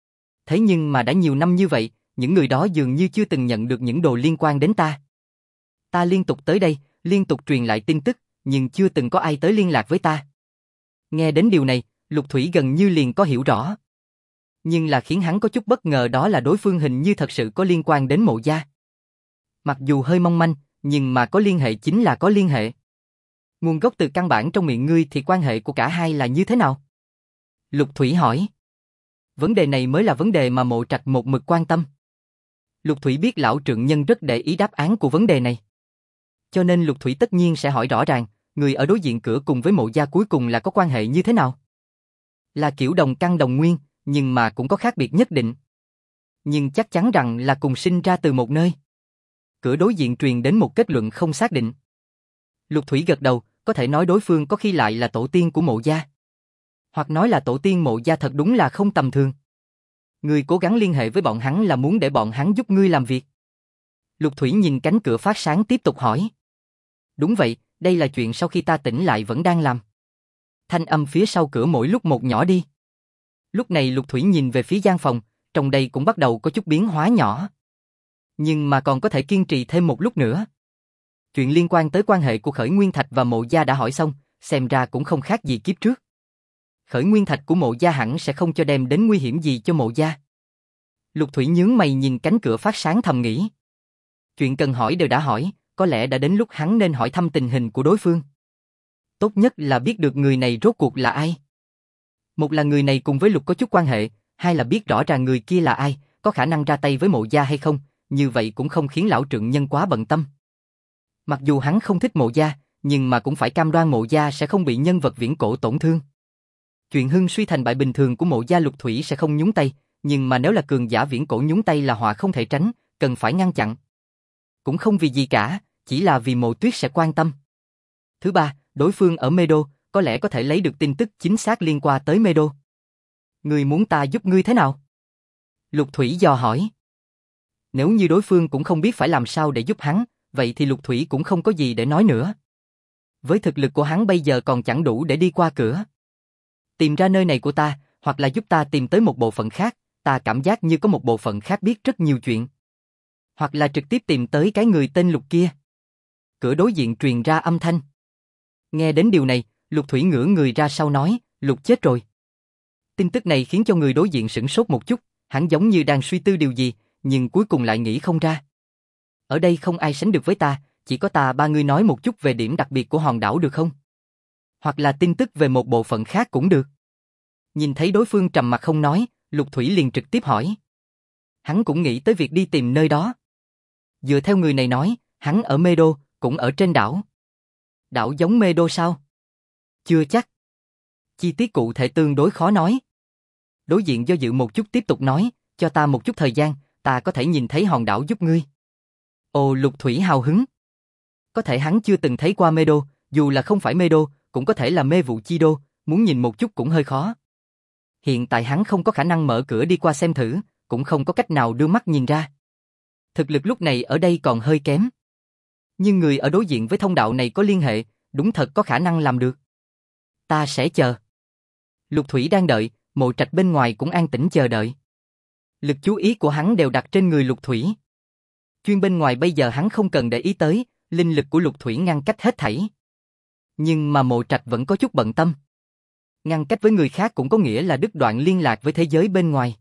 Thế nhưng mà đã nhiều năm như vậy, những người đó dường như chưa từng nhận được những đồ liên quan đến ta. Ta liên tục tới đây, liên tục truyền lại tin tức, nhưng chưa từng có ai tới liên lạc với ta. Nghe đến điều này, Lục Thủy gần như liền có hiểu rõ. Nhưng là khiến hắn có chút bất ngờ đó là đối phương hình như thật sự có liên quan đến Mộ gia. Mặc dù hơi mong manh, nhưng mà có liên hệ chính là có liên hệ. Nguồn gốc từ căn bản trong miệng ngươi thì quan hệ của cả hai là như thế nào? Lục Thủy hỏi. Vấn đề này mới là vấn đề mà Mộ Trạch một mực quan tâm. Lục Thủy biết lão trượng nhân rất để ý đáp án của vấn đề này. Cho nên Lục Thủy tất nhiên sẽ hỏi rõ ràng, người ở đối diện cửa cùng với Mộ gia cuối cùng là có quan hệ như thế nào? Là kiểu đồng căn đồng nguyên, nhưng mà cũng có khác biệt nhất định. Nhưng chắc chắn rằng là cùng sinh ra từ một nơi. Cửa đối diện truyền đến một kết luận không xác định. Lục Thủy gật đầu, có thể nói đối phương có khi lại là tổ tiên của Mộ gia. Hoặc nói là tổ tiên Mộ gia thật đúng là không tầm thường. Ngươi cố gắng liên hệ với bọn hắn là muốn để bọn hắn giúp ngươi làm việc. Lục Thủy nhìn cánh cửa phát sáng tiếp tục hỏi. Đúng vậy, đây là chuyện sau khi ta tỉnh lại vẫn đang làm. Thanh âm phía sau cửa mỗi lúc một nhỏ đi. Lúc này Lục Thủy nhìn về phía gian phòng, trong đây cũng bắt đầu có chút biến hóa nhỏ. Nhưng mà còn có thể kiên trì thêm một lúc nữa. Chuyện liên quan tới quan hệ của Khởi Nguyên Thạch và Mộ gia đã hỏi xong, xem ra cũng không khác gì kiếp trước. Khởi Nguyên Thạch của Mộ gia hẳn sẽ không cho đem đến nguy hiểm gì cho Mộ gia. Lục Thủy nhướng mày nhìn cánh cửa phát sáng thầm nghĩ. Chuyện cần hỏi đều đã hỏi, có lẽ đã đến lúc hắn nên hỏi thăm tình hình của đối phương. Tốt nhất là biết được người này rốt cuộc là ai. Một là người này cùng với Lục có chút quan hệ, hai là biết rõ ràng người kia là ai, có khả năng ra tay với Mộ gia hay không, như vậy cũng không khiến lão trượng nhân quá bận tâm. Mặc dù hắn không thích Mộ gia, nhưng mà cũng phải cam đoan Mộ gia sẽ không bị nhân vật viễn cổ tổn thương. Chuyện hưng suy thành bại bình thường của Mộ gia Lục Thủy sẽ không nhúng tay, nhưng mà nếu là cường giả viễn cổ nhúng tay là họa không thể tránh, cần phải ngăn chặn. Cũng không vì gì cả, chỉ là vì Mộ Tuyết sẽ quan tâm. Thứ ba, đối phương ở Mê Đô, có lẽ có thể lấy được tin tức chính xác liên quan tới Mê Đô. Ngươi muốn ta giúp ngươi thế nào? Lục Thủy dò hỏi. Nếu như đối phương cũng không biết phải làm sao để giúp hắn, vậy thì Lục Thủy cũng không có gì để nói nữa. Với thực lực của hắn bây giờ còn chẳng đủ để đi qua cửa. Tìm ra nơi này của ta, hoặc là giúp ta tìm tới một bộ phận khác, ta cảm giác như có một bộ phận khác biết rất nhiều chuyện. Hoặc là trực tiếp tìm tới cái người tên Lục kia. Cửa đối diện truyền ra âm thanh. Nghe đến điều này, Lục Thủy ngửa người ra sau nói, Lục chết rồi. Tin tức này khiến cho người đối diện sửng sốt một chút, hắn giống như đang suy tư điều gì, nhưng cuối cùng lại nghĩ không ra. Ở đây không ai sánh được với ta, chỉ có ta ba người nói một chút về điểm đặc biệt của hòn đảo được không? Hoặc là tin tức về một bộ phận khác cũng được. Nhìn thấy đối phương trầm mặc không nói, Lục Thủy liền trực tiếp hỏi. Hắn cũng nghĩ tới việc đi tìm nơi đó. Dựa theo người này nói, hắn ở Mê Đô, cũng ở trên đảo. Đảo giống Mê Đô sao? Chưa chắc. Chi tiết cụ thể tương đối khó nói. Đối diện do dự một chút tiếp tục nói, cho ta một chút thời gian, ta có thể nhìn thấy hòn đảo giúp ngươi. Ồ, Lục Thủy hào hứng. Có thể hắn chưa từng thấy qua Mê Đô, dù là không phải Mê Đô, cũng có thể là Mê Vụ Chi Đô, muốn nhìn một chút cũng hơi khó. Hiện tại hắn không có khả năng mở cửa đi qua xem thử, cũng không có cách nào đưa mắt nhìn ra. Thực lực lúc này ở đây còn hơi kém. Nhưng người ở đối diện với thông đạo này có liên hệ, đúng thật có khả năng làm được. Ta sẽ chờ. Lục Thủy đang đợi, Mộ Trạch bên ngoài cũng an tĩnh chờ đợi. Lực chú ý của hắn đều đặt trên người Lục Thủy. Chuyên bên ngoài bây giờ hắn không cần để ý tới, linh lực của Lục Thủy ngăn cách hết thảy. Nhưng mà Mộ Trạch vẫn có chút bận tâm. Ngăn cách với người khác cũng có nghĩa là đứt đoạn liên lạc với thế giới bên ngoài.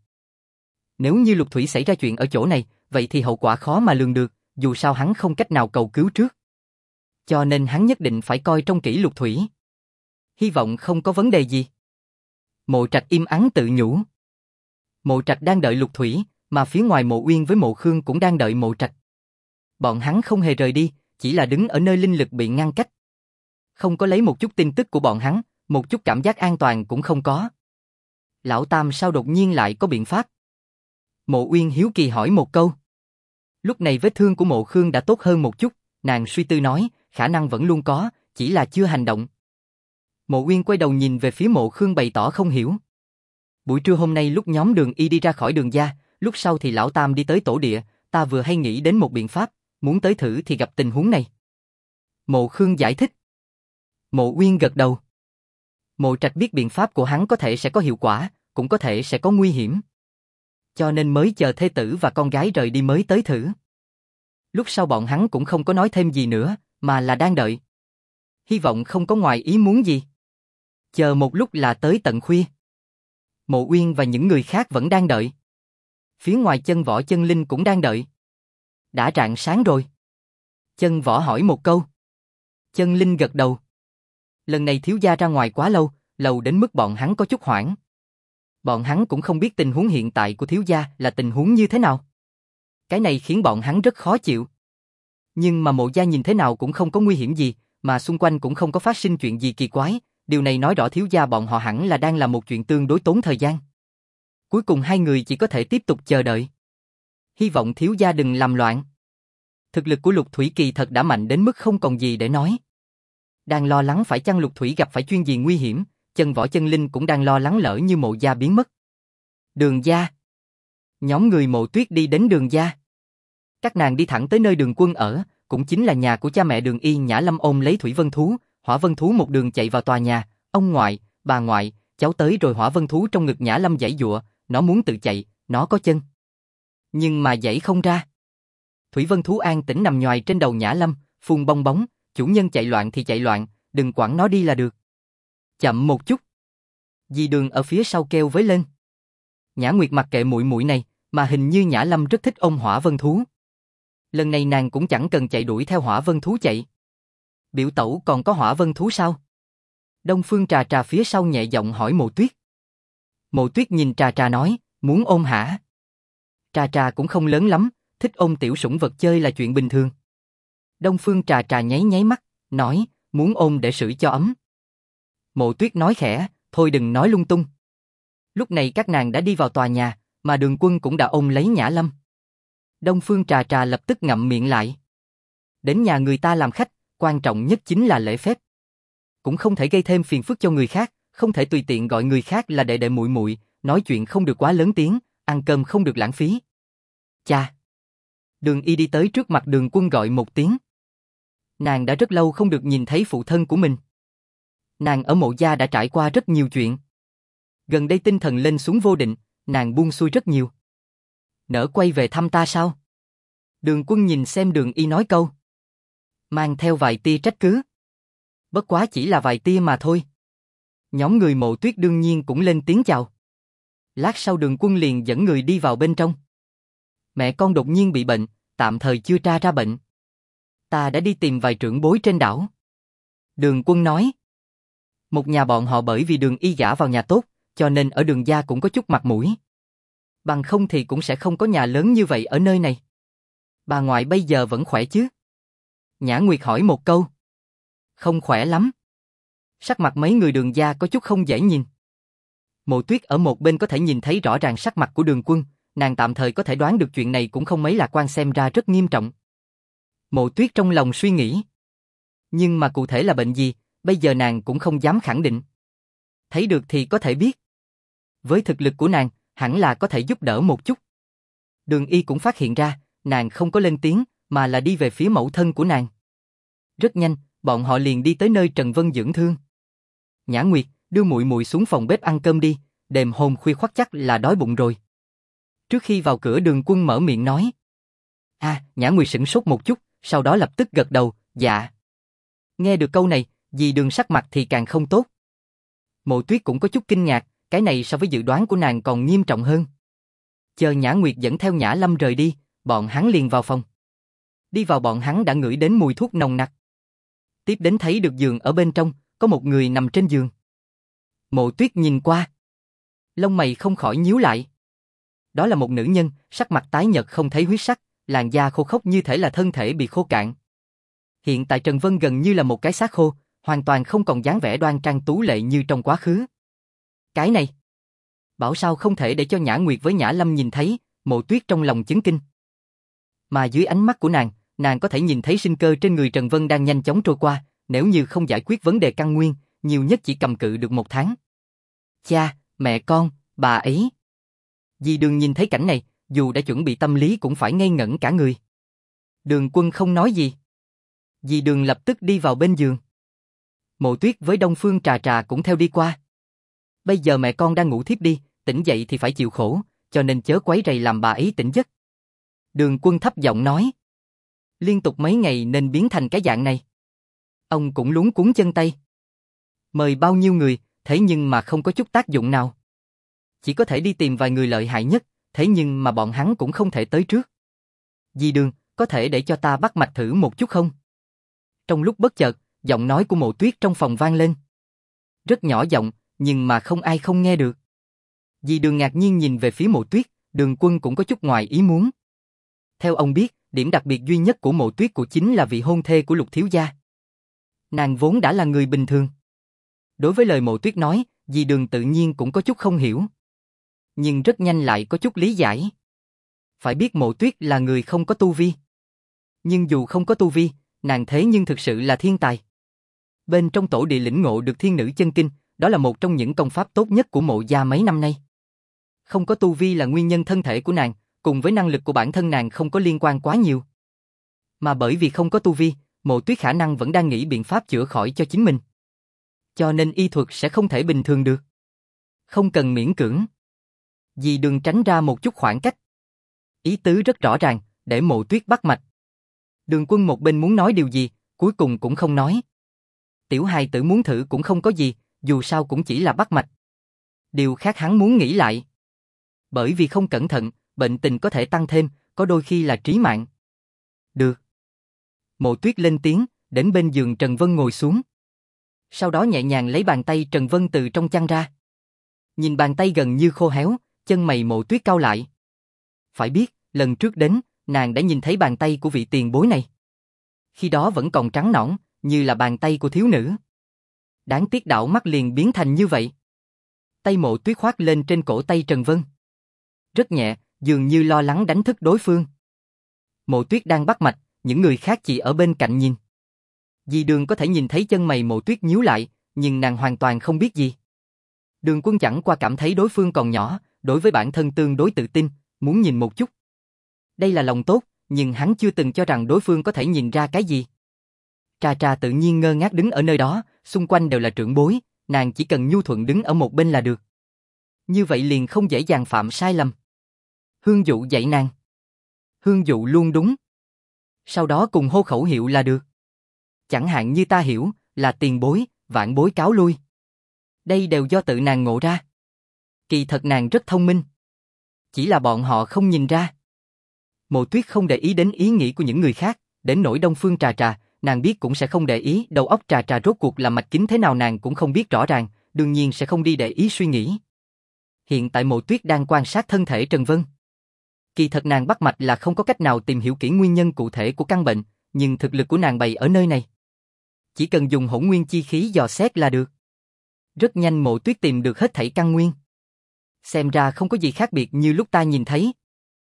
Nếu như Lục Thủy xảy ra chuyện ở chỗ này, vậy thì hậu quả khó mà lường được, dù sao hắn không cách nào cầu cứu trước. Cho nên hắn nhất định phải coi trông kỹ Lục Thủy. Hy vọng không có vấn đề gì. Mộ Trạch im ắng tự nhủ. Mộ Trạch đang đợi Lục Thủy, mà phía ngoài Mộ Uyên với Mộ Khương cũng đang đợi Mộ Trạch. Bọn hắn không hề rời đi, chỉ là đứng ở nơi linh lực bị ngăn cách. Không có lấy một chút tin tức của bọn hắn, một chút cảm giác an toàn cũng không có. Lão Tam sao đột nhiên lại có biện pháp? Mộ Uyên hiếu kỳ hỏi một câu. Lúc này vết thương của Mộ Khương đã tốt hơn một chút, nàng suy tư nói, khả năng vẫn luôn có, chỉ là chưa hành động. Mộ Uyên quay đầu nhìn về phía Mộ Khương bày tỏ không hiểu. Buổi trưa hôm nay lúc nhóm Đường Y đi ra khỏi Đường gia, lúc sau thì Lão Tam đi tới tổ địa, ta vừa hay nghĩ đến một biện pháp, muốn tới thử thì gặp tình huống này. Mộ Khương giải thích. Mộ Uyên gật đầu. Mộ Trạch biết biện pháp của hắn có thể sẽ có hiệu quả, cũng có thể sẽ có nguy hiểm. Cho nên mới chờ thê tử và con gái rời đi mới tới thử. Lúc sau bọn hắn cũng không có nói thêm gì nữa, mà là đang đợi. Hy vọng không có ngoài ý muốn gì. Chờ một lúc là tới tận khuya. Mộ Uyên và những người khác vẫn đang đợi. Phía ngoài Chân Võ Chân Linh cũng đang đợi. Đã rạng sáng rồi. Chân Võ hỏi một câu. Chân Linh gật đầu. Lần này thiếu gia ra ngoài quá lâu đến mức bọn hắn có chút hoảng. Bọn hắn cũng không biết tình huống hiện tại của thiếu gia là tình huống như thế nào. Cái này khiến bọn hắn rất khó chịu. Nhưng mà Mộ gia nhìn thế nào cũng không có nguy hiểm gì, mà xung quanh cũng không có phát sinh chuyện gì kỳ quái, điều này nói rõ thiếu gia bọn họ hẳn là đang làm một chuyện tương đối tốn thời gian. Cuối cùng hai người chỉ có thể tiếp tục chờ đợi. Hy vọng thiếu gia đừng làm loạn. Thực lực của Lục Thủy kỳ thật đã mạnh đến mức không còn gì để nói. Đang lo lắng phải chăng Lục Thủy gặp phải chuyện gì nguy hiểm, Chân Võ Chân Linh cũng đang lo lắng lỡ như Mộ gia biến mất. Đường gia. Nhóm người Mộ Tuyết đi đến Đường gia. Các nàng đi thẳng tới nơi Đường Quân ở, cũng chính là nhà của cha mẹ Đường Y. Nhã Lâm ôm lấy Thủy Vân Thú, Hỏa Vân Thú một đường chạy vào tòa nhà, ông ngoại, bà ngoại, cháu tới rồi. Hỏa Vân Thú trong ngực Nhã Lâm giãy giụa, nó muốn tự chạy, nó có chân. Nhưng mà giãy không ra. Thủy Vân Thú an tĩnh nằm nhoài trên đầu Nhã Lâm, phun bong bóng, chủ nhân chạy loạn thì chạy loạn, đừng quản nó đi là được. Chậm một chút. Dì Đường ở phía sau kêu với lên. Nhã Nguyệt mặc kệ muội muội này, mà hình như Nhã Lâm rất thích ôm Hỏa Vân Thú. Lần này nàng cũng chẳng cần chạy đuổi theo Hỏa Vân Thú chạy. Biểu tẩu còn có Hỏa Vân Thú sao? Đông Phương Trà Trà phía sau nhẹ giọng hỏi Mộ Tuyết. Mộ Tuyết nhìn Trà Trà nói, muốn ôm hả? Trà Trà cũng không lớn lắm, thích ôm tiểu sủng vật chơi là chuyện bình thường. Đông Phương Trà Trà nháy nháy mắt, nói, muốn ôm để sưởi cho ấm. Mộ Tuyết nói khẽ, thôi đừng nói lung tung. Lúc này các nàng đã đi vào tòa nhà, mà Đường Quân cũng đã ôm lấy Nhã Lâm. Đông Phương Trà Trà lập tức ngậm miệng lại. Đến nhà người ta làm khách, quan trọng nhất chính là lễ phép. Cũng không thể gây thêm phiền phức cho người khác, không thể tùy tiện gọi người khác là đệ đệ muội muội, nói chuyện không được quá lớn tiếng, ăn cơm không được lãng phí. Cha. Đường Y đi tới trước mặt Đường Quân gọi một tiếng. Nàng đã rất lâu không được nhìn thấy phụ thân của mình. Nàng ở Mộ gia đã trải qua rất nhiều chuyện. Gần đây tinh thần lên xuống vô định, nàng buông xuôi rất nhiều. Nỡ quay về thăm ta sao? Đường Quân nhìn xem Đường Y nói câu. Mang theo vài tia trách cứ. Bất quá chỉ là vài tia mà thôi. Nhóm người Mộ Tuyết đương nhiên cũng lên tiếng chào. Lát sau Đường Quân liền dẫn người đi vào bên trong. Mẹ con đột nhiên bị bệnh, tạm thời chưa tra ra bệnh. Ta đã đi tìm vài trưởng bối trên đảo. Đường Quân nói. Một nhà bọn họ bởi vì Đường Y gả vào nhà tốt, cho nên ở Đường gia cũng có chút mặt mũi. Bằng không thì cũng sẽ không có nhà lớn như vậy ở nơi này. Bà ngoại bây giờ vẫn khỏe chứ? Nhã Nguyệt hỏi một câu. Không khỏe lắm. Sắc mặt mấy người Đường gia có chút không dễ nhìn. Mộ Tuyết ở một bên có thể nhìn thấy rõ ràng sắc mặt của Đường Quân, nàng tạm thời có thể đoán được chuyện này cũng không mấy lạc quan, xem ra rất nghiêm trọng. Mộ Tuyết trong lòng suy nghĩ. Nhưng mà cụ thể là bệnh gì, bây giờ nàng cũng không dám khẳng định. Thấy được thì có thể biết. Với thực lực của nàng, hẳn là có thể giúp đỡ một chút. Đường Y cũng phát hiện ra, nàng không có lên tiếng, mà là đi về phía mẫu thân của nàng. Rất nhanh, bọn họ liền đi tới nơi Trần Vân dưỡng thương. Nhã Nguyệt, đưa muội muội xuống phòng bếp ăn cơm đi, đêm hôm khuya khoắt chắc là đói bụng rồi. Trước khi vào cửa Đường Quân mở miệng nói. Nhã Nguyệt sửng sốt một chút, sau đó lập tức gật đầu, dạ. Nghe được câu này, dì Đường sắc mặt thì càng không tốt. Mộ Tuyết cũng có chút kinh ngạc, cái này so với dự đoán của nàng còn nghiêm trọng hơn. Chờ Nhã Nguyệt dẫn theo Nhã Lâm rời đi, bọn hắn liền vào phòng. Đi vào bọn hắn đã ngửi đến mùi thuốc nồng nặc. Tiếp đến thấy được giường ở bên trong, có một người nằm trên giường. Mộ Tuyết nhìn qua. Lông mày không khỏi nhíu lại. Đó là một nữ nhân, sắc mặt tái nhợt không thấy huyết sắc, làn da khô khốc như thể là thân thể bị khô cạn. Hiện tại Trần Vân gần như là một cái xác khô, hoàn toàn không còn dáng vẻ đoan trang tú lệ như trong quá khứ. Cái này, bảo sao không thể để cho Nhã Nguyệt với Nhã Lâm nhìn thấy, Mộ Tuyết trong lòng chấn kinh. Mà dưới ánh mắt của nàng có thể nhìn thấy sinh cơ trên người Trần Vân đang nhanh chóng trôi qua, nếu như không giải quyết vấn đề căn nguyên, nhiều nhất chỉ cầm cự được 1 tháng. Cha, mẹ con, bà ấy. Dì Đường nhìn thấy cảnh này, dù đã chuẩn bị tâm lý cũng phải ngây ngẩn cả người. Đường Quân không nói gì. Dì Đường lập tức đi vào bên giường. Mộ Tuyết với Đông Phương Trà Trà cũng theo đi qua. Bây giờ mẹ con đang ngủ thiếp đi, tỉnh dậy thì phải chịu khổ, cho nên chớ quấy rầy làm bà ấy tỉnh giấc. Đường Quân thấp giọng nói. Liên tục mấy ngày nên biến thành cái dạng này. Ông cũng luống cuống chân tay. Mời bao nhiêu người, thế nhưng mà không có chút tác dụng nào. Chỉ có thể đi tìm vài người lợi hại nhất, thế nhưng mà bọn hắn cũng không thể tới trước. Dì Đường, có thể để cho ta bắt mạch thử một chút không? Trong lúc bất chợt, giọng nói của Mộ Tuyết trong phòng vang lên. Rất nhỏ giọng, nhưng mà không ai không nghe được. Dì Đường ngạc nhiên nhìn về phía Mộ Tuyết, Đường Quân cũng có chút ngoài ý muốn. Theo ông biết, điểm đặc biệt duy nhất của Mộ Tuyết chính là vị hôn thê của Lục thiếu gia. Nàng vốn đã là người bình thường. Đối với lời Mộ Tuyết nói, dì Đường tự nhiên cũng có chút không hiểu. Nhưng rất nhanh lại có chút lý giải. Phải biết Mộ Tuyết là người không có tu vi. Nhưng dù không có tu vi, nàng thế nhưng thực sự là thiên tài. Bên trong tổ địa lĩnh ngộ được thiên nữ chân kinh, đó là một trong những công pháp tốt nhất của Mộ gia mấy năm nay. Không có tu vi là nguyên nhân thân thể của nàng, cùng với năng lực của bản thân nàng không có liên quan quá nhiều. Mà bởi vì không có tu vi, Mộ Tuyết khả năng vẫn đang nghĩ biện pháp chữa khỏi cho chính mình. Cho nên y thuật sẽ không thể bình thường được. Không cần miễn cưỡng. Dì Đường tránh ra một chút khoảng cách. Ý tứ rất rõ ràng, để Mộ Tuyết bắt mạch. Đường Quân một bên muốn nói điều gì, cuối cùng cũng không nói. Tiểu hài tử muốn thử cũng không có gì, dù sao cũng chỉ là bắt mạch. Điều khác hắn muốn nghĩ lại. Bởi vì không cẩn thận, bệnh tình có thể tăng thêm, có đôi khi là trí mạng. Được. Mộ Tuyết lên tiếng, đến bên giường Trần Vân ngồi xuống. Sau đó nhẹ nhàng lấy bàn tay Trần Vân từ trong chăn ra. Nhìn bàn tay gần như khô héo, chân mày Mộ Tuyết cau lại. Phải biết, lần trước đến, nàng đã nhìn thấy bàn tay của vị tiền bối này. Khi đó vẫn còn trắng nõn, như là bàn tay của thiếu nữ. Đáng tiếc đảo mắt liền biến thành như vậy. Tay Mộ Tuyết khoác lên trên cổ tay Trần Vân. Rất nhẹ, dường như lo lắng đánh thức đối phương. Mộ Tuyết đang bắt mạch, những người khác chỉ ở bên cạnh nhìn. Dì Đường có thể nhìn thấy chân mày Mộ Tuyết nhíu lại, nhưng nàng hoàn toàn không biết gì. Đường Quân chẳng qua cảm thấy đối phương còn nhỏ, đối với bản thân tương đối tự tin, muốn nhìn một chút. Đây là lòng tốt, nhưng hắn chưa từng cho rằng đối phương có thể nhìn ra cái gì. Trà Trà tự nhiên ngơ ngác đứng ở nơi đó, xung quanh đều là trưởng bối, nàng chỉ cần nhu thuận đứng ở một bên là được. Như vậy liền không dễ dàng phạm sai lầm. Hương Dụ dạy nàng. Hương Dụ luôn đúng. Sau đó cùng hô khẩu hiệu là được. Chẳng hạn như ta hiểu, là tiền bối, vạn bối cáo lui. Đây đều do tự nàng ngộ ra. Kỳ thật nàng rất thông minh. Chỉ là bọn họ không nhìn ra. Mộ Tuyết không để ý đến ý nghĩ của những người khác, đến nỗi Đông Phương Trà Trà, nàng biết cũng sẽ không để ý, đầu óc Trà Trà rốt cuộc là mạch kính thế nào nàng cũng không biết rõ ràng, đương nhiên sẽ không đi để ý suy nghĩ. Hiện tại Mộ Tuyết đang quan sát thân thể Trần Vân. Kỳ thật nàng bắt mạch là không có cách nào tìm hiểu kỹ nguyên nhân cụ thể của căn bệnh, nhưng thực lực của nàng bày ở nơi này. Chỉ cần dùng hỗn nguyên chi khí dò xét là được. Rất nhanh Mộ Tuyết tìm được hết thảy căn nguyên. Xem ra không có gì khác biệt như lúc ta nhìn thấy.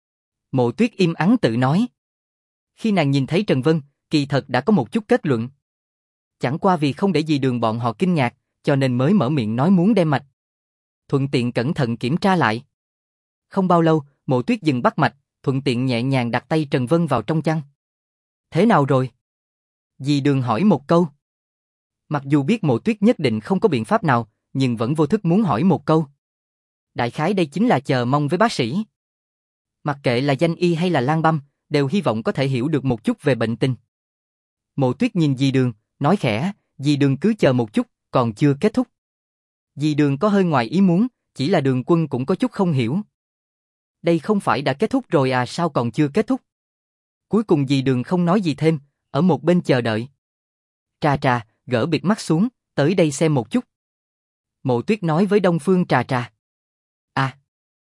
Mộ Tuyết im ắng tự nói. Khi nàng nhìn thấy Trần Vân, kỳ thật đã có một chút kết luận. Chẳng qua vì không để dì Đường bọn họ kinh ngạc, cho nên mới mở miệng nói muốn đem mạch. Thuận tiện cẩn thận kiểm tra lại. Không bao lâu, Mộ Tuyết dừng bắt mạch, thuận tiện nhẹ nhàng đặt tay Trần Vân vào trong chăn. Thế nào rồi? Dì Đường hỏi một câu. Mặc dù biết Mộ Tuyết nhất định không có biện pháp nào, nhưng vẫn vô thức muốn hỏi một câu. Đại khái đây chính là chờ mong với bác sĩ. Mặc kệ là danh y hay là lang băm, đều hy vọng có thể hiểu được một chút về bệnh tình. Mộ Tuyết nhìn dì Đường, nói khẽ, dì Đường cứ chờ một chút, còn chưa kết thúc. Dì Đường có hơi ngoài ý muốn, chỉ là Đường Quân cũng có chút không hiểu. Đây không phải đã kết thúc rồi à, sao còn chưa kết thúc? Cuối cùng dì Đường không nói gì thêm, ở một bên chờ đợi. Trà Trà, gỡ bịt mắt xuống, tới đây xem một chút. Mộ Tuyết nói với Đông Phương Trà Trà. À.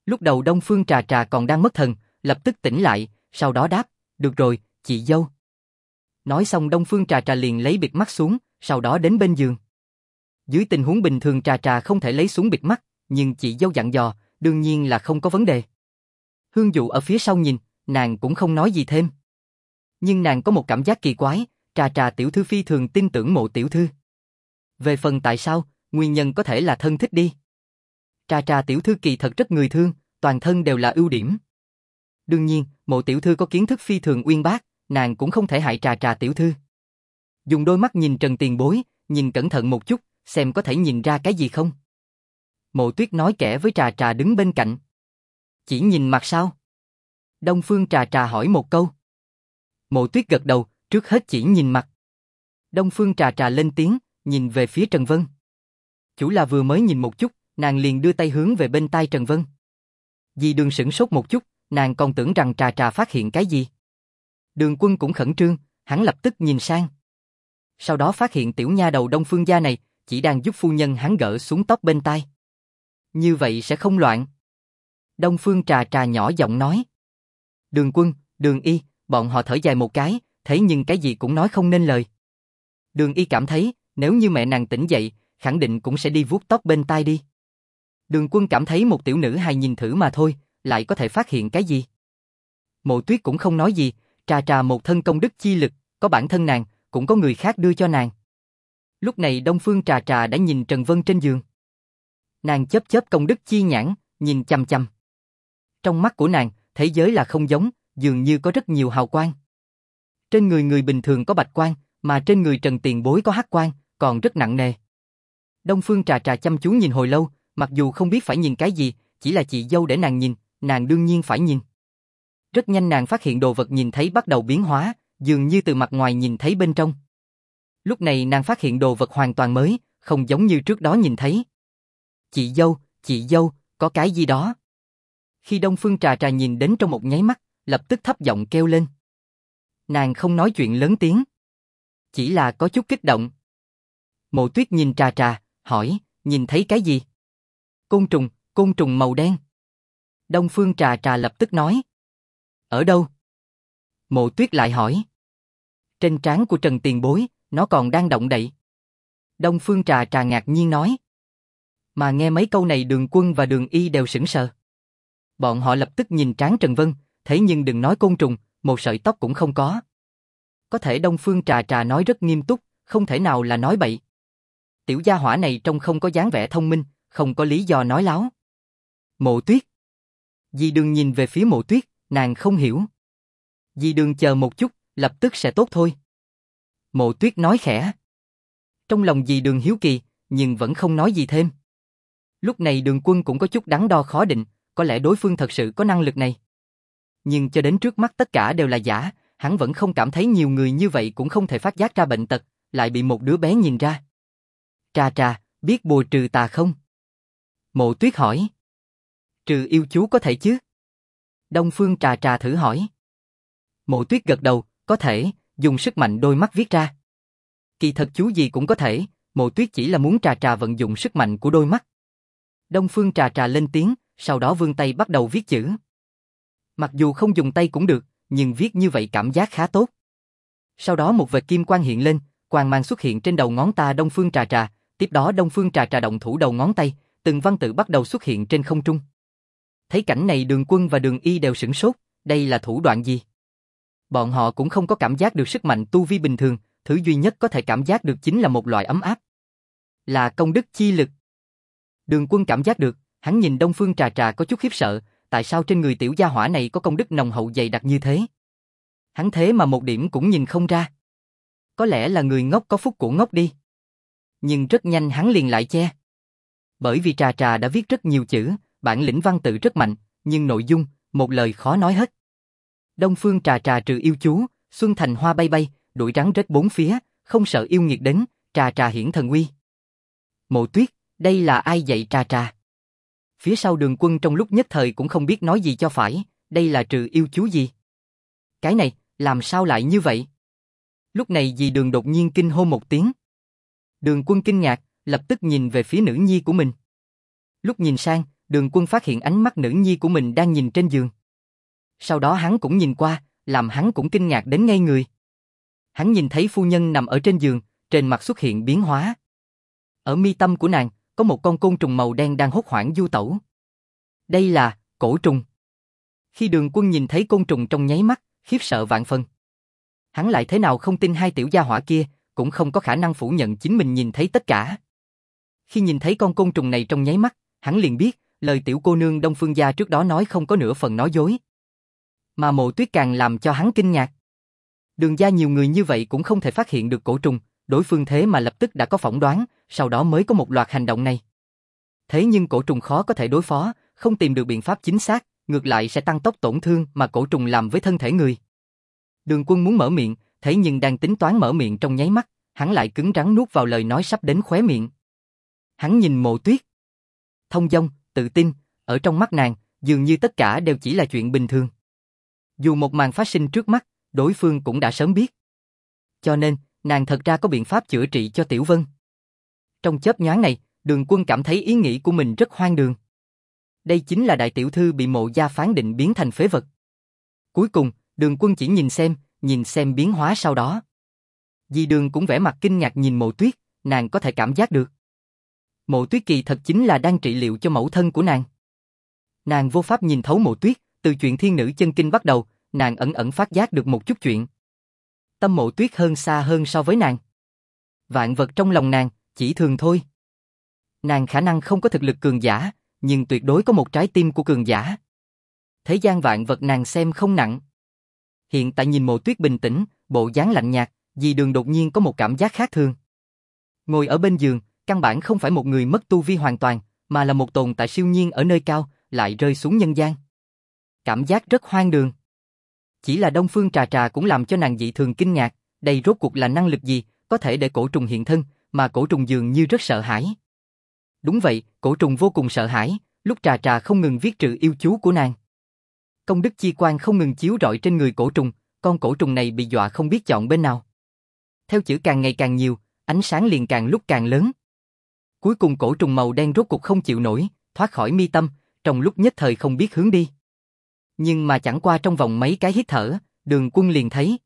Lúc đầu Đông Phương Trà Trà còn đang mất thần, lập tức tỉnh lại, sau đó đáp, được rồi, chị dâu. Nói xong Đông Phương Trà Trà liền lấy bịt mắt xuống, sau đó đến bên giường. Dưới tình huống bình thường Trà Trà không thể lấy xuống bịt mắt, nhưng chị dâu dặn dò, đương nhiên là không có vấn đề. Hương Dụ ở phía sau nhìn, nàng cũng không nói gì thêm. Nhưng nàng có một cảm giác kỳ quái, Trà Trà tiểu thư phi thường tin tưởng Mộ tiểu thư. Về phần tại sao, nguyên nhân có thể là thân thích đi. Trà Trà tiểu thư kỳ thật rất người thương, toàn thân đều là ưu điểm. Đương nhiên, Mộ tiểu thư có kiến thức phi thường uyên bác, nàng cũng không thể hại Trà Trà tiểu thư. Dùng đôi mắt nhìn Trần Tiền Bối, nhìn cẩn thận một chút, xem có thể nhìn ra cái gì không. Mộ Tuyết nói kẻ với Trà Trà đứng bên cạnh. Chỉ nhìn mặt sao? Đông Phương Trà Trà hỏi một câu. Mộ Tuyết gật đầu, trước hết chỉ nhìn mặt. Đông Phương Trà Trà lên tiếng, nhìn về phía Trần Vân. Chủ là vừa mới nhìn một chút, nàng liền đưa tay hướng về bên tai Trần Vân. Dì Đường sửng sốt một chút, nàng còn tưởng rằng Trà Trà phát hiện cái gì. Đường Quân cũng khẩn trương, hắn lập tức nhìn sang. Sau đó phát hiện tiểu nha đầu Đông Phương gia này, chỉ đang giúp phu nhân hắn gỡ xuống tóc bên tai. Như vậy sẽ không loạn. Đông Phương Trà Trà nhỏ giọng nói. Đường Quân, Đường Y, bọn họ thở dài một cái, thế nhưng cái gì cũng nói không nên lời. Đường Y cảm thấy, nếu như mẹ nàng tỉnh dậy, khẳng định cũng sẽ đi vuốt tóc bên tai đi. Đường Quân cảm thấy một tiểu nữ hài nhìn thử mà thôi, lại có thể phát hiện cái gì. Mộ Tuyết cũng không nói gì, Trà Trà một thân công đức chi lực, có bản thân nàng, cũng có người khác đưa cho nàng. Lúc này Đông Phương Trà Trà đã nhìn Trần Vân trên giường. Nàng chớp chớp công đức chi nhãn, nhìn chằm chằm. Trong mắt của nàng, thế giới là không giống, dường như có rất nhiều hào quang. Trên người người bình thường có bạch quang, mà trên người Trần Tiền Bối có hắc quang, còn rất nặng nề. Đông Phương Trà Trà chăm chú nhìn hồi lâu, mặc dù không biết phải nhìn cái gì, chỉ là chị dâu để nàng nhìn, nàng đương nhiên phải nhìn. Rất nhanh nàng phát hiện đồ vật nhìn thấy bắt đầu biến hóa, dường như từ mặt ngoài nhìn thấy bên trong. Lúc này nàng phát hiện đồ vật hoàn toàn mới, không giống như trước đó nhìn thấy. Chị dâu, có cái gì đó. Khi Đông Phương Trà Trà nhìn đến trong một nháy mắt, lập tức thấp giọng kêu lên. Nàng không nói chuyện lớn tiếng, chỉ là có chút kích động. Mộ Tuyết nhìn Trà Trà, hỏi, nhìn thấy cái gì? Côn trùng màu đen. Đông Phương Trà Trà lập tức nói. Ở đâu? Mộ Tuyết lại hỏi. Trên trán của Trần Tiền Bối, nó còn đang động đậy. Đông Phương Trà Trà ngạc nhiên nói. Mà nghe mấy câu này Đường Quân và Đường Y đều sững sờ. Bọn họ lập tức nhìn trán Trần Vân, thế nhưng đừng nói côn trùng, một sợi tóc cũng không có. Có thể Đông Phương Trà Trà nói rất nghiêm túc, không thể nào là nói bậy. Tiểu gia hỏa này trông không có dáng vẻ thông minh, không có lý do nói láo. Mộ Tuyết. Dì Đường nhìn về phía Mộ Tuyết, nàng không hiểu. Dì Đường chờ một chút, lập tức sẽ tốt thôi. Mộ Tuyết nói khẽ. Trong lòng dì Đường hiếu kỳ, nhưng vẫn không nói gì thêm. Lúc này Đường Quân cũng có chút đắn đo khó định, có lẽ đối phương thật sự có năng lực này. Nhưng cho đến trước mắt tất cả đều là giả, hắn vẫn không cảm thấy nhiều người như vậy cũng không thể phát giác ra bệnh tật, lại bị một đứa bé nhìn ra. Trà Trà, biết bùa trừ tà không? Mộ Tuyết hỏi. Trừ yêu chú có thể chứ? Đông Phương Trà Trà thử hỏi. Mộ Tuyết gật đầu, có thể, dùng sức mạnh đôi mắt viết ra. Kỳ thật chú gì cũng có thể, Mộ Tuyết chỉ là muốn Trà Trà vận dụng sức mạnh của đôi mắt. Đông Phương Trà Trà lên tiếng, sau đó vươn tay bắt đầu viết chữ. Mặc dù không dùng tay cũng được, nhưng viết như vậy cảm giác khá tốt. Sau đó một vệt kim quang hiện lên, quang mang xuất hiện trên đầu ngón tay Đông Phương Trà Trà, tiếp đó Đông Phương Trà Trà động thủ đầu ngón tay, từng văn tự bắt đầu xuất hiện trên không trung. Thấy cảnh này Đường Quân và Đường Y đều sửng sốt, đây là thủ đoạn gì? Bọn họ cũng không có cảm giác được sức mạnh tu vi bình thường, thứ duy nhất có thể cảm giác được chính là một loại ấm áp. Là công đức chi lực. Đường Quân cảm giác được, hắn nhìn Đông Phương Trà Trà có chút khiếp sợ, tại sao trên người tiểu gia hỏa này có công đức nồng hậu dày đặc như thế? Hắn thế mà một điểm cũng nhìn không ra. Có lẽ là người ngốc có phúc của ngốc đi. Nhưng rất nhanh hắn liền lại che. Bởi vì Trà Trà đã viết rất nhiều chữ, bản lĩnh văn tự rất mạnh, nhưng nội dung, một lời khó nói hết. Đông Phương Trà Trà trừ yêu chú, xuân thành hoa bay bay, đuổi rắn rết bốn phía, không sợ yêu nghiệt đến, Trà Trà hiển thần uy. Mộ Tuyết, đây là ai dạy Trà Trà? Phía sau Đường Quân trong lúc nhất thời cũng không biết nói gì cho phải, đây là trừ yêu chú gì? Cái này, làm sao lại như vậy? Lúc này dì Đường đột nhiên kinh hô một tiếng. Đường Quân kinh ngạc, lập tức nhìn về phía nữ nhi của mình. Lúc nhìn sang, Đường Quân phát hiện ánh mắt nữ nhi của mình đang nhìn trên giường. Sau đó hắn cũng nhìn qua, làm hắn cũng kinh ngạc đến ngây người. Hắn nhìn thấy phu nhân nằm ở trên giường, trên mặt xuất hiện biến hóa. Ở mi tâm của nàng, có một con côn trùng màu đen đang hốt hoảng du tẩu. Đây là cổ trùng. Khi Đường Quân nhìn thấy côn trùng trong nháy mắt, khiếp sợ vạn phần. Hắn lại thế nào không tin hai tiểu gia hỏa kia, cũng không có khả năng phủ nhận chính mình nhìn thấy tất cả. Khi nhìn thấy con côn trùng này trong nháy mắt, hắn liền biết, lời tiểu cô nương Đông Phương gia trước đó nói không có nửa phần nói dối. Mà Mộ Tuyết càng làm cho hắn kinh ngạc. Đường gia nhiều người như vậy cũng không thể phát hiện được cổ trùng, đối phương thế mà lập tức đã có phỏng đoán, sau đó mới có một loạt hành động này. Thế nhưng cổ trùng khó có thể đối phó, không tìm được biện pháp chính xác, ngược lại sẽ tăng tốc tổn thương mà cổ trùng làm với thân thể người. Đường Quân muốn mở miệng, thế nhưng đang tính toán mở miệng trong nháy mắt, hắn lại cứng rắn nuốt vào lời nói sắp đến khóe miệng. Hắn nhìn Mộ Tuyết. Thông dong, tự tin, ở trong mắt nàng, dường như tất cả đều chỉ là chuyện bình thường. Dù một màn phát sinh trước mắt, đối phương cũng đã sớm biết. Cho nên, nàng thật ra có biện pháp chữa trị cho Tiểu Vân. Trong chớp nhoáng này, Đường Quân cảm thấy ý nghĩ của mình rất hoang đường. Đây chính là đại tiểu thư bị Mộ gia phán định biến thành phế vật. Cuối cùng, Đường Quân chỉ nhìn xem biến hóa sau đó. Dì Đường cũng vẻ mặt kinh ngạc nhìn Mộ Tuyết, nàng có thể cảm giác được. Mộ Tuyết kỳ thật chính là đang trị liệu cho mẫu thân của nàng. Nàng vô pháp nhìn thấu Mộ Tuyết, từ chuyện thiên nữ chân kinh bắt đầu, nàng ẩn ẩn phát giác được một chút chuyện. Tâm Mộ Tuyết hơn xa hơn so với nàng. Vạn vật trong lòng nàng, chỉ thường thôi. Nàng khả năng không có thực lực cường giả, nhưng tuyệt đối có một trái tim của cường giả. Thế gian vạn vật nàng xem không nặng. Hiện tại nhìn Mộ Tuyết bình tĩnh, bộ dáng lạnh nhạt, dì Đường đột nhiên có một cảm giác khác thường. Ngồi ở bên giường, căn bản không phải một người mất tu vi hoàn toàn, mà là một tồn tại siêu nhiên ở nơi cao, lại rơi xuống nhân gian. Cảm giác rất hoang đường. Chỉ là Đông Phương Trà Trà cũng làm cho nàng dị thường kinh ngạc, đây rốt cuộc là năng lực gì, có thể để cổ trùng hiện thân, mà cổ trùng dường như rất sợ hãi. Đúng vậy, cổ trùng vô cùng sợ hãi, lúc Trà Trà không ngừng viết trừ yêu chú của nàng. Công đức chi quang không ngừng chiếu rọi trên người cổ trùng, con cổ trùng này bị dọa không biết chọn bên nào. Theo chữ càng ngày càng nhiều, ánh sáng liền càng lúc càng lớn. Cuối cùng cổ trùng màu đen rốt cuộc không chịu nổi, thoát khỏi mi tâm, trong lúc nhất thời không biết hướng đi. Nhưng mà chẳng qua trong vòng mấy cái hít thở, Đường Quân liền thấy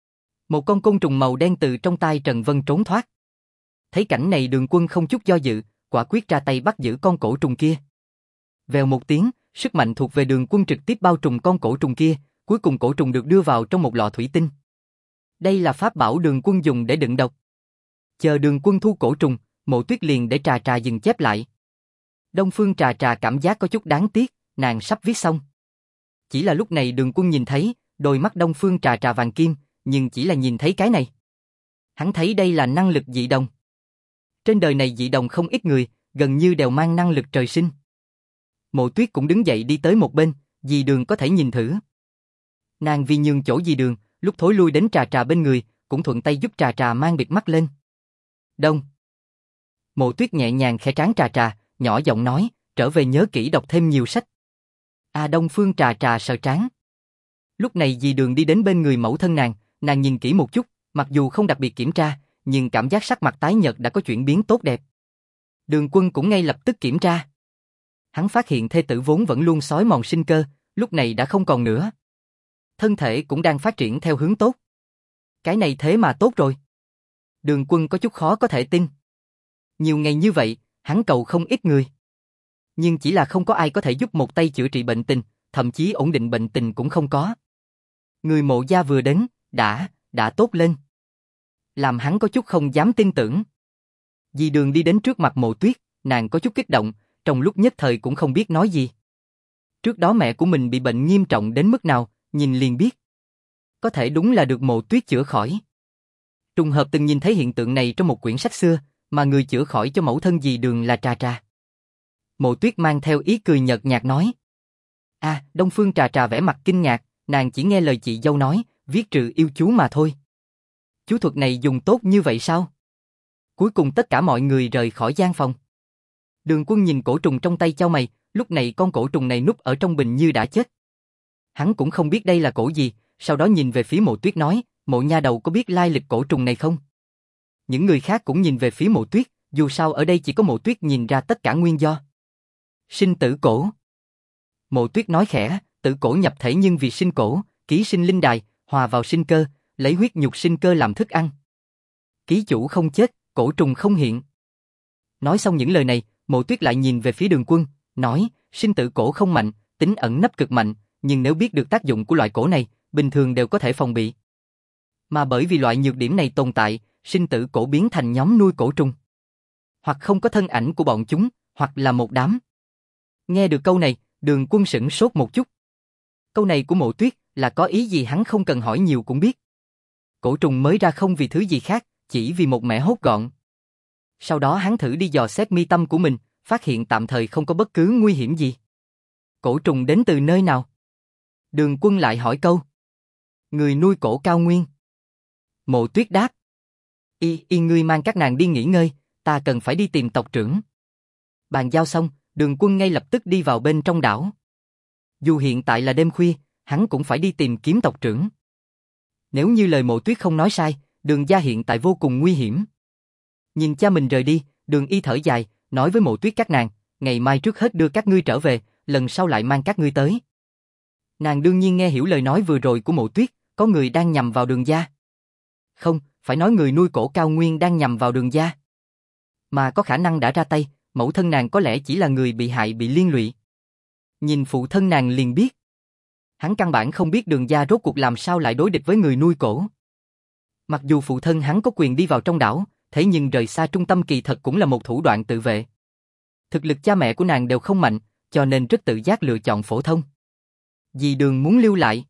một con côn trùng màu đen từ trong tay Trần Vân trốn thoát. Thấy cảnh này Đường Quân không chút do dự, quả quyết ra tay bắt giữ con cổ trùng kia. Vèo một tiếng, sức mạnh thuộc về Đường Quân trực tiếp bao trùm con cổ trùng kia, cuối cùng cổ trùng được đưa vào trong một lọ thủy tinh. Đây là pháp bảo Đường Quân dùng để đựng độc. Chờ Đường Quân thu cổ trùng, Mộ Tuyết liền để Trà Trà dừng chép lại. Đông Phương Trà Trà cảm giác có chút đáng tiếc, nàng sắp viết xong. Chỉ là lúc này Đường Quân nhìn thấy, đôi mắt Đông Phương Trà Trà vàng kim, nhưng chỉ là nhìn thấy cái này. Hắn thấy đây là năng lực dị đồng. Trên đời này dị đồng không ít người, gần như đều mang năng lực trời sinh. Mộ Tuyết cũng đứng dậy đi tới một bên, dì Đường có thể nhìn thử. Nàng vì nhường chỗ dì Đường, lúc thối lui đến Trà Trà bên người, cũng thuận tay giúp Trà Trà mang bịt mắt lên. Đông. Mộ Tuyết nhẹ nhàng khẽ trán Trà Trà, nhỏ giọng nói, trở về nhớ kỹ đọc thêm nhiều sách. Đông Phương Trà Trà sờ trán. Lúc này dì Đường đi đến bên người mẫu thân nàng nhìn kỹ một chút, mặc dù không đặc biệt kiểm tra, nhưng cảm giác sắc mặt tái nhợt đã có chuyển biến tốt đẹp. Đường Quân cũng ngay lập tức kiểm tra. Hắn phát hiện thê tử vốn vẫn luôn xói mòn sinh cơ, lúc này đã không còn nữa. Thân thể cũng đang phát triển theo hướng tốt. Cái này thế mà tốt rồi. Đường Quân có chút khó có thể tin. Nhiều ngày như vậy, hắn cầu không ít người. Nhưng chỉ là không có ai có thể giúp một tay chữa trị bệnh tình, thậm chí ổn định bệnh tình cũng không có. Người Mộ gia vừa đến, đã tốt lên. Làm hắn có chút không dám tin tưởng. Dì Đường đi đến trước mặt Mộ Tuyết, nàng có chút kích động, trong lúc nhất thời cũng không biết nói gì. Trước đó mẹ của mình bị bệnh nghiêm trọng đến mức nào, nhìn liền biết. Có thể đúng là được Mộ Tuyết chữa khỏi. Trùng hợp từng nhìn thấy hiện tượng này trong một quyển sách xưa, mà người chữa khỏi cho mẫu thân dì Đường là Trà Trà. Mộ Tuyết mang theo ý cười nhợt nhạt nói. Đông Phương Trà Trà vẻ mặt kinh ngạc, nàng chỉ nghe lời chị dâu nói, viết trừ yêu chú mà thôi. Chú thuật này dùng tốt như vậy sao? Cuối cùng tất cả mọi người rời khỏi gian phòng. Đường Quân nhìn cổ trùng trong tay chau mày, lúc này con cổ trùng này núp ở trong bình như đã chết. Hắn cũng không biết đây là cổ gì, sau đó nhìn về phía Mộ Tuyết nói, Mộ nha đầu có biết lai lịch cổ trùng này không? Những người khác cũng nhìn về phía Mộ Tuyết, dù sao ở đây chỉ có Mộ Tuyết nhìn ra tất cả nguyên do. Sinh tử cổ. Mộ Tuyết nói khẽ, tử cổ nhập thể nhưng vì sinh cổ, ký sinh linh đài, hòa vào sinh cơ, lấy huyết nhục sinh cơ làm thức ăn. Ký chủ không chết, cổ trùng không hiện. Nói xong những lời này, Mộ Tuyết lại nhìn về phía Đường Quân, nói, sinh tử cổ không mạnh, tính ẩn nấp cực mạnh, nhưng nếu biết được tác dụng của loại cổ này, bình thường đều có thể phòng bị. Mà bởi vì loại nhược điểm này tồn tại, sinh tử cổ biến thành nhóm nuôi cổ trùng. Hoặc không có thân ảnh của bọn chúng, hoặc là một đám. Nghe được câu này, Đường Quân sửng sốt một chút. Câu này của Mộ Tuyết là có ý gì hắn không cần hỏi nhiều cũng biết. Cổ trùng mới ra không vì thứ gì khác, chỉ vì một mẻ hốt gọn. Sau đó hắn thử đi dò xét mi tâm của mình, phát hiện tạm thời không có bất cứ nguy hiểm gì. Cổ trùng đến từ nơi nào? Đường Quân lại hỏi câu. Người nuôi cổ Cao Nguyên. Mộ Tuyết đáp. Ngươi mang các nàng đi nghỉ ngơi, ta cần phải đi tìm tộc trưởng. Bàn giao xong, Đường Quân ngay lập tức đi vào bên trong đảo. Dù hiện tại là đêm khuya, hắn cũng phải đi tìm kiếm tộc trưởng. Nếu như lời Mộ Tuyết không nói sai, Đường gia hiện tại vô cùng nguy hiểm. Nhìn cha mình rời đi, Đường Y thở dài, nói với Mộ Tuyết các nàng, ngày mai trước hết đưa các ngươi trở về, lần sau lại mang các ngươi tới. Nàng đương nhiên nghe hiểu lời nói vừa rồi của Mộ Tuyết, có người đang nhằm vào Đường gia. Không, phải nói người nuôi cổ Cao Nguyên đang nhằm vào Đường gia. Mà có khả năng đã ra tay, mẫu thân nàng có lẽ chỉ là người bị hại bị liên lụy. Nhìn phụ thân nàng liền biết. Hắn căn bản không biết Đường gia rốt cuộc làm sao lại đối địch với người nuôi cổ. Mặc dù phụ thân hắn có quyền đi vào trong đảo, thế nhưng rời xa trung tâm kỳ thật cũng là một thủ đoạn tự vệ. Thực lực cha mẹ của nàng đều không mạnh, cho nên rất tự giác lựa chọn phổ thông. Dì Đường muốn lưu lại.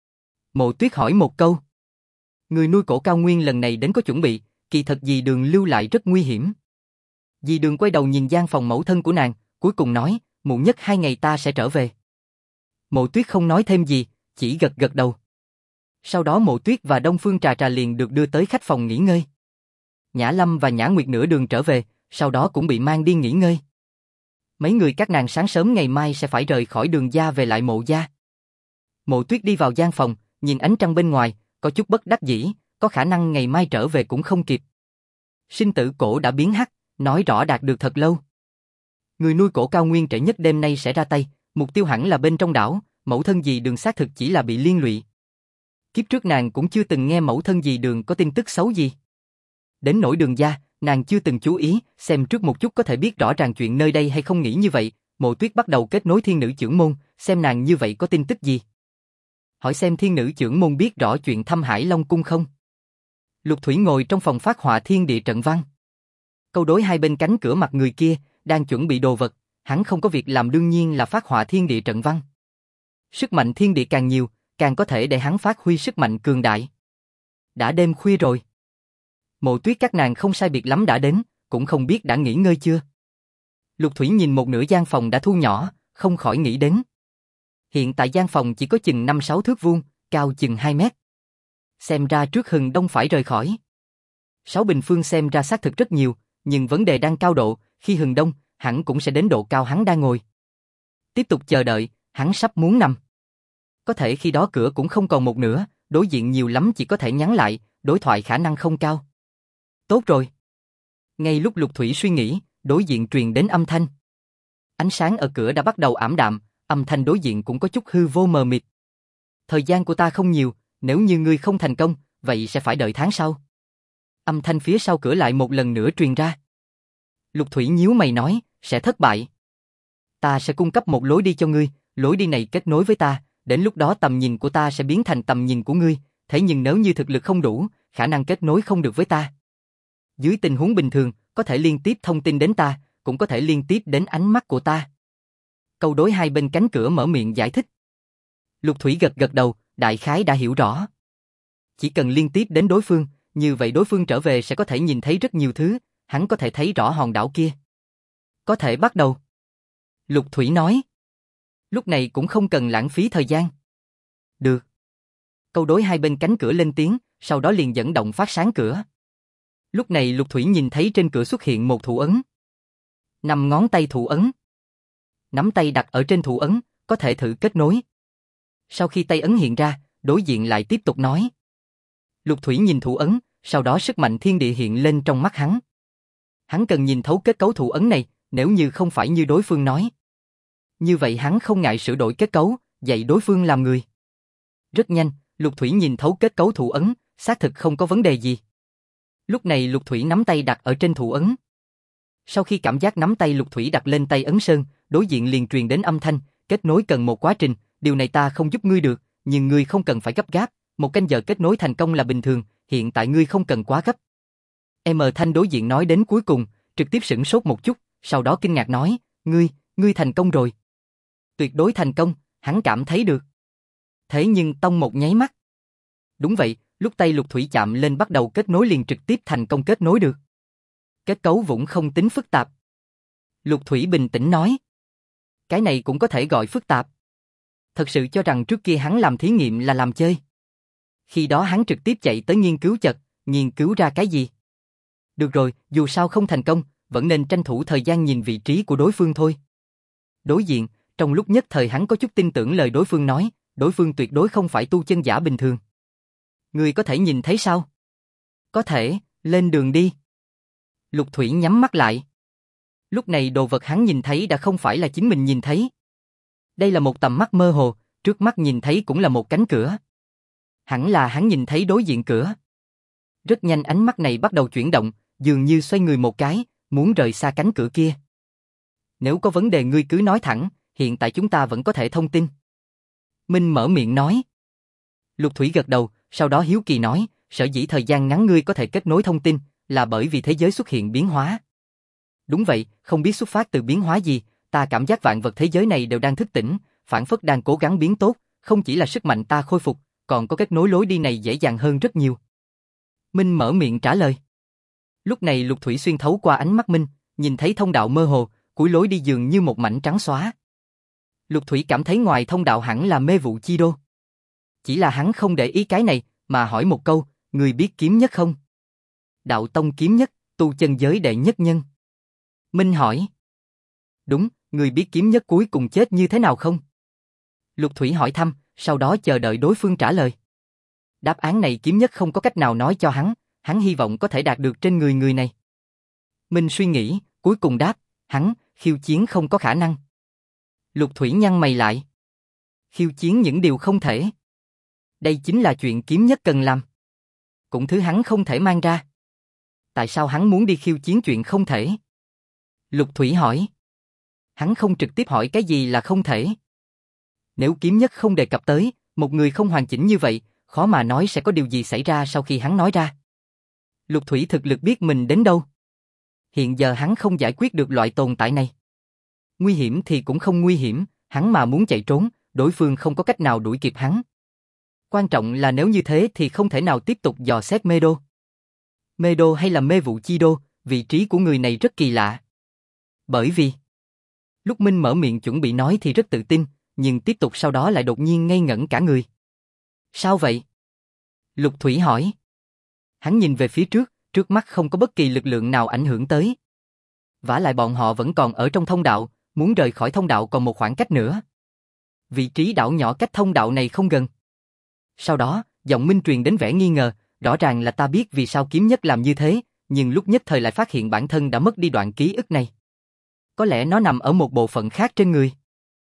Mộ Tuyết hỏi một câu. Người nuôi cổ Cao Nguyên lần này đến có chuẩn bị, kỳ thật dì Đường lưu lại rất nguy hiểm. Dì Đường quay đầu nhìn gian phòng mẫu thân của nàng, cuối cùng nói, muộn nhất 2 ngày ta sẽ trở về. Mộ Tuyết không nói thêm gì, chỉ gật gật đầu. Sau đó Mộ Tuyết và Đông Phương Trà Trà liền được đưa tới khách phòng nghỉ ngơi. Nhã Lâm và Nhã Nguyệt nửa đường trở về, sau đó cũng bị mang đi nghỉ ngơi. Mấy người các nàng sáng sớm ngày mai sẽ phải rời khỏi Đường gia về lại Mộ gia. Mộ Tuyết đi vào gian phòng, nhìn ánh trăng bên ngoài, có chút bất đắc dĩ, có khả năng ngày mai trở về cũng không kịp. Sinh tử cổ đã biến hắc, nói rõ đạt được thật lâu. Người nuôi cổ Cao Nguyên trễ nhất đêm nay sẽ ra tay, mục tiêu hẳn là bên trong đảo, mẫu thân dì Đường xác thực chỉ là bị liên lụy. Kiếp trước nàng cũng chưa từng nghe mẫu thân dì Đường có tin tức xấu gì. Đến nỗi Đường gia, nàng chưa từng chú ý, xem trước một chút có thể biết rõ ràng chuyện nơi đây hay không nghĩ như vậy. Mộ Tuyết bắt đầu kết nối thiên nữ trưởng môn, xem nàng như vậy có tin tức gì. Hỏi xem thiên nữ trưởng môn biết rõ chuyện thăm Hải Long cung không? Lục Thủy ngồi trong phòng phát họa thiên địa trận văn. Câu đối hai bên cánh cửa mặt người kia, đang chuẩn bị đồ vật, hắn không có việc làm đương nhiên là phát họa thiên địa trận văn. Sức mạnh thiên địa càng nhiều, càng có thể để hắn phát huy sức mạnh cường đại. Đã đêm khuya rồi. Mộ Tuyết các nàng không sai biệt lắm đã đến, cũng không biết đã nghỉ ngơi chưa. Lục Thủy nhìn một nửa gian phòng đã thu nhỏ, không khỏi nghĩ đến. Hiện tại gian phòng chỉ có chừng 5-6 thước vuông, cao chừng 2 mét. Xem ra trước Hừng Đông phải rời khỏi. 6 bình phương xem ra xác thực rất nhiều, nhưng vấn đề đang cao độ, khi Hừng Đông, hẳn cũng sẽ đến độ cao hắn đang ngồi. Tiếp tục chờ đợi, hắn sắp muốn nằm. Có thể khi đó cửa cũng không còn một nửa, đối diện nhiều lắm chỉ có thể nhắn lại, đối thoại khả năng không cao. Tốt rồi. Ngay lúc Lục Thủy suy nghĩ, đối diện truyền đến âm thanh. Ánh sáng ở cửa đã bắt đầu ảm đạm, âm thanh đối diện cũng có chút hư vô mờ mịt. Thời gian của ta không nhiều, nếu như ngươi không thành công, vậy sẽ phải đợi tháng sau. Âm thanh phía sau cửa lại một lần nữa truyền ra. Lục Thủy nhíu mày nói, sẽ thất bại. Ta sẽ cung cấp một lối đi cho ngươi, lối đi này kết nối với ta, đến lúc đó tầm nhìn của ta sẽ biến thành tầm nhìn của ngươi, thế nhưng nếu như thực lực không đủ, khả năng kết nối không được với ta. Dưới tình huống bình thường, có thể liên tiếp thông tin đến ta, cũng có thể liên tiếp đến ánh mắt của ta. Câu đối hai bên cánh cửa mở miệng giải thích. Lục Thủy gật gật đầu, đại khái đã hiểu rõ. Chỉ cần liên tiếp đến đối phương, như vậy đối phương trở về sẽ có thể nhìn thấy rất nhiều thứ, hắn có thể thấy rõ hòn đảo kia. Có thể bắt đầu. Lục Thủy nói. Lúc này cũng không cần lãng phí thời gian. Được. Câu đối hai bên cánh cửa lên tiếng, sau đó liền dẫn động phát sáng cửa. Lúc này Lục Thủy nhìn thấy trên cửa xuất hiện một thủ ấn. 5 ngón tay thủ ấn. Nắm tay đặt ở trên thủ ấn, có thể thử kết nối. Sau khi tay ấn hiện ra, đối diện lại tiếp tục nói. Lục Thủy nhìn thủ ấn, sau đó sức mạnh thiên địa hiện lên trong mắt hắn. Hắn cần nhìn thấu kết cấu thủ ấn này, nếu như không phải như đối phương nói. Như vậy hắn không ngại sửa đổi kết cấu, dạy đối phương làm người. Rất nhanh, Lục Thủy nhìn thấu kết cấu thủ ấn, xác thực không có vấn đề gì. Lúc này Lục Thủy nắm tay đặt ở trên thủ ấn. Sau khi cảm giác nắm tay Lục Thủy đặt lên tay ấn sơn, đối diện liền truyền đến âm thanh, kết nối cần một quá trình, điều này ta không giúp ngươi được, nhưng ngươi không cần phải gấp gáp, một canh giờ kết nối thành công là bình thường, hiện tại ngươi không cần quá gấp. Thanh đối diện nói đến cuối cùng, trực tiếp sửng sốt một chút, sau đó kinh ngạc nói, ngươi thành công rồi. Tuyệt đối thành công, hắn cảm thấy được. Thế nhưng tông một nháy mắt. Đúng vậy, lúc tay Lục Thủy chạm lên bắt đầu kết nối liền trực tiếp thành công kết nối được. Kết cấu vốn không tính phức tạp. Lục Thủy bình tĩnh nói. Cái này cũng có thể gọi phức tạp. Thật sự cho rằng trước kia hắn làm thí nghiệm là làm chơi. Khi đó hắn trực tiếp chạy tới nghiên cứu ra cái gì. Được rồi, dù sao không thành công, vẫn nên tranh thủ thời gian nhìn vị trí của đối phương thôi. Đối diện, trong lúc nhất thời hắn có chút tin tưởng lời đối phương nói, đối phương tuyệt đối không phải tu chân giả bình thường. Ngươi có thể nhìn thấy sao? Có thể, lên đường đi. Lục Thủy nhắm mắt lại. Lúc này đồ vật hắn nhìn thấy đã không phải là chính mình nhìn thấy. Đây là một tầm mắt mơ hồ, trước mắt nhìn thấy cũng là một cánh cửa. Hẳn là hắn nhìn thấy đối diện cửa. Rất nhanh ánh mắt này bắt đầu chuyển động, dường như xoay người một cái, muốn rời xa cánh cửa kia. Nếu có vấn đề ngươi cứ nói thẳng, hiện tại chúng ta vẫn có thể thông tin. Minh mở miệng nói. Lục Thủy gật đầu, sau đó hiếu kỳ nói, sở dĩ thời gian ngắn ngươi có thể kết nối thông tin, là bởi vì thế giới xuất hiện biến hóa. Đúng vậy, không biết xuất phát từ biến hóa gì, ta cảm giác vạn vật thế giới này đều đang thức tỉnh, phản phất đang cố gắng biến tốt, không chỉ là sức mạnh ta khôi phục, còn có kết nối lối đi này dễ dàng hơn rất nhiều. Minh mở miệng trả lời. Lúc này Lục Thủy xuyên thấu qua ánh mắt Minh, nhìn thấy thông đạo mơ hồ, cuối lối đi dường như một mảnh trắng xóa. Lục Thủy cảm thấy ngoài thông đạo hẳn là mê vụ chi đô. Chỉ là hắn không để ý cái này, mà hỏi một câu, người biết kiếm nhất không? Đạo tông kiếm nhất, tu chân giới đệ nhất nhân. Minh hỏi. Đúng, người biết kiếm nhất cuối cùng chết như thế nào không? Lục Thủy hỏi thăm, sau đó chờ đợi đối phương trả lời. Đáp án này kiếm nhất không có cách nào nói cho hắn hy vọng có thể đạt được trên người này. Minh suy nghĩ, cuối cùng đáp, hắn, khiêu chiến không có khả năng. Lục Thủy nhăn mày lại. Khiêu chiến những điều không thể. Đây chính là chuyện kiếm nhất cần làm. Cũng thứ hắn không thể mang ra. Tại sao hắn muốn đi khiêu chiến chuyện không thể? Lục Thủy hỏi. Hắn không trực tiếp hỏi cái gì là không thể. Nếu kiếm nhất không đề cập tới, một người không hoàn chỉnh như vậy, khó mà nói sẽ có điều gì xảy ra sau khi hắn nói ra. Lục Thủy thực lực biết mình đến đâu. Hiện giờ hắn không giải quyết được loại tồn tại này. Nguy hiểm thì cũng không nguy hiểm, hắn mà muốn chạy trốn, đối phương không có cách nào đuổi kịp hắn. Quan trọng là nếu như thế thì không thể nào tiếp tục dò xét mê đô. Mê đô hay là mê vụ chi đô, vị trí của người này rất kỳ lạ. Bởi vì, lúc Minh mở miệng chuẩn bị nói thì rất tự tin, nhưng tiếp tục sau đó lại đột nhiên ngây ngẩn cả người. Sao vậy? Lục Thủy hỏi. Hắn nhìn về phía trước mắt không có bất kỳ lực lượng nào ảnh hưởng tới. Vả lại bọn họ vẫn còn ở trong thông đạo, muốn rời khỏi thông đạo còn một khoảng cách nữa. Vị trí đảo nhỏ cách thông đạo này không gần. Sau đó, giọng Minh truyền đến vẻ nghi ngờ, rõ ràng là ta biết vì sao kiếm nhất làm như thế, nhưng lúc nhất thời lại phát hiện bản thân đã mất đi đoạn ký ức này. Có lẽ nó nằm ở một bộ phận khác trên người.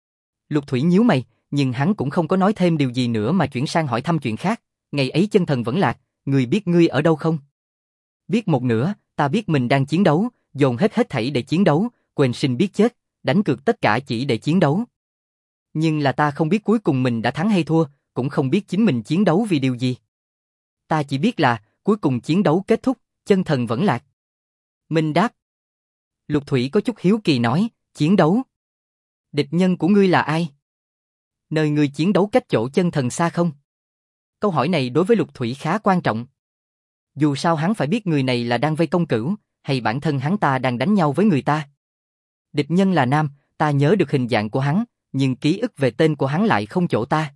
Lục Thủy nhíu mày, nhưng hắn cũng không có nói thêm điều gì nữa mà chuyển sang hỏi thăm chuyện khác. Ngày ấy chân thần vẫn lạc, người biết ngươi ở đâu không? Biết một nửa, ta biết mình đang chiến đấu, dồn hết thảy để chiến đấu, quên sinh biết chết, đánh cược tất cả chỉ để chiến đấu. Nhưng là ta không biết cuối cùng mình đã thắng hay thua, cũng không biết chính mình chiến đấu vì điều gì. Ta chỉ biết là, cuối cùng chiến đấu kết thúc, chân thần vẫn lạc. Minh đáp. Lục Thủy có chút hiếu kỳ nói, chiến đấu. Địch nhân của ngươi là ai? Nơi ngươi chiến đấu cách chỗ chân thần xa không? Câu hỏi này đối với Lục Thủy khá quan trọng. Dù sao hắn phải biết người này là đang vây công cửu, hay bản thân hắn ta đang đánh nhau với người ta. Địch nhân là nam, ta nhớ được hình dạng của hắn, nhưng ký ức về tên của hắn lại không chỗ ta.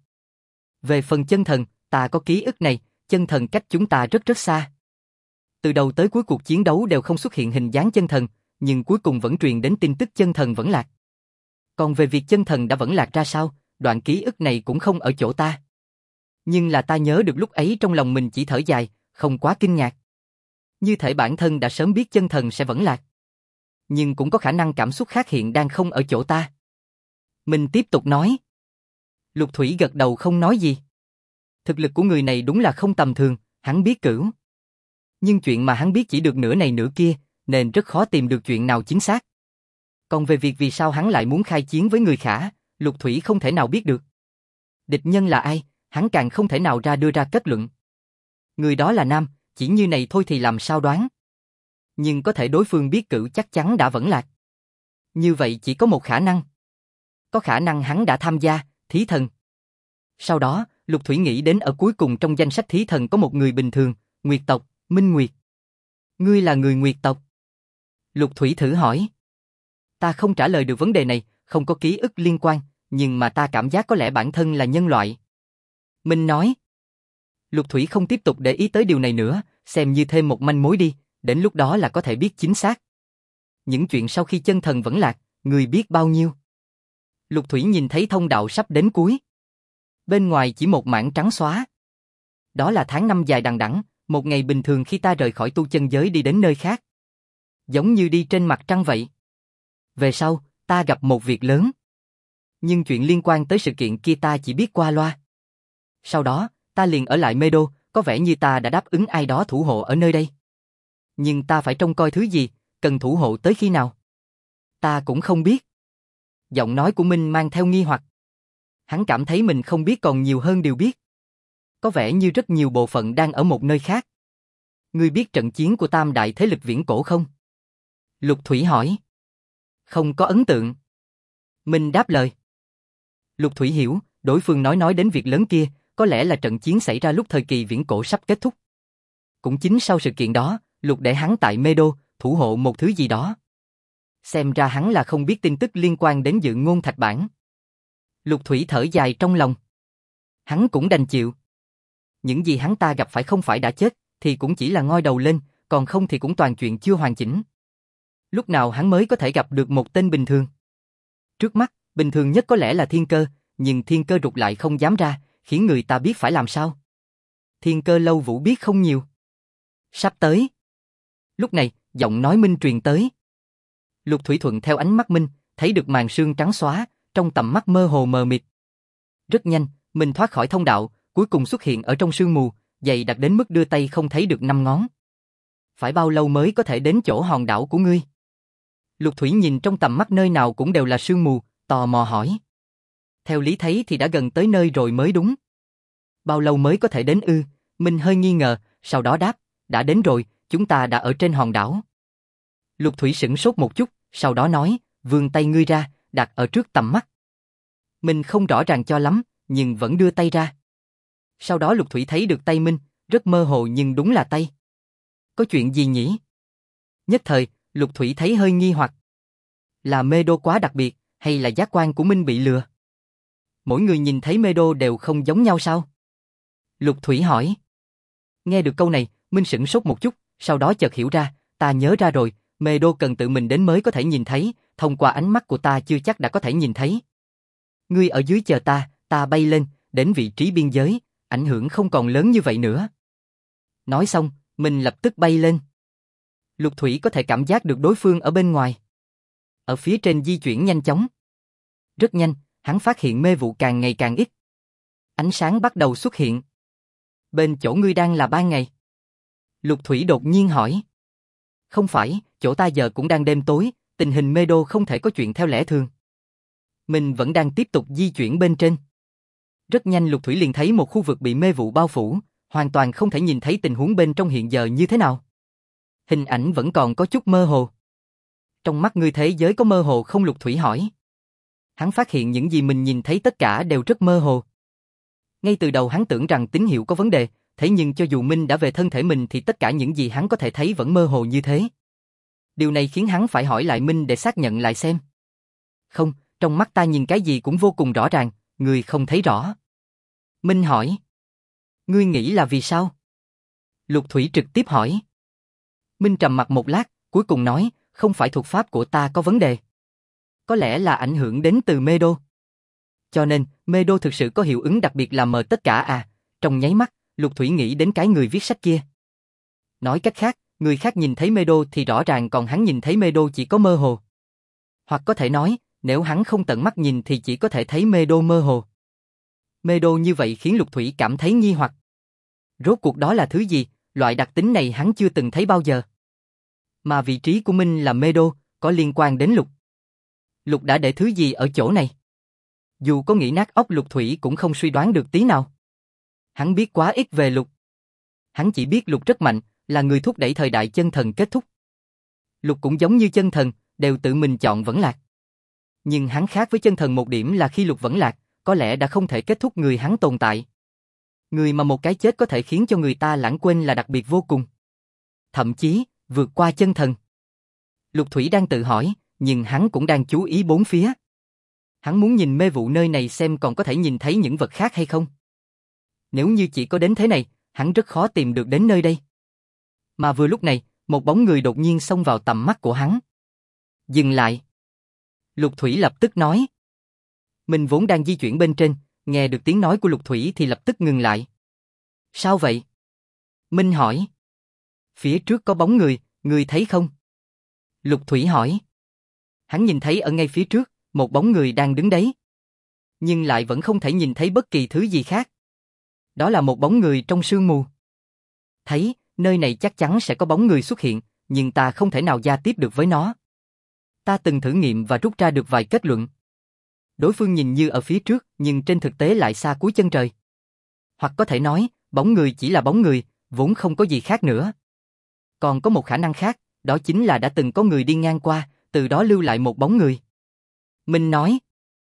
Về phần chân thần, ta có ký ức này, chân thần cách chúng ta rất rất xa. Từ đầu tới cuối cuộc chiến đấu đều không xuất hiện hình dáng chân thần, nhưng cuối cùng vẫn truyền đến tin tức chân thần vẫn lạc. Còn về việc chân thần đã vẫn lạc ra sao, đoạn ký ức này cũng không ở chỗ ta. Nhưng là ta nhớ được lúc ấy trong lòng mình chỉ thở dài, không quá kinh ngạc. Như thể bản thân đã sớm biết chân thần sẽ vẫn lạc. Nhưng cũng có khả năng cảm xúc khác hiện đang không ở chỗ ta. Mình tiếp tục nói. Lục Thủy gật đầu không nói gì. Thực lực của người này đúng là không tầm thường, hắn biết cửu. Nhưng chuyện mà hắn biết chỉ được nửa này nửa kia, nên rất khó tìm được chuyện nào chính xác. Còn về việc vì sao hắn lại muốn khai chiến với người Khả, Lục Thủy không thể nào biết được. Địch nhân là ai, hắn càng không thể nào đưa ra kết luận. Người đó là nam, chỉ như này thôi thì làm sao đoán. Nhưng có thể đối phương biết cửu chắc chắn đã vẫn lạc. Như vậy chỉ có một khả năng. Có khả năng hắn đã tham gia, thí thần. Sau đó, Lục Thủy nghĩ đến ở cuối cùng trong danh sách thí thần có một người bình thường, Nguyệt tộc, Minh Nguyệt. Ngươi là người Nguyệt tộc? Lục Thủy thử hỏi. Ta không trả lời được vấn đề này, không có ký ức liên quan, nhưng mà ta cảm giác có lẽ bản thân là nhân loại. Minh nói. Lục Thủy không tiếp tục để ý tới điều này nữa, xem như thêm một manh mối đi, đến lúc đó là có thể biết chính xác. Những chuyện sau khi chân thần vẫn lạc, người biết bao nhiêu? Lục Thủy nhìn thấy thông đạo sắp đến cuối. Bên ngoài chỉ một mảng trắng xóa. Đó là tháng năm dài đằng đẵng, một ngày bình thường khi ta rời khỏi tu chân giới đi đến nơi khác. Giống như đi trên mặt trăng vậy. Về sau, ta gặp một việc lớn. Nhưng chuyện liên quan tới sự kiện kia ta chỉ biết qua loa. Sau đó, ta liền ở lại Mê Đô, có vẻ như ta đã đáp ứng ai đó thủ hộ ở nơi đây. Nhưng ta phải trông coi thứ gì, cần thủ hộ tới khi nào? Ta cũng không biết. Giọng nói của Minh mang theo nghi hoặc. Hắn cảm thấy mình không biết còn nhiều hơn điều biết. Có vẻ như rất nhiều bộ phận đang ở một nơi khác. Ngươi biết trận chiến của tam đại thế lực viễn cổ không? Lục Thủy hỏi. Không có ấn tượng. Minh đáp lời. Lục Thủy hiểu, đối phương nói đến việc lớn kia, có lẽ là trận chiến xảy ra lúc thời kỳ viễn cổ sắp kết thúc. Cũng chính sau sự kiện đó, Lục để hắn tại Mê Đô, thủ hộ một thứ gì đó. Xem ra hắn là không biết tin tức liên quan đến Dự Ngôn Thạch Bản. Lục Thủy thở dài trong lòng. Hắn cũng đành chịu. Những gì hắn ta gặp phải không phải đã chết, thì cũng chỉ là ngoi đầu lên, còn không thì cũng toàn chuyện chưa hoàn chỉnh. Lúc nào hắn mới có thể gặp được một tên bình thường? Trước mắt, bình thường nhất có lẽ là Thiên Cơ, nhưng Thiên Cơ rụt lại không dám ra, khiến người ta biết phải làm sao. Thiên Cơ Lâu Vũ biết không nhiều. Sắp tới. Lúc này, giọng nói Minh truyền tới. Lục Thủy thuận theo ánh mắt Minh, thấy được màn sương trắng xóa, trong tầm mắt mơ hồ mờ mịt. Rất nhanh, Minh thoát khỏi thông đạo, cuối cùng xuất hiện ở trong sương mù, dày đặc đến mức đưa tay không thấy được năm ngón. Phải bao lâu mới có thể đến chỗ hòn đảo của ngươi? Lục Thủy nhìn trong tầm mắt nơi nào cũng đều là sương mù, tò mò hỏi. Theo lý thấy thì đã gần tới nơi rồi mới đúng. Bao lâu mới có thể đến ư? Minh hơi nghi ngờ, sau đó đáp, đã đến rồi, chúng ta đã ở trên hòn đảo. Lục Thủy sửng sốt một chút, sau đó nói, vươn tay ngươi ra, đặt ở trước tầm mắt. Minh không rõ ràng cho lắm, nhưng vẫn đưa tay ra. Sau đó Lục Thủy thấy được tay Minh, rất mơ hồ nhưng đúng là tay. Có chuyện gì nhỉ? Nhất thời, Lục Thủy thấy hơi nghi hoặc. Là Mê Đô quá đặc biệt, hay là giác quan của Minh bị lừa? Mỗi người nhìn thấy Mê Đô đều không giống nhau sao? Lục Thủy hỏi. Nghe được câu này, Minh sửng sốt một chút, sau đó chợt hiểu ra, ta nhớ ra rồi, Mê Đô cần tự mình đến mới có thể nhìn thấy, thông qua ánh mắt của ta chưa chắc đã có thể nhìn thấy. Ngươi ở dưới chờ ta bay lên, đến vị trí biên giới, ảnh hưởng không còn lớn như vậy nữa. Nói xong, mình lập tức bay lên. Lục Thủy có thể cảm giác được đối phương ở bên ngoài. Ở phía trên di chuyển nhanh chóng. Rất nhanh, hắn phát hiện mê vụ càng ngày càng ít. Ánh sáng bắt đầu xuất hiện. Bên chỗ ngươi đang là ban ngày. Lục Thủy đột nhiên hỏi. Không phải, chỗ ta giờ cũng đang đêm tối, tình hình Mê Đô không thể có chuyện theo lẽ thường. Mình vẫn đang tiếp tục di chuyển bên trên. Rất nhanh Lục Thủy liền thấy một khu vực bị mê vụ bao phủ, hoàn toàn không thể nhìn thấy tình huống bên trong hiện giờ như thế nào. Hình ảnh vẫn còn có chút mơ hồ. Trong mắt ngươi thế giới có mơ hồ không? Lục Thủy hỏi. Hắn phát hiện những gì mình nhìn thấy tất cả đều rất mơ hồ. Ngay từ đầu hắn tưởng rằng tín hiệu có vấn đề, thế nhưng cho dù Minh đã về thân thể mình thì tất cả những gì hắn có thể thấy vẫn mơ hồ như thế. Điều này khiến hắn phải hỏi lại Minh để xác nhận lại xem. Không, trong mắt ta nhìn cái gì cũng vô cùng rõ ràng, ngươi không thấy rõ. Minh hỏi. Ngươi nghĩ là vì sao? Lục Thủy trực tiếp hỏi. Minh trầm mặc một lát, cuối cùng nói, không phải thuật pháp của ta có vấn đề. Có lẽ là ảnh hưởng đến từ Mê Đô. Cho nên, Mê Đô thực sự có hiệu ứng đặc biệt làm mờ tất cả à? Trong nháy mắt, Lục Thủy nghĩ đến cái người viết sách kia. Nói cách khác, người khác nhìn thấy Mê Đô thì rõ ràng còn hắn nhìn thấy Mê Đô chỉ có mơ hồ. Hoặc có thể nói, Nếu hắn không tận mắt nhìn thì chỉ có thể thấy mê đô mơ hồ. Mê đô như vậy khiến Lục Thủy cảm thấy nghi hoặc. Rốt cuộc đó là thứ gì, loại đặc tính này hắn chưa từng thấy bao giờ. Mà vị trí của Minh là mê đô, có liên quan đến Lục. Lục đã để thứ gì ở chỗ này? Dù có nghĩ nát óc Lục Thủy cũng không suy đoán được tí nào. Hắn biết quá ít về Lục. Hắn chỉ biết Lục rất mạnh, là người thúc đẩy thời đại chân thần kết thúc. Lục cũng giống như chân thần, đều tự mình chọn vẫn lạc. Nhưng hắn khác với chân thần một điểm là khi Lục vẫn lạc, có lẽ đã không thể kết thúc người hắn tồn tại. Người mà một cái chết có thể khiến cho người ta lãng quên là đặc biệt vô cùng. Thậm chí, vượt qua chân thần. Lục Thủy đang tự hỏi, nhưng hắn cũng đang chú ý bốn phía. Hắn muốn nhìn mê vụ nơi này xem còn có thể nhìn thấy những vật khác hay không. Nếu như chỉ có đến thế này, hắn rất khó tìm được đến nơi đây. Mà vừa lúc này, một bóng người đột nhiên xông vào tầm mắt của hắn. Dừng lại. Lục Thủy lập tức nói. Mình vốn đang di chuyển bên trên, nghe được tiếng nói của Lục Thủy thì lập tức ngừng lại. Sao vậy? Minh hỏi. Phía trước có bóng người thấy không? Lục Thủy hỏi. Hắn nhìn thấy ở ngay phía trước, một bóng người đang đứng đấy. Nhưng lại vẫn không thể nhìn thấy bất kỳ thứ gì khác. Đó là một bóng người trong sương mù. Thấy, nơi này chắc chắn sẽ có bóng người xuất hiện, nhưng ta không thể nào giao tiếp được với nó. Ta từng thử nghiệm và rút ra được vài kết luận. Đối phương nhìn như ở phía trước, nhưng trên thực tế lại xa cuối chân trời. Hoặc có thể nói, bóng người chỉ là bóng người, vốn không có gì khác nữa. Còn có một khả năng khác, đó chính là đã từng có người đi ngang qua, từ đó lưu lại một bóng người. Minh nói.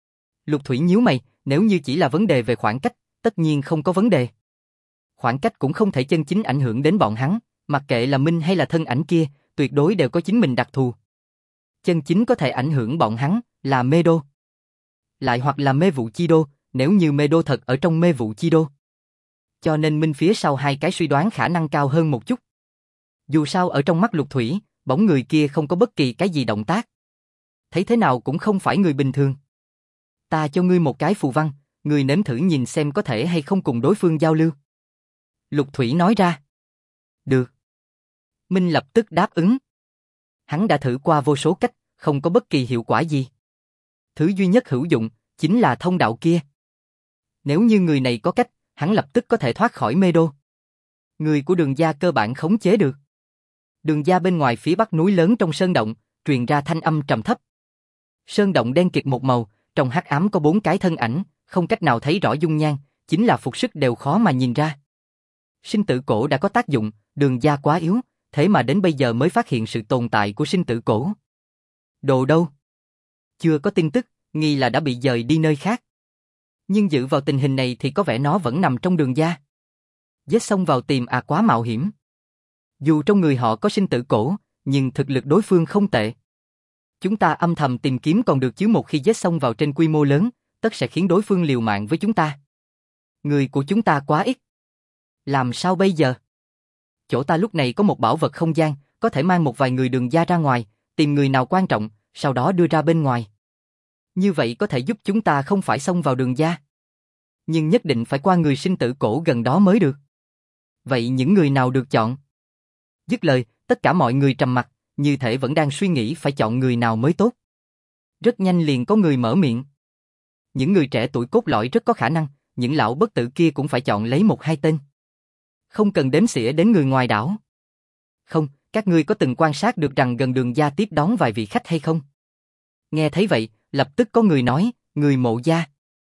Lục Thủy nhíu mày, nếu như chỉ là vấn đề về khoảng cách, tất nhiên không có vấn đề. Khoảng cách cũng không thể chân chính ảnh hưởng đến bọn hắn, mặc kệ là Minh hay là thân ảnh kia, tuyệt đối đều có chính mình đặc thù. Chân chính có thể ảnh hưởng bọn hắn là mê đô. Lại hoặc là mê vụ chi đô, nếu như mê đô thật ở trong mê vụ chi đô. Cho nên Minh phía sau hai cái suy đoán khả năng cao hơn một chút. Dù sao ở trong mắt Lục Thủy, bóng người kia không có bất kỳ cái gì động tác. Thấy thế nào cũng không phải người bình thường. Ta cho ngươi một cái phù văn, ngươi nếm thử nhìn xem có thể hay không cùng đối phương giao lưu. Lục Thủy nói ra. Được. Minh lập tức đáp ứng. Hắn đã thử qua vô số cách, không có bất kỳ hiệu quả gì. Thứ duy nhất hữu dụng, chính là thông đạo kia. Nếu như người này có cách, hắn lập tức có thể thoát khỏi mê đô. Người của Đường gia cơ bản khống chế được. Đường gia bên ngoài phía bắc núi lớn trong sơn động, truyền ra thanh âm trầm thấp. Sơn động đen kịt một màu, trong hắc ám có 4 cái thân ảnh, không cách nào thấy rõ dung nhan, chính là phục sức đều khó mà nhìn ra. Sinh tử cổ đã có tác dụng, Đường gia quá yếu, thế mà đến bây giờ mới phát hiện sự tồn tại của sinh tử cổ. Đồ đâu? Chưa có tin tức, nghi là đã bị dời đi nơi khác. Nhưng dựa vào tình hình này thì có vẻ nó vẫn nằm trong Đường gia. Giết xông vào tìm quá mạo hiểm. Dù trong người họ có sinh tử cổ, nhưng thực lực đối phương không tệ. Chúng ta âm thầm tìm kiếm còn được chứ một khi giết xông vào trên quy mô lớn, tất sẽ khiến đối phương liều mạng với chúng ta. Người của chúng ta quá ít. Làm sao bây giờ? Chỗ ta lúc này có một bảo vật không gian, có thể mang một vài người Đường gia ra ngoài, tìm người nào quan trọng, sau đó đưa ra bên ngoài. Như vậy có thể giúp chúng ta không phải xông vào Đường gia. Nhưng nhất định phải qua người sinh tử cổ gần đó mới được. Vậy những người nào được chọn? Dứt lời, tất cả mọi người trầm mặc, như thể vẫn đang suy nghĩ phải chọn người nào mới tốt. Rất nhanh liền có người mở miệng. Những người trẻ tuổi cốt lõi rất có khả năng, những lão bất tử kia cũng phải chọn lấy 1-2 tên. Không cần đếm xỉa đến người ngoài đảo. Không, các ngươi có từng quan sát được rằng gần Đường gia tiếp đón vài vị khách hay không? Nghe thấy vậy, lập tức có người nói, người Mộ gia.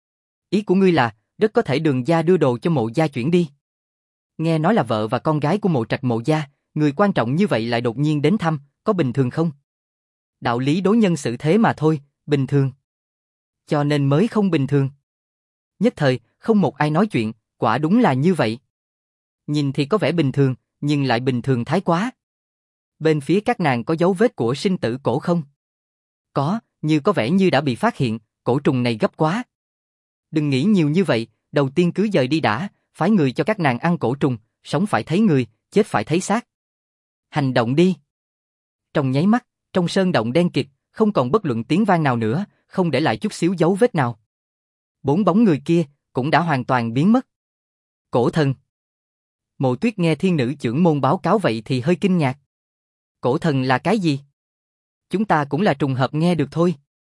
Ý của ngươi là, rất có thể Đường gia đưa đồ cho Mộ gia chuyển đi. Nghe nói là vợ và con gái của Mộ Trạch Mộ gia, người quan trọng như vậy lại đột nhiên đến thăm, có bình thường không? Đạo lý đối nhân xử thế mà thôi, bình thường. Cho nên mới không bình thường. Nhất thời, không một ai nói chuyện, quả đúng là như vậy. Nhìn thì có vẻ bình thường, nhưng lại bình thường thái quá. Bên phía các nàng có dấu vết của sinh tử cổ không? Có, như có vẻ như đã bị phát hiện, cổ trùng này gấp quá. Đừng nghĩ nhiều như vậy, đầu tiên cứ dời đi đã, phái người cho các nàng ăn cổ trùng, sống phải thấy người, chết phải thấy xác. Hành động đi. Trong nháy mắt, trong sơn động đen kịt, không còn bất luận tiếng vang nào nữa, không để lại chút xíu dấu vết nào. 4 bóng người kia cũng đã hoàn toàn biến mất. Cổ thần. Mộ Tuyết nghe thiên nữ trưởng môn báo cáo vậy thì hơi kinh ngạc. Cổ thần là cái gì? Chúng ta cũng là trùng hợp nghe được thôi.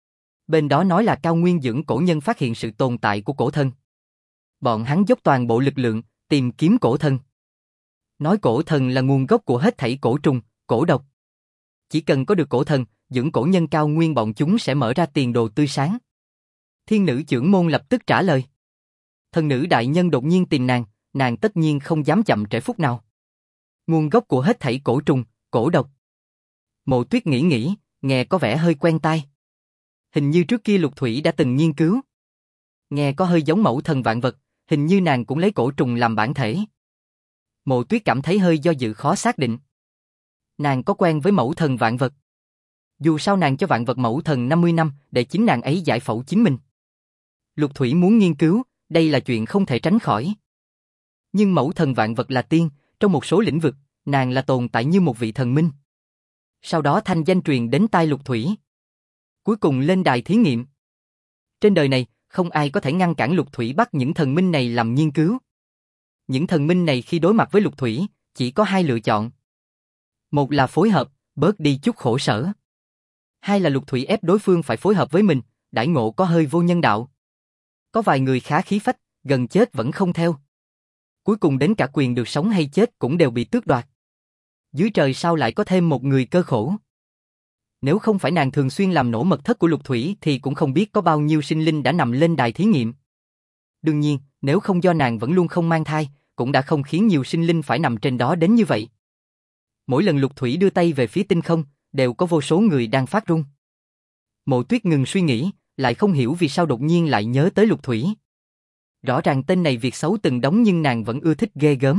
Bên đó nói là cao nguyên dưỡng cổ nhân phát hiện sự tồn tại của cổ thần. Bọn hắn dốc toàn bộ lực lượng, tìm kiếm cổ thần. Nói cổ thần là nguồn gốc của hết thảy cổ trùng, cổ độc. Chỉ cần có được cổ thần, dưỡng cổ nhân cao nguyên bọn chúng sẽ mở ra tiền đồ tươi sáng. Thiên nữ chưởng môn lập tức trả lời. Thần nữ đại nhân đột nhiên tìm nàng tất nhiên không dám chậm trễ phút nào. Nguồn gốc của hết thảy cổ trùng, cổ độc. Mộ Tuyết nghĩ, nghe có vẻ hơi quen tai. Hình như trước kia Lục Thủy đã từng nghiên cứu. Nghe có hơi giống mẫu thần vạn vật, hình như nàng cũng lấy cổ trùng làm bản thể. Mộ Tuyết cảm thấy hơi do dự khó xác định. Nàng có quen với mẫu thần vạn vật. Dù sao nàng cho vạn vật mẫu thần 50 năm để chính nàng ấy giải phẫu chính mình. Lục Thủy muốn nghiên cứu, đây là chuyện không thể tránh khỏi. Nhưng mẫu thần vạn vật là tiên, trong một số lĩnh vực, nàng là tồn tại như một vị thần minh. Sau đó thanh danh truyền đến tai Lục Thủy. Cuối cùng lên đài thí nghiệm. Trên đời này, không ai có thể ngăn cản Lục Thủy bắt những thần minh này làm nghiên cứu. Những thần minh này khi đối mặt với Lục Thủy, chỉ có hai lựa chọn. Một là phối hợp, bớt đi chút khổ sở. Hai là Lục Thủy ép đối phương phải phối hợp với mình, đãi ngộ có hơi vô nhân đạo. Có vài người khá khí phách, gần chết vẫn không theo. Cuối cùng đến cả quyền được sống hay chết cũng đều bị tước đoạt. Dưới trời sao lại có thêm một người cơ khổ. Nếu không phải nàng thường xuyên làm nổ mật thất của Lục Thủy thì cũng không biết có bao nhiêu sinh linh đã nằm lên đài thí nghiệm. Đương nhiên, nếu không do nàng vẫn luôn không mang thai, cũng đã không khiến nhiều sinh linh phải nằm trên đó đến như vậy. Mỗi lần Lục Thủy đưa tay về phía tinh không, đều có vô số người đang phát run. Mộ Tuyết ngừng suy nghĩ, lại không hiểu vì sao đột nhiên lại nhớ tới Lục Thủy. Rõ ràng tên này việc xấu từng đóng nhưng nàng vẫn ưa thích ghê gớm.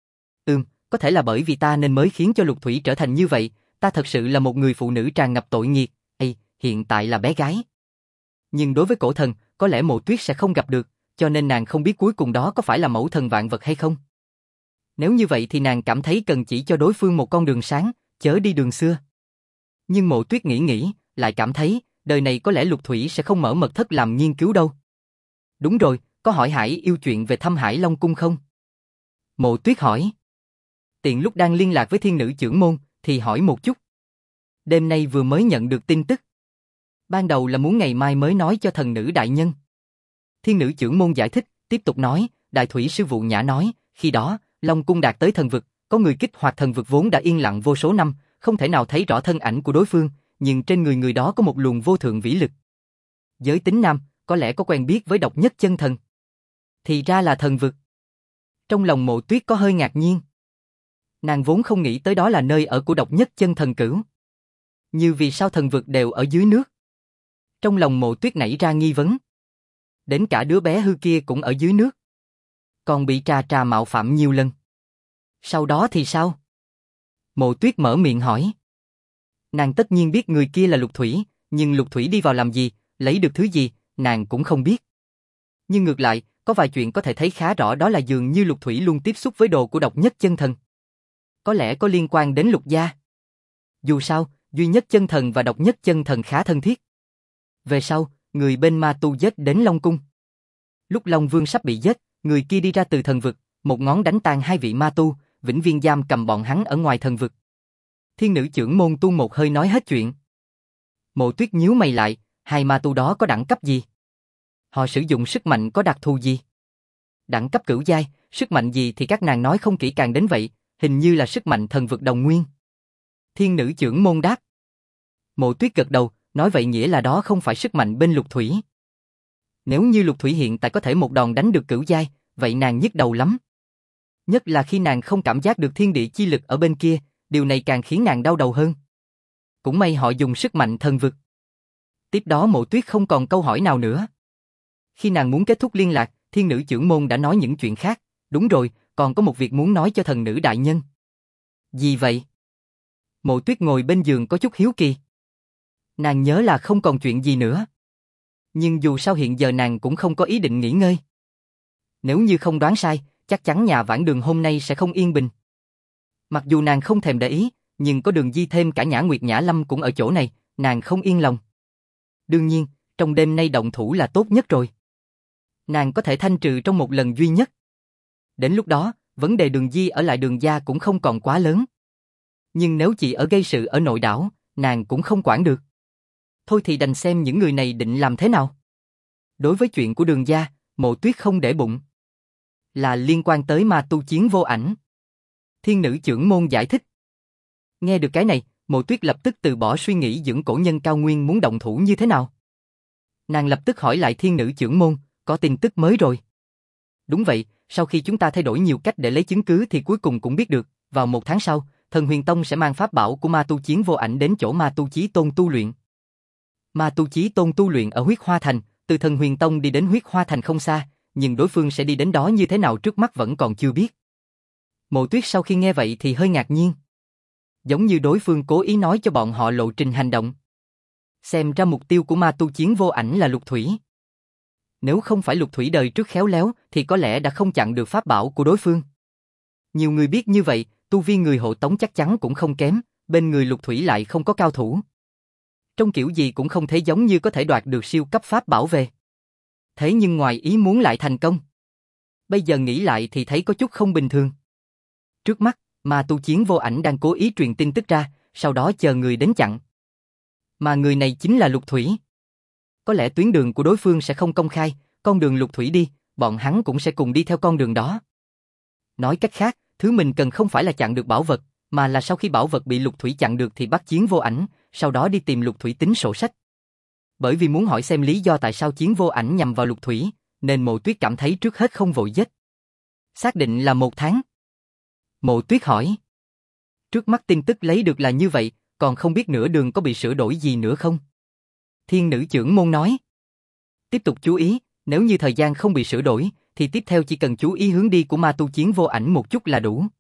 Có thể là bởi vì ta nên mới khiến cho Lục Thủy trở thành như vậy, ta thật sự là một người phụ nữ tràn ngập tội nghiệt, hiện tại là bé gái. Nhưng đối với cổ thần, có lẽ Mộ Tuyết sẽ không gặp được, cho nên nàng không biết cuối cùng đó có phải là mẫu thần vạn vật hay không. Nếu như vậy thì nàng cảm thấy cần chỉ cho đối phương một con đường sáng, chớ đi đường xưa. Nhưng Mộ Tuyết nghĩ, lại cảm thấy, đời này có lẽ Lục Thủy sẽ không mở mật thất làm nghiên cứu đâu. Đúng rồi, có hỏi Hải Yêu chuyện về thăm Hải Long Cung không? Mộ Tuyết hỏi. Tiện lúc đang liên lạc với thiên nữ chưởng môn, thì hỏi một chút. Đêm nay vừa mới nhận được tin tức. Ban đầu là muốn ngày mai mới nói cho thần nữ đại nhân. Thiên nữ chưởng môn giải thích, tiếp tục nói, Đại Thủy sư vụ Nhã nói, khi đó, Long Cung đạt tới thần vực, có người kích hoạt thần vực vốn đã yên lặng vô số năm, không thể nào thấy rõ thân ảnh của đối phương, nhưng trên người người đó có một luồng vô thượng vĩ lực. Giới tính nam, có lẽ có quen biết với độc nhất chân thần. Thì ra là thần vực. Trong lòng Mộ Tuyết có hơi ngạc nhiên. Nàng vốn không nghĩ tới đó là nơi ở của độc nhất chân thần cửu. Như vì sao thần vực đều ở dưới nước? Trong lòng Mộ Tuyết nảy ra nghi vấn. Đến cả đứa bé hư kia cũng ở dưới nước. Còn bị trà mạo phạm nhiều lần. Sau đó thì sao? Mộ Tuyết mở miệng hỏi. Nàng tất nhiên biết người kia là Lục Thủy, nhưng Lục Thủy đi vào làm gì, lấy được thứ gì, nàng cũng không biết. Nhưng ngược lại, có vài chuyện có thể thấy khá rõ, đó là dường như Lục Thủy luôn tiếp xúc với đồ của độc nhất chân thần. Có lẽ có liên quan đến Lục gia. Dù sao, duy nhất chân thần và độc nhất chân thần khá thân thiết. Về sau, người bên ma tu giết đến Long Cung. Lúc Long Vương sắp bị giết, người kia đi ra từ thần vực, một ngón đánh tan hai vị ma tu, vĩnh viễn giam cầm bọn hắn ở ngoài thần vực. Thiên nữ chưởng môn tu một hơi nói hết chuyện. Mộ Tuyết nhíu mày lại, hai ma tu đó có đẳng cấp gì? Họ sử dụng sức mạnh có đặc thù gì? Đẳng cấp cửu giai, sức mạnh gì thì các nàng nói không kỹ càng đến vậy, hình như là sức mạnh thần vực đồng nguyên. Thiên nữ chưởng môn đáp. Mộ Tuyết gật đầu, nói vậy nghĩa là đó không phải sức mạnh bên Lục Thủy. Nếu như Lục Thủy hiện tại có thể một đòn đánh được cửu giai, vậy nàng nhức đầu lắm. Nhất là khi nàng không cảm giác được thiên địa chi lực ở bên kia, điều này càng khiến nàng đau đầu hơn. Cũng may họ dùng sức mạnh thần vực. Tiếp đó Mộ Tuyết không còn câu hỏi nào nữa. Khi nàng muốn kết thúc liên lạc, thiên nữ chưởng môn đã nói những chuyện khác. Đúng rồi, còn có một việc muốn nói cho thần nữ đại nhân. Gì vậy? Mộ Tuyết ngồi bên giường có chút hiếu kỳ. Nàng nhớ là không còn chuyện gì nữa. Nhưng dù sao hiện giờ nàng cũng không có ý định nghỉ ngơi. Nếu như không đoán sai, chắc chắn nhà Vãn Đường hôm nay sẽ không yên bình. Mặc dù nàng không thèm để ý, nhưng có Đường Di thêm cả Nhã Nguyệt Nhã Lâm cũng ở chỗ này, nàng không yên lòng. Đương nhiên, trong đêm nay động thủ là tốt nhất rồi. Nàng có thể thanh trừ trong một lần duy nhất. Đến lúc đó, vấn đề Đường Di ở lại Đường gia cũng không còn quá lớn. Nhưng nếu chỉ ở gây sự ở nội đảo, nàng cũng không quản được. Thôi thì đành xem những người này định làm thế nào. Đối với chuyện của Đường gia, Mộ Tuyết không để bụng. Là liên quan tới ma tu Chiến Vô Ảnh. Thiên nữ trưởng môn giải thích. Nghe được cái này, Mộ Tuyết lập tức từ bỏ suy nghĩ dưỡng cổ nhân cao nguyên muốn động thủ như thế nào. Nàng lập tức hỏi lại thiên nữ trưởng môn, có tin tức mới rồi. Đúng vậy, sau khi chúng ta thay đổi nhiều cách để lấy chứng cứ thì cuối cùng cũng biết được, vào 1 tháng sau, Thần Huyền Tông sẽ mang pháp bảo của ma tu Chiến Vô Ảnh đến chỗ ma tu Chí Tôn tu luyện. Ma tu Chí Tôn tu luyện ở Huyết Hoa Thành, từ Thần Huyền Tông đi đến Huyết Hoa Thành không xa, nhưng đối phương sẽ đi đến đó như thế nào trước mắt vẫn còn chưa biết. Mộ Tuyết sau khi nghe vậy thì hơi ngạc nhiên. Giống như đối phương cố ý nói cho bọn họ lộ trình hành động. Xem ra mục tiêu của ma tu Chiến Vô Ảnh là Lục Thủy. Nếu không phải Lục Thủy đời trước khéo léo thì có lẽ đã không chặn được pháp bảo của đối phương. Nhiều người biết như vậy, tu vi người hộ tống chắc chắn cũng không kém, bên người Lục Thủy lại không có cao thủ. Trong kiểu gì cũng không thấy giống như có thể đoạt được siêu cấp pháp bảo về. Thế nhưng ngoài ý muốn lại thành công. Bây giờ nghĩ lại thì thấy có chút không bình thường. Trước mắt, ma tu Chiến Vô Ảnh đang cố ý truyền tin tức ra, sau đó chờ người đến chặn. Mà người này chính là Lục Thủy. Có lẽ tuyến đường của đối phương sẽ không công khai, con đường Lục Thủy đi, bọn hắn cũng sẽ cùng đi theo con đường đó. Nói cách khác, thứ mình cần không phải là chặn được bảo vật, mà là sau khi bảo vật bị Lục Thủy chặn được thì bắt Chiến Vô Ảnh, sau đó đi tìm Lục Thủy tính sổ sách. Bởi vì muốn hỏi xem lý do tại sao Chiến Vô Ảnh nhằm vào Lục Thủy, nên Mộ Tuyết cảm thấy trước hết không vội giết. Xác định là 1 tháng. Mộ Tuyết hỏi. Trước mắt tin tức lấy được là như vậy, còn không biết nửa đường có bị sửa đổi gì nữa không? Thiên nữ trưởng môn nói. Tiếp tục chú ý, nếu như thời gian không bị sửa đổi, thì tiếp theo chỉ cần chú ý hướng đi của ma tu Chiến Vô Ảnh một chút là đủ.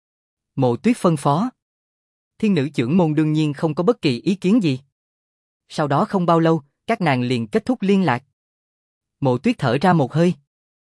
Mộ Tuyết phân phó. Thiên nữ trưởng môn đương nhiên không có bất kỳ ý kiến gì. Sau đó không bao lâu, các nàng liền kết thúc liên lạc. Mộ Tuyết thở ra một hơi.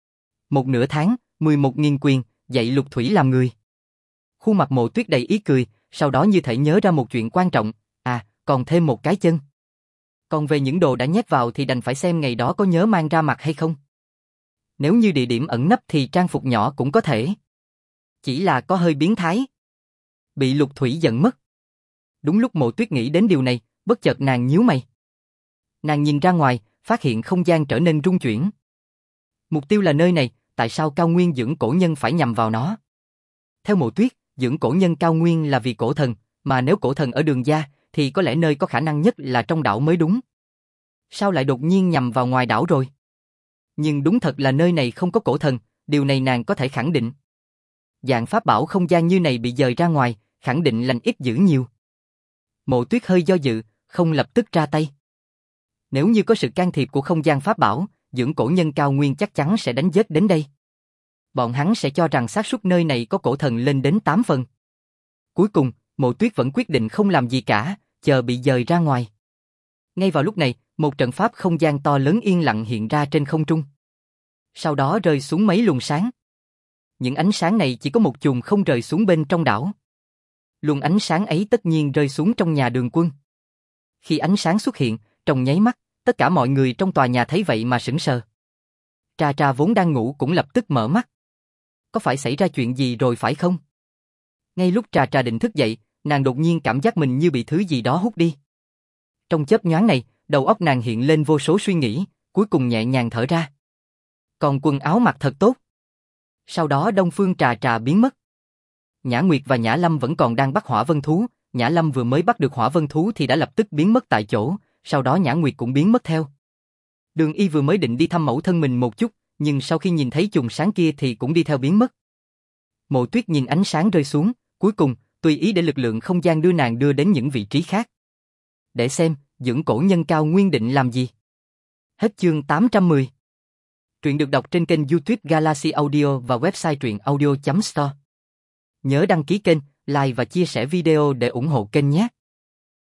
1 nửa tháng, 11.000 quyền, dạy Lục Thủy làm người. Khuôn mặt Mộ Tuyết đầy ý cười, sau đó như thể nhớ ra một chuyện quan trọng, còn thêm một cái chân. Còn về những đồ đã nhét vào thì đành phải xem ngày đó có nhớ mang ra mặt hay không. Nếu như địa điểm ẩn nấp thì trang phục nhỏ cũng có thể. Chỉ là có hơi biến thái. Bị Lục Thủy giận mất. Đúng lúc Mộ Tuyết nghĩ đến điều này, bất chợt nàng nhíu mày. Nàng nhìn ra ngoài, phát hiện không gian trở nên rung chuyển. Mục tiêu là nơi này, tại sao cao nguyên dưỡng cổ nhân phải nhằm vào nó? Theo Mộ Tuyết, dưỡng cổ nhân cao nguyên là vì cổ thần, mà nếu cổ thần ở Đường gia, thì có lẽ nơi có khả năng nhất là trong đảo mới đúng. Sao lại đột nhiên nhằm vào ngoài đảo rồi? Nhưng đúng thật là nơi này không có cổ thần, điều này nàng có thể khẳng định. Dạng pháp bảo không gian như này bị dời ra ngoài, khẳng định lành ít dữ nhiều. Mộ Tuyết hơi do dự, không lập tức ra tay. Nếu như có sự can thiệp của không gian pháp bảo, dưỡng cổ nhân cao nguyên chắc chắn sẽ đánh giết đến đây. Bọn hắn sẽ cho rằng xác suất nơi này có cổ thần lên đến 8 phần. Cuối cùng, Mộ Tuyết vẫn quyết định không làm gì cả, chờ bị dời ra ngoài. Ngay vào lúc này, một trận pháp không gian to lớn yên lặng hiện ra trên không trung. Sau đó rơi xuống mấy luồng sáng. Những ánh sáng này chỉ có một chùm không rơi xuống bên trong đảo. Luồng ánh sáng ấy tất nhiên rơi xuống trong nhà Đường Quân. Khi ánh sáng xuất hiện, trong nháy mắt, tất cả mọi người trong tòa nhà thấy vậy mà sững sờ. Trà Trà vốn đang ngủ cũng lập tức mở mắt. Có phải xảy ra chuyện gì rồi phải không? Ngay lúc Trà Trà định thức dậy, nàng đột nhiên cảm giác mình như bị thứ gì đó hút đi. Trong chớp nhoáng này, đầu óc nàng hiện lên vô số suy nghĩ, cuối cùng nhẹ nhàng thở ra. Còn quần áo mặc thật tốt. Sau đó Đông Phương Trà Trà biến mất. Nhã Nguyệt và Nhã Lâm vẫn còn đang bắt hỏa vân thú, Nhã Lâm vừa mới bắt được hỏa vân thú thì đã lập tức biến mất tại chỗ, sau đó Nhã Nguyệt cũng biến mất theo. Đường Y vừa mới định đi thăm mẫu thân mình một chút, nhưng sau khi nhìn thấy chùm sáng kia thì cũng đi theo biến mất. Mộ Tuyết nhìn ánh sáng rơi xuống, cuối cùng, tùy ý để lực lượng không gian đưa nàng đưa đến những vị trí khác. Để xem, dưỡng cổ nhân cao nguyên định làm gì. Hết chương 810. Truyện được đọc trên kênh YouTube Galaxy Audio và website truyệnaudio.store. Nhớ đăng ký kênh, like và chia sẻ video để ủng hộ kênh nhé.